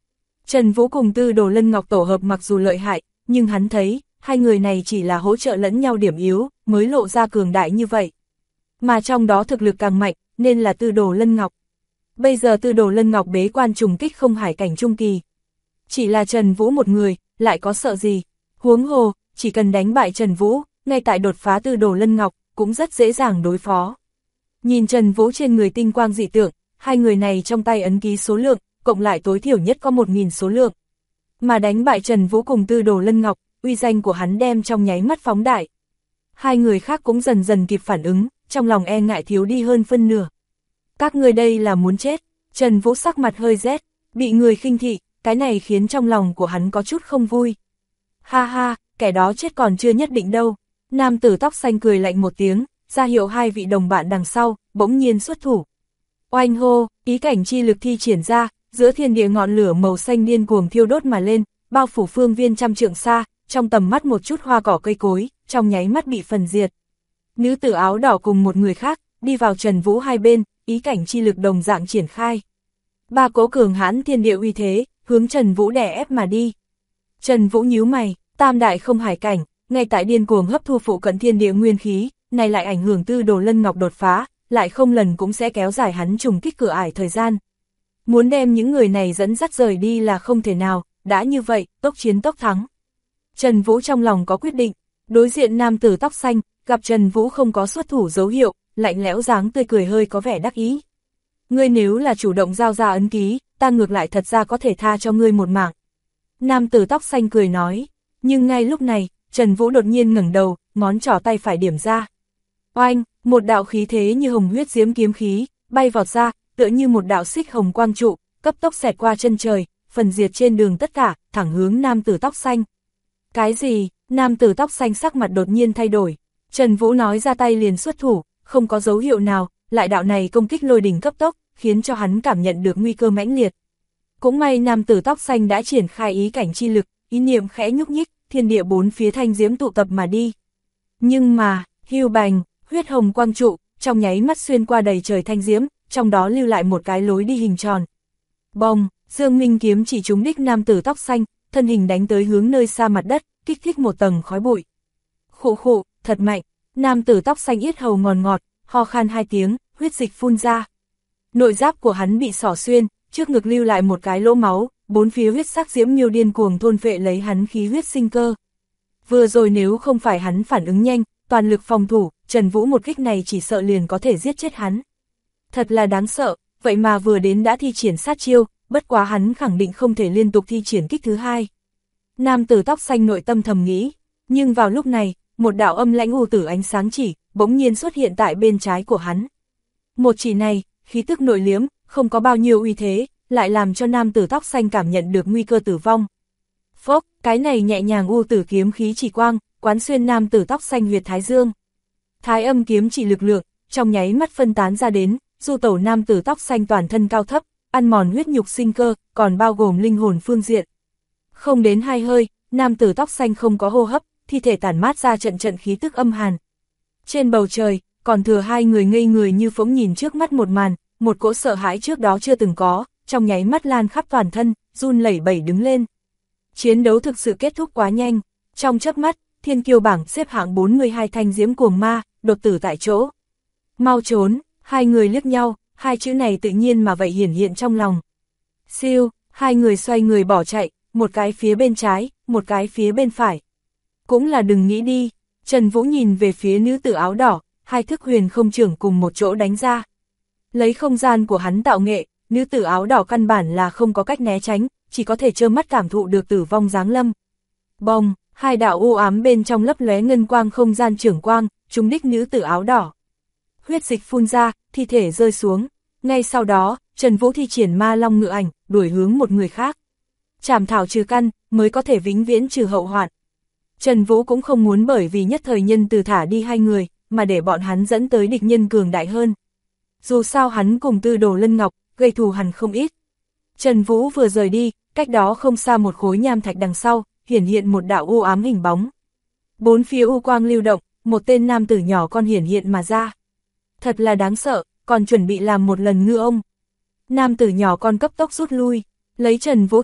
Trần Vũ cùng Tư Đồ Lân Ngọc tổ hợp mặc dù lợi hại, nhưng hắn thấy, hai người này chỉ là hỗ trợ lẫn nhau điểm yếu, mới lộ ra cường đại như vậy. Mà trong đó thực lực càng mạnh, nên là Tư Đồ Lân Ngọc. Bây giờ Tư Đồ Lân Ngọc bế quan trùng kích không hải cảnh trung kỳ. Chỉ là Trần Vũ một người, lại có sợ gì? Huống hồ, chỉ cần đánh bại Trần Vũ, ngay tại đột phá Tư Đồ Lân Ngọc, cũng rất dễ dàng đối phó. Nhìn Trần Vũ trên người tinh quang dị tượng, hai người này trong tay ấn ký số lượng, cộng lại tối thiểu nhất có 1000 số lượng. Mà đánh bại Trần Vũ cùng Tư Đồ Lân Ngọc, uy danh của hắn đem trong nháy mắt phóng đại. Hai người khác cũng dần dần kịp phản ứng, trong lòng e ngại thiếu đi hơn phân nửa. Các ngươi đây là muốn chết. Trần Vũ sắc mặt hơi rét, bị người khinh thị, cái này khiến trong lòng của hắn có chút không vui. Ha ha, kẻ đó chết còn chưa nhất định đâu. Nam tử tóc xanh cười lạnh một tiếng, ra hiệu hai vị đồng bạn đằng sau, bỗng nhiên xuất thủ. Oanh hô, ý cảnh chi lực thi triển ra, giữa thiên địa ngọn lửa màu xanh điên cuồng thiêu đốt mà lên, bao phủ phương viên trăm trượng xa, trong tầm mắt một chút hoa cỏ cây cối, trong nháy mắt bị phần diệt. Nữ tử áo đỏ cùng một người khác, đi vào Trần Vũ hai bên, ý cảnh chi lực đồng dạng triển khai. Ba cỗ cường hãn thiên địa uy thế, hướng Trần Vũ đè ép mà đi. Trần Vũ nhíu mày, tam đại không hải cảnh, ngay tại điên cuồng hấp thu phụ cận thiên địa nguyên khí, này lại ảnh hưởng Tư Đồ Lân Ngọc đột phá, lại không lần cũng sẽ kéo dài hắn trùng kích cửa ải thời gian. Muốn đem những người này dẫn dắt rời đi là không thể nào, đã như vậy, tốc chiến tốc thắng. Trần Vũ trong lòng có quyết định, đối diện nam tử tóc xanh, gặp Trần Vũ không có xuất thủ dấu hiệu, lạnh lẽo dáng tươi cười hơi có vẻ đắc ý. Ngươi nếu là chủ động giao ra ấn ký, ta ngược lại thật ra có thể tha cho ngươi một mạng. Nam tử tóc xanh cười nói, nhưng ngay lúc này, Trần Vũ đột nhiên ngẩng đầu, ngón trỏ tay phải điểm ra. Oanh, một đạo khí thế như hồng huyết diễm kiếm khí, bay vọt ra, tựa như một đạo xích hồng quang trụ, cấp tốc xẹt qua chân trời, phần diệt trên đường tất cả, thẳng hướng nam tử tóc xanh. Cái gì? Nam tử tóc xanh sắc mặt đột nhiên thay đổi. Trần Vũ nói ra tay liền xuất thủ, không có dấu hiệu nào, lại đạo này công kích lôi đỉnh cấp tốc, khiến cho hắn cảm nhận được nguy cơ mãnh liệt. Cũng may nam tử tóc xanh đã triển khai ý cảnh chi lực, ý niệm khẽ nhúc nhích, thiên địa bốn phía thanh diễm tụ tập mà đi. Nhưng mà, hưu bành, huyết hồng quang trụ, trong nháy mắt xuyên qua đầy trời thanh diễm, trong đó lưu lại một cái lối đi hình tròn. Bồng, Dương Minh kiếm chỉ trúng đích nam tử tóc xanh, thân hình đánh tới hướng nơi xa mặt đất, kích thích một tầng khói bụi. Khụ khụ, thật mạnh, nam tử tóc xanh yết hầu ngọt ngọt, ho khan hai tiếng, huyết dịch phun ra. Nội giáp của hắn bị xỏ xuyên, trước ngực lưu lại một cái lỗ máu, bốn phía huyết sắc diễm miêu điên cuồng thôn phệ lấy hắn khí huyết sinh cơ. Vừa rồi nếu không phải hắn phản ứng nhanh, toàn lực phòng thủ, Trần Vũ một kích này chỉ sợ liền có thể giết chết hắn. Thật là đáng sợ, vậy mà vừa đến đã thi triển sát chiêu, bất quá hắn khẳng định không thể liên tục thi triển kích thứ hai. Nam tử tóc xanh nội tâm thầm nghĩ, nhưng vào lúc này, một đạo âm lãnh u tử ánh sáng chỉ, bỗng nhiên xuất hiện tại bên trái của hắn. Một chỉ này, khí tức nội liếm, không có bao nhiêu uy thế, lại làm cho nam tử tóc xanh cảm nhận được nguy cơ tử vong. Phốc, cái này nhẹ nhàng u tử kiếm khí chỉ quang, quán xuyên nam tử tóc xanh huyệt thái dương. Thái âm kiếm chỉ lực lượng, trong nháy mắt phân tán ra đến, du tẩu nam tử tóc xanh toàn thân cao thấp, ăn mòn huyết nhục sinh cơ, còn bao gồm linh hồn phương diện. Không đến 2 hơi, nam tử tóc xanh không có hô hấp, thi thể tản mát ra trận trận khí tức âm hàn. Trên bầu trời, còn thừa hai người ngây người như phỗng nhìn trước mắt một màn, một cỗ sợ hãi trước đó chưa từng có, trong nháy mắt lan khắp toàn thân, run lẩy bẩy đứng lên. Chiến đấu thực sự kết thúc quá nhanh, trong chớp mắt, thiên kiêu bảng xếp hạng 42 thanh diễm cuồng ma, đột tử tại chỗ. Mau trốn, hai người liếc nhau, hai chữ này tự nhiên mà vậy hiển hiện trong lòng. Siêu, hai người xoay người bỏ chạy, một cái phía bên trái, một cái phía bên phải. Cũng là đừng nghĩ đi, Trần Vũ nhìn về phía nữ tử áo đỏ, hai thức huyền không trưởng cùng một chỗ đánh ra. Lấy không gian của hắn tạo nghệ, nữ tử áo đỏ căn bản là không có cách né tránh, chỉ có thể trơ mắt cảm thụ được tử vong giáng lâm. Bồng, hai đạo u ám bên trong lấp lóe ngân quang không gian trưởng quang, trúng đích nữ tử áo đỏ. Huyết dịch phun ra, thi thể rơi xuống. Ngay sau đó, Trần Vũ thi triển ma long ngự ảnh, đuổi hướng một người khác. Trảm thảo trừ căn, mới có thể vĩnh viễn trừ hậu hoạn. Trần Vũ cũng không muốn bởi vì nhất thời nhân từ thả đi hai người, mà để bọn hắn dẫn tới địch nhân cường đại hơn. Dù sao hắn cùng Tư Đồ Lân Ngọc, gây thù hằn không ít. Trần Vũ vừa rời đi, cách đó không xa một khối nham thạch đằng sau, hiển hiện một đạo u ám hình bóng. Bốn phía u quang lưu động, một tên nam tử nhỏ con hiển hiện mà ra. Thật là đáng sợ, còn chuẩn bị làm một lần ngư ông. Nam tử nhỏ con cấp tốc rút lui, lấy Trần Vũ thực lực,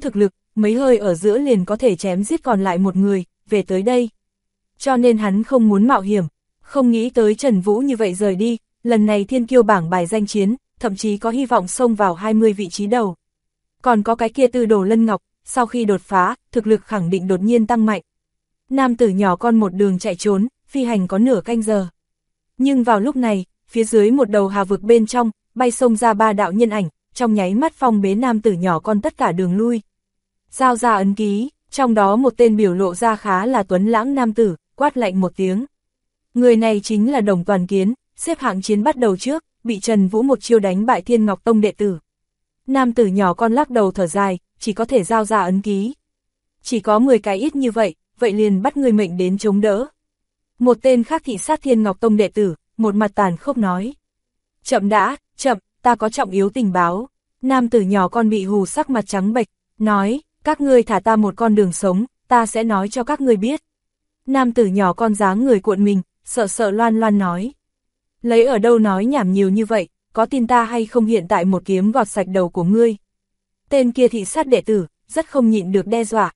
mấy hơi ở giữa liền có thể chém giết còn lại một người, về tới đây. Cho nên hắn không muốn mạo hiểm, không nghĩ tới Trần Vũ như vậy rời đi, lần này thiên kiêu bảng bài danh chiến, thậm chí có hy vọng xông vào 20 vị trí đầu. Còn có cái kia Tư Đồ Lân Ngọc, sau khi đột phá, thực lực khẳng định đột nhiên tăng mạnh. Nam tử nhỏ con một đường chạy trốn, phi hành có nửa canh giờ. Nhưng vào lúc này, phía dưới một đầu hà vực bên trong, bay xông ra 3 đạo nhân ảnh, trong nháy mắt phong bế nam tử nhỏ con tất cả đường lui. Giao ra ấn ký, trong đó một tên biểu lộ ra khá là tuấn lãng nam tử, quát lạnh một tiếng. Người này chính là Đồng Toàn Kiến, xếp hạng chiến bắt đầu trước, bị Trần Vũ một chiêu đánh bại Thiên Ngọc Tông đệ tử. Nam tử nhỏ con lắc đầu thở dài, chỉ có thể giao ra ấn ký. Chỉ có 10 cái ít như vậy, vậy liền bắt người mệnh đến chống đỡ. Một tên khác thị sát Thiên Ngọc Tông đệ tử, một mặt tàn khốc nói. Chậm đã, chậm, ta có trọng yếu tình báo. Nam tử nhỏ con bị hù sắc mặt trắng bệch, nói, các ngươi thả ta một con đường sống, ta sẽ nói cho các ngươi biết. Nam tử nhỏ con dáng người cuộn mình, sợ sợ loan loan nói. Lấy ở đâu nói nhảm nhiều như vậy, có tin ta hay không hiện tại một kiếm gọt sạch đầu của ngươi. Tên kia thị sát đệ tử, rất không nhịn được đe dọa.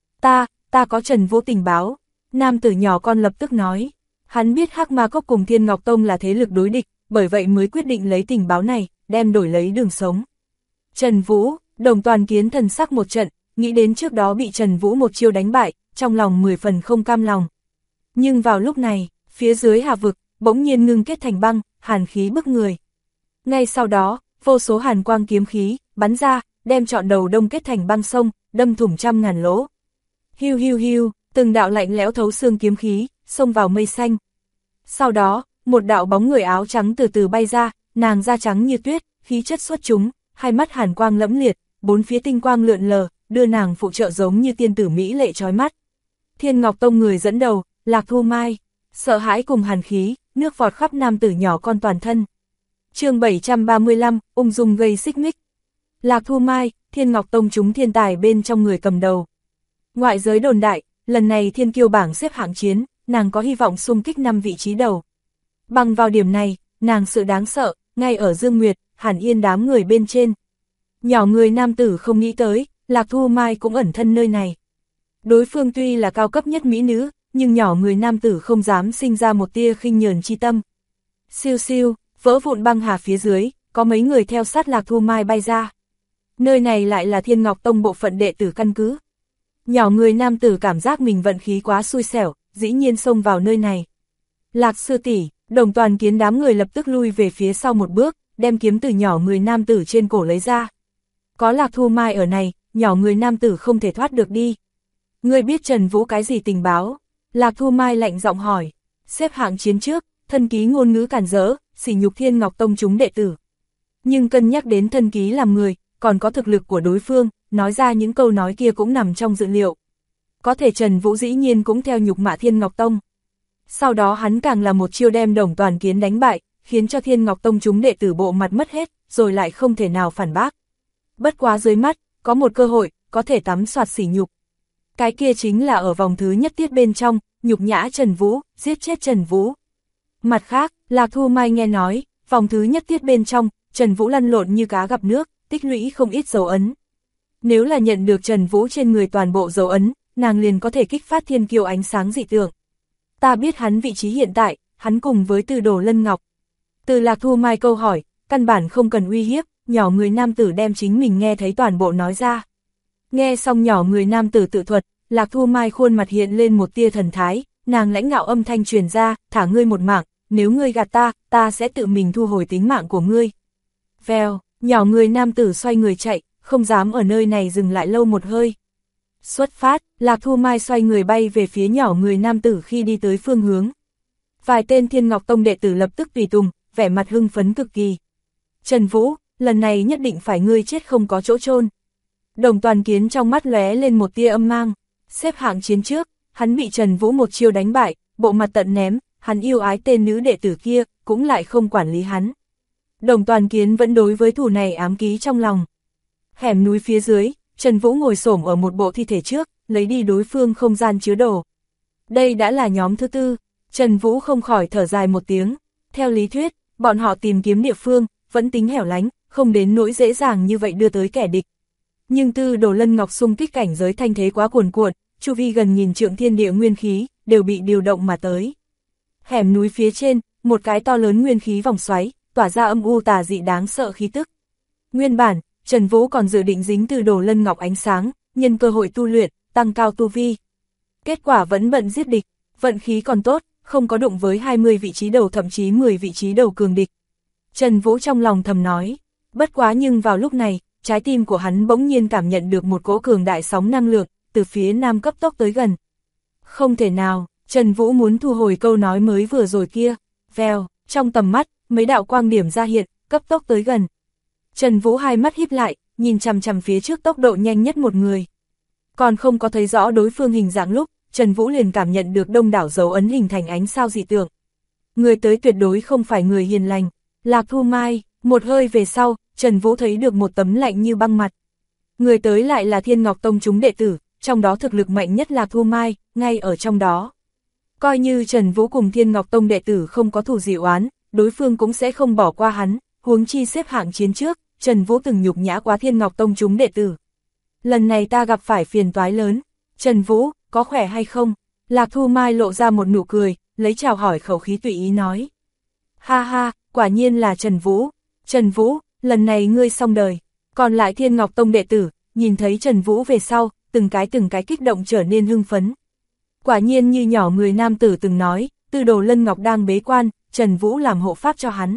Ta có Trần Vũ tình báo. Nam tử nhỏ con lập tức nói. Hắn biết Hắc Ma Cốc cùng Thiên Ngọc Tông là thế lực đối địch, bởi vậy mới quyết định lấy tình báo này, đem đổi lấy đường sống. Trần Vũ, Đồng Toàn Kiến thần sắc một trận, nghĩ đến trước đó bị Trần Vũ một chiêu đánh bại, trong lòng 10 phần không cam lòng. Nhưng vào lúc này, phía dưới hà vực, bỗng nhiên ngưng kết thành băng, hàn khí bức người. Ngay sau đó, vô số hàn quang kiếm khí, bắn ra, đem trọn đầu đông kết thành băng sông, đâm thủng trăm ngàn lỗ. Hiu hiu hiu, từng đạo lạnh lẽo thấu xương kiếm khí, xông vào mây xanh. Sau đó, một đạo bóng người áo trắng từ từ bay ra, nàng da trắng như tuyết, khí chất xuất chúng, hai mắt hàn quang lẫm liệt, bốn phía tinh quang lượn lờ, đưa nàng phụ trợ giống như tiên tử mỹ lệ chói mắt. Thiên Ngọc Tông người dẫn đầu, Lạc Thu Mai, sợ hãi cùng hàn khí, nước vọt khắp nam tử nhỏ con toàn thân. Chương 735, ung dung gây xích mích. Lạc Thu Mai, Thiên Ngọc Tông chúng thiên tài bên trong người cầm đầu. Ngoại giới đồn đại, lần này thiên kiêu bảng xếp hạng chiến, nàng có hy vọng xung kích 5 vị trí đầu. Bằng vào điểm này, nàng sự đáng sợ, ngay ở Dương Nguyệt, Hàn Yên đám người bên trên. Nhỏ người nam tử không nghĩ tới, Lạc Thu Mai cũng ẩn thân nơi này. Đối phương tuy là cao cấp nhất mỹ nữ, nhưng nhỏ người nam tử không dám sinh ra một tia khinh nhờn chi tâm. Siêu siêu, vỡ vụn băng hà phía dưới, có mấy người theo sát Lạc Thu Mai bay ra. Nơi này lại là Thiên Ngọc Tông bộ phận đệ tử căn cứ. Nhỏ người nam tử cảm giác mình vận khí quá xui xẻo, dĩ nhiên xông vào nơi này. Lạc sư tỷ, Đồng Toàn Kiến đám người lập tức lui về phía sau một bước, đem kiếm từ nhỏ người nam tử trên cổ lấy ra. Có Lạc Thu Mai ở này, nhỏ người nam tử không thể thoát được đi. Ngươi biết Trần Vũ cái gì tình báo? Lạc Thu Mai lạnh giọng hỏi. Xếp hạng chiến trước, thân ký ngôn ngữ cản rỡ, sỉ nhục Thiên Ngọc Tông chúng đệ tử. Nhưng cân nhắc đến thân ký làm người, còn có thực lực của đối phương, nói ra những câu nói kia cũng nằm trong dự liệu. Có thể Trần Vũ dĩ nhiên cũng theo nhục mạ Thiên Ngọc Tông. Sau đó hắn càng là một chiêu đem Đồng Toàn Kiến đánh bại, khiến cho Thiên Ngọc Tông chúng đệ tử bộ mặt mất hết, rồi lại không thể nào phản bác. Bất quá dưới mắt, có một cơ hội, có thể tắm soạt sỉ nhục. Cái kia chính là ở vòng thứ nhất tiết bên trong, nhục nhã Trần Vũ, giết chết Trần Vũ. Mặt khác, Lạc Thu Mai nghe nói, vòng thứ nhất tiết bên trong, Trần Vũ lăn lộn như cá gặp nước, tích lũy không ít dấu ấn. Nếu là nhận được Trần Vũ trên người toàn bộ dấu ấn, nàng liền có thể kích phát thiên kiêu ánh sáng dị tượng. Ta biết hắn vị trí hiện tại, hắn cùng với Tư Đồ Lân Ngọc. Từ Lạc Thu Mai câu hỏi, căn bản không cần uy hiếp, nhỏ người nam tử đem chính mình nghe thấy toàn bộ nói ra. Nghe xong nhỏ người nam tử tự thuật, Lạc Thu Mai khuôn mặt hiện lên một tia thần thái, nàng lãnh ngạo âm thanh truyền ra, thả ngươi một mạng, nếu ngươi gạt ta, ta sẽ tự mình thu hồi tính mạng của ngươi. Vèo, nhỏ người nam tử xoay người chạy, không dám ở nơi này dừng lại lâu một hơi. Xuất phát, Lạc Thu Mai xoay người bay về phía nhỏ người nam tử khi đi tới phương hướng. Vài tên Thiên Ngọc Tông đệ tử lập tức tùy tùng, vẻ mặt hưng phấn cực kỳ. Trần Vũ, lần này nhất định phải ngươi chết không có chỗ chôn. Đồng Toàn Kiến trong mắt lóe lên một tia âm mang, xếp hạng chiến trước, hắn bị Trần Vũ một chiêu đánh bại, bộ mặt tận ném, hắn yêu ái tên nữ đệ tử kia, cũng lại không quản lý hắn. Đồng Toàn Kiến vẫn đối với thù này ám ký trong lòng. Hẻm núi phía dưới, Trần Vũ ngồi xổm ở một bộ thi thể trước, lấy đi đối phương không gian chứa đồ. Đây đã là nhóm thứ tư, Trần Vũ không khỏi thở dài một tiếng. Theo lý thuyết, bọn họ tìm kiếm địa phương, vẫn tính hẻo lánh, không đến nỗi dễ dàng như vậy đưa tới kẻ địch. Nhưng Tư Đồ Lân Ngọc xung kích cảnh giới thanh thế quá cuồn cuộn, chu vi gần nghìn trượng thiên địa nguyên khí, đều bị điều động mà tới. Hẻm núi phía trên, một cái to lớn nguyên khí vòng xoáy, tỏa ra âm u tà dị đáng sợ khí tức. Nguyên bản, Trần Vũ còn dự định dính Tư Đồ Lân Ngọc ánh sáng, nhân cơ hội tu luyện, tăng cao tu vi. Kết quả vẫn bận giết địch, vận khí còn tốt, không có đụng với 20 vị trí đầu thậm chí 10 vị trí đầu cường địch. Trần Vũ trong lòng thầm nói, bất quá nhưng vào lúc này, trái tim của hắn bỗng nhiên cảm nhận được một cỗ cường đại sóng năng lượng, từ phía nam cấp tốc tới gần. Không thể nào, Trần Vũ muốn thu hồi câu nói mới vừa rồi kia, vèo, trong tầm mắt, mấy đạo quang điểm ra hiện, cấp tốc tới gần. Trần Vũ hai mắt híp lại, nhìn chằm chằm phía trước tốc độ nhanh nhất một người. Còn không có thấy rõ đối phương hình dạng lúc, Trần Vũ liền cảm nhận được đông đảo dấu ấn hình thành ánh sao dị tượng. Người tới tuyệt đối không phải người hiền lành, Lạc Thu Mai. Một hơi về sau, Trần Vũ thấy được một tấm lạnh như băng mặt. Người tới lại là Thiên Ngọc Tông chúng đệ tử, trong đó thực lực mạnh nhất Lạc Thu Mai, ngay ở trong đó. Coi như Trần Vũ cùng Thiên Ngọc Tông đệ tử không có thù gì oán, đối phương cũng sẽ không bỏ qua hắn, huống chi xếp hạng chiến trước, Trần Vũ từng nhục nhã quá Thiên Ngọc Tông chúng đệ tử. Lần này ta gặp phải phiền toái lớn, Trần Vũ, có khỏe hay không? Lạc Thu Mai lộ ra một nụ cười, lấy chào hỏi khẩu khí tùy ý nói. Ha ha, quả nhiên là Trần Vũ. Trần Vũ, lần này ngươi xong đời. Còn lại Thiên Ngọc Tông đệ tử, nhìn thấy Trần Vũ về sau, từng cái kích động trở nên hưng phấn. Quả nhiên như nhỏ người nam tử từng nói, Tư Đồ Lân Ngọc đang bế quan, Trần Vũ làm hộ pháp cho hắn.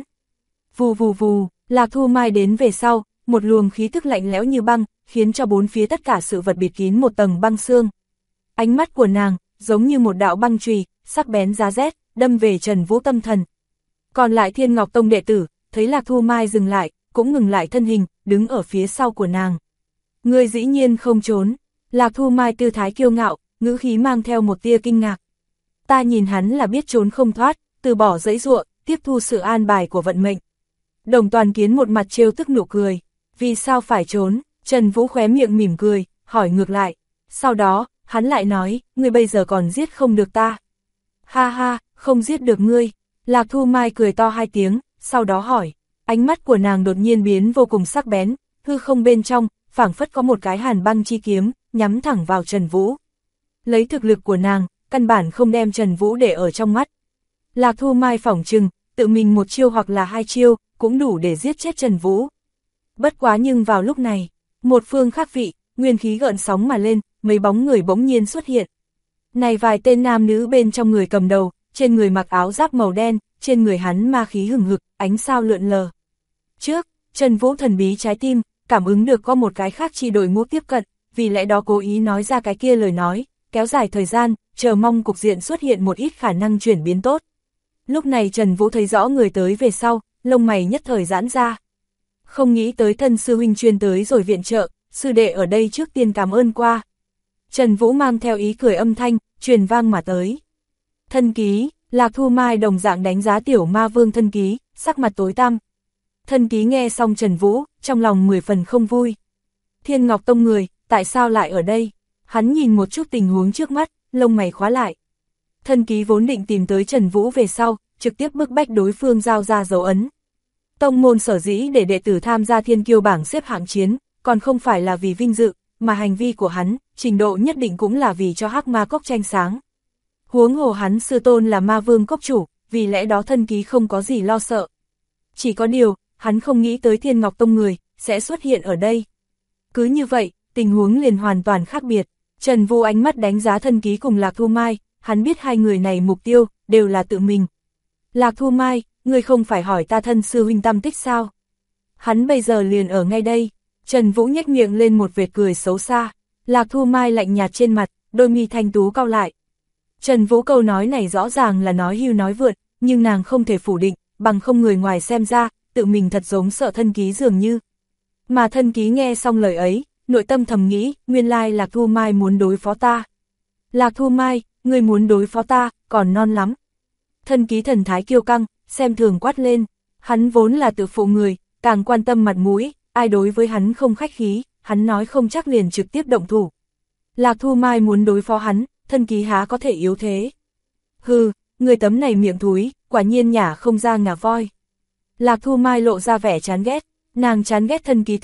Vù vù vù, Lạc Thu Mai đến về sau, một luồng khí tức lạnh lẽo như băng, khiến cho bốn phía tất cả sự vật bịt kín một tầng băng xương. Ánh mắt của nàng, giống như một đạo băng chùy, sắc bén giá rét, đâm về Trần Vũ tâm thần. Còn lại Thiên Ngọc Tông đệ tử, thấy Lạc Thu Mai dừng lại, cũng ngừng lại thân hình, đứng ở phía sau của nàng. Ngươi dĩ nhiên không trốn. Lạc Thu Mai tư thái kiêu ngạo, ngữ khí mang theo một tia kinh ngạc. Ta nhìn hắn là biết trốn không thoát, từ bỏ giãy giụa, tiếp thu sự an bài của vận mệnh. Đồng Toàn Kiến một mặt trêu tức nụ cười. Vì sao phải trốn? Trần Vũ khóe miệng mỉm cười, hỏi ngược lại. Sau đó, hắn lại nói, ngươi bây giờ còn giết không được ta. Ha ha, không giết được ngươi. Lạc Thu Mai cười to hai tiếng, sau đó hỏi. Ánh mắt của nàng đột nhiên biến vô cùng sắc bén, hư không bên trong, phảng phất có một cái hàn băng chi kiếm, nhắm thẳng vào Trần Vũ. Lấy thực lực của nàng, căn bản không đem Trần Vũ để ở trong mắt. Lạc Thu Mai phỏng chừng, tự mình một chiêu hoặc là hai chiêu, cũng đủ để giết chết Trần Vũ. Bất quá nhưng vào lúc này, một phương khác vị, nguyên khí gợn sóng mà lên, mấy bóng người bỗng nhiên xuất hiện. Này vài tên nam nữ bên trong người cầm đầu, trên người mặc áo giáp màu đen, trên người hắn ma khí hừng hực, ánh sao lượn lờ. Trước, Trần Vũ thần bí trái tim, cảm ứng được có một cái khác chi đội ngũ tiếp cận, vì lẽ đó cố ý nói ra cái kia lời nói, kéo dài thời gian, chờ mong cục diện xuất hiện một ít khả năng chuyển biến tốt. Lúc này Trần Vũ thấy rõ người tới về sau, lông mày nhất thời giãn ra. Không nghĩ tới thân sư huynh chuyên tới rồi viện trợ, sư đệ ở đây trước tiên cảm ơn qua. Trần Vũ mang theo ý cười âm thanh, truyền vang mà tới. Thân ký, Lạc Thu Mai đồng dạng đánh giá tiểu ma vương thân ký, sắc mặt tối tăm. Thân ký nghe xong Trần Vũ, trong lòng 10 phần không vui. Thiên Ngọc Tông người, tại sao lại ở đây? Hắn nhìn một chút tình huống trước mắt, lông mày khóa lại. Thân ký vốn định tìm tới Trần Vũ về sau, trực tiếp bức bách đối phương giao ra dấu ấn. Tông môn sở dĩ để đệ tử tham gia thiên kiêu bảng xếp hạng chiến, còn không phải là vì vinh dự, mà hành vi của hắn, trình độ nhất định cũng là vì cho hắc ma cốc tranh sáng. Huống hồ hắn sư tôn là ma vương cốc chủ, vì lẽ đó thân ký không có gì lo sợ. Chỉ có điều, hắn không nghĩ tới Thiên Ngọc Tông người, sẽ xuất hiện ở đây. Cứ như vậy, tình huống liền hoàn toàn khác biệt. Trần Vũ ánh mắt đánh giá thân ký cùng Lạc Thu Mai, hắn biết hai người này mục tiêu, đều là tự mình. Lạc Thu Mai, ngươi không phải hỏi ta thân sư huynh tâm tích sao? Hắn bây giờ liền ở ngay đây. Trần Vũ nhếch miệng lên một vệt cười xấu xa. Lạc Thu Mai lạnh nhạt trên mặt, đôi mi thanh tú cau lại. Trần Vũ câu nói này rõ ràng là nói hưu nói vượt, nhưng nàng không thể phủ định, bằng không người ngoài xem ra, tự mình thật giống sợ thân ký dường như. Mà thân ký nghe xong lời ấy, nội tâm thầm nghĩ, nguyên lai Lạc Thu Mai muốn đối phó ta. Lạc Thu Mai, ngươi muốn đối phó ta, còn non lắm. Thân ký thần thái kiêu căng, xem thường quát lên, hắn vốn là tự phụ người, càng quan tâm mặt mũi, ai đối với hắn không khách khí, hắn nói không chắc liền trực tiếp động thủ. Lạc Thu Mai muốn đối phó hắn, thân ký há có thể yếu thế. Hừ, người tấm này miệng thúi, quả nhiên nhả không ra ngà voi. Lạc Thu Mai lộ ra vẻ chán ghét, nàng chán ghét thân ký tính cách,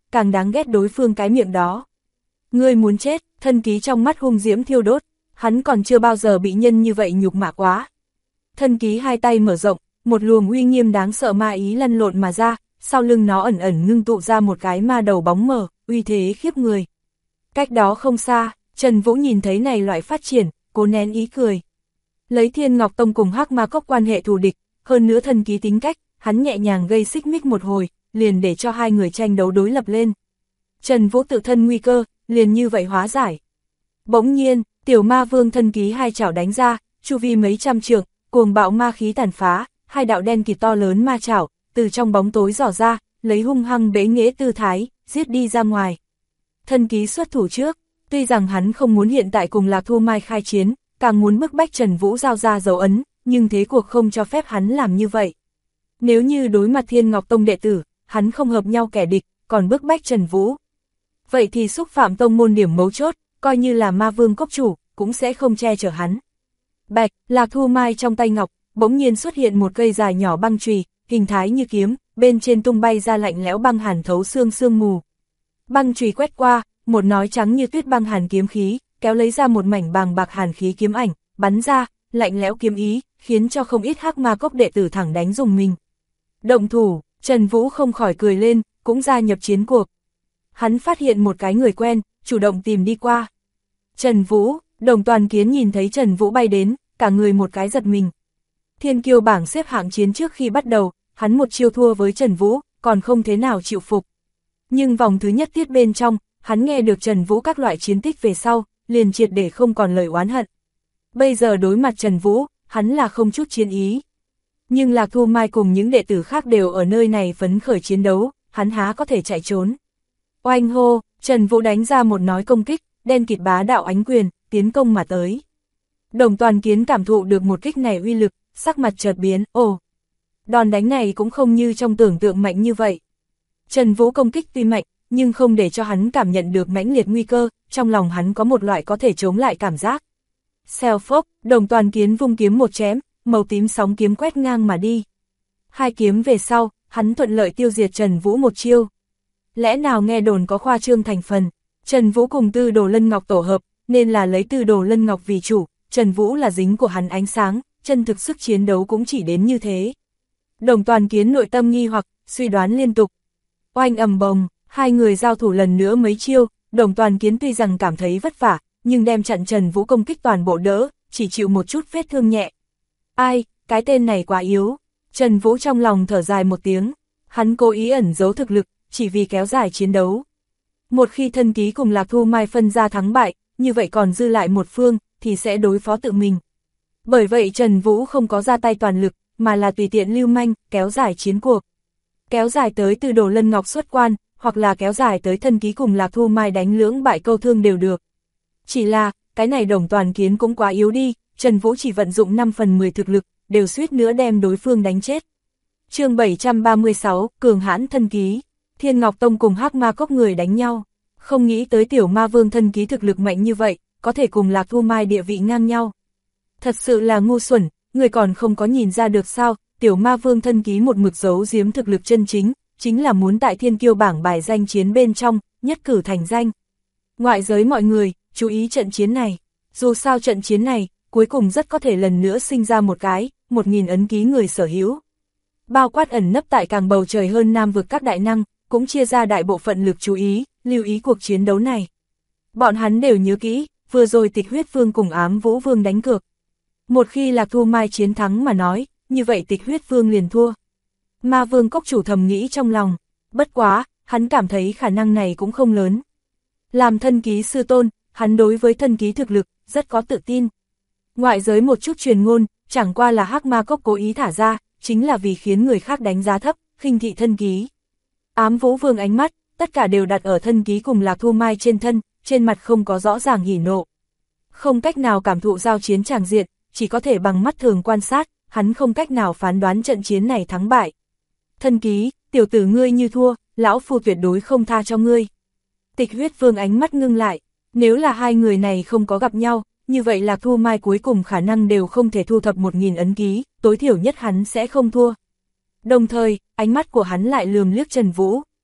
càng đáng ghét đối phương cái miệng đó. Ngươi muốn chết, thân ký trong mắt hung diễm thiêu đốt, hắn còn chưa bao giờ bị nhân như vậy nhục mạ quá. Thân ký hai tay mở rộng, một luồng uy nghiêm đáng sợ ma ý lăn lộn mà ra, sau lưng nó ẩn ẩn ngưng tụ ra một cái ma đầu bóng mờ, uy thế khiếp người. Cách đó không xa, Trần Vũ nhìn thấy này loại phát triển, cố nén ý cười. Lấy Thiên Ngọc Tông cùng Hắc Ma Cốc quan hệ thù địch, hơn nữa thân ký tính cách, hắn nhẹ nhàng gây xích mích một hồi, liền để cho hai người tranh đấu đối lập lên. Trần Vũ tự thân nguy cơ, liền như vậy hóa giải. Bỗng nhiên, tiểu ma vương thân ký hai chảo đánh ra, chu vi mấy trăm trượng, cuồng bạo ma khí tàn phá, hai đạo đen kịt to lớn ma chảo, từ trong bóng tối dò ra, lấy hung hăng bế nghễ tư thái, giết đi ra ngoài. Thân ký xuất thủ trước, tuy rằng hắn không muốn hiện tại cùng Lạc Thu Mai khai chiến, càng muốn bức bách Trần Vũ giao ra dấu ấn, nhưng thế cuộc không cho phép hắn làm như vậy. Nếu như đối mặt Thiên Ngọc Tông đệ tử, hắn không hợp nhau kẻ địch, còn bức bách Trần Vũ. Vậy thì xúc phạm tông môn điểm mấu chốt, coi như là ma vương cốc chủ, cũng sẽ không che chở hắn. Bạch, Lạc Thu Mai trong tay ngọc, bỗng nhiên xuất hiện một cây dài nhỏ băng chùy, hình thái như kiếm, bên trên tung bay ra lạnh lẽo băng hàn thấu xương sương mù. Băng chùy quét qua, một nói trắng như tuyết băng hàn kiếm khí, kéo lấy ra một mảnh bàng bạc hàn khí kiếm ảnh, bắn ra, lạnh lẽo kiếm ý, khiến cho không ít Hắc Ma Cốc đệ tử thẳng đánh dùng mình. Động thủ, Trần Vũ không khỏi cười lên, cũng gia nhập chiến cuộc. Hắn phát hiện một cái người quen, chủ động tìm đi qua. Trần Vũ, Đồng Toàn Kiến nhìn thấy Trần Vũ bay đến, cả người một cái giật mình. Thiên kiêu bảng xếp hạng chiến trước khi bắt đầu, hắn một chiêu thua với Trần Vũ, còn không thế nào chịu phục. Nhưng vòng thứ nhất tiết bên trong, hắn nghe được Trần Vũ các loại chiến tích về sau, liền triệt để không còn lời oán hận. Bây giờ đối mặt Trần Vũ, hắn là không chút chiến ý. Nhưng Lạc Thu Mai cùng những đệ tử khác đều ở nơi này phấn khởi chiến đấu, hắn há có thể chạy trốn. Oanh hô, Trần Vũ đánh ra một nói công kích, đen kịt bá đạo ánh quyền, tiến công mà tới. Đồng Toàn Kiến cảm thụ được một kích này uy lực, sắc mặt chợt biến, ồ. Đòn đánh này cũng không như trong tưởng tượng mạnh như vậy. Trần Vũ công kích tuy mạnh, nhưng không để cho hắn cảm nhận được mãnh liệt nguy cơ, trong lòng hắn có một loại có thể chống lại cảm giác. Xèo phốc, Đồng Toàn Kiến vung kiếm một chém, màu tím sóng kiếm quét ngang mà đi. Hai kiếm về sau, hắn thuận lợi tiêu diệt Trần Vũ một chiêu. Lẽ nào nghe đồn có khoa trương thành phần, Trần Vũ cùng Tư Đồ Lân Ngọc tổ hợp, nên là lấy Tư Đồ Lân Ngọc vì chủ, Trần Vũ là dính của hắn ánh sáng, chân thực sức chiến đấu cũng chỉ đến như thế. Đồng Toàn Kiến nội tâm nghi hoặc, suy đoán liên tục. Oanh ầm bồng, hai người giao thủ lần nữa mấy chiêu, Đồng Toàn Kiến tuy rằng cảm thấy vất vả, nhưng đem chặn Trần Vũ công kích toàn bộ đỡ, chỉ chịu một chút vết thương nhẹ. Ai, cái tên này quá yếu. Trần Vũ trong lòng thở dài một tiếng, hắn cố ý ẩn giấu thực lực, chỉ vì kéo dài chiến đấu. Một khi thân ký cùng Lạc Thu Mai phân ra thắng bại, như vậy còn dư lại một phương, thì sẽ đối phó tự mình. Bởi vậy Trần Vũ không có ra tay toàn lực, mà là tùy tiện lưu manh, kéo dài chiến cuộc. Kéo dài tới Tư Đồ Lân Ngọc xuất quan, hoặc là kéo dài tới thân ký cùng Lạc Thu Mai đánh lưỡng bại câu thương đều được. Chỉ là, cái này Đồng Toàn Kiến cũng quá yếu đi, Trần Vũ chỉ vận dụng 5/10 thực lực, đều suýt nữa đem đối phương đánh chết. Chương 736, cường hãn thân ký. Thiên Ngọc Tông cùng Hắc Ma Cốc người đánh nhau, không nghĩ tới tiểu ma vương thân ký thực lực mạnh như vậy, có thể cùng Lạc Thu Mai địa vị ngang nhau. Thật sự là ngu xuẩn, người còn không có nhìn ra được sao, tiểu ma vương thân ký một mực giấu giếm thực lực chân chính, chính là muốn tại thiên kiêu bảng bài danh chiến bên trong, nhất cử thành danh. Ngoại giới mọi người, chú ý trận chiến này, dù sao trận chiến này, cuối cùng rất có thể lần nữa sinh ra một cái, 1000 ấn ký người sở hữu. Bao quát ẩn nấp tại càng bầu trời hơn Nam vực các đại năng, cũng chia ra đại bộ phận lực chú ý, lưu ý cuộc chiến đấu này. Bọn hắn đều nhớ kỹ, vừa rồi Tịch Huyết Vương cùng Ám Vũ Vương đánh cược. Một khi Lạc Thu Mai chiến thắng mà nói, như vậy Tịch Huyết Vương liền thua. Ma Vương Cốc chủ thầm nghĩ trong lòng, bất quá, hắn cảm thấy khả năng này cũng không lớn. Làm thân ký sư tôn, hắn đối với thân ký thực lực, rất có tự tin. Ngoại giới một chút truyền ngôn, chẳng qua là Hắc Ma Cốc cố ý thả ra, chính là vì khiến người khác đánh giá thấp, khinh thị thân ký. Ám Vũ Vương ánh mắt, tất cả đều đặt ở thân ký cùng Lạc Thu Mai trên thân, trên mặt không có rõ ràng hỉ nộ. Không cách nào cảm thụ giao chiến tràng diện, chỉ có thể bằng mắt thường quan sát, hắn không cách nào phán đoán trận chiến này thắng bại. Thân ký, tiểu tử ngươi như thua, lão phu tuyệt đối không tha cho ngươi. Tịch Huyết Vương ánh mắt ngưng lại, nếu là hai người này không có gặp nhau, như vậy Lạc Thu Mai cuối cùng khả năng đều không thể thu thập 1000 ấn ký, tối thiểu nhất hắn sẽ không thua. Đồng thời, ánh mắt của hắn lại lườm liếc Trần Vũ.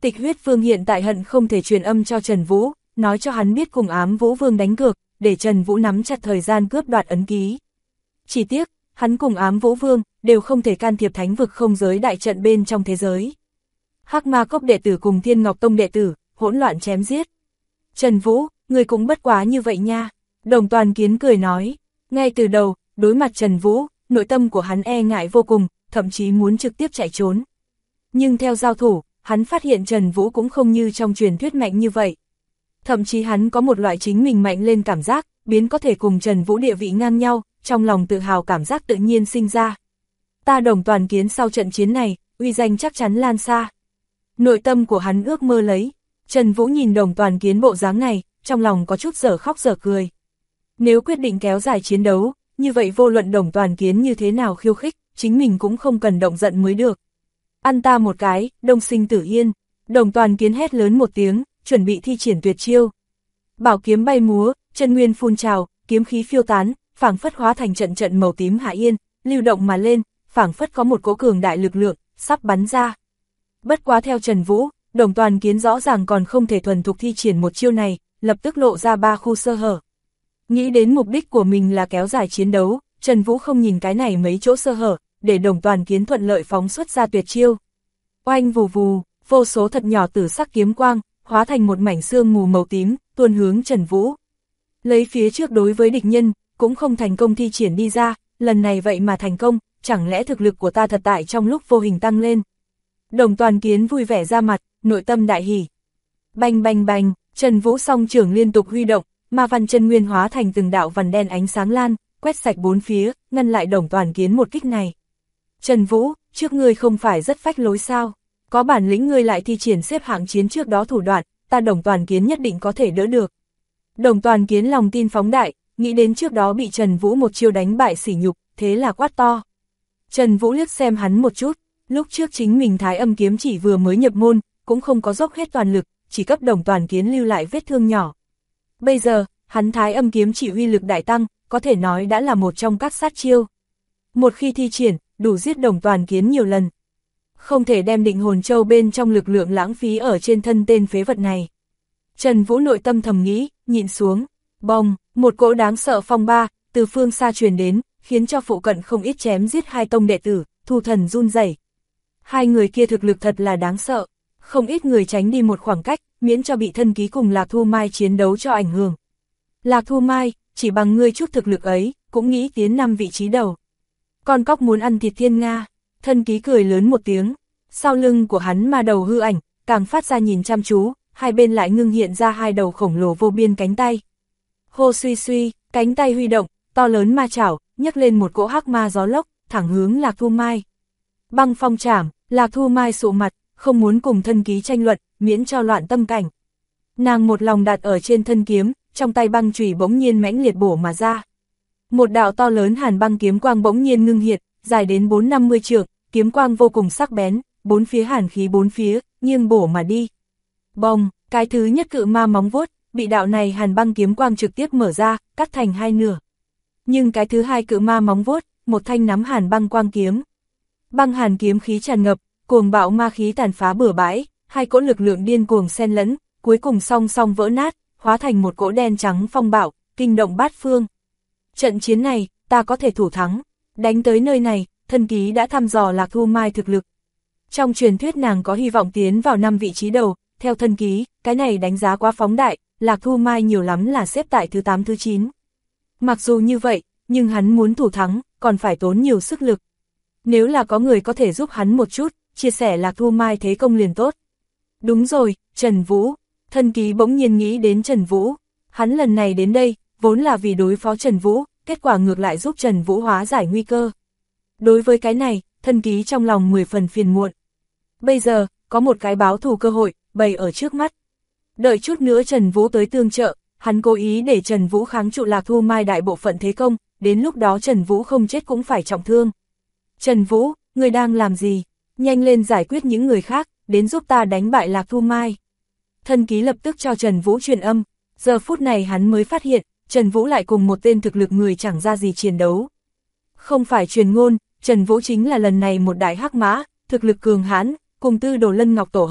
Tịch Huyết Vương hiện tại hận không thể truyền âm cho Trần Vũ, nói cho hắn biết cùng Ám Vũ Vương đánh cược, để Trần Vũ nắm chặt thời gian cướp đoạt ấn ký. Chỉ tiếc, hắn cùng Ám Vũ Vương đều không thể can thiệp thánh vực không giới đại trận bên trong thế giới. Hắc Ma Cốc đệ tử cùng Thiên Ngọc Tông đệ tử, hỗn loạn chém giết. Trần Vũ, người cũng bất quá như vậy nha. Đồng Toàn Kiến cười nói, ngay từ đầu, đối mặt Trần Vũ, nội tâm của hắn e ngại vô cùng, thậm chí muốn trực tiếp chạy trốn. Nhưng theo giao thủ, hắn phát hiện Trần Vũ cũng không như trong truyền thuyết mạnh như vậy. Thậm chí hắn có một loại chính mình mạnh lên cảm giác, biến có thể cùng Trần Vũ địa vị ngang nhau, trong lòng tự hào cảm giác tự nhiên sinh ra. Ta Đồng Toàn Kiến sau trận chiến này, uy danh chắc chắn lan xa. Nội tâm của hắn ước mơ lấy. Trần Vũ nhìn Đồng Toàn Kiến bộ dáng này, trong lòng có chút dở khóc dở cười. Nếu quyết định kéo dài chiến đấu, như vậy vô luận Đồng Toàn Kiến như thế nào khiêu khích, chính mình cũng không cần động giận mới được. Ăn ta một cái, Đông Sinh Tử Yên. Đồng Toàn Kiến hét lớn một tiếng, chuẩn bị thi triển tuyệt chiêu. Bảo kiếm bay múa, chân nguyên phun trào, kiếm khí phiêu tán, phảng phất hóa thành trận trận màu tím hạ yên, lưu động mà lên, phảng phất có một cỗ cường đại lực lượng sắp bắn ra. Bất quá theo Trần Vũ, Đồng Toàn Kiến rõ ràng còn không thể thuần thục thi triển một chiêu này, lập tức lộ ra 3 khu sơ hở. Nghĩ đến mục đích của mình là kéo dài chiến đấu, Trần Vũ không nhìn cái này mấy chỗ sơ hở, để Đồng Toàn Kiến thuận lợi phóng xuất ra tuyệt chiêu. Oanh vù vù, vô số thật nhỏ tử sắc kiếm quang, hóa thành một mảnh sương mù màu tím, tuôn hướng Trần Vũ. Lấy phía trước đối với địch nhân, cũng không thành công thi triển đi ra, lần này vậy mà thành công, chẳng lẽ thực lực của ta thật tại trong lúc vô hình tăng lên. Đồng Toàn Kiến vui vẻ ra mặt, nội tâm đại hỉ. Bành bành bành, Trần Vũ song trưởng liên tục huy động, ma văn chân nguyên hóa thành từng đạo vằn đen ánh sáng lan, quét sạch bốn phía, ngăn lại Đồng Toàn Kiến một kích này. Trần Vũ, trước ngươi không phải rất phách lối sao? Có bản lĩnh ngươi lại thi triển xếp hạng chiến trước đó thủ đoạn, ta Đồng Toàn Kiến nhất định có thể đỡ được. Đồng Toàn Kiến lòng tin phóng đại, nghĩ đến trước đó bị Trần Vũ một chiêu đánh bại sỉ nhục, thế là quát to. Trần Vũ liếc xem hắn một chút, lúc trước chính mình Thái Âm kiếm chỉ vừa mới nhập môn, cũng không có dốc hết toàn lực, chỉ cấp Đồng Toàn Kiến lưu lại vết thương nhỏ. Bây giờ, hắn Thái Âm kiếm chỉ uy lực đại tăng, có thể nói đã là một trong các sát chiêu. Một khi thi triển, đủ giết Đồng Toàn Kiến nhiều lần. Không thể đem Định Hồn Châu bên trong lực lượng lãng phí ở trên thân tên phế vật này. Trần Vũ nội tâm thầm nghĩ, nhịn xuống, bong, một cỗ đáng sợ phong ba, từ phương xa truyền đến, khiến cho phụ cận không ít chém giết hai tông đệ tử, Thu Thần run rẩy. Hai người kia thực lực thật là đáng sợ, không ít người tránh đi một khoảng cách, miễn cho bị Thân Ký cùng Lạc Thu Mai chiến đấu cho ảnh hưởng. Lạc Thu Mai, chỉ bằng ngươi chút thực lực ấy, cũng nghĩ tiến 5 vị trí đầu. Con cóc muốn ăn thịt thiên Nga, Thân Ký cười lớn một tiếng, sau lưng của hắn ma đầu hư ảnh, càng phát ra nhìn chăm chú, hai bên lại ngưng hiện ra hai đầu khổng lồ vô biên cánh tay. Hô suy suy, cánh tay huy động, to lớn ma chảo, nhấc lên một cỗ hắc ma gió lốc, thẳng hướng Lạc Thu Mai. Băng phong trảm, Lạc Thu Mai sụ mặt, không muốn cùng Thân Ký tranh luận, miễn cho loạn tâm cảnh. Nàng một lòng đặt ở trên thân kiếm, trong tay băng chùy bỗng nhiên mãnh liệt bổ mà ra. Một đạo to lớn hàn băng kiếm quang bỗng nhiên ngưng hiện, dài đến 4-50 trượng, kiếm quang vô cùng sắc bén, bốn phía hàn khí bốn phía, nghiêng bổ mà đi. Bong, cái thứ nhất cự ma móng vuốt, bị đạo này hàn băng kiếm quang trực tiếp mở ra, cắt thành hai nửa. Nhưng cái thứ hai cự ma móng vuốt, một thanh nắm hàn băng quang kiếm. Băng hàn kiếm khí tràn ngập, cuồng bạo ma khí tàn phá bừa bãi, hai cỗ lực lượng điên cuồng xen lẫn, cuối cùng song song vỡ nát, hóa thành một cỗ đen trắng phong bạo, kinh động bát phương. Trận chiến này, ta có thể thủ thắng. Đánh tới nơi này, Thân Ký đã thăm dò Lạc Thu Mai thực lực. Trong truyền thuyết nàng có hy vọng tiến vào 5 vị trí đầu, theo Thân Ký, cái này đánh giá quá phóng đại, Lạc Thu Mai nhiều lắm là xếp tại thứ 8 thứ 9. Mặc dù như vậy, nhưng hắn muốn thủ thắng, còn phải tốn nhiều sức lực. Nếu là có người có thể giúp hắn một chút, chia sẻ Lạc Thu Mai thế công liền tốt. Đúng rồi, Trần Vũ. Thân Ký bỗng nhiên nghĩ đến Trần Vũ. Hắn lần này đến đây, vốn là vì đối phó Trần Vũ, kết quả ngược lại giúp Trần Vũ hóa giải nguy cơ. Đối với cái này, Thân Ký trong lòng 10 phần phiền muộn. Bây giờ, có một cái báo thù cơ hội, bày ở trước mắt. Đợi chút nữa Trần Vũ tới tương trợ, hắn cố ý để Trần Vũ kháng trụ Lạc Thu Mai đại bộ phận thế công, đến lúc đó Trần Vũ không chết cũng phải trọng thương. Trần Vũ, người đang làm gì? Nhanh lên giải quyết những người khác, đến giúp ta đánh bại Lạc Thu Mai. Thân Ký lập tức cho Trần Vũ truyền âm, giờ phút này hắn mới phát hiện, Trần Vũ lại cùng một tên thực lực người chẳng ra gì chiến đấu. Không phải truyền ngôn, Trần Vũ chính là lần này một đại hắc mã, thực lực cường hãn, cùng Tư Đồ Lân Ngọc tổ hợp,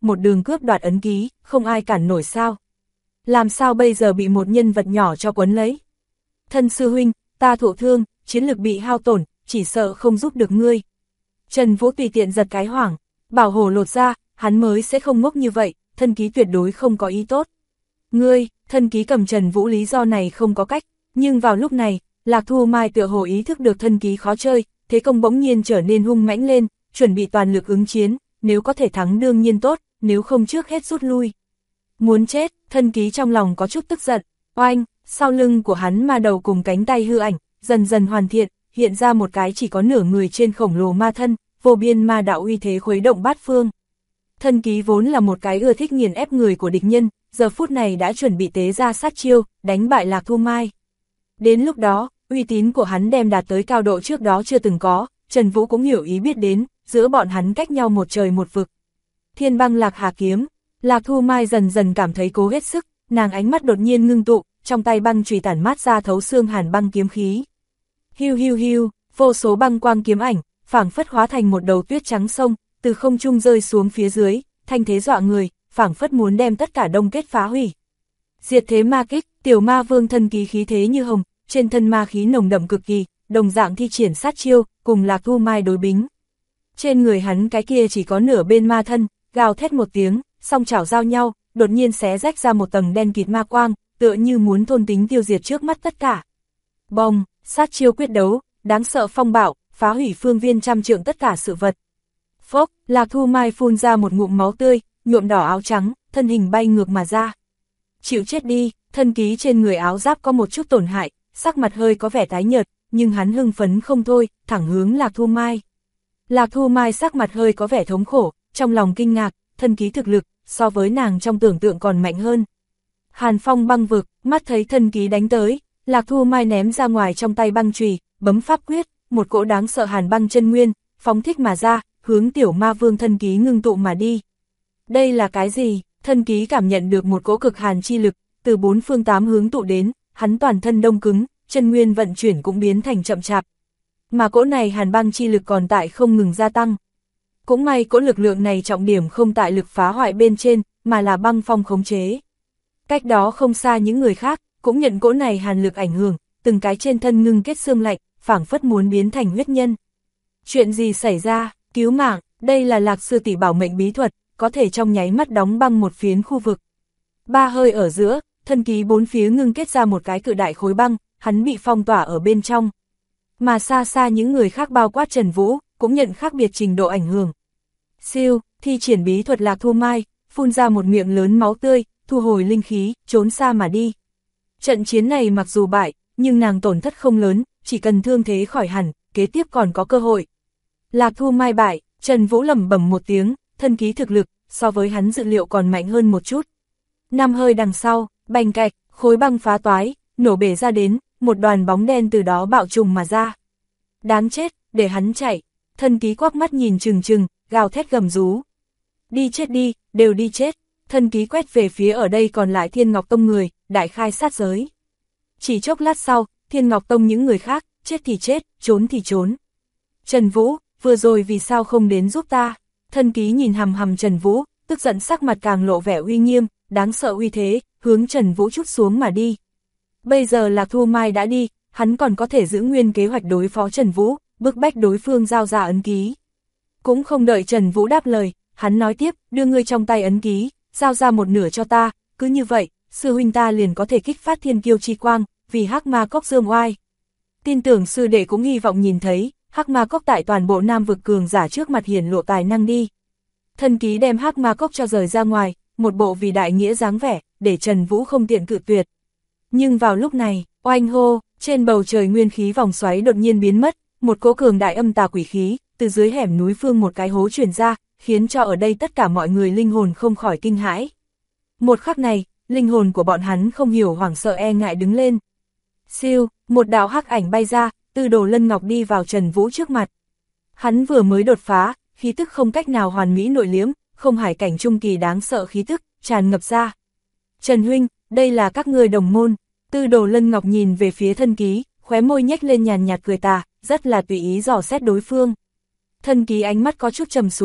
một đường cướp đoạt ấn ký, không ai cản nổi sao. Làm sao bây giờ bị một nhân vật nhỏ cho quấn lấy? Thân sư huynh, ta thụ thương, chiến lực bị hao tổn, chỉ sợ không giúp được ngươi. Trần Vũ tùy tiện giật cái hoảng, bảo hổ lột ra, hắn mới sẽ không ngốc như vậy, thân ký tuyệt đối không có ý tốt. Ngươi, thân ký cầm Trần Vũ lý do này không có cách, nhưng vào lúc này, Lạc Thu Mai tựa hồ ý thức được thân ký khó chơi, thế công bỗng nhiên trở nên hung mãnh lên, chuẩn bị toàn lực ứng chiến, nếu có thể thắng đương nhiên tốt, nếu không trước hết rút lui. Muốn chết, thân ký trong lòng có chút tức giận, oanh, sau lưng của hắn ma đầu cùng cánh tay hư ảnh, dần dần hoàn thiện, hiện ra một cái chỉ có nửa người trên khổng lồ ma thân, vô biên ma đạo uy thế khuấy động bát phương. Thân ký vốn là một cái ưa thích nghiền ép người của địch nhân, giờ phút này đã chuẩn bị tế ra sát chiêu, đánh bại Lạc Thu Mai. Đến lúc đó, uy tín của hắn đem đạt tới cao độ trước đó chưa từng có, Trần Vũ cũng hiểu ý biết đến, giữa bọn hắn cách nhau một trời một vực. Thiên băng Lạc Hà kiếm, Lạc Thu Mai dần dần cảm thấy cố hết sức, nàng ánh mắt đột nhiên ngưng tụ, trong tay băng chùy tản mát ra thấu xương hàn băng kiếm khí. Hiu hiu hiu, vô số băng quang kiếm ảnh, phảng phất hóa thành một đầu tuyết trắng sông, từ không trung rơi xuống phía dưới, thanh thế dọa người, phảng phất muốn đem tất cả đông kết phá hủy. Diệt thế ma kích, tiểu ma vương thân ký khí thế như hồng, trên thân ma khí nồng đậm cực kỳ, đồng dạng thi triển sát chiêu, cùng Lạc Thu Mai đối bính. Trên người hắn cái kia chỉ có nửa bên ma thân, gào thét một tiếng, song chảo giao nhau, đột nhiên xé rách ra một tầng đen kịt ma quang, tựa như muốn thôn tính tiêu diệt trước mắt tất cả. Bong, sát chiêu quyết đấu, đáng sợ phong bạo, phá hủy phương viên trăm trượng tất cả sự vật. Phốc, Lạc Thu Mai phun ra một ngụm máu tươi, nhuộm đỏ áo trắng, thân hình bay ngược mà ra. Chịu chết đi, thân ký trên người áo giáp có một chút tổn hại, sắc mặt hơi có vẻ tái nhợt, nhưng hắn hưng phấn không thôi, thẳng hướng Lạc Thu Mai. Lạc Thu Mai sắc mặt hơi có vẻ thống khổ, trong lòng kinh ngạc, thân ký thực lực, so với nàng trong tưởng tượng còn mạnh hơn. Hàn phong băng vực, mắt thấy thân ký đánh tới, Lạc Thu Mai ném ra ngoài trong tay băng chùy, bấm pháp quyết, một cỗ đáng sợ hàn băng chân nguyên, phóng thích mà ra, hướng tiểu ma vương thân ký ngưng tụ mà đi. Đây là cái gì? Thân ký cảm nhận được một cỗ cực hàn chi lực, từ bốn phương tám hướng tụ đến, hắn toàn thân đông cứng, chân nguyên vận chuyển cũng biến thành chậm chạp. Mà cỗ này hàn băng chi lực còn tại không ngừng gia tăng. Cũng may cỗ lực lượng này trọng điểm không tại lực phá hoại bên trên, mà là băng phong khống chế. Cách đó không xa những người khác, cũng nhận cỗ này hàn lực ảnh hưởng, từng cái trên thân ngưng kết xương lạnh, phảng phất muốn biến thành huyết nhân. Chuyện gì xảy ra? Cứu mạng, đây là Lạc sư tỷ bảo mệnh bí thuật, có thể trong nháy mắt đóng băng một phiến khu vực. Ba hơi ở giữa, thân ký bốn phía ngưng kết ra một cái cự đại khối băng, hắn bị phong tỏa ở bên trong. Mà xa xa những người khác bao quát Trần Vũ, cũng nhận khác biệt trình độ ảnh hưởng. Siêu, thi triển bí thuật Lạc Thu Mai, phun ra một miệng lớn máu tươi, thu hồi linh khí, trốn xa mà đi. Trận chiến này mặc dù bại, nhưng nàng tổn thất không lớn, chỉ cần thương thế khỏi hẳn, kế tiếp còn có cơ hội. Lạc Thu Mai bại, Trần Vũ lẩm bẩm một tiếng, thân ký thực lực, so với hắn dự liệu còn mạnh hơn một chút. Năm hơi đằng sau, bành cạch, khối băng phá toái, nổ bể ra đến, một đoàn bóng đen từ đó bạo trùng mà ra. Đáng chết, để hắn chạy, thân ký quắc mắt nhìn chừng chừng, gào thét gầm rú. Đi chết đi, đều đi chết, thân ký quét về phía ở đây còn lại Thiên Ngọc Tông người, đại khai sát giới. Chỉ chốc lát sau, Thiên Ngọc Tông những người khác, chết thì chết, trốn thì trốn. Trần Vũ, vừa rồi vì sao không đến giúp ta? Thân ký nhìn hằm hằm Trần Vũ, tức giận sắc mặt càng lộ vẻ uy nghiêm, đáng sợ uy thế, hướng Trần Vũ trút xuống mà đi. Bây giờ Lạc Thu Mai đã đi, hắn còn có thể giữ nguyên kế hoạch đối phó Trần Vũ, bức bách đối phương giao ra ấn ký. Cũng không đợi Trần Vũ đáp lời, hắn nói tiếp, đưa ngươi trong tay ấn ký, giao ra một nửa cho ta, cứ như vậy, sư huynh ta liền có thể kích phát thiên kiêu chi quang, vì Hắc Ma Cốc dương oai. Tin tưởng sư đệ cũng hy vọng nhìn thấy, Hắc Ma Cốc tại toàn bộ Nam vực cường giả trước mặt hiển lộ tài năng đi. Thân ký đem Hắc Ma Cốc cho rời ra ngoài, một bộ vì đại nghĩa dáng vẻ, để Trần Vũ không tiện cự tuyệt. Nhưng vào lúc này, oanh hô, trên bầu trời nguyên khí vòng xoáy đột nhiên biến mất, một cỗ cường đại âm tà quỷ khí, từ dưới hẻm núi phương một cái hố truyền ra, khiến cho ở đây tất cả mọi người linh hồn không khỏi kinh hãi. Một khắc này, linh hồn của bọn hắn không hiểu hoảng sợ e ngại đứng lên. Siêu, một đạo hắc ảnh bay ra, Tư Đồ Lân Ngọc đi vào Trần Vũ trước mặt. Hắn vừa mới đột phá, khí tức không cách nào hoàn mỹ nội liễm, không hải cảnh trung kỳ đáng sợ khí tức, tràn ngập ra. Trần huynh, đây là các ngươi đồng môn. Tư Đồ Lân Ngọc nhìn về phía thân ký, khóe môi nhếch lên nhàn nhạt cười tà, rất là tùy ý dò xét đối phương. Thân ký ánh mắt có chút trầm xuống,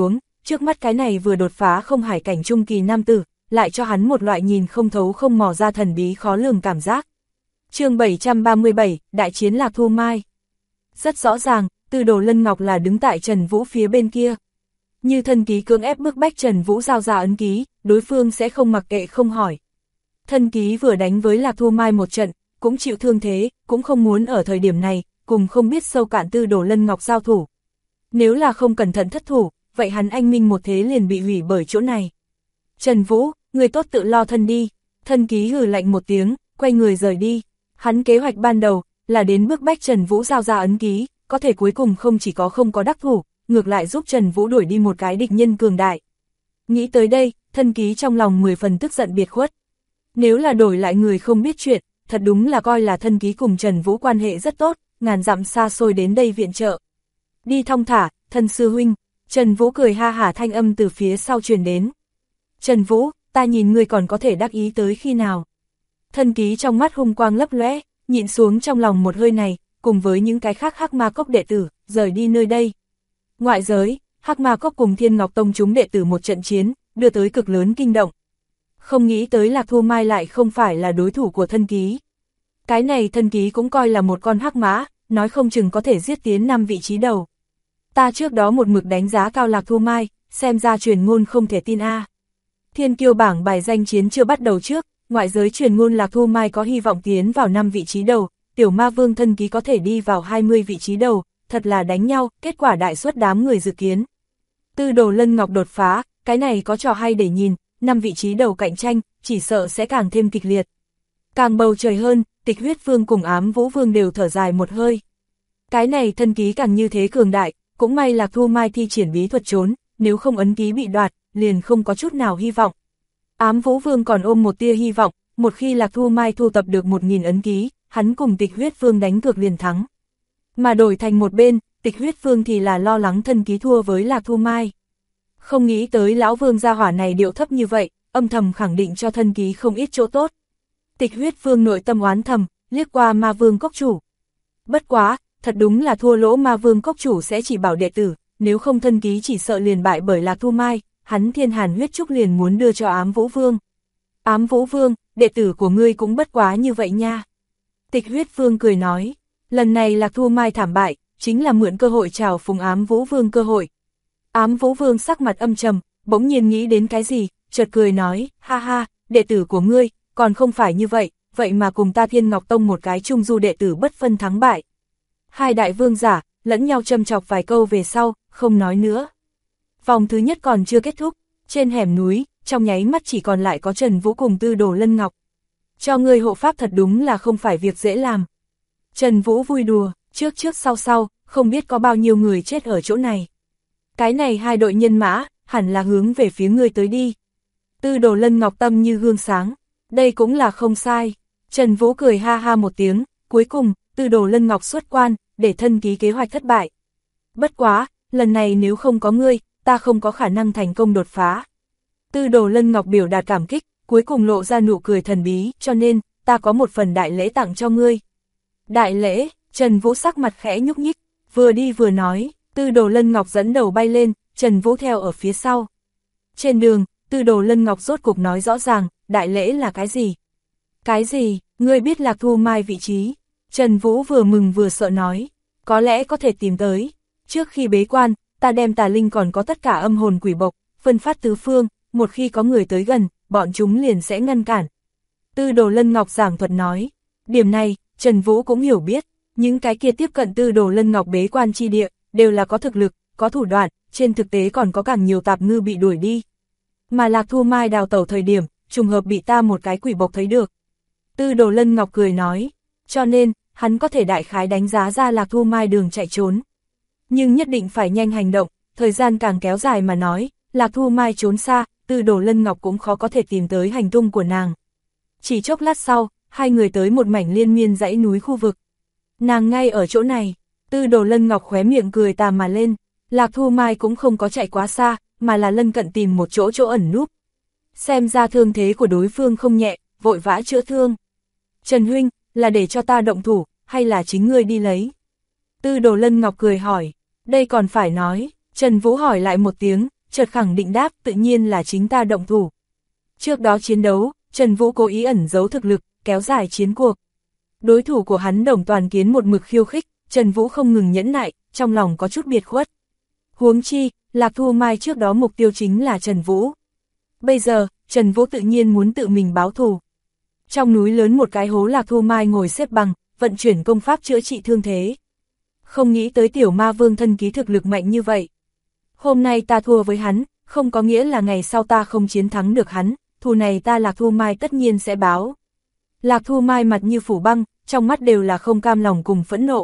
trước mắt cái này vừa đột phá không hải cảnh trung kỳ nam tử, lại cho hắn một loại nhìn không thấu không mò ra thần bí khó lường cảm giác. Chương 737, Đại chiến Lạc Thu Mai. Rất rõ ràng, Tư Đồ Lân Ngọc là đứng tại Trần Vũ phía bên kia. Như thân ký cưỡng ép bức bách Trần Vũ giao ra ấn ký, đối phương sẽ không mặc kệ không hỏi. Thân ký vừa đánh với Lạc Thu Mai một trận, cũng chịu thương thế, cũng không muốn ở thời điểm này, cùng không biết sâu cạn Tư Đồ Lân Ngọc giao thủ. Nếu là không cẩn thận thất thủ, vậy hắn anh minh một thế liền bị hủy bởi chỗ này. Trần Vũ, người tốt tự lo thân đi. Thân ký hừ lạnh một tiếng, quay người rời đi. Hắn kế hoạch ban đầu là đến bức bách Trần Vũ giao ra ấn ký, có thể cuối cùng không chỉ có không có đắc thủ, ngược lại giúp Trần Vũ đuổi đi một cái địch nhân cường đại. Nghĩ tới đây, thân ký trong lòng 10 phần tức giận biệt khuất. Nếu là đổi lại người không biết chuyện, thật đúng là coi là thân ký cùng Trần Vũ quan hệ rất tốt, ngàn dặm xa xôi đến đây viện trợ. Đi thong thả, thân sư huynh. Trần Vũ cười ha hả thanh âm từ phía sau truyền đến. Trần Vũ, ta nhìn ngươi còn có thể đắc ý tới khi nào. Thân ký trong mắt hung quang lấp lóe, nhịn xuống trong lòng một hơi này, cùng với những cái khác Hắc Ma Cốc đệ tử, rời đi nơi đây. Ngoại giới, Hắc Ma Cốc cùng Thiên Ngọc Tông chúng đệ tử một trận chiến, đưa tới cực lớn kinh động. Không nghĩ tới Lạc Thu Mai lại không phải là đối thủ của thân ký. Cái này thân ký cũng coi là một con hắc mã, nói không chừng có thể giết tiến 5 vị trí đầu. Ta trước đó một mực đánh giá cao Lạc Thu Mai, xem ra truyền ngôn không thể tin a. Thiên kiêu bảng bài danh chiến chưa bắt đầu trước, ngoại giới truyền ngôn Lạc Thu Mai có hy vọng tiến vào 5 vị trí đầu, tiểu ma vương thân ký có thể đi vào 20 vị trí đầu, thật là đánh nhau, kết quả đại suất đám người dự kiến. Tư Đồ Lân Ngọc đột phá, cái này có trò hay để nhìn, 5 vị trí đầu cạnh tranh, chỉ sợ sẽ càng thêm kịch liệt. Càng bầu trời hơn, Tịch Huyết Vương cùng Ám Vũ Vương đều thở dài một hơi. Cái này thân ký càng như thế cường đại, cũng may Lạc Thu Mai thi triển bí thuật trốn, nếu không ấn ký bị đoạt, liền không có chút nào hy vọng. Ám Vũ Vương còn ôm một tia hy vọng, một khi Lạc Thu Mai thu tập được 1000 ấn ký, hắn cùng Tịch Huyết Vương đánh cược liền thắng. Mà đổi thành một bên, Tịch Huyết Vương thì là lo lắng thân ký thua với Lạc Thu Mai. Không nghĩ tới lão vương gia hỏa này điệu thấp như vậy, âm thầm khẳng định cho thân ký không ít chỗ tốt. Tịch Huyết Vương nội tâm oán thầm, liếc qua Ma Vương Cốc Chủ. Bất quá, thật đúng là thua lỗ Ma Vương Cốc Chủ sẽ chỉ bảo đệ tử, nếu không thân ký chỉ sợ liền bại bởi Lạc Thu Mai, hắn Thiên Hàn huyết trúc liền muốn đưa cho Ám Vũ Vương. Ám Vũ Vương, đệ tử của ngươi cũng bất quá như vậy nha. Tịch Huyết Vương cười nói, lần này Lạc Thu Mai thảm bại, chính là mượn cơ hội chào phúng Ám Vũ Vương cơ hội. Ám Vũ Vương sắc mặt âm trầm, bỗng nhiên nghĩ đến cái gì, chợt cười nói, ha ha, đệ tử của ngươi, còn không phải như vậy, vậy mà cùng ta Thiên Ngọc Tông một cái trung du đệ tử bất phân thắng bại. Hai đại vương giả, lẫn nhau châm chọc vài câu về sau, không nói nữa. Vòng thứ nhất còn chưa kết thúc, trên hẻm núi, trong nháy mắt chỉ còn lại có Trần Vũ cùng Tư Đồ Lân Ngọc. Cho ngươi hộ pháp thật đúng là không phải việc dễ làm. Trần Vũ vui đùa, trước sau, không biết có bao nhiêu người chết ở chỗ này. Cái này hai đội nhân mã, hẳn là hướng về phía ngươi tới đi. Tư Đồ Lân Ngọc tâm như gương sáng, đây cũng là không sai. Trần Vũ cười ha ha một tiếng, cuối cùng, Tư Đồ Lân Ngọc xuất quan, để thân ký kế hoạch thất bại. Bất quá, lần này nếu không có ngươi, ta không có khả năng thành công đột phá. Tư Đồ Lân Ngọc biểu đạt cảm kích, cuối cùng lộ ra nụ cười thần bí, cho nên, ta có một phần đại lễ tặng cho ngươi. Đại lễ, Trần Vũ sắc mặt khẽ nhúc nhích, vừa đi vừa nói, Tư Đồ Lân Ngọc dẫn đầu bay lên, Trần Vũ theo ở phía sau. Trên đường, Tư Đồ Lân Ngọc rốt cục nói rõ ràng, đại lễ là cái gì? Cái gì, ngươi biết Lạc Thu Mai vị trí? Trần Vũ vừa mừng vừa sợ nói, có lẽ có thể tìm tới. Trước khi bế quan, ta đem tà linh còn có tất cả âm hồn quỷ bộc, phân phát tứ phương, một khi có người tới gần, bọn chúng liền sẽ ngăn cản. Tư Đồ Lân Ngọc giảng thuật nói, điểm này, Trần Vũ cũng hiểu biết, những cái kia tiếp cận Tư Đồ Lân Ngọc bế quan chi địa, đều là có thực lực, có thủ đoạn, trên thực tế còn có càng nhiều tạp ngư bị đuổi đi. Mà Lạc Thu Mai đào tẩu thời điểm, trùng hợp bị ta một cái quỷ bộc thấy được. Tư Đồ Lân Ngọc cười nói, cho nên, hắn có thể đại khái đánh giá ra Lạc Thu Mai đường chạy trốn. Nhưng nhất định phải nhanh hành động, thời gian càng kéo dài mà nói, Lạc Thu Mai trốn xa, Tư Đồ Lân Ngọc cũng khó có thể tìm tới hành tung của nàng. Chỉ chốc lát sau, hai người tới một mảnh liên miên dãy núi khu vực. Nàng ngay ở chỗ này, Tư Đồ Lân Ngọc khóe miệng cười tà mà lên, Lạc Thu Mai cũng không có chạy quá xa, mà là lân cận tìm một chỗ ẩn núp. Xem ra thương thế của đối phương không nhẹ, vội vã chữa thương. Trần huynh, là để cho ta động thủ, hay là chính ngươi đi lấy? Tư Đồ Lân Ngọc cười hỏi, đây còn phải nói, Trần Vũ hỏi lại một tiếng, chợt khẳng định đáp, tự nhiên là chính ta động thủ. Trước đó chiến đấu, Trần Vũ cố ý ẩn giấu thực lực, kéo dài chiến cuộc. Đối thủ của hắn Đồng Toàn Kiến một mực khiêu khích, Trần Vũ không ngừng nhẫn nại, trong lòng có chút biệt khuất. Huống chi, Lạc Thu Mai trước đó mục tiêu chính là Trần Vũ. Bây giờ, Trần Vũ tự nhiên muốn tự mình báo thù. Trong núi lớn một cái hố, Lạc Thu Mai ngồi xếp bằng, vận chuyển công pháp chữa trị thương thế. Không nghĩ tới tiểu ma vương thân ký thực lực mạnh như vậy. Hôm nay ta thua với hắn, không có nghĩa là ngày sau ta không chiến thắng được hắn, thù này ta Lạc Thu Mai tất nhiên sẽ báo. Lạc Thu Mai mặt như phủ băng, trong mắt đều là không cam lòng cùng phẫn nộ.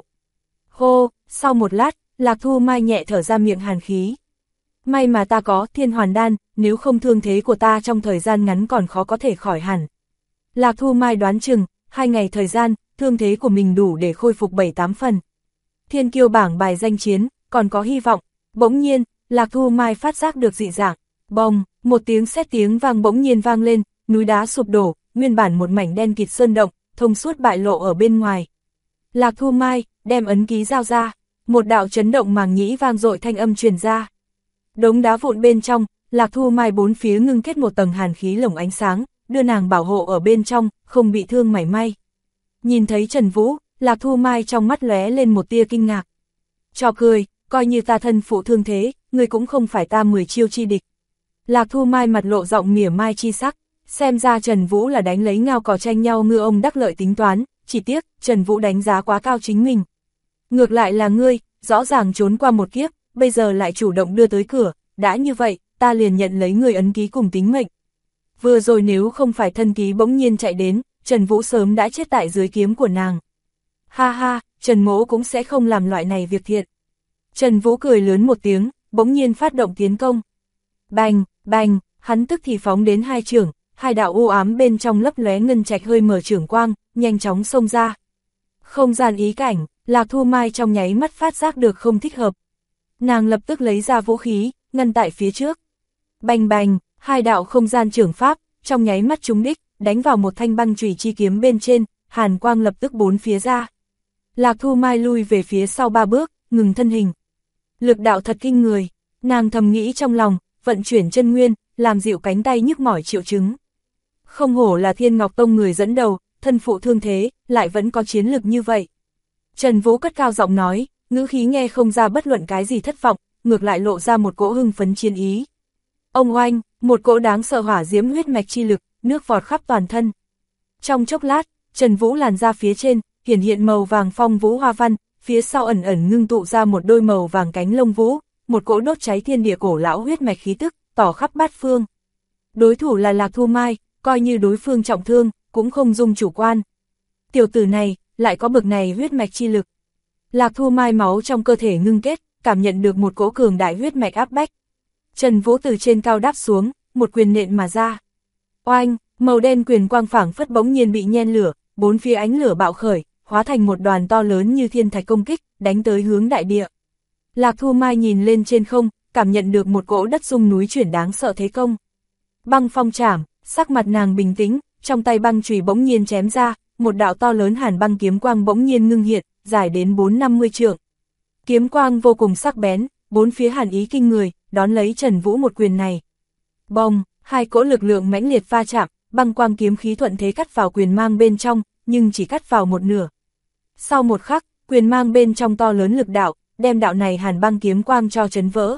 Hô, sau một lát, Lạc Thu Mai nhẹ thở ra miệng hàn khí. May mà ta có Thiên Hoàn Đan, nếu không thương thế của ta trong thời gian ngắn còn khó có thể khỏi hẳn. Lạc Thu Mai đoán chừng, 2 ngày thời gian, thương thế của mình đủ để khôi phục 7-8 phần. Thiên kiêu bảng bài danh chiến, còn có hy vọng. Bỗng nhiên, Lạc Thu Mai phát giác được dị dạng. Bồng, một tiếng sét tiếng vang bỗng nhiên vang lên, núi đá sụp đổ, nguyên bản một mảnh đen kịt sơn động, thông suốt bại lộ ở bên ngoài. Lạc Thu Mai, đem ấn ký giao ra, một đạo chấn động màng nhĩ vang dội thanh âm truyền ra. Đống đá vụn bên trong, Lạc Thu Mai bốn phía ngưng kết một tầng hàn khí lồng ánh sáng, đưa nàng bảo hộ ở bên trong, không bị thương mảy may. Nhìn thấy Trần Vũ, Lạc Thu Mai trong mắt lóe lên một tia kinh ngạc. Trò cười, coi như ta thân phụ thương thế, người cũng không phải ta 10 chiêu chi địch. Lạc Thu Mai mặt lộ giọng mỉa mai chi sắc, xem ra Trần Vũ là đánh lấy ngao cò tranh nhau ngư ông đắc lợi tính toán, chỉ tiếc, Trần Vũ đánh giá quá cao chính mình. Ngược lại là ngươi, rõ ràng trốn qua một kiếp, bây giờ lại chủ động đưa tới cửa, đã như vậy, ta liền nhận lấy người ấn ký cùng tính mệnh. Vừa rồi nếu không phải thân ký bỗng nhiên chạy đến, Trần Vũ sớm đã chết tại dưới kiếm của nàng. Ha ha, Trần Mỗ cũng sẽ không làm loại này việc thiện. Trần Vũ cười lớn một tiếng, bỗng nhiên phát động tiến công. Bành, bành, hắn tức thì phóng đến 2 chưởng, 2 đạo u ám bên trong lấp lóe ngân trạch hơi mở chưởng quang, nhanh chóng xông ra. Không gian ý cảnh, Lạc Thu Mai trong nháy mắt phát giác được không thích hợp. Nàng lập tức lấy ra vũ khí, ngăn tại phía trước. Bành bành, 2 đạo không gian chưởng pháp, trong nháy mắt trúng đích, đánh vào một thanh băng chùy chi kiếm bên trên, hàn quang lập tức bốn phía ra. Lạc Thu Mai lui về phía sau 3 bước, ngừng thân hình. Lực đạo thật kinh người, nàng thầm nghĩ trong lòng, vận chuyển chân nguyên, làm dịu cánh tay nhức mỏi triệu chứng. Không hổ là Thiên Ngọc Tông người dẫn đầu, thân phụ thương thế, lại vẫn có chiến lực như vậy. Trần Vũ cất cao giọng nói, ngữ khí nghe không ra bất luận cái gì thất vọng, ngược lại lộ ra một cỗ hưng phấn chiến ý. Ông oanh, một cỗ đáng sợ hỏa diễm huyết mạch chi lực, nước vọt khắp toàn thân. Trong chốc lát, Trần Vũ làn ra phía trên, hiển hiện màu vàng phong vũ hoa văn, phía sau ẩn ẩn ngưng tụ ra một đôi màu vàng cánh lông vũ, một cỗ đốt cháy thiên địa cổ lão huyết mạch khí tức, tỏ khắp bát phương. Đối thủ là Lạc Thu Mai, coi như đối phương trọng thương, cũng không dung chủ quan. Tiểu tử này, lại có bực này huyết mạch chi lực. Lạc Thu Mai máu trong cơ thể ngưng kết, cảm nhận được một cỗ cường đại huyết mạch áp bách. Trần Vũ từ trên cao đáp xuống, một quyền nện mà ra. Oanh, màu đen quyền quang phảng phất bỗng nhiên bị nhen lửa, bốn phía ánh lửa bạo khởi, hóa thành một đoàn to lớn như thiên thạch công kích, đánh tới hướng đại địa. Lạc Thu Mai nhìn lên trên không, cảm nhận được một cỗ đất rung núi chuyển đáng sợ thế công. Băng phong trảm, sắc mặt nàng bình tĩnh, trong tay băng chùy bỗng nhiên chém ra, một đạo to lớn hàn băng kiếm quang bỗng nhiên ngưng hiện, dài đến 4-50 trượng. Kiếm quang vô cùng sắc bén, bốn phía hàn ý kinh người, đón lấy Trần Vũ một quyền này. Bồng, 2 cỗ lực lượng mãnh liệt va chạm, băng quang kiếm khí thuận thế cắt vào quyền mang bên trong, nhưng chỉ cắt vào một nửa. Sau một khắc, quyền mang bên trong to lớn lực đạo, đem đạo này hàn băng kiếm quang cho chấn vỡ.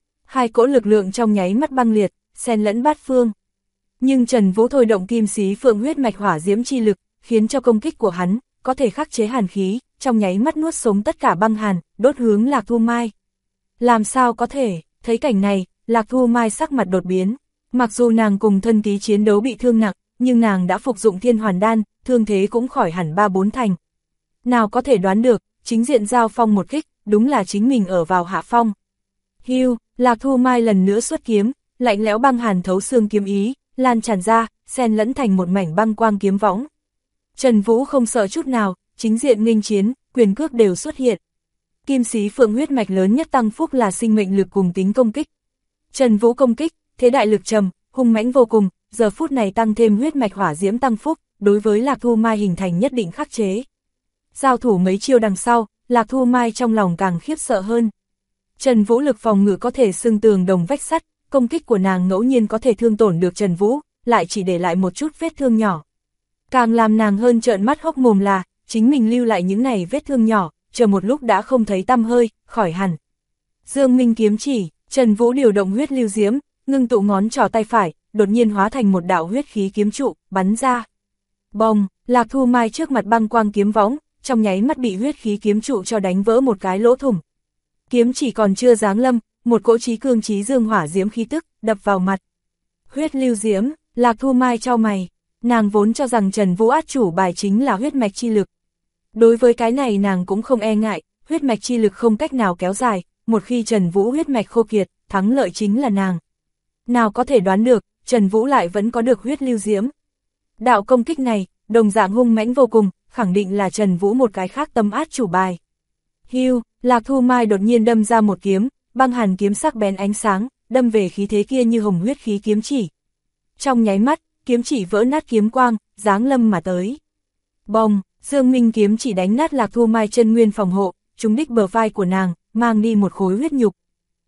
2 cỗ lực lượng trong nháy mắt băng liệt, xen lẫn bát phương. Nhưng Trần Vũ thôi động kim xí phượng huyết mạch hỏa diễm chi lực, khiến cho công kích của hắn có thể khắc chế hàn khí, trong nháy mắt nuốt sống tất cả băng hàn, đốt hướng Lạc Thu Mai. Làm sao có thể, thấy cảnh này, Lạc Thu Mai sắc mặt đột biến. Mặc dù nàng cùng thân ký chiến đấu bị thương nặng, nhưng nàng đã phục dụng Thiên Hoàn Đan, thương thế cũng khỏi hẳn 3-4 thành. Nào có thể đoán được, chính diện giao phong một kích, đúng là chính mình ở vào hạ phong. Hưu, Lạc Thu Mai lần nữa xuất kiếm, lạnh lẽo băng hàn thấu xương kiếm ý, lan tràn ra, xen lẫn thành một mảnh băng quang kiếm võng. Trần Vũ không sợ chút nào, chính diện nghênh chiến, quyền cước đều xuất hiện. Kim xí phượng huyết mạch lớn nhất tăng phúc là sinh mệnh lực cùng tính công kích. Trần Vũ công kích, thế đại lực trầm, hung mãnh vô cùng, giờ phút này tăng thêm huyết mạch hỏa diễm tăng phúc, đối với Lạc Thu Mai hình thành nhất định khắc chế. Giao thủ mấy chiêu đằng sau, Lạc Thu Mai trong lòng càng khiếp sợ hơn. Trần Vũ lực phòng ngự có thể xưng tường đồng vách sắt, công kích của nàng ngẫu nhiên có thể thương tổn được Trần Vũ, lại chỉ để lại một chút vết thương nhỏ. Càng làm nàng hơn trợn mắt hốc mồm là, chính mình lưu lại những này vết thương nhỏ, chờ một lúc đã không thấy tăm hơi, khỏi hẳn. Dương Minh kiếm chỉ, Trần Vũ điều động huyết lưu diễm, ngưng tụ ngón trỏ tay phải, đột nhiên hóa thành một đạo huyết khí kiếm trụ, bắn ra. Bồng, Lạc Thu Mai trước mặt băng quang kiếm võng, trong nháy mắt bị huyết khí kiếm trụ cho đánh vỡ một cái lỗ thủng. Kiếm chỉ còn chưa giáng lâm, một cỗ chí cương chí dương hỏa diễm khí tức, đập vào mặt. Huyết lưu diễm, Lạc Thu Mai chau mày, nàng vốn cho rằng Trần Vũ át chủ bài chính là huyết mạch chi lực. Đối với cái này nàng cũng không e ngại, huyết mạch chi lực không cách nào kéo dài, một khi Trần Vũ huyết mạch khô kiệt, thắng lợi chính là nàng. Nào có thể đoán được, Trần Vũ lại vẫn có được huyết lưu diễm. Đạo công kích này, đồng dạng hung mãnh vô cùng, khẳng định là Trần Vũ một cái khác tâm át chủ bài. Hưu, Lạc Thu Mai đột nhiên đâm ra một kiếm, băng hàn kiếm sắc bén ánh sáng, đâm về khí thế kia như hồng huyết khí kiếm chỉ. Trong nháy mắt, kiếm chỉ vỡ nát kiếm quang, giáng lâm mà tới. Bồng, Dương Minh kiếm chỉ đánh nát Lạc Thu Mai chân nguyên phòng hộ, trúng đích bờ vai của nàng, mang đi một khối huyết nhục.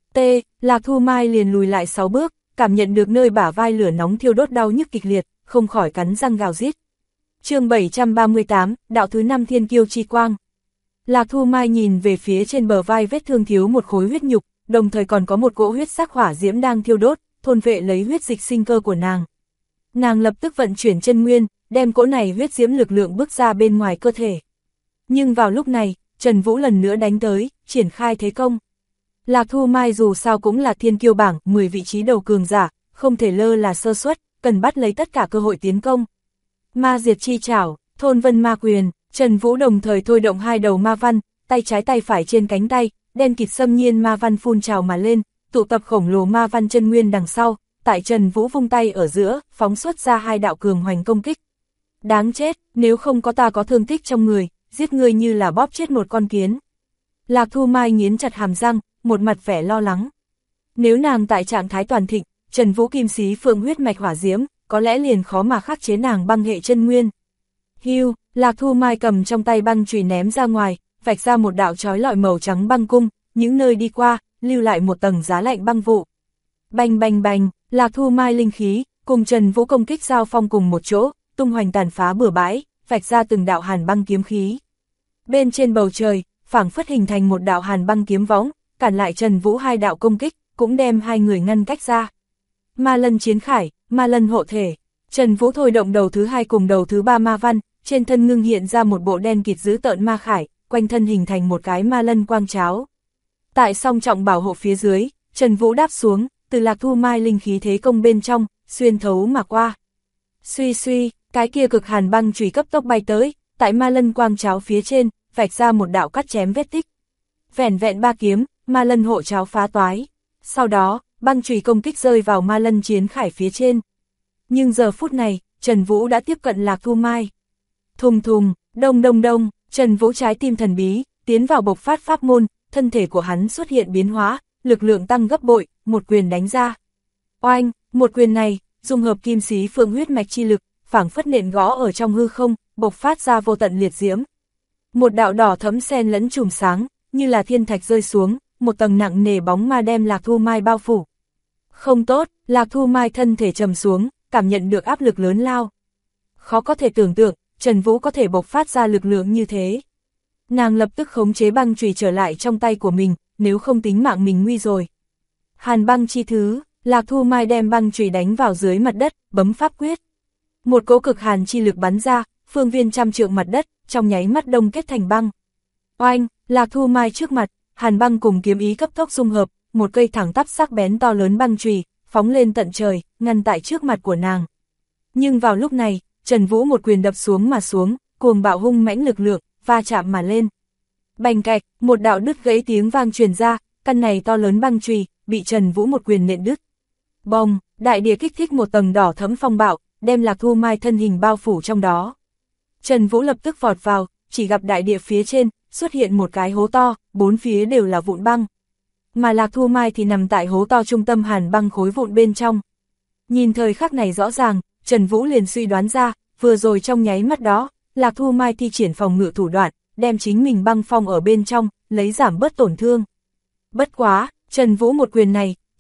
Lạc Thu Mai liền lùi lại 6 bước, cảm nhận được nơi bả vai lửa nóng thiêu đốt đau nhức kịch liệt, không khỏi cắn răng gào rít. Chương 738, đạo thứ 5 thiên kiêu chi quang. Lạc Thu Mai nhìn về phía trên bờ vai vết thương thiếu một khối huyết nhục, đồng thời còn có một cỗ huyết sắc hỏa diễm đang thiêu đốt, thôn vệ lấy huyết dịch sinh cơ của nàng. Nàng lập tức vận chuyển chân nguyên, đem cỗ này huyết diễm lực lượng bước ra bên ngoài cơ thể. Nhưng vào lúc này, Trần Vũ lần nữa đánh tới, triển khai thế công. Lạc Thu Mai dù sao cũng là thiên kiêu bảng 10 vị trí đầu cường giả, không thể lơ là sơ suất, cần bắt lấy tất cả cơ hội tiến công. Ma diệt chi trảo, thôn vân ma quyền, Trần Vũ đồng thời thôi động hai đầu ma văn, tay trái tay phải trên cánh tay, đen kịt xâm nhiên ma văn phun trào mà lên, tụ tập khổng lồ ma văn chân nguyên đằng sau, tại Trần Vũ vung tay ở giữa, phóng xuất ra hai đạo cường hoành công kích. Đáng chết, nếu không có ta có thương tích trong người, giết ngươi như là bóp chết một con kiến. Lạc Thu Mai nghiến chặt hàm răng, một mặt vẻ lo lắng. Nếu nàng tại trạng thái toàn thịnh, Trần Vũ kim xí phượng huyết mạch hỏa diễm, có lẽ liền khó mà khắc chế nàng băng hệ chân nguyên. Hưu, Lạc Thu Mai cầm trong tay băng chùy ném ra ngoài, vạch ra một đạo chói lọi màu trắng băng cung, những nơi đi qua, lưu lại một tầng giá lạnh băng vụ. Bành bành bành, Lạc Thu Mai linh khí, cùng Trần Vũ công kích giao phong cùng một chỗ, tung hoành tàn phá bừa bãi, vạch ra từng đạo hàn băng kiếm khí. Bên trên bầu trời, phảng phất hình thành một đạo hàn băng kiếm võng, cản lại Trần Vũ hai đạo công kích, cũng đem hai người ngăn cách ra. Ma lân chiến khải, ma lân hộ thể, Trần Vũ thôi động đầu thứ hai cùng đầu thứ ba ma văn, trên thân ngưng hiện ra một bộ đen kịt dữ tợn ma khải, quanh thân hình thành một cái ma lân quang cháo. Tại song trọng bảo hộ phía dưới, Trần Vũ đáp xuống, từ Lạc Thu Mai linh khí thế công bên trong, xuyên thấu mà qua. Suy suy, cái kia cực hàn băng chùy cấp tốc bay tới, tại ma lân quang cháo phía trên, vạch ra một đạo cắt chém vết tích. Vẻn vẹn ba kiếm, ma lân hộ cháo phá toái. Sau đó, băng chùy công kích rơi vào ma lân chiến khải phía trên. Nhưng giờ phút này, Trần Vũ đã tiếp cận Lạc Thu Mai. Thùng thùng, đông đông đông, Trần Vũ trái tim thần bí, tiến vào bộc phát pháp môn, thân thể của hắn xuất hiện biến hóa, lực lượng tăng gấp bội, một quyền đánh ra. Oanh, một quyền này, dung hợp kim xí phượng huyết mạch chi lực, phảng phất nện gõ ở trong hư không, bộc phát ra vô tận liệt diễm. Một đạo đỏ thẫm xen lẫn chùm sáng, như là thiên thạch rơi xuống, một tầng nặng nề bóng ma đem Lạc Thu Mai bao phủ. Không tốt, Lạc Thu Mai thân thể trầm xuống, cảm nhận được áp lực lớn lao. Khó có thể tưởng tượng, Trần Vũ có thể bộc phát ra lực lượng như thế. Nàng lập tức khống chế băng chùy trở lại trong tay của mình, nếu không tính mạng mình nguy rồi. Hàn băng chi thứ, Lạc Thu Mai đem băng chùy đánh vào dưới mặt đất, bấm pháp quyết. Một cỗ cực hàn chi lực bắn ra, phương viên trăm trượng mặt đất, trong nháy mắt đông kết thành băng. Oanh, Lạc Thu Mai trước mặt, hàn băng cùng kiếm ý cấp tốc dung hợp, một cây thẳng tắp sắc bén to lớn băng chùy, phóng lên tận trời, ngăn tại trước mặt của nàng. Nhưng vào lúc này, Trần Vũ một quyền đập xuống mà xuống, cuồng bạo hung mãnh lực lượng, va chạm mà lên. Bành cạch, một đạo đứt gãy tiếng vang truyền ra, căn này to lớn băng chùy, bị Trần Vũ một quyền nện đứt. Bồng, đại địa kích thích một tầng đỏ thẫm phong bạo, đem Lạc Thu Mai thân hình bao phủ trong đó. Trần Vũ lập tức vọt vào, chỉ gặp đại địa phía trên, xuất hiện một cái hố to, bốn phía đều là vụn băng. Mà Lạc Thu Mai thì nằm tại hố to trung tâm hàn băng khối vụn bên trong. Nhìn thời khắc này rõ ràng, Trần Vũ liền suy đoán ra, vừa rồi trong nháy mắt đó, Lạc Thu Mai thi triển phòng ngự thủ đoạn, đem chính mình băng phong ở bên trong, lấy giảm bớt tổn thương. Bất quá, Trần Vũ một quyền này,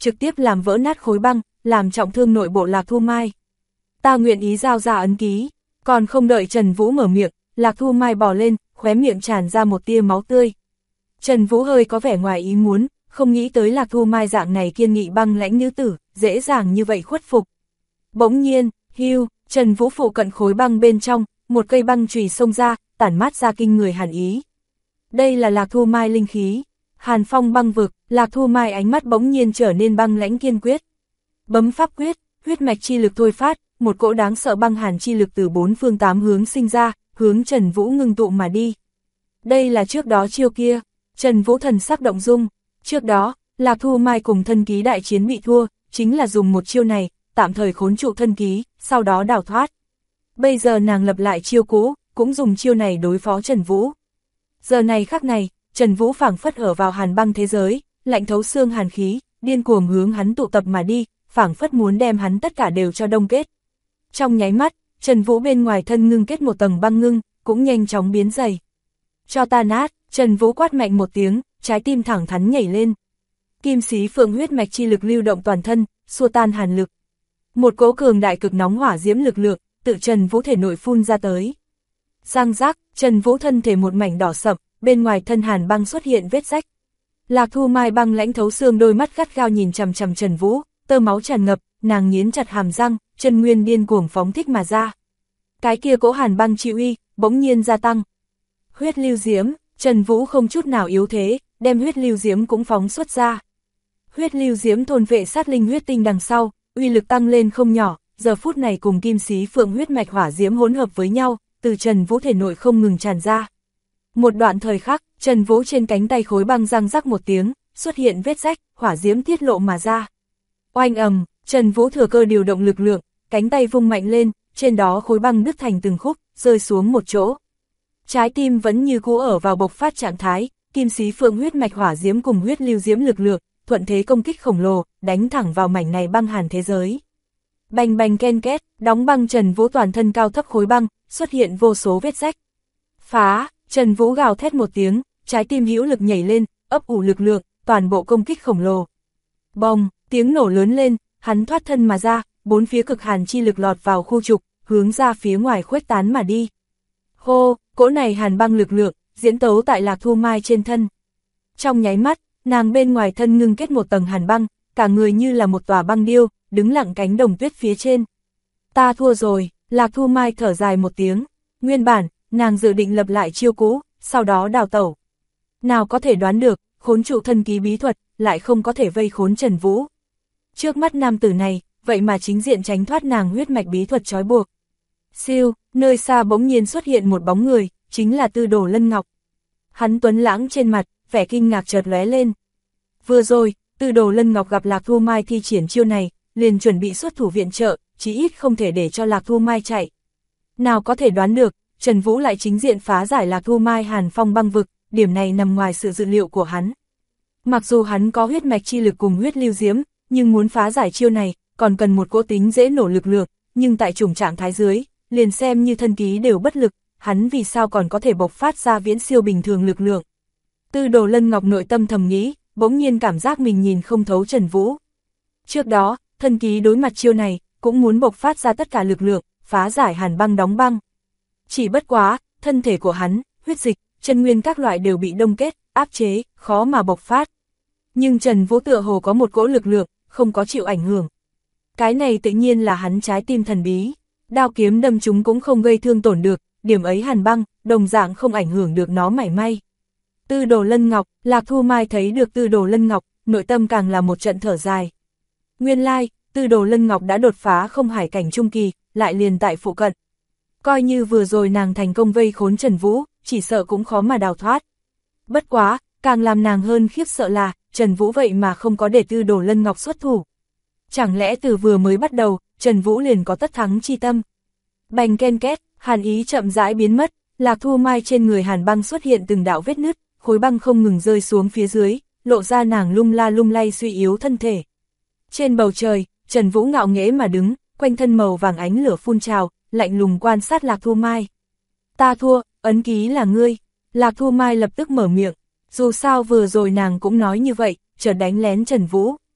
trực tiếp làm vỡ nát khối băng, làm trọng thương nội bộ Lạc Thu Mai. Ta nguyện ý giao ra ấn ký, còn không đợi Trần Vũ mở miệng, Lạc Thu Mai bò lên, khóe miệng tràn ra một tia máu tươi. Trần Vũ hơi có vẻ ngoài ý muốn, không nghĩ tới Lạc Thu Mai dạng này kiên nghị băng lãnh nữ tử, dễ dàng như vậy khuất phục. Bỗng nhiên, hưu, Trần Vũ phụ cận khối băng bên trong, một cây băng chùy xông ra, tản mát ra kinh người hàn ý. Đây là Lạc Thu Mai linh khí. Hàn phong băng vực, Lạc Thu Mai ánh mắt bỗng nhiên trở nên băng lãnh kiên quyết. Bấm pháp quyết, huyết mạch chi lực thôi phát, một cỗ đáng sợ băng hàn chi lực từ bốn phương tám hướng sinh ra, hướng Trần Vũ ngưng tụ mà đi. Đây là trước đó chiêu kia, Trần Vũ thần sắc động dung. Trước đó, Lạc Thu Mai cùng thân ký đại chiến bị thua, chính là dùng một chiêu này, tạm thời khốn trụ thân ký, sau đó đào thoát. Bây giờ nàng lập lại chiêu cũ, cũng dùng chiêu này đối phó Trần Vũ. Giờ này khắc này, Trần Vũ phảng phất ở vào hàn băng thế giới, lạnh thấu xương hàn khí, điên cuồng hướng hắn tụ tập mà đi, phảng phất muốn đem hắn tất cả đều cho đông kết. Trong nháy mắt, Trần Vũ bên ngoài thân ngưng kết một tầng băng ngưng, cũng nhanh chóng biến dày. Cho ta nát, Trần Vũ quát mạnh một tiếng, trái tim thẳng thắn nhảy lên. Kim xí phượng huyết mạch chi lực lưu động toàn thân, xua tan hàn lực. Một cỗ cường đại cực nóng hỏa diễm lực lượng, tự Trần Vũ thể nội phun ra tới. Răng rác, Trần Vũ thân thể một mảnh đỏ sậm, bên ngoài thân hàn băng xuất hiện vết rách. Lạc Thu Mai băng lãnh thấu xương đôi mắt gắt gao nhìn chằm chằm Trần Vũ, tơ máu tràn ngập, nàng nghiến chặt hàm răng, chân nguyên điên cuồng phóng thích mà ra. Cái kia cỗ hàn băng chi uy, bỗng nhiên gia tăng. Huyết lưu diễm, Trần Vũ không chút nào yếu thế, đem huyết lưu diễm cũng phóng xuất ra. Huyết lưu diễm thôn vệ sát linh huyết tinh đằng sau, uy lực tăng lên không nhỏ, giờ phút này cùng kim xí phượng huyết mạch hỏa diễm hỗn hợp với nhau, từ Trần Vũ thể nội không ngừng tràn ra. Một đoạn thời khắc, Trần Vũ trên cánh tay khối băng răng rắc một tiếng, xuất hiện vết rách, hỏa diễm tiết lộ mà ra. Oanh ầm, Trần Vũ thừa cơ điều động lực lượng, cánh tay vung mạnh lên, trên đó khối băng đứt thành từng khúc, rơi xuống một chỗ. Trái tim vẫn như cũ ở vào bộc phát trạng thái, kim xí phượng huyết mạch hỏa diễm cùng huyết lưu diễm lực lượng, thuận thế công kích khổng lồ, đánh thẳng vào mảnh này băng hàn thế giới. Bành bành ken két, đóng băng Trần Vũ toàn thân cao thấp khối băng, xuất hiện vô số vết rách. Phá, Trần Vũ gào thét một tiếng, trái tim hữu lực nhảy lên, ấp ủ lực lượng, toàn bộ công kích khổng lồ. Bong, tiếng nổ lớn lên, hắn thoát thân mà ra, bốn phía cực hàn chi lực lọt vào khu trục, hướng ra phía ngoài khuếch tán mà đi. Hô, cỗ này hàn băng lực lượng, diễn tấu tại Lạc Thu Mai trên thân. Trong nháy mắt, nàng bên ngoài thân ngưng kết một tầng hàn băng, cả người như là một tòa băng điêu, đứng lặng cánh đồng tuyết phía trên. Ta thua rồi, Lạc Thu Mai thở dài một tiếng. Nguyên bản, nàng dự định lập lại chiêu cũ, sau đó đào tẩu. Nào có thể đoán được, khốn trụ thân ký bí thuật, lại không có thể vây khốn Trần Vũ. Trước mắt nam tử này, vậy mà chính diện tránh thoát nàng huyết mạch bí thuật trói buộc. Siêu, nơi xa bỗng nhiên xuất hiện một bóng người, chính là Tư Đồ Lân Ngọc. Hắn tuấn lãng trên mặt, vẻ kinh ngạc chợt lóe lên. Vừa rồi, Tư Đồ Lân Ngọc gặp Lạc Thu Mai thi triển chiêu này, liền chuẩn bị xuất thủ viện trợ, chí ít không thể để cho Lạc Thu Mai chạy. Nào có thể đoán được, Trần Vũ lại chính diện phá giải Lạc Thu Mai hàn phong băng vực, điểm này nằm ngoài sự dự liệu của hắn. Mặc dù hắn có huyết mạch chi lực cùng huyết lưu diễm, nhưng muốn phá giải chiêu này, còn cần một cỗ tính dễ nổ lực lượng, nhưng tại chủng trạng thái dưới, liền xem như thân ký đều bất lực, hắn vì sao còn có thể bộc phát ra viễn siêu bình thường lực lượng. Tư Đồ Lân Ngọc nội tâm thầm nghĩ, bỗng nhiên cảm giác mình nhìn không thấu Trần Vũ. Trước đó, thân ký đối mặt chiêu này, cũng muốn bộc phát ra tất cả lực lượng, phá giải hàn băng đóng băng. Chỉ bất quá, thân thể của hắn, huyết dịch, chân nguyên các loại đều bị đông kết, áp chế, khó mà bộc phát. Nhưng Trần Vũ tựa hồ có một cỗ lực lượng, không có chịu ảnh hưởng. Cái này tự nhiên là hắn trái tim thần bí, đao kiếm đâm chúng cũng không gây thương tổn được, điểm ấy hàn băng, đồng dạng không ảnh hưởng được nó mảy may. Tư Đồ Lân Ngọc, Lạc Thu Mai thấy được Tư Đồ Lân Ngọc, nội tâm càng là một trận thở dài. Nguyên lai, Tư Đồ Lân Ngọc đã đột phá không hải cảnh trung kỳ, lại liền tại phụ cận. Coi như vừa rồi nàng thành công vây khốn Trần Vũ, chỉ sợ cũng khó mà đào thoát. Bất quá, càng làm nàng hơn khiếp sợ là, Trần Vũ vậy mà không có để Tư Đồ Lân Ngọc xuất thủ. Chẳng lẽ từ vừa mới bắt đầu, Trần Vũ liền có tất thắng chi tâm. Bành ken két, hàn ý chậm rãi biến mất, Lạc Thu Mai trên người hàn băng xuất hiện từng đạo vết nứt, khối băng không ngừng rơi xuống phía dưới, lộ ra nàng lung la lung lay suy yếu thân thể. Trên bầu trời, Trần Vũ ngạo nghễ mà đứng, quanh thân màu vàng ánh lửa phun trào, lạnh lùng quan sát Lạc Thu Mai. Ta thua, ấn ký là ngươi. Lạc Thu Mai lập tức mở miệng, dù sao vừa rồi nàng cũng nói như vậy, chợt đánh lén Trần Vũ.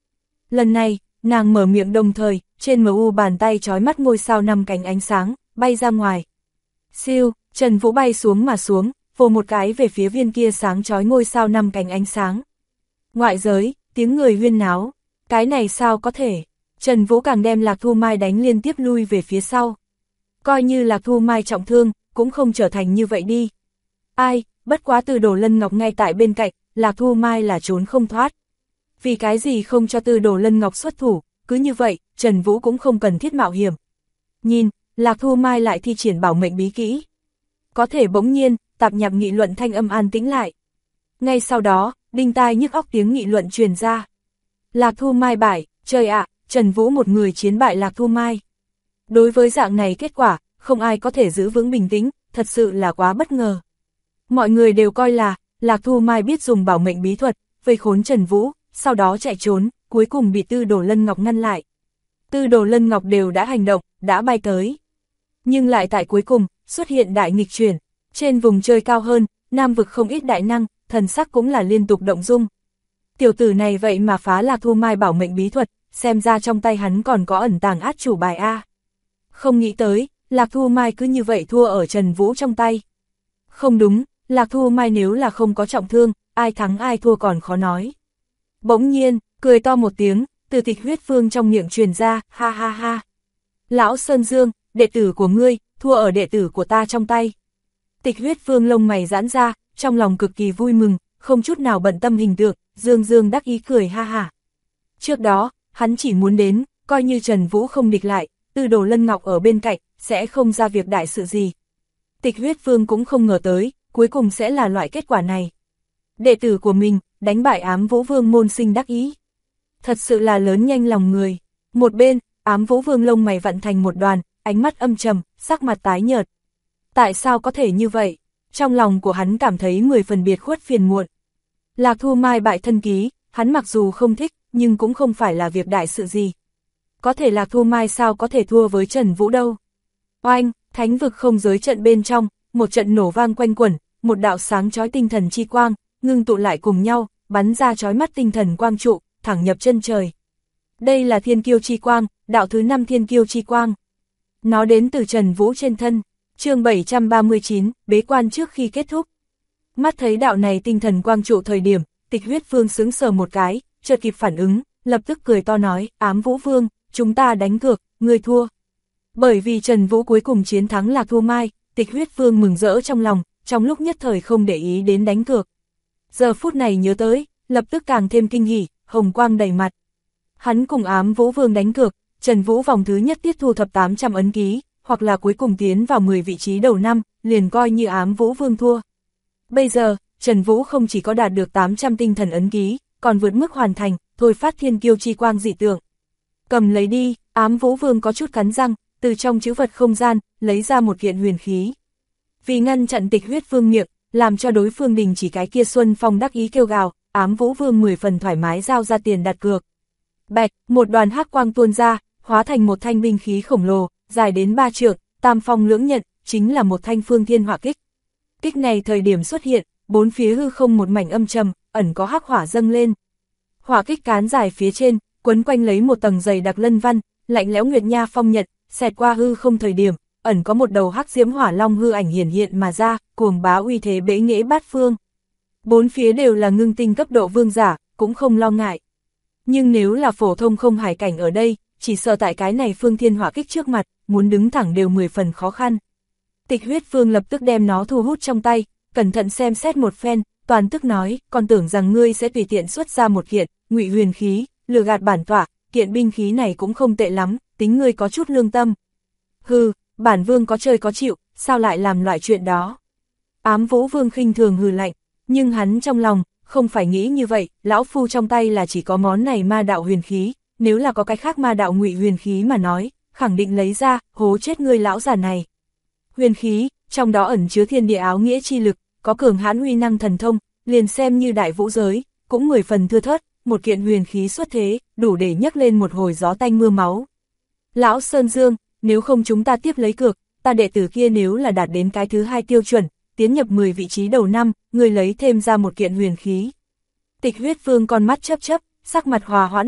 Lần này, nàng mở miệng đồng thời, trên MU bàn tay chói mắt ngôi sao 5 cánh ánh sáng, bay ra ngoài. Siêu, Trần Vũ bay xuống mà xuống, vồ một cái về phía viên kia sáng chói ngôi sao 5 cánh ánh sáng. Ngoại giới, tiếng người huyên náo, cái này sao có thể? Trần Vũ càng đem Lạc Thu Mai đánh liên tiếp lui về phía sau. Coi như Lạc Thu Mai trọng thương, cũng không trở thành như vậy đi. Ai, bất quá Tư Đồ Lân Ngọc ngay tại bên cạnh, Lạc Thu Mai là trốn không thoát. Vì cái gì không cho Tư Đồ Lân Ngọc xuất thủ, cứ như vậy, Trần Vũ cũng không cần thiết mạo hiểm. Nhìn, Lạc Thu Mai lại thi triển bảo mệnh bí kỹ. Có thể bỗng nhiên, tạp nhạp nghị luận thanh âm an tĩnh lại. Ngay sau đó, đinh tai nhức óc tiếng nghị luận truyền ra. Lạc Thu Mai bại, trời ạ, Trần Vũ một người chiến bại Lạc Thu Mai. Đối với dạng này kết quả, không ai có thể giữ vững bình tĩnh, thật sự là quá bất ngờ. Mọi người đều coi là, Lạc Thu Mai biết dùng bảo mệnh bí thuật, vây khốn Trần Vũ, sau đó chạy trốn, cuối cùng bị Tư Đồ Lân Ngọc ngăn lại. Tư Đồ Lân Ngọc đều đã hành động, đã bay tới. Nhưng lại tại cuối cùng, xuất hiện đại nghịch chuyển. Trên vùng chơi cao hơn, Nam vực không ít đại năng, thần sắc cũng là liên tục động dung. Tiểu tử này vậy mà phá Lạc Thu Mai bảo mệnh bí thuật, xem ra trong tay hắn còn có ẩn tàng át chủ bài A. Không nghĩ tới, Lạc Thu Mai cứ như vậy thua ở Trần Vũ trong tay. Không đúng, Lạc Thu Mai nếu là không có trọng thương, ai thắng ai thua còn khó nói. Bỗng nhiên, cười to một tiếng, từ Tịch Huyết Phương trong miệng truyền ra, ha ha ha. Lão Sơn Dương, đệ tử của ngươi, thua ở đệ tử của ta trong tay. Tịch Huyết Phương lông mày giãn ra, trong lòng cực kỳ vui mừng, không chút nào bận tâm hình tượng, dương dương đắc ý cười ha ha. Trước đó, hắn chỉ muốn đến, coi như Trần Vũ không địch lại, Tư Đồ Lân Ngọc ở bên cạnh, sẽ không ra việc đại sự gì. Tịch Huyết Phương cũng không ngờ tới, cuối cùng sẽ là loại kết quả này. Đệ tử của mình, đánh bại Ám Vũ Vương môn sinh đắc ý. Thật sự là lớn nhanh lòng người. Một bên, Ám Vũ Vương lông mày vặn thành một đoàn, ánh mắt âm trầm, sắc mặt tái nhợt. Tại sao có thể như vậy? Trong lòng của hắn cảm thấy 10 phần biệt khuất phiền muộn. Lạc Thu Mai bại thân ký, hắn mặc dù không thích, nhưng cũng không phải là việc đại sự gì. Có thể Lạc Thu Mai sao có thể thua với Trần Vũ đâu? Oanh, thánh vực không giới trận bên trong, một trận nổ vang quanh quẩn, một đạo sáng chói tinh thần chi quang, ngưng tụ lại cùng nhau, bắn ra chói mắt tinh thần quang trụ, thẳng nhập chân trời. Đây là Thiên Kiêu chi quang, đạo thứ 5 Thiên Kiêu chi quang. Nó đến từ Trần Vũ trên thân. Chương 739, bế quan trước khi kết thúc. Mắt thấy đạo này tinh thần quang trụ thời điểm, Tịch Huyết Phương sững sờ một cái, chợt kịp phản ứng, lập tức cười to nói, Ám Vũ Vương, chúng ta đánh cược, ngươi thua. Bởi vì Trần Vũ cuối cùng chiến thắng Lạc Thu Mai, Tịch Huyết Phương mừng rỡ trong lòng, trong lúc nhất thời không để ý đến đánh cược. Giờ phút này nhớ tới, lập tức càng thêm kinh hỉ, hồng quang đầy mặt. Hắn cùng Ám Vũ Vương đánh cược, Trần Vũ vòng thứ nhất tiết thu thập 800 ấn ký, hoặc là cuối cùng tiến vào 10 vị trí đầu năm, liền coi như Ám Vũ Vương thua. Bây giờ, Trần Vũ không chỉ có đạt được 800 tinh thần ấn ký, còn vượt mức hoàn thành, thôi phát Thiên Kiêu chi quang dị tượng. Cầm lấy đi, Ám Vũ Vương có chút cắn răng, từ trong trữ vật không gian, lấy ra một kiện huyền khí. Vì ngăn chặn Tịch Huyết Phương miệng, làm cho đối phương đình chỉ cái kia Xuân Phong đắc ý kêu gào, Ám Vũ Vương 10 phần thoải mái giao ra tiền đặt cược. Bạch, một đoàn hắc quang tuôn ra, hóa thành một thanh binh khí khổng lồ, dài đến 3 trượng, tam phong lưỡng nhận, chính là một thanh phương thiên hỏa kích. Kích này thời điểm xuất hiện, bốn phía hư không một mảnh âm trầm, ẩn có hắc hỏa dâng lên. Hỏa kích cán dài phía trên, quấn quanh lấy một tầng dày đặc lân văn, lạnh lẽo nguyệt nha phong nhật, xẹt qua hư không thời điểm, ẩn có một đầu hắc diễm hỏa long hư ảnh hiển hiện mà ra, cuồng bá uy thế bẽ nghễ bát phương. Bốn phía đều là ngưng tinh cấp độ vương giả, cũng không lo ngại. Nhưng nếu là phổ thông không hải cảnh ở đây, chỉ sợ tại cái này phương thiên hỏa kích trước mặt, muốn đứng thẳng đều 10 phần khó khăn. Tịch Huyết Phương lập tức đem nó thu hút trong tay, cẩn thận xem xét một phen, toàn tức nói, còn tưởng rằng ngươi sẽ tùy tiện xuất ra một kiện, ngụy huyền khí, lừa gạt bản tọa, kiện binh khí này cũng không tệ lắm, tính ngươi có chút lương tâm. Hừ, bản vương có chơi có chịu, sao lại làm loại chuyện đó? Ám Vũ Vương khinh thường hừ lạnh, nhưng hắn trong lòng, không phải nghĩ như vậy, lão phu trong tay là chỉ có món này ma đạo huyền khí, nếu là có cái khác ma đạo ngụy huyền khí mà nói, khẳng định lấy ra, hố chết ngươi lão già này. Huyền khí, trong đó ẩn chứa thiên địa áo nghĩa chi lực, có cường hãn uy năng thần thông, liền xem như đại vũ giới, cũng 10 phần thưa thớt, một kiện huyền khí xuất thế, đủ để nhấc lên một hồi gió tanh mưa máu. Lão Sơn Dương, nếu không chúng ta tiếp lấy cược, ta đệ tử kia nếu là đạt đến cái thứ 2 tiêu chuẩn, tiến nhập 10 vị trí đầu năm, người lấy thêm ra một kiện huyền khí. Tịch Huyết Vương con mắt chớp chớp, sắc mặt hòa hoãn lại,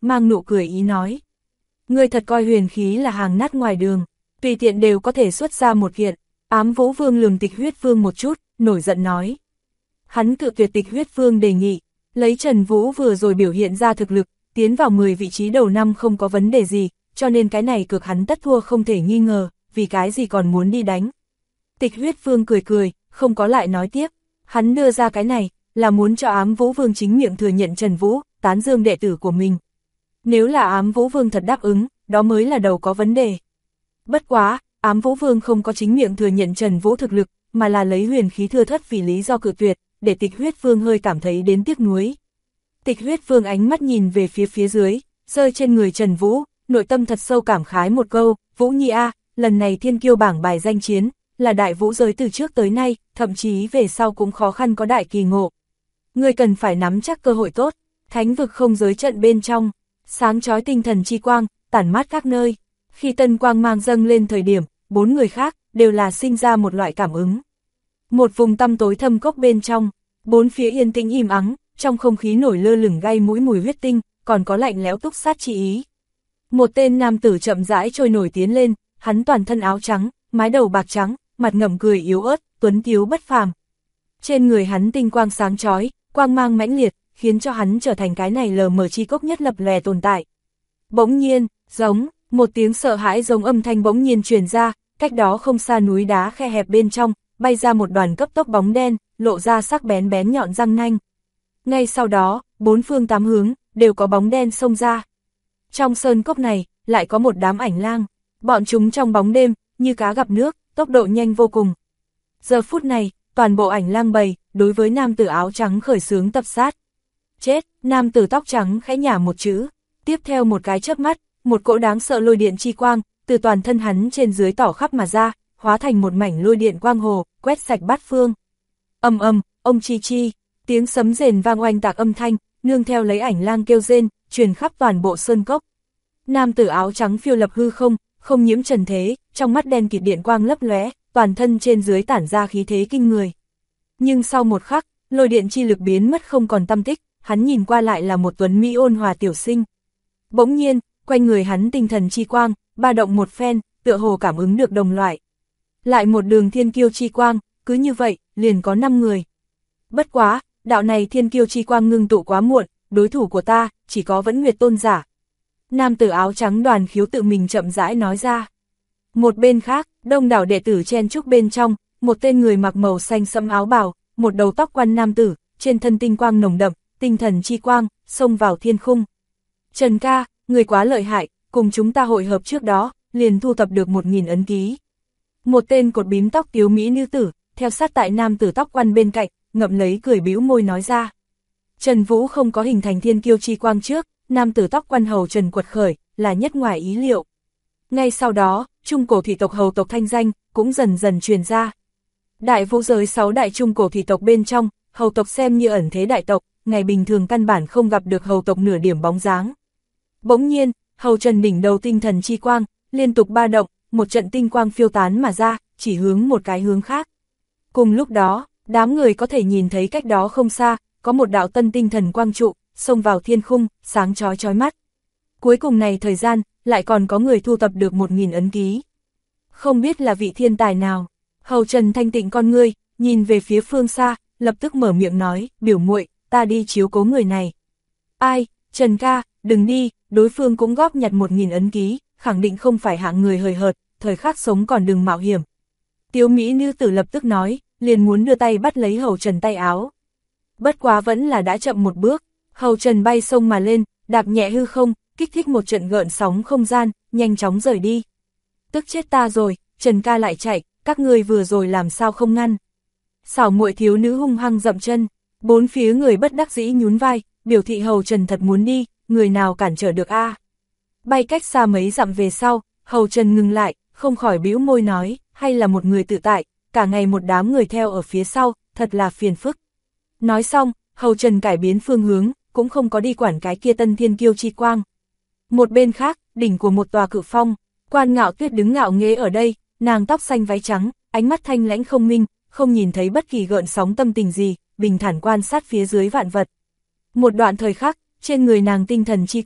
mang nụ cười ý nói. Ngươi thật coi huyền khí là hàng nát ngoài đường, tùy tiện đều có thể xuất ra một kiện. Ám Vũ Vương lườm Tịch Huyết Vương một chút, nổi giận nói. Hắn cự tuyệt Tịch Huyết Vương đề nghị, lấy Trần Vũ vừa rồi biểu hiện ra thực lực, tiến vào 10 vị trí đầu năm không có vấn đề gì, cho nên cái này cược hắn tất thua không thể nghi ngờ, vì cái gì còn muốn đi đánh. Tịch Huyết Vương cười cười, không có lại nói tiếp, hắn đưa ra cái này, là muốn cho Ám Vũ Vương chính miệng thừa nhận Trần Vũ, tán dương đệ tử của mình. Nếu là Ám Vũ Vương thật đáp ứng, đó mới là đầu có vấn đề. Bất quá, Ám Vũ Vương không có chính miệng thừa nhận Trần Vũ thực lực, mà là lấy huyền khí thưa thất vì lý do cự tuyệt, để Tịch Huyết Vương hơi cảm thấy đến tiếc nuối. Tịch Huyết Vương ánh mắt nhìn về phía dưới, rơi trên người Trần Vũ, nội tâm thật sâu cảm khái một câu, Vũ Nhi a, lần này thiên kiêu bảng bài danh chiến, là đại vũ giới từ trước tới nay, thậm chí về sau cũng khó khăn có đại kỳ ngộ. Ngươi cần phải nắm chắc cơ hội tốt, thánh vực không giới trận bên trong, sáng chói tinh thần chi quang, tản mát các nơi. Khi tân quang mang dâng lên thời điểm, 4 người khác, đều là sinh ra một loại cảm ứng. Một vùng tăm tối thâm cốc bên trong, 4 phía yên tĩnh im ắng, trong không khí nổi lơ lửng gai mũi mùi huyết tinh, còn có lạnh lẽo túc sát chi ý. Một tên nam tử chậm rãi trôi nổi tiến lên, hắn toàn thân áo trắng, mái đầu bạc trắng, mặt ngậm cười yếu ớt, tuấn tiếu bất phàm. Trên người hắn tinh quang sáng chói, quang mang mãnh liệt, khiến cho hắn trở thành cái này lờ mờ chi cốc nhất lập lòe tồn tại. Bỗng nhiên, giống, một tiếng sợ hãi giống âm thanh bỗng nhiên truyền ra, cách đó không xa núi đá khe hẹp bên trong, bay ra một đoàn cấp tốc bóng đen, lộ ra sắc bén bén nhọn răng nanh. Ngay sau đó, 4 phương 8 hướng, đều có bóng đen xông ra. Trong sơn cốc này, lại có một đám ảnh lang, bọn chúng trong bóng đêm, như cá gặp nước, tốc độ nhanh vô cùng. Giờ phút này, toàn bộ ảnh lang bầy, đối với nam tử áo trắng khởi xướng tập sát. Chết, nam tử tóc trắng khẽ nhả một chữ, tiếp theo một cái chớp mắt, một cỗ đáng sợ lôi điện chi quang, từ toàn thân hắn trên dưới tỏ khắp mà ra, hóa thành một mảnh lôi điện quang hồ, quét sạch bát phương. Ầm ầm, ông chi chi, tiếng sấm rền vang oanh tạc âm thanh, nương theo lấy ảnh lang kêu rên, truyền khắp toàn bộ sơn cốc. Nam tử áo trắng phiêu lập hư không, không nhiễm trần thế, trong mắt đen kịt điện quang lấp lóe, toàn thân trên dưới tản ra khí thế kinh người. Nhưng sau một khắc, lôi điện chi lực biến mất không còn tăm tích, hắn nhìn qua lại là một tuấn mỹ ôn hòa tiểu sinh. Bỗng nhiên, quanh người hắn tinh thần chi quang, ba động một phen, tựa hồ cảm ứng được đồng loại. Lại một đường thiên kiêu chi quang, cứ như vậy, liền có 5 người. Bất quá, đạo này thiên kiêu chi quang ngưng tụ quá muộn, đối thủ của ta, chỉ có Vẫn Nguyệt tôn giả. Nam tử áo trắng Đoàn Khiếu tự mình chậm rãi nói ra. Một bên khác, đông đảo đệ tử chen chúc bên trong, một tên người mặc màu xanh sẫm áo bào, một đầu tóc quăn nam tử, trên thân tinh quang nồng đậm, tinh thần chi quang, xông vào thiên khung. Trần ca, người quá lợi hại, cùng chúng ta hội hợp trước đó, liền thu thập được 1000 ấn ký. Một tên cột bím tóc tiếu mỹ nữ tử, theo sát tại nam tử tóc quăn bên cạnh, ngậm lấy cười bĩu môi nói ra. Trần Vũ không có hình thành thiên kiêu chi quang trước, nam tử tóc quăn hầu Trần quật khởi, là nhất ngoài ý liệu. Ngay sau đó, trung cổ thủy tộc hầu tộc thanh danh, cũng dần dần truyền ra. Đại vũ giới 6 đại trung cổ thủy tộc bên trong, hầu tộc xem như ẩn thế đại tộc, ngày bình thường căn bản không gặp được hầu tộc nửa điểm bóng dáng. Bỗng nhiên, hầu Trần đỉnh đầu tinh thần chi quang, liên tục ba động, một trận tinh quang phiêu tán mà ra, chỉ hướng một cái hướng khác. Cùng lúc đó, đám người có thể nhìn thấy cách đó không xa, có một đạo tân tinh thần quang trụ, xông vào thiên khung, sáng chói chói mắt. Cuối cùng này thời gian, lại còn có người thu tập được 1000 ấn ký. Không biết là vị thiên tài nào, hầu Trần thanh tịnh con ngươi, nhìn về phía phương xa, lập tức mở miệng nói, biểu muội, ta đi chiếu cố người này. Ai, Trần ca, đừng đi, đối phương cũng góp nhặt 1000 ấn ký, khẳng định không phải hạng người hời hợt, thời khắc sống còn đừng mạo hiểm. Tiếu mỹ nữ tử lập tức nói, liền muốn đưa tay bắt lấy hầu Trần tay áo. Bất quá vẫn là đã chậm một bước, hầu Trần bay sông mà lên, đạp nhẹ hư không, kích thích một trận gợn sóng không gian, nhanh chóng rời đi. Tức chết ta rồi, Trần ca lại chạy, các ngươi vừa rồi làm sao không ngăn. Xảo muội thiếu nữ hung hăng dậm chân, 4 phía người bất đắc dĩ nhún vai, biểu thị hầu Trần thật muốn đi, người nào cản trở được a? Bay cách xa mấy dặm về sau, hầu Trần ngừng lại, không khỏi bĩu môi nói, hay là một người tự tại, cả ngày một đám người theo ở phía sau, thật là phiền phức. Nói xong, hầu Trần cải biến phương hướng, cũng không có đi quản cái kia tân thiên kiêu chi quang. Một bên khác, đỉnh của một tòa cự phong, Quan Ngạo Tuyết đứng ngạo nghễ ở đây, nàng tóc xanh váy trắng, ánh mắt thanh lãnh không minh, không nhìn thấy bất kỳ gợn sóng tâm tình gì, bình thản quan sát phía dưới vạn vật. Một đoạn thời khắc, trên người nàng tinh thần chi quang,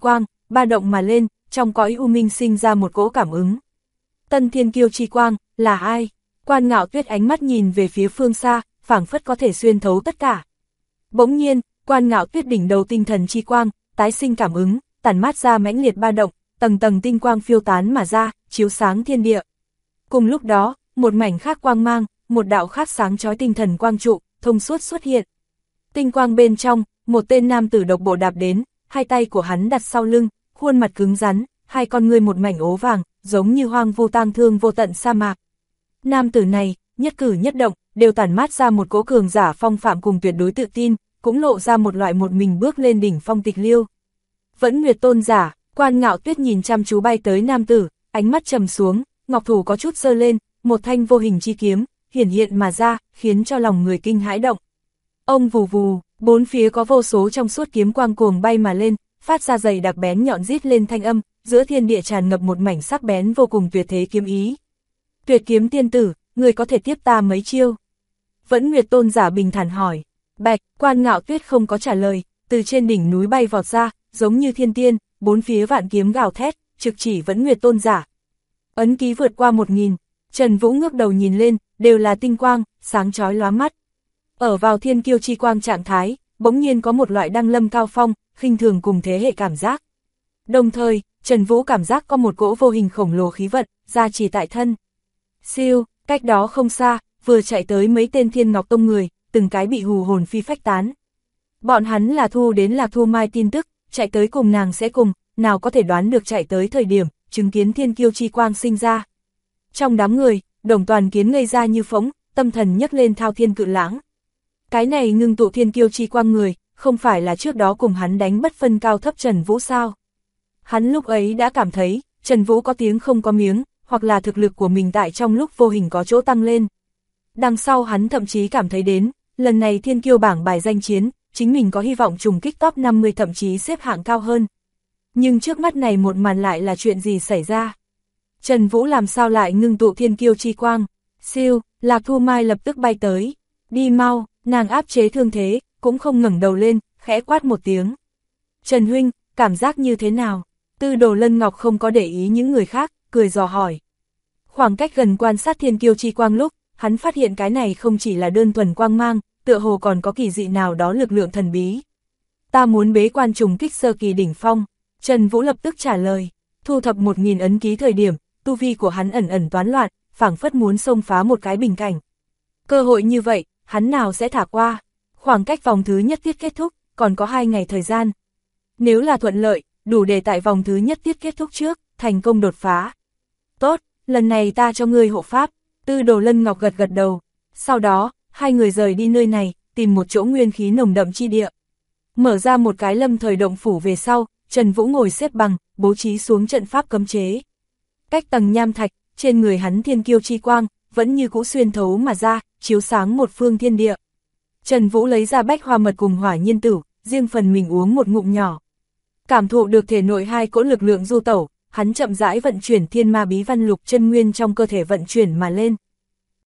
ba động mà lên, trong cõi u minh sinh ra một cỗ cảm ứng. Tân thiên kiêu chi quang, là ai? Quan Ngạo Tuyết ánh mắt nhìn về phía phương xa, phảng phất có thể xuyên thấu tất cả. Bỗng nhiên, Quan Ngạo Tuyết đỉnh đầu tinh thần chi quang, tái sinh cảm ứng, tản mát ra mãnh liệt ba động, tầng tầng tinh quang phiêu tán mà ra, chiếu sáng thiên địa. Cùng lúc đó, một mảnh khác quang mang, một đạo khác sáng chói tinh thần quang trụ, thông suốt xuất hiện. Tinh quang bên trong, một tên nam tử độc bộ đạp đến, hai tay của hắn đặt sau lưng, khuôn mặt cứng rắn, hai con ngươi một mảnh ố vàng, giống như hoang vu tang thương vô tận sa mạc. Nam tử này, nhất cử nhất động, đều tản mát ra một cỗ cường giả phong phạm cùng tuyệt đối tự tin, cũng lộ ra một loại một mình bước lên đỉnh phong tịch liêu. Vẫn Nguyệt tôn giả, Quan Ngạo Tuyết nhìn chăm chú bay tới nam tử, ánh mắt trầm xuống, ngọc thủ có chút giơ lên, một thanh vô hình chi kiếm, hiển hiện mà ra, khiến cho lòng người kinh hãi động. Ông vù vù, bốn phía có vô số trong suốt kiếm quang cuồng bay mà lên, phát ra dày đặc bén nhọn rít lên thanh âm, giữa thiên địa tràn ngập một mảnh sắc bén vô cùng tuyệt thế kiếm ý. Tuyệt kiếm tiên tử, người có thể tiếp ta mấy chiêu? Vẫn Nguyệt tôn giả bình thản hỏi. Bạch, Quan Ngạo Tuyết không có trả lời, từ trên đỉnh núi bay vọt ra, giống như thiên tiên, bốn phía vạn kiếm gào thét, trực chỉ Vẫn Nguyệt tôn giả. Ấn ký vượt qua 1000, Trần Vũ ngước đầu nhìn lên, đều là tinh quang, sáng chói lóa mắt. Ở vào thiên kiêu chi quang trạng thái, bỗng nhiên có một loại đăng lâm cao phong, khinh thường cùng thế hệ cảm giác. Đồng thời, Trần Vũ cảm giác có một cỗ vô hình khổng lồ khí vận, gia trì tại thân. Siêu, cách đó không xa, vừa chạy tới mấy tên Thiên Ngọc Tông người, từng cái bị hù hồn phi phách tán. Bọn hắn là thu đến Lạc Thu Mai tin tức, chạy tới cùng nàng sẽ cùng, nào có thể đoán được chạy tới thời điểm, chứng kiến thiên kiêu chi quang sinh ra. Trong đám người, Đồng Toàn Kiến ngây ra như phỗng, tâm thần nhấc lên thao thiên cự lãng. Cái này ngưng tụ thiên kiêu chi quang người, không phải là trước đó cùng hắn đánh bất phân cao thấp Trần Vũ sao? Hắn lúc ấy đã cảm thấy, Trần Vũ có tiếng không có miếng, hoặc là thực lực của mình tại trong lúc vô hình có chỗ tăng lên. Đằng sau hắn thậm chí cảm thấy đến, lần này thiên kiêu bảng bài danh chiến, chính mình có hy vọng trùng kích top 50 thậm chí xếp hạng cao hơn. Nhưng trước mắt này một màn lại là chuyện gì xảy ra? Trần Vũ làm sao lại ngưng tụ thiên kiêu chi quang? Siêu, Lạc Thu Mai lập tức bay tới. Đi mau, nàng áp chế thương thế, cũng không ngẩng đầu lên, khẽ quát một tiếng. Trần huynh, cảm giác như thế nào? Tư Đồ Lân Ngọc không có để ý những người khác, cười dò hỏi. Khoảng cách gần quan sát thiên kiêu chi quang lúc, hắn phát hiện cái này không chỉ là đơn thuần quang mang, tựa hồ còn có kỳ dị nào đó lực lượng thần bí. Ta muốn bế quan trùng kích sơ kỳ đỉnh phong. Trần Vũ lập tức trả lời. Thu thập 1000 ấn ký thời điểm, tu vi của hắn ẩn ẩn toán loạn, phảng phất muốn xông phá một cái bình cảnh. Cơ hội như vậy, hắn nào sẽ thả qua? Khoảng cách vòng thứ nhất tiết kết thúc, còn có 2 ngày thời gian. Nếu là thuận lợi, đủ để tại vòng thứ nhất tiết kết thúc trước, thành công đột phá. Tốt, lần này ta cho ngươi hộ pháp. Tư Đồ Lân Ngọc gật gật đầu. Sau đó, hai người rời đi nơi này, tìm một chỗ nguyên khí nồng đậm chi địa. Mở ra một cái lâm thời động phủ về sau, Trần Vũ ngồi xếp bằng, bố trí xuống trận pháp cấm chế. Cách tầng nham thạch, trên người hắn thiên kiêu chi quang, vẫn như cũ xuyên thấu mà ra, chiếu sáng một phương thiên địa. Trần Vũ lấy ra bách hoa mật cùng hỏa nhiên tử, riêng phần mình uống một ngụm nhỏ. Cảm thụ được thể nội hai cỗ lực lượng du tẩu, hắn chậm rãi vận chuyển thiên ma bí văn lục chân nguyên trong cơ thể vận chuyển mà lên.